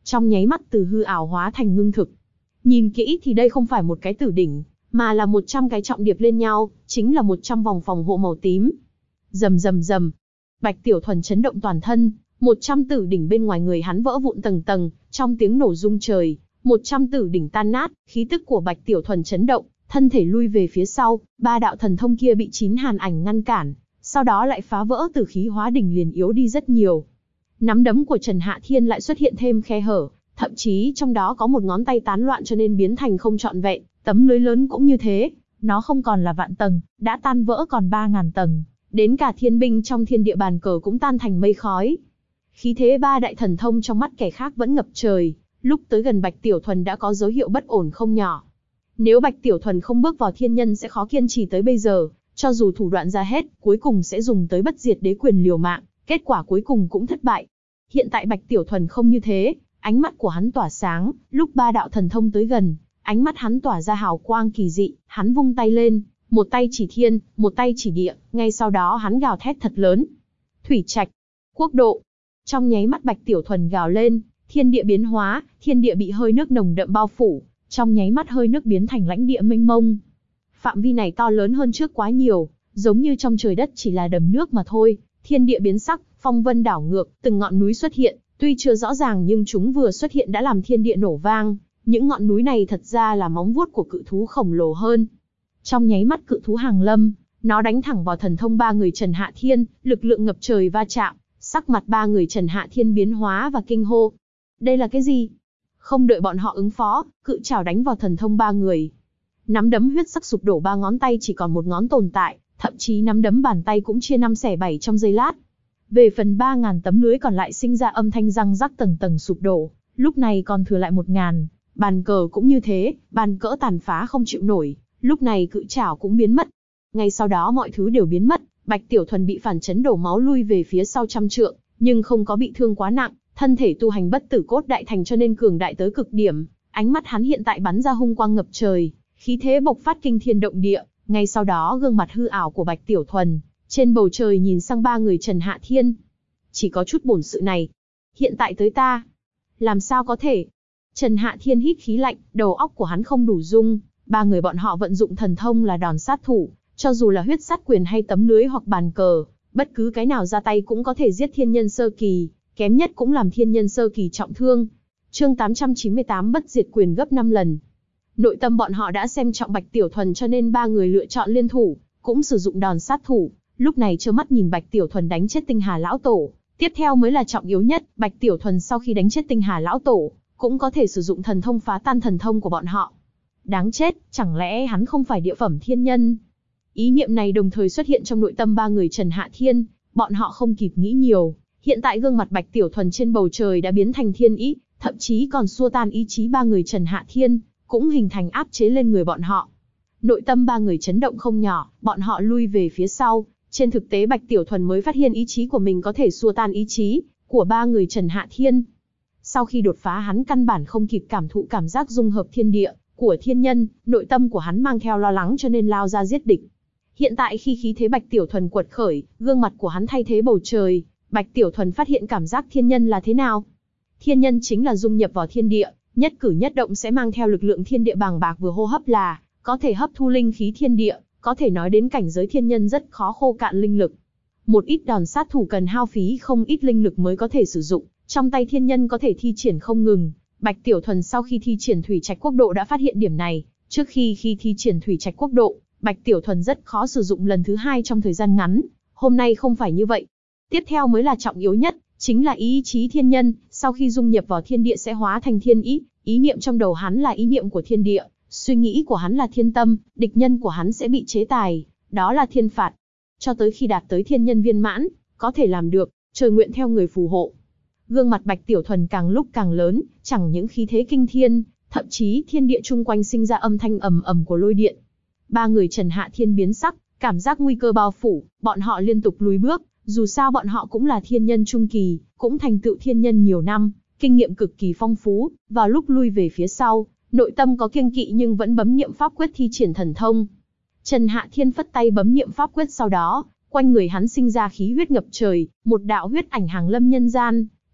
trong nháy mắt từ hư ảo hóa thành ngưng thực. Nhìn kỹ thì đây không phải một cái tử đỉnh, mà là 100 cái trọng điệp lên nhau, chính là 100 vòng phòng hộ màu tím. Rầm rầm rầm, Bạch Tiểu Thuần chấn động toàn thân, 100 tử đỉnh bên ngoài người hắn vỡ vụn tầng tầng, trong tiếng nổ rung trời, 100 tử đỉnh tan nát, khí tức của Bạch Tiểu Thuần chấn động, thân thể lui về phía sau, ba đạo thần thông kia bị 9 hàn ảnh ngăn cản, sau đó lại phá vỡ, tử khí hóa đỉnh liền yếu đi rất nhiều. Nắm đấm của Trần Hạ Thiên lại xuất hiện thêm khe hở, thậm chí trong đó có một ngón tay tán loạn cho nên biến thành không trọn vẹn, tấm lưới lớn cũng như thế, nó không còn là vạn tầng, đã tan vỡ còn 3000 tầng, đến cả thiên binh trong thiên địa bàn cờ cũng tan thành mây khói. Khí thế ba đại thần thông trong mắt kẻ khác vẫn ngập trời, lúc tới gần Bạch Tiểu Thuần đã có dấu hiệu bất ổn không nhỏ. Nếu Bạch Tiểu Thuần không bước vào thiên nhân sẽ khó kiên trì tới bây giờ, cho dù thủ đoạn ra hết, cuối cùng sẽ dùng tới bất diệt đế quyền liều mạng, kết quả cuối cùng cũng thất bại. Hiện tại Bạch Tiểu Thuần không như thế, ánh mắt của hắn tỏa sáng, lúc ba đạo thần thông tới gần, ánh mắt hắn tỏa ra hào quang kỳ dị, hắn vung tay lên, một tay chỉ thiên, một tay chỉ địa, ngay sau đó hắn gào thét thật lớn. Thủy trạch, quốc độ. Trong nháy mắt Bạch Tiểu Thuần gào lên, thiên địa biến hóa, thiên địa bị hơi nước nồng đậm bao phủ, trong nháy mắt hơi nước biến thành lãnh địa mênh mông. Phạm vi này to lớn hơn trước quá nhiều, giống như trong trời đất chỉ là đầm nước mà thôi, thiên địa biến sắc, phong vân đảo ngược, từng ngọn núi xuất hiện, tuy chưa rõ ràng nhưng chúng vừa xuất hiện đã làm thiên địa nổ vang, những ngọn núi này thật ra là móng vuốt của cự thú khổng lồ hơn. Trong nháy mắt cự thú hàng lâm, nó đánh thẳng vào thần thông ba người Trần Hạ Thiên, lực lượng ngập trời va chạm, sắc mặt ba người Trần Hạ Thiên biến hóa và kinh hô. Đây là cái gì? Không đợi bọn họ ứng phó, cự trảo đánh vào thần thông ba người. Nắm đấm huyết sắc sụp đổ, ba ngón tay chỉ còn một ngón tồn tại, thậm chí nắm đấm bàn tay cũng chia 5 xẻ 7 trong giây lát. Về phần 3000 tấm lưới còn lại sinh ra âm thanh răng rắc tầng tầng sụp đổ, lúc này còn thừa lại 1000. Bàn cờ cũng như thế, bàn cỡ tàn phá không chịu nổi, lúc này cự trảo cũng biến mất. Ngay sau đó mọi thứ đều biến mất, Bạch Tiểu Thuần bị phản chấn đổ máu lui về phía sau trăm trượng, nhưng không có bị thương quá nặng, thân thể tu hành bất tử cốt đại thành cho nên cường đại tới cực điểm, ánh mắt hắn hiện tại bắn ra hung quang ngập trời, khí thế bộc phát kinh thiên động địa. Ngay sau đó gương mặt hư ảo của Bạch Tiểu Thuần, trên bầu trời nhìn sang ba người Trần Hạ Thiên. Chỉ có chút bổn sự này, hiện tại tới ta. Làm sao có thể? Trần Hạ Thiên hít khí lạnh, đầu óc của hắn không đủ dung, ba người bọn họ vận dụng thần thông là đòn sát thủ, cho dù là huyết sát quyền hay tấm lưới hoặc bàn cờ, bất cứ cái nào ra tay cũng có thể giết thiên nhân sơ kỳ, kém nhất cũng làm thiên nhân sơ kỳ trọng thương. Chương 898 bất diệt quyền gấp 5 lần. Nội tâm bọn họ đã xem trọng Bạch Tiểu Thuần cho nên ba người lựa chọn liên thủ, cũng sử dụng đòn sát thủ, lúc này trơ mắt nhìn Bạch Tiểu Thuần đánh chết Tinh Hà lão tổ. Tiếp theo mới là trọng yếu nhất, Bạch Tiểu Thuần sau khi đánh chết Tinh Hà lão tổ, cũng có thể sử dụng thần thông phá tan thần thông của bọn họ. Đáng chết, chẳng lẽ hắn không phải địa phẩm thiên nhân? Ý niệm này đồng thời xuất hiện trong nội tâm ba người Trần Hạ Thiên, bọn họ không kịp nghĩ nhiều, hiện tại gương mặt Bạch Tiểu Thuần trên bầu trời đã biến thành thiên ý, thậm chí còn xua tan ý chí ba người Trần Hạ Thiên, cũng hình thành áp chế lên người bọn họ. Nội tâm ba người chấn động không nhỏ, bọn họ lui về phía sau, trên thực tế Bạch Tiểu Thuần mới phát hiện ý chí của mình có thể xua tan ý chí của ba người Trần Hạ Thiên. Sau khi đột phá hắn căn bản không kịp cảm thụ cảm giác dung hợp thiên địa của thiên nhân, nội tâm của hắn mang theo lo lắng cho nên lao ra giết địch. Hiện tại khi khí thế Bạch Tiểu Thuần quật khởi, gương mặt của hắn thay thế bầu trời, Bạch Tiểu Thuần phát hiện cảm giác thiên nhân là thế nào. Thiên nhân chính là dung nhập vào thiên địa, nhất cử nhất động sẽ mang theo lực lượng thiên địa bàng bạc, vừa hô hấp là có thể hấp thu linh khí thiên địa, có thể nói đến cảnh giới thiên nhân rất khó khô cạn linh lực. Một ít đòn sát thủ cần hao phí không ít linh lực mới có thể sử dụng, trong tay thiên nhân có thể thi triển không ngừng. Bạch Tiểu Thuần sau khi thi triển Thủy Trạch Quốc Độ đã phát hiện điểm này, trước khi thi triển Thủy Trạch Quốc Độ, Bạch Tiểu Thuần rất khó sử dụng lần thứ hai trong thời gian ngắn, hôm nay không phải như vậy. Tiếp theo mới là trọng yếu nhất, chính là ý chí thiên nhân, sau khi dung nhập vào thiên địa sẽ hóa thành thiên ý, ý niệm trong đầu hắn là ý niệm của thiên địa, suy nghĩ của hắn là thiên tâm, địch nhân của hắn sẽ bị chế tài, đó là thiên phạt. Cho tới khi đạt tới thiên nhân viên mãn, có thể làm được, trời nguyện theo người phù hộ. Gương mặt Bạch Tiểu Thuần càng lúc càng lớn, chẳng những khí thế kinh thiên, thậm chí thiên địa chung quanh sinh ra âm thanh ầm ầm của lôi điện. Ba người Trần Hạ Thiên biến sắc, cảm giác nguy cơ bao phủ, bọn họ liên tục lùi bước, dù sao bọn họ cũng là thiên nhân trung kỳ, cũng thành tựu thiên nhân nhiều năm, kinh nghiệm cực kỳ phong phú, vào lúc lui về phía sau, nội tâm có kiêng kỵ nhưng vẫn bấm niệm pháp quyết thi triển thần thông. Trần Hạ Thiên phất tay bấm niệm pháp quyết, sau đó, quanh người hắn sinh ra khí huyết ngập trời, một đạo huyết ảnh hàng lâm nhân gian,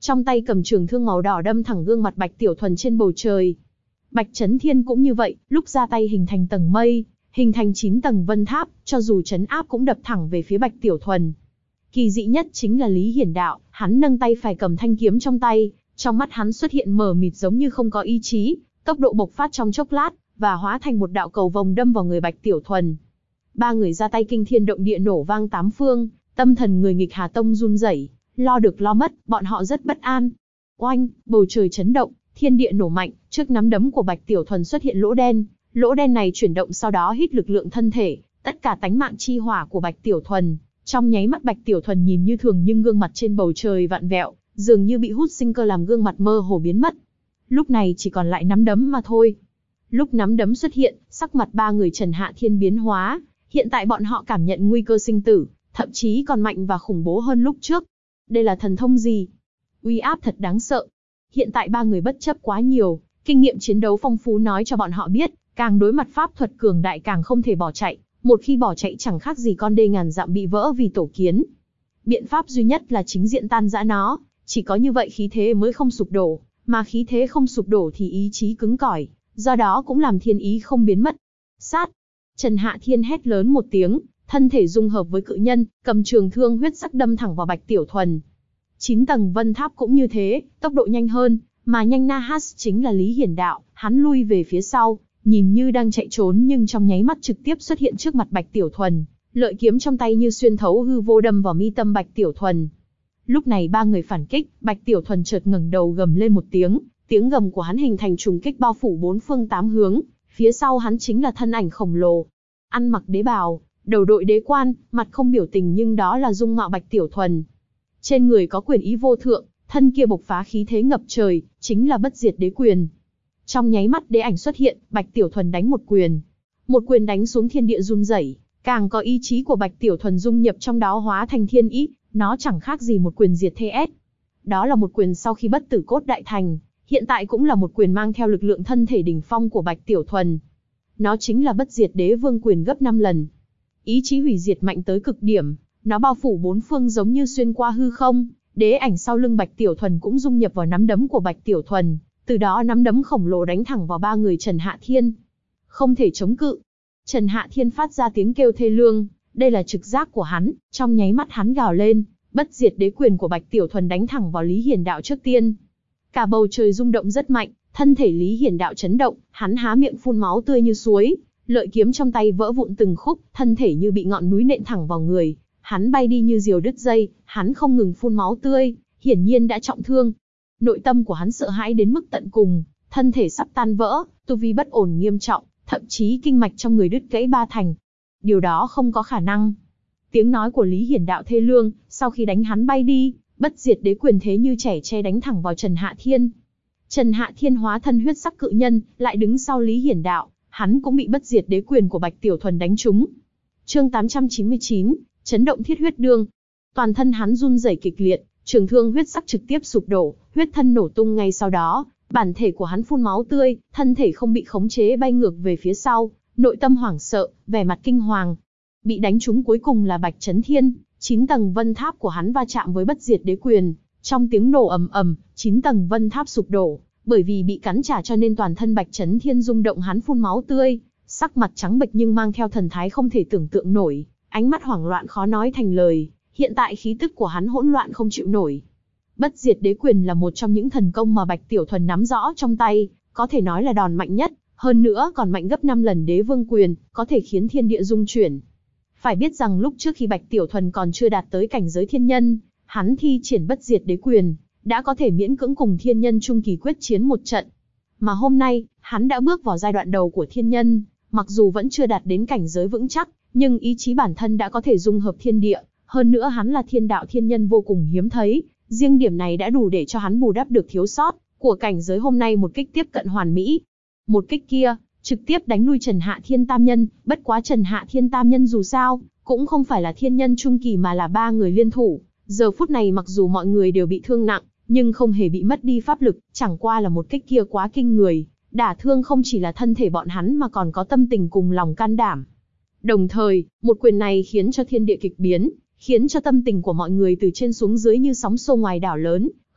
trong tay cầm trường thương màu đỏ đâm thẳng gương mặt Bạch Tiểu Thuần trên bầu trời. Bạch Chấn Thiên cũng như vậy, lúc ra tay hình thành tầng mây, hình thành 9 tầng vân tháp, cho dù trấn áp cũng đập thẳng về phía Bạch Tiểu Thuần. Kỳ dị nhất chính là Lý Hiển Đạo, hắn nâng tay phải cầm thanh kiếm trong tay, trong mắt hắn xuất hiện mờ mịt giống như không có ý chí, tốc độ bộc phát trong chốc lát, và hóa thành một đạo cầu vồng đâm vào người Bạch Tiểu Thuần. Ba người ra tay kinh thiên động địa nổ vang tám phương, tâm thần người nghịch Hà Tông run rẩy, lo được lo mất, bọn họ rất bất an. Oanh, bầu trời chấn động, thiên địa nổ mạnh, trước nắm đấm của Bạch Tiểu Thuần xuất hiện lỗ đen này chuyển động sau đó hít lực lượng thân thể, tất cả tánh mạng chi hỏa của Bạch Tiểu Thuần. Trong nháy mắt Bạch Tiểu Thuần nhìn như thường nhưng gương mặt trên bầu trời vặn vẹo, dường như bị hút sinh cơ làm gương mặt mơ hồ biến mất. Lúc này chỉ còn lại nắm đấm mà thôi. Lúc nắm đấm xuất hiện, sắc mặt ba người Trần Hạ Thiên biến hóa, hiện tại bọn họ cảm nhận nguy cơ sinh tử, thậm chí còn mạnh và khủng bố hơn lúc trước. Đây là thần thông gì? Uy áp thật đáng sợ. Hiện tại ba người bất chấp quá nhiều, kinh nghiệm chiến đấu phong phú nói cho bọn họ biết, càng đối mặt pháp thuật cường đại càng không thể bỏ chạy, một khi bỏ chạy chẳng khác gì con đê ngàn dặm bị vỡ vì tổ kiến. Biện pháp duy nhất là chính diện tan rã nó, chỉ có như vậy khí thế mới không sụp đổ, mà khí thế không sụp đổ thì ý chí cứng cỏi, do đó cũng làm thiên ý không biến mất. Sát! Trần Hạ Thiên hét lớn một tiếng, thân thể dung hợp với cự nhân, cầm trường thương huyết sắc đâm thẳng vào Bạch Tiểu Thuần. 9 tầng vân tháp cũng như thế, tốc độ nhanh hơn, mà nhanh na hát chính là Lý Hiển Đạo, hắn lui về phía sau, nhìn như đang chạy trốn nhưng trong nháy mắt trực tiếp xuất hiện trước mặt Bạch Tiểu Thuần, lợi kiếm trong tay như xuyên thấu hư vô đâm vào mi tâm Bạch Tiểu Thuần. Lúc này ba người phản kích, Bạch Tiểu Thuần chợt ngẩng đầu gầm lên một tiếng, tiếng gầm của hắn hình thành trùng kích bao phủ bốn phương tám hướng, phía sau hắn chính là thân ảnh khổng lồ. Ăn mặc đế bào, đầu đội đế quan, mặt không biểu tình nhưng đó là dung mạo Bạch Tiểu Thuần. Trên người có quyền ý vô thượng, thân kia bộc phá khí thế ngập trời, chính là bất diệt đế quyền. Trong nháy mắt đế ảnh xuất hiện, Bạch Tiểu Thuần đánh một quyền đánh xuống thiên địa run rẩy, càng có ý chí của Bạch Tiểu Thuần dung nhập trong đó hóa thành thiên ý, nó chẳng khác gì một quyền diệt thế ép. Đó là một quyền sau khi bất tử cốt đại thành, hiện tại cũng là một quyền mang theo lực lượng thân thể đỉnh phong của Bạch Tiểu Thuần. Nó chính là bất diệt đế vương quyền gấp 5 lần. Ý chí hủy diệt mạnh tới cực điểm, nó bao phủ bốn phương giống như xuyên qua hư không, đế ảnh sau lưng Bạch Tiểu Thuần cũng dung nhập vào nắm đấm của Bạch Tiểu Thuần, từ đó nắm đấm khổng lồ đánh thẳng vào ba người Trần Hạ Thiên. Không thể chống cự. Trần Hạ Thiên phát ra tiếng kêu thê lương, đây là trực giác của hắn, trong nháy mắt hắn gào lên, bất diệt đế quyền của Bạch Tiểu Thuần đánh thẳng vào Lý Hiển Đạo trước tiên. Cả bầu trời rung động rất mạnh, thân thể Lý Hiển Đạo chấn động, hắn há miệng phun máu tươi như suối, lợi kiếm trong tay vỡ vụn từng khúc, thân thể như bị ngọn núi nện thẳng vào người, hắn bay đi như diều đứt dây, hắn không ngừng phun máu tươi, hiển nhiên đã trọng thương. Nội tâm của hắn sợ hãi đến mức tận cùng, thân thể sắp tan vỡ, tu vi bất ổn nghiêm trọng, thậm chí kinh mạch trong người đứt gãy 3 thành. Điều đó không có khả năng. Tiếng nói của Lý Hiển Đạo thê lương, sau khi đánh hắn bay đi, bất diệt đế quyền thế như trẻ tre đánh thẳng vào Trần Hạ Thiên. Trần Hạ Thiên hóa thân huyết sắc cự nhân, lại đứng sau Lý Hiển Đạo, hắn cũng bị bất diệt đế quyền của Bạch Tiểu Thuần đánh trúng. Chương 899, chấn động thiết huyết đương. Toàn thân hắn run rẩy kịch liệt, trường thương huyết sắc trực tiếp sụp đổ, huyết thân nổ tung ngay sau đó, bản thể của hắn phun máu tươi, thân thể không bị khống chế bay ngược về phía sau, nội tâm hoảng sợ, vẻ mặt kinh hoàng. Bị đánh trúng cuối cùng là Bạch Chấn Thiên, 9 tầng vân tháp của hắn va chạm với bất diệt đế quyền, trong tiếng nổ ầm ầm, 9 tầng vân tháp sụp đổ, bởi vì bị cắn trả cho nên toàn thân Bạch Chấn Thiên rung động, hắn phun máu tươi, sắc mặt trắng bệch nhưng mang theo thần thái không thể tưởng tượng nổi, ánh mắt hoảng loạn khó nói thành lời, hiện tại khí tức của hắn hỗn loạn không chịu nổi. Bất diệt đế quyền là một trong những thần công mà Bạch Tiểu Thuần nắm rõ trong tay, có thể nói là đòn mạnh nhất, hơn nữa còn mạnh gấp 5 lần đế vương quyền, có thể khiến thiên địa rung chuyển. Phải biết rằng lúc trước khi Bạch Tiểu Thuần còn chưa đạt tới cảnh giới thiên nhân, hắn thi triển bất diệt đế quyền, đã có thể miễn cưỡng cùng thiên nhân trung kỳ quyết chiến một trận. Mà hôm nay, hắn đã bước vào giai đoạn đầu của thiên nhân, mặc dù vẫn chưa đạt đến cảnh giới vững chắc, nhưng ý chí bản thân đã có thể dung hợp thiên địa, hơn nữa hắn là thiên đạo thiên nhân vô cùng hiếm thấy, riêng điểm này đã đủ để cho hắn bù đắp được thiếu sót của cảnh giới hôm nay, một kích tiếp cận hoàn mỹ. Một kích kia, trực tiếp đánh lui Trần Hạ Thiên Tam Nhân, bất quá Trần Hạ Thiên Tam Nhân dù sao, cũng không phải là thiên nhân trung kỳ mà là 3 người liên thủ. Giờ phút này mặc dù mọi người đều bị thương nặng, nhưng không hề bị mất đi pháp lực, chẳng qua là một kích kia quá kinh người, đả thương không chỉ là thân thể bọn hắn mà còn có tâm tình cùng lòng can đảm. Đồng thời, một quyền này khiến cho thiên địa kịch biến, khiến cho tâm tình của mọi người từ trên xuống dưới như sóng xô ngoài đảo lớn,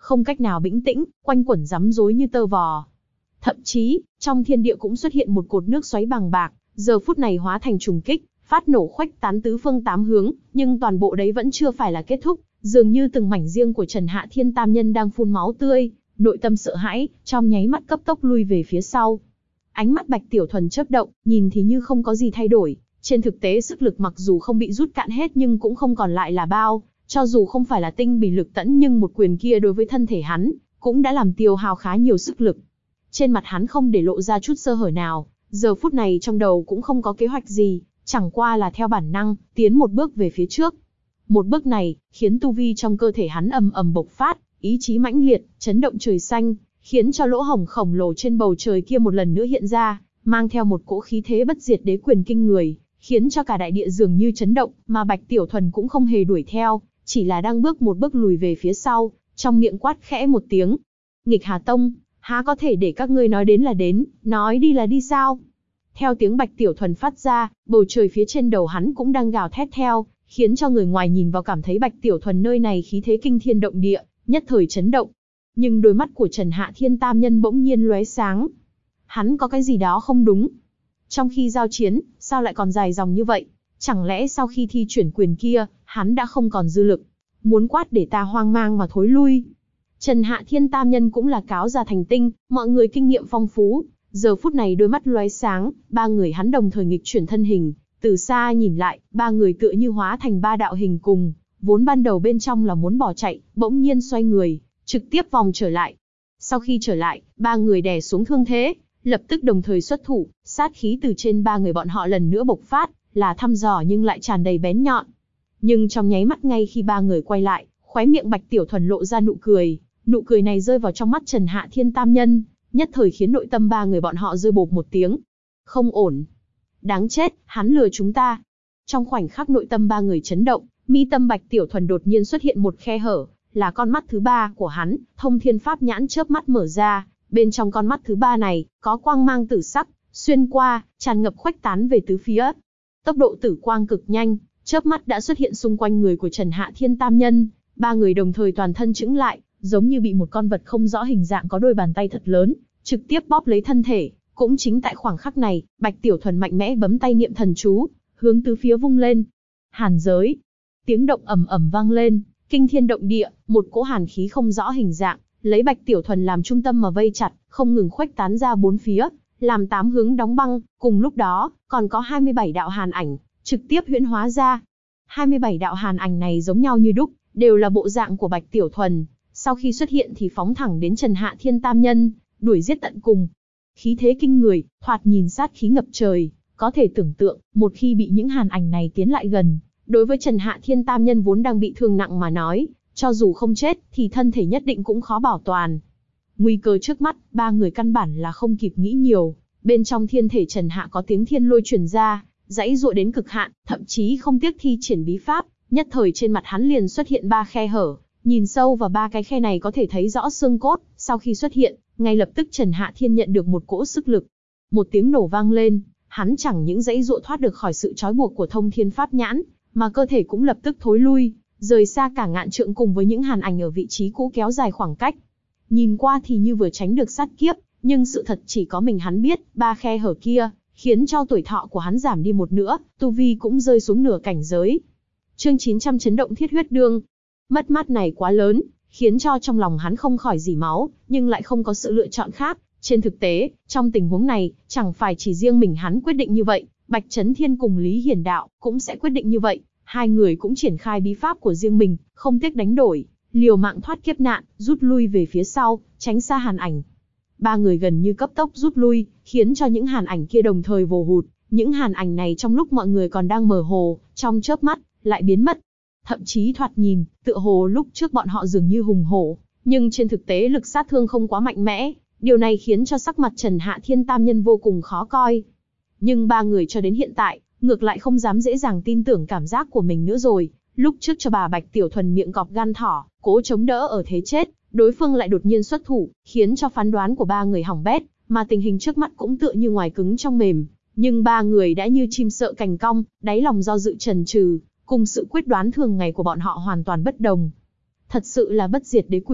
không cách nào bĩnh tĩnh, quanh quẩn rắm rối như tơ vò. Thậm chí, trong thiên địa cũng xuất hiện một cột nước xoáy bằng bạc, giờ phút này hóa thành trùng kích, phát nổ khuếch tán tứ phương tám hướng, nhưng toàn bộ đấy vẫn chưa phải là kết thúc, dường như từng mảnh riêng của Trần Hạ Thiên Tam Nhân đang phun máu tươi, nội tâm sợ hãi, trong nháy mắt cấp tốc lui về phía sau. Ánh mắt Bạch Tiểu Thuần chớp động, nhìn thì như không có gì thay đổi, trên thực tế sức lực mặc dù không bị rút cạn hết nhưng cũng không còn lại là bao, cho dù không phải là tinh bì lực tẫn nhưng một quyền kia đối với thân thể hắn, cũng đã làm tiêu hao khá nhiều sức lực. Trên mặt hắn không để lộ ra chút sơ hở nào, giờ phút này trong đầu cũng không có kế hoạch gì, chẳng qua là theo bản năng, tiến một bước về phía trước. Một bước này, khiến tu vi trong cơ thể hắn ầm ầm bộc phát, ý chí mãnh liệt, chấn động trời xanh, khiến cho lỗ hổng khổng lồ trên bầu trời kia một lần nữa hiện ra, mang theo một cỗ khí thế bất diệt đế quyền kinh người, khiến cho cả đại địa dường như chấn động, mà Bạch Tiểu Thuần cũng không hề đuổi theo, chỉ là đang bước một bước lùi về phía sau, trong miệng quát khẽ một tiếng. Nghịch Hà Tông, há có thể để các ngươi nói đến là đến, nói đi là đi sao? Theo tiếng Bạch Tiểu Thuần phát ra, bầu trời phía trên đầu hắn cũng đang gào thét theo, khiến cho người ngoài nhìn vào cảm thấy Bạch Tiểu Thuần nơi này khí thế kinh thiên động địa, nhất thời chấn động. Nhưng đôi mắt của Trần Hạ Thiên Tam Nhân bỗng nhiên lóe sáng. Hắn có cái gì đó không đúng. Trong khi giao chiến, sao lại còn dài dòng như vậy? Chẳng lẽ sau khi thi chuyển quyền kia, hắn đã không còn dư lực? Muốn quát để ta hoang mang mà thối lui. Trần Hạ Thiên Tam Nhân cũng là cáo già thành tinh, mọi người kinh nghiệm phong phú. Giờ phút này đôi mắt lóe sáng, ba người hắn đồng thời nghịch chuyển thân hình. Từ xa nhìn lại, ba người tựa như hóa thành ba đạo hình cùng. Vốn ban đầu bên trong là muốn bỏ chạy, bỗng nhiên xoay người, trực tiếp vòng trở lại. Sau khi trở lại, ba người đè xuống thương thế, lập tức đồng thời xuất thủ, sát khí từ trên ba người bọn họ lần nữa bộc phát, là thăm dò nhưng lại tràn đầy bén nhọn. Nhưng trong nháy mắt ngay khi ba người quay lại, khóe miệng Bạch Tiểu Thuần lộ ra nụ cười này rơi vào trong mắt Trần Hạ Thiên Tam Nhân, nhất thời khiến nội tâm ba người bọn họ rơi bộp một tiếng. Không ổn. Đáng chết, hắn lừa chúng ta. Trong khoảnh khắc nội tâm ba người chấn động, mi tâm Bạch Tiểu Thuần đột nhiên xuất hiện một khe hở, là con mắt thứ ba của hắn, Thông Thiên Pháp Nhãn chớp mắt mở ra, bên trong con mắt thứ ba này, có quang mang tử sắc, xuyên qua, tràn ngập khuếch tán về tứ phía. Tốc độ tử quang cực nhanh, chớp mắt đã xuất hiện xung quanh người của Trần Hạ Thiên Tam Nhân, ba người đồng thời toàn thân chững lại, giống như bị một con vật không rõ hình dạng có đôi bàn tay thật lớn, trực tiếp bóp lấy thân thể. Cũng chính tại khoảng khắc này, Bạch Tiểu Thuần mạnh mẽ bấm tay niệm thần chú, hướng tứ phía vung lên. Hàn giới. Tiếng động ầm ầm vang lên, kinh thiên động địa, một cỗ hàn khí không rõ hình dạng, lấy Bạch Tiểu Thuần làm trung tâm mà vây chặt, không ngừng khuếch tán ra bốn phía, làm tám hướng đóng băng. Cùng lúc đó, còn có 27 đạo hàn ảnh, trực tiếp huyễn hóa ra. 27 đạo hàn ảnh này giống nhau như đúc, đều là bộ dạng của Bạch Tiểu Thuần. Sau khi xuất hiện thì phóng thẳng đến Trần Hạ Thiên Tam Nhân, đuổi giết tận cùng. Khí thế kinh người, thoạt nhìn sát khí ngập trời, có thể tưởng tượng, một khi bị những hàn ảnh này tiến lại gần, đối với Trần Hạ Thiên Tam Nhân vốn đang bị thương nặng mà nói, cho dù không chết, thì thân thể nhất định cũng khó bảo toàn. Nguy cơ trước mắt, ba người căn bản là không kịp nghĩ nhiều, bên trong thiên thể Trần Hạ có tiếng thiên lôi truyền ra, giãy giụa đến cực hạn, thậm chí không tiếc thi triển bí pháp, nhất thời trên mặt hắn liền xuất hiện ba khe hở, nhìn sâu vào ba cái khe này có thể thấy rõ xương cốt. Sau khi xuất hiện, ngay lập tức Trần Hạ Thiên nhận được một cỗ sức lực. Một tiếng nổ vang lên, hắn chẳng những giãy giụa thoát được khỏi sự trói buộc của Thông Thiên Pháp Nhãn, mà cơ thể cũng lập tức thối lui, rời xa cả ngàn trượng cùng với những hàn ảnh ở vị trí cũ kéo dài khoảng cách. Nhìn qua thì như vừa tránh được sát kiếp, nhưng sự thật chỉ có mình hắn biết, ba khe hở kia khiến cho tuổi thọ của hắn giảm đi một nửa, tu vi cũng rơi xuống nửa cảnh giới. Chương 900 chấn động thiết huyết đương. Mất mát này quá lớn, khiến cho trong lòng hắn không khỏi rỉ máu, nhưng lại không có sự lựa chọn khác. Trên thực tế, trong tình huống này, chẳng phải chỉ riêng mình hắn quyết định như vậy, Bạch Chấn Thiên cùng Lý Hiển Đạo cũng sẽ quyết định như vậy. Hai người cũng triển khai bí pháp của riêng mình, không tiếc đánh đổi, liều mạng thoát kiếp nạn, rút lui về phía sau, tránh xa hàn ảnh. Ba người gần như cấp tốc rút lui, khiến cho những hàn ảnh kia đồng thời vồ hụt. Những hàn ảnh này trong lúc mọi người còn đang mơ hồ, trong chớp mắt, lại biến mất. Thậm chí thoạt nhìn, tựa hồ lúc trước bọn họ dường như hùng hổ, nhưng trên thực tế lực sát thương không quá mạnh mẽ. Điều này khiến cho sắc mặt Trần Hạ Thiên Tam Nhân vô cùng khó coi. Nhưng ba người cho đến hiện tại, ngược lại không dám dễ dàng tin tưởng cảm giác của mình nữa rồi. Lúc trước cho bà Bạch Tiểu Thuần miệng cọp gan thỏ, cố chống đỡ ở thế chết, đối phương lại đột nhiên xuất thủ, khiến cho phán đoán của ba người hỏng bét, mà tình hình trước mắt cũng tựa như ngoài cứng trong mềm. Nhưng ba người đã như chim sợ cành cong, đáy lòng do dự chần chừ, cùng sự quyết đoán thường ngày của bọn họ hoàn toàn bất đồng. Thật sự là bất diệt đế quyền,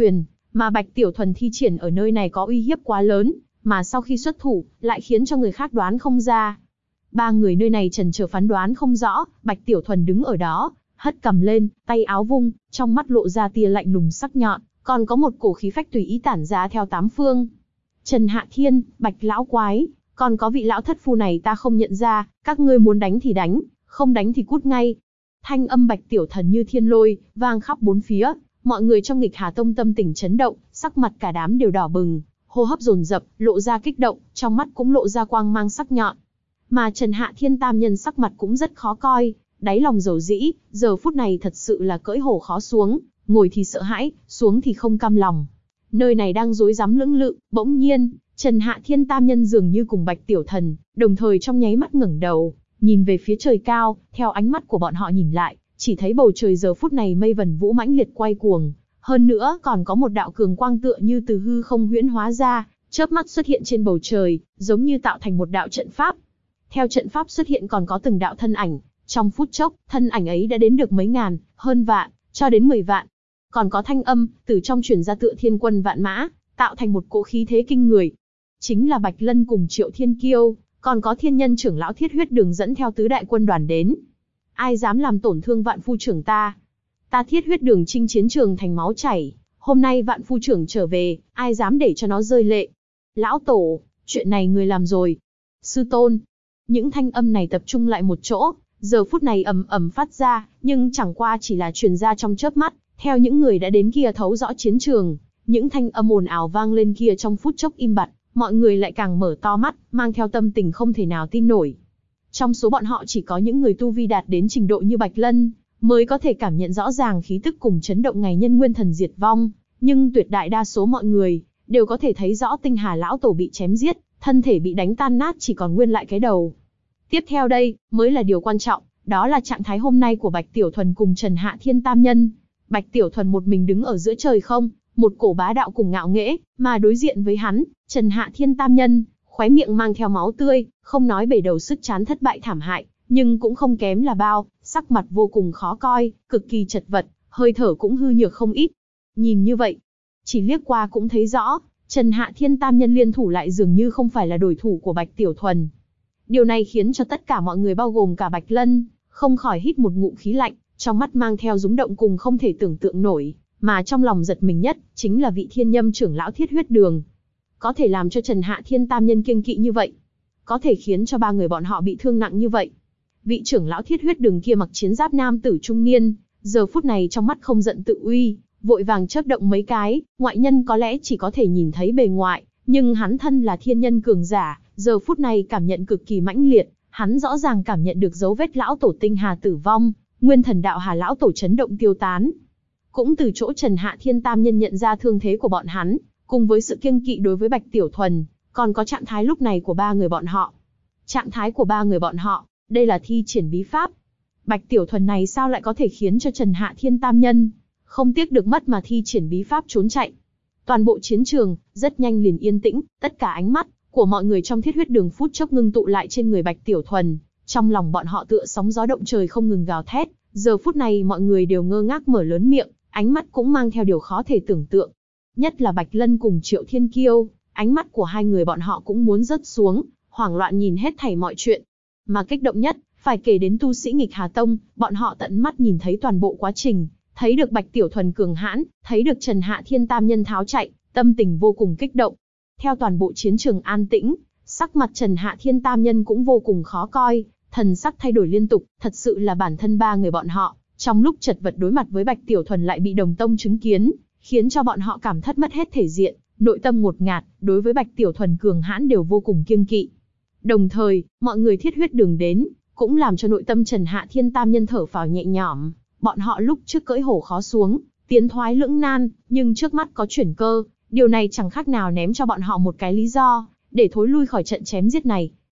Mà Bạch Tiểu Thuần thi triển ở nơi này có uy hiếp quá lớn, mà sau khi xuất thủ, lại khiến cho người khác đoán không ra. Ba người nơi này chần chờ phán đoán không rõ, Bạch Tiểu Thuần đứng ở đó, hất cầm lên, tay áo vung, trong mắt lộ ra tia lạnh lùng sắc nhọn, còn có một cổ khí phách tùy ý tản ra theo tám phương. Trần Hạ Thiên, Bạch lão quái, còn có vị lão thất phu này ta không nhận ra, các ngươi muốn đánh thì đánh, không đánh thì cút ngay. Thanh âm Bạch Tiểu Thần như thiên lôi, vang khắp bốn phía, mọi người trong Nghịch Hà Tông tâm tình chấn động, sắc mặt cả đám đều đỏ bừng, hô hấp dồn dập, lộ ra kích động, trong mắt cũng lộ ra quang mang sắc nhọn. Mà Trần Hạ Thiên tam nhân sắc mặt cũng rất khó coi, đáy lòng dầu dĩ, giờ phút này thật sự là cưỡi hổ khó xuống, ngồi thì sợ hãi, xuống thì không cam lòng. Nơi này đang rối rắm lưỡng lự, bỗng nhiên, Trần Hạ Thiên tam nhân dường như cùng Bạch Tiểu Thần, đồng thời trong nháy mắt ngẩng đầu, nhìn về phía trời cao, theo ánh mắt của bọn họ nhìn lại, chỉ thấy bầu trời giờ phút này mây vần vũ mãnh liệt quay cuồng, hơn nữa còn có một đạo cường quang tựa như từ hư không huyễn hóa ra, chớp mắt xuất hiện trên bầu trời, giống như tạo thành một đạo trận pháp. Theo trận pháp xuất hiện còn có từng đạo thân ảnh, trong phút chốc, thân ảnh ấy đã đến được mấy ngàn, hơn vạn, cho đến 10 vạn. Còn có thanh âm, từ trong truyền ra tựa thiên quân vạn mã, tạo thành một cỗ khí thế kinh người. Chính là Bạch Lân cùng Triệu Thiên Kiêu, còn có thiên nhân trưởng lão Thiết Huyết Đường dẫn theo tứ đại quân đoàn đến. Ai dám làm tổn thương Vạn Phu trưởng ta? Ta Thiết Huyết Đường chinh chiến trường thành máu chảy, hôm nay Vạn Phu trưởng trở về, ai dám để cho nó rơi lệ? Lão tổ, chuyện này người làm rồi. Sư tôn. Những thanh âm này tập trung lại một chỗ, giờ phút này ầm ầm phát ra, nhưng chẳng qua chỉ là truyền ra trong chớp mắt, theo những người đã đến kia thấu rõ chiến trường, những thanh âm ồn ào vang lên kia trong phút chốc im bặt, mọi người lại càng mở to mắt, mang theo tâm tình không thể nào tin nổi. Trong số bọn họ chỉ có những người tu vi đạt đến trình độ như Bạch Lân, mới có thể cảm nhận rõ ràng khí tức cùng chấn động ngày nhân nguyên thần diệt vong, nhưng tuyệt đại đa số mọi người đều có thể thấy rõ Tinh Hà lão tổ bị chém giết, thân thể bị đánh tan nát chỉ còn nguyên lại cái đầu. Tiếp theo đây, mới là điều quan trọng, đó là trạng thái hôm nay của Bạch Tiểu Thuần cùng Trần Hạ Thiên tam nhân. Bạch Tiểu Thuần một mình đứng ở giữa trời không, một cổ bá đạo cùng ngạo nghễ, mà đối diện với hắn, Trần Hạ Thiên tam nhân, khóe miệng mang theo máu tươi, không nói bể đầu sức chán thất bại thảm hại, nhưng cũng không kém là bao, sắc mặt vô cùng khó coi, cực kỳ chật vật, hơi thở cũng hư nhược không ít. Nhìn như vậy, chỉ liếc qua cũng thấy rõ, Trần Hạ Thiên tam nhân liên thủ lại dường như không phải là đối thủ của Bạch Tiểu Thuần. Điều này khiến cho tất cả mọi người bao gồm cả Bạch Lân, không khỏi hít một ngụm khí lạnh, trong mắt mang theo rúng động cùng không thể tưởng tượng nổi, mà trong lòng giật mình nhất, chính là vị thiên nhâm trưởng lão Thiết Huyết Đường. Có thể làm cho Trần Hạ Thiên tam nhân kiêng kỵ như vậy, có thể khiến cho ba người bọn họ bị thương nặng như vậy. Vị trưởng lão Thiết Huyết Đường kia mặc chiến giáp nam tử trung niên, giờ phút này trong mắt không giận tự uy, vội vàng chớp động mấy cái, ngoại nhân có lẽ chỉ có thể nhìn thấy bề ngoài, nhưng hắn thân là thiên nhân cường giả, giờ phút này cảm nhận cực kỳ mãnh liệt, hắn rõ ràng cảm nhận được dấu vết lão tổ Tinh Hà tử vong, nguyên thần đạo Hà lão tổ chấn động tiêu tán. Cũng từ chỗ Trần Hạ Thiên tam nhân nhận ra thương thế của bọn hắn, cùng với sự kiêng kỵ đối với Bạch Tiểu Thuần, còn có trạng thái lúc này của ba người bọn họ. Trạng thái của ba người bọn họ, đây là thi triển bí pháp. Bạch Tiểu Thuần này sao lại có thể khiến cho Trần Hạ Thiên tam nhân không tiếc được mất mà thi triển bí pháp trốn chạy. Toàn bộ chiến trường rất nhanh liền yên tĩnh, tất cả ánh mắt của mọi người trong Thiết Huyết Đường phút chốc ngưng tụ lại trên người Bạch Tiểu Thuần, trong lòng bọn họ tựa sóng gió động trời không ngừng gào thét, giờ phút này mọi người đều ngơ ngác mở lớn miệng, ánh mắt cũng mang theo điều khó thể tưởng tượng. Nhất là Bạch Lân cùng Triệu Thiên Kiêu, ánh mắt của hai người bọn họ cũng muốn rớt xuống, hoảng loạn nhìn hết thảy mọi chuyện. Mà kích động nhất, phải kể đến tu sĩ Nghịch Hà Tông, bọn họ tận mắt nhìn thấy toàn bộ quá trình, thấy được Bạch Tiểu Thuần cường hãn, thấy được Trần Hạ Thiên tam nhân tháo chạy, tâm tình vô cùng kích động. Theo toàn bộ chiến trường an tĩnh, sắc mặt Trần Hạ Thiên tam nhân cũng vô cùng khó coi, thần sắc thay đổi liên tục, thật sự là bản thân ba người bọn họ, trong lúc chật vật đối mặt với Bạch Tiểu Thuần lại bị đồng tông chứng kiến, khiến cho bọn họ cảm thất mất hết thể diện, nội tâm ngột ngạt, đối với Bạch Tiểu Thuần cường hãn đều vô cùng kiêng kỵ. Đồng thời, mọi người Thiết Huyết Đường đến, cũng làm cho nội tâm Trần Hạ Thiên tam nhân thở phào nhẹ nhõm. Bọn họ lúc trước cưỡi hổ khó xuống, tiến thoái lưỡng nan, nhưng trước mắt có chuyển cơ, điều này chẳng khác nào ném cho bọn họ một cái lý do để thối lui khỏi trận chém giết này.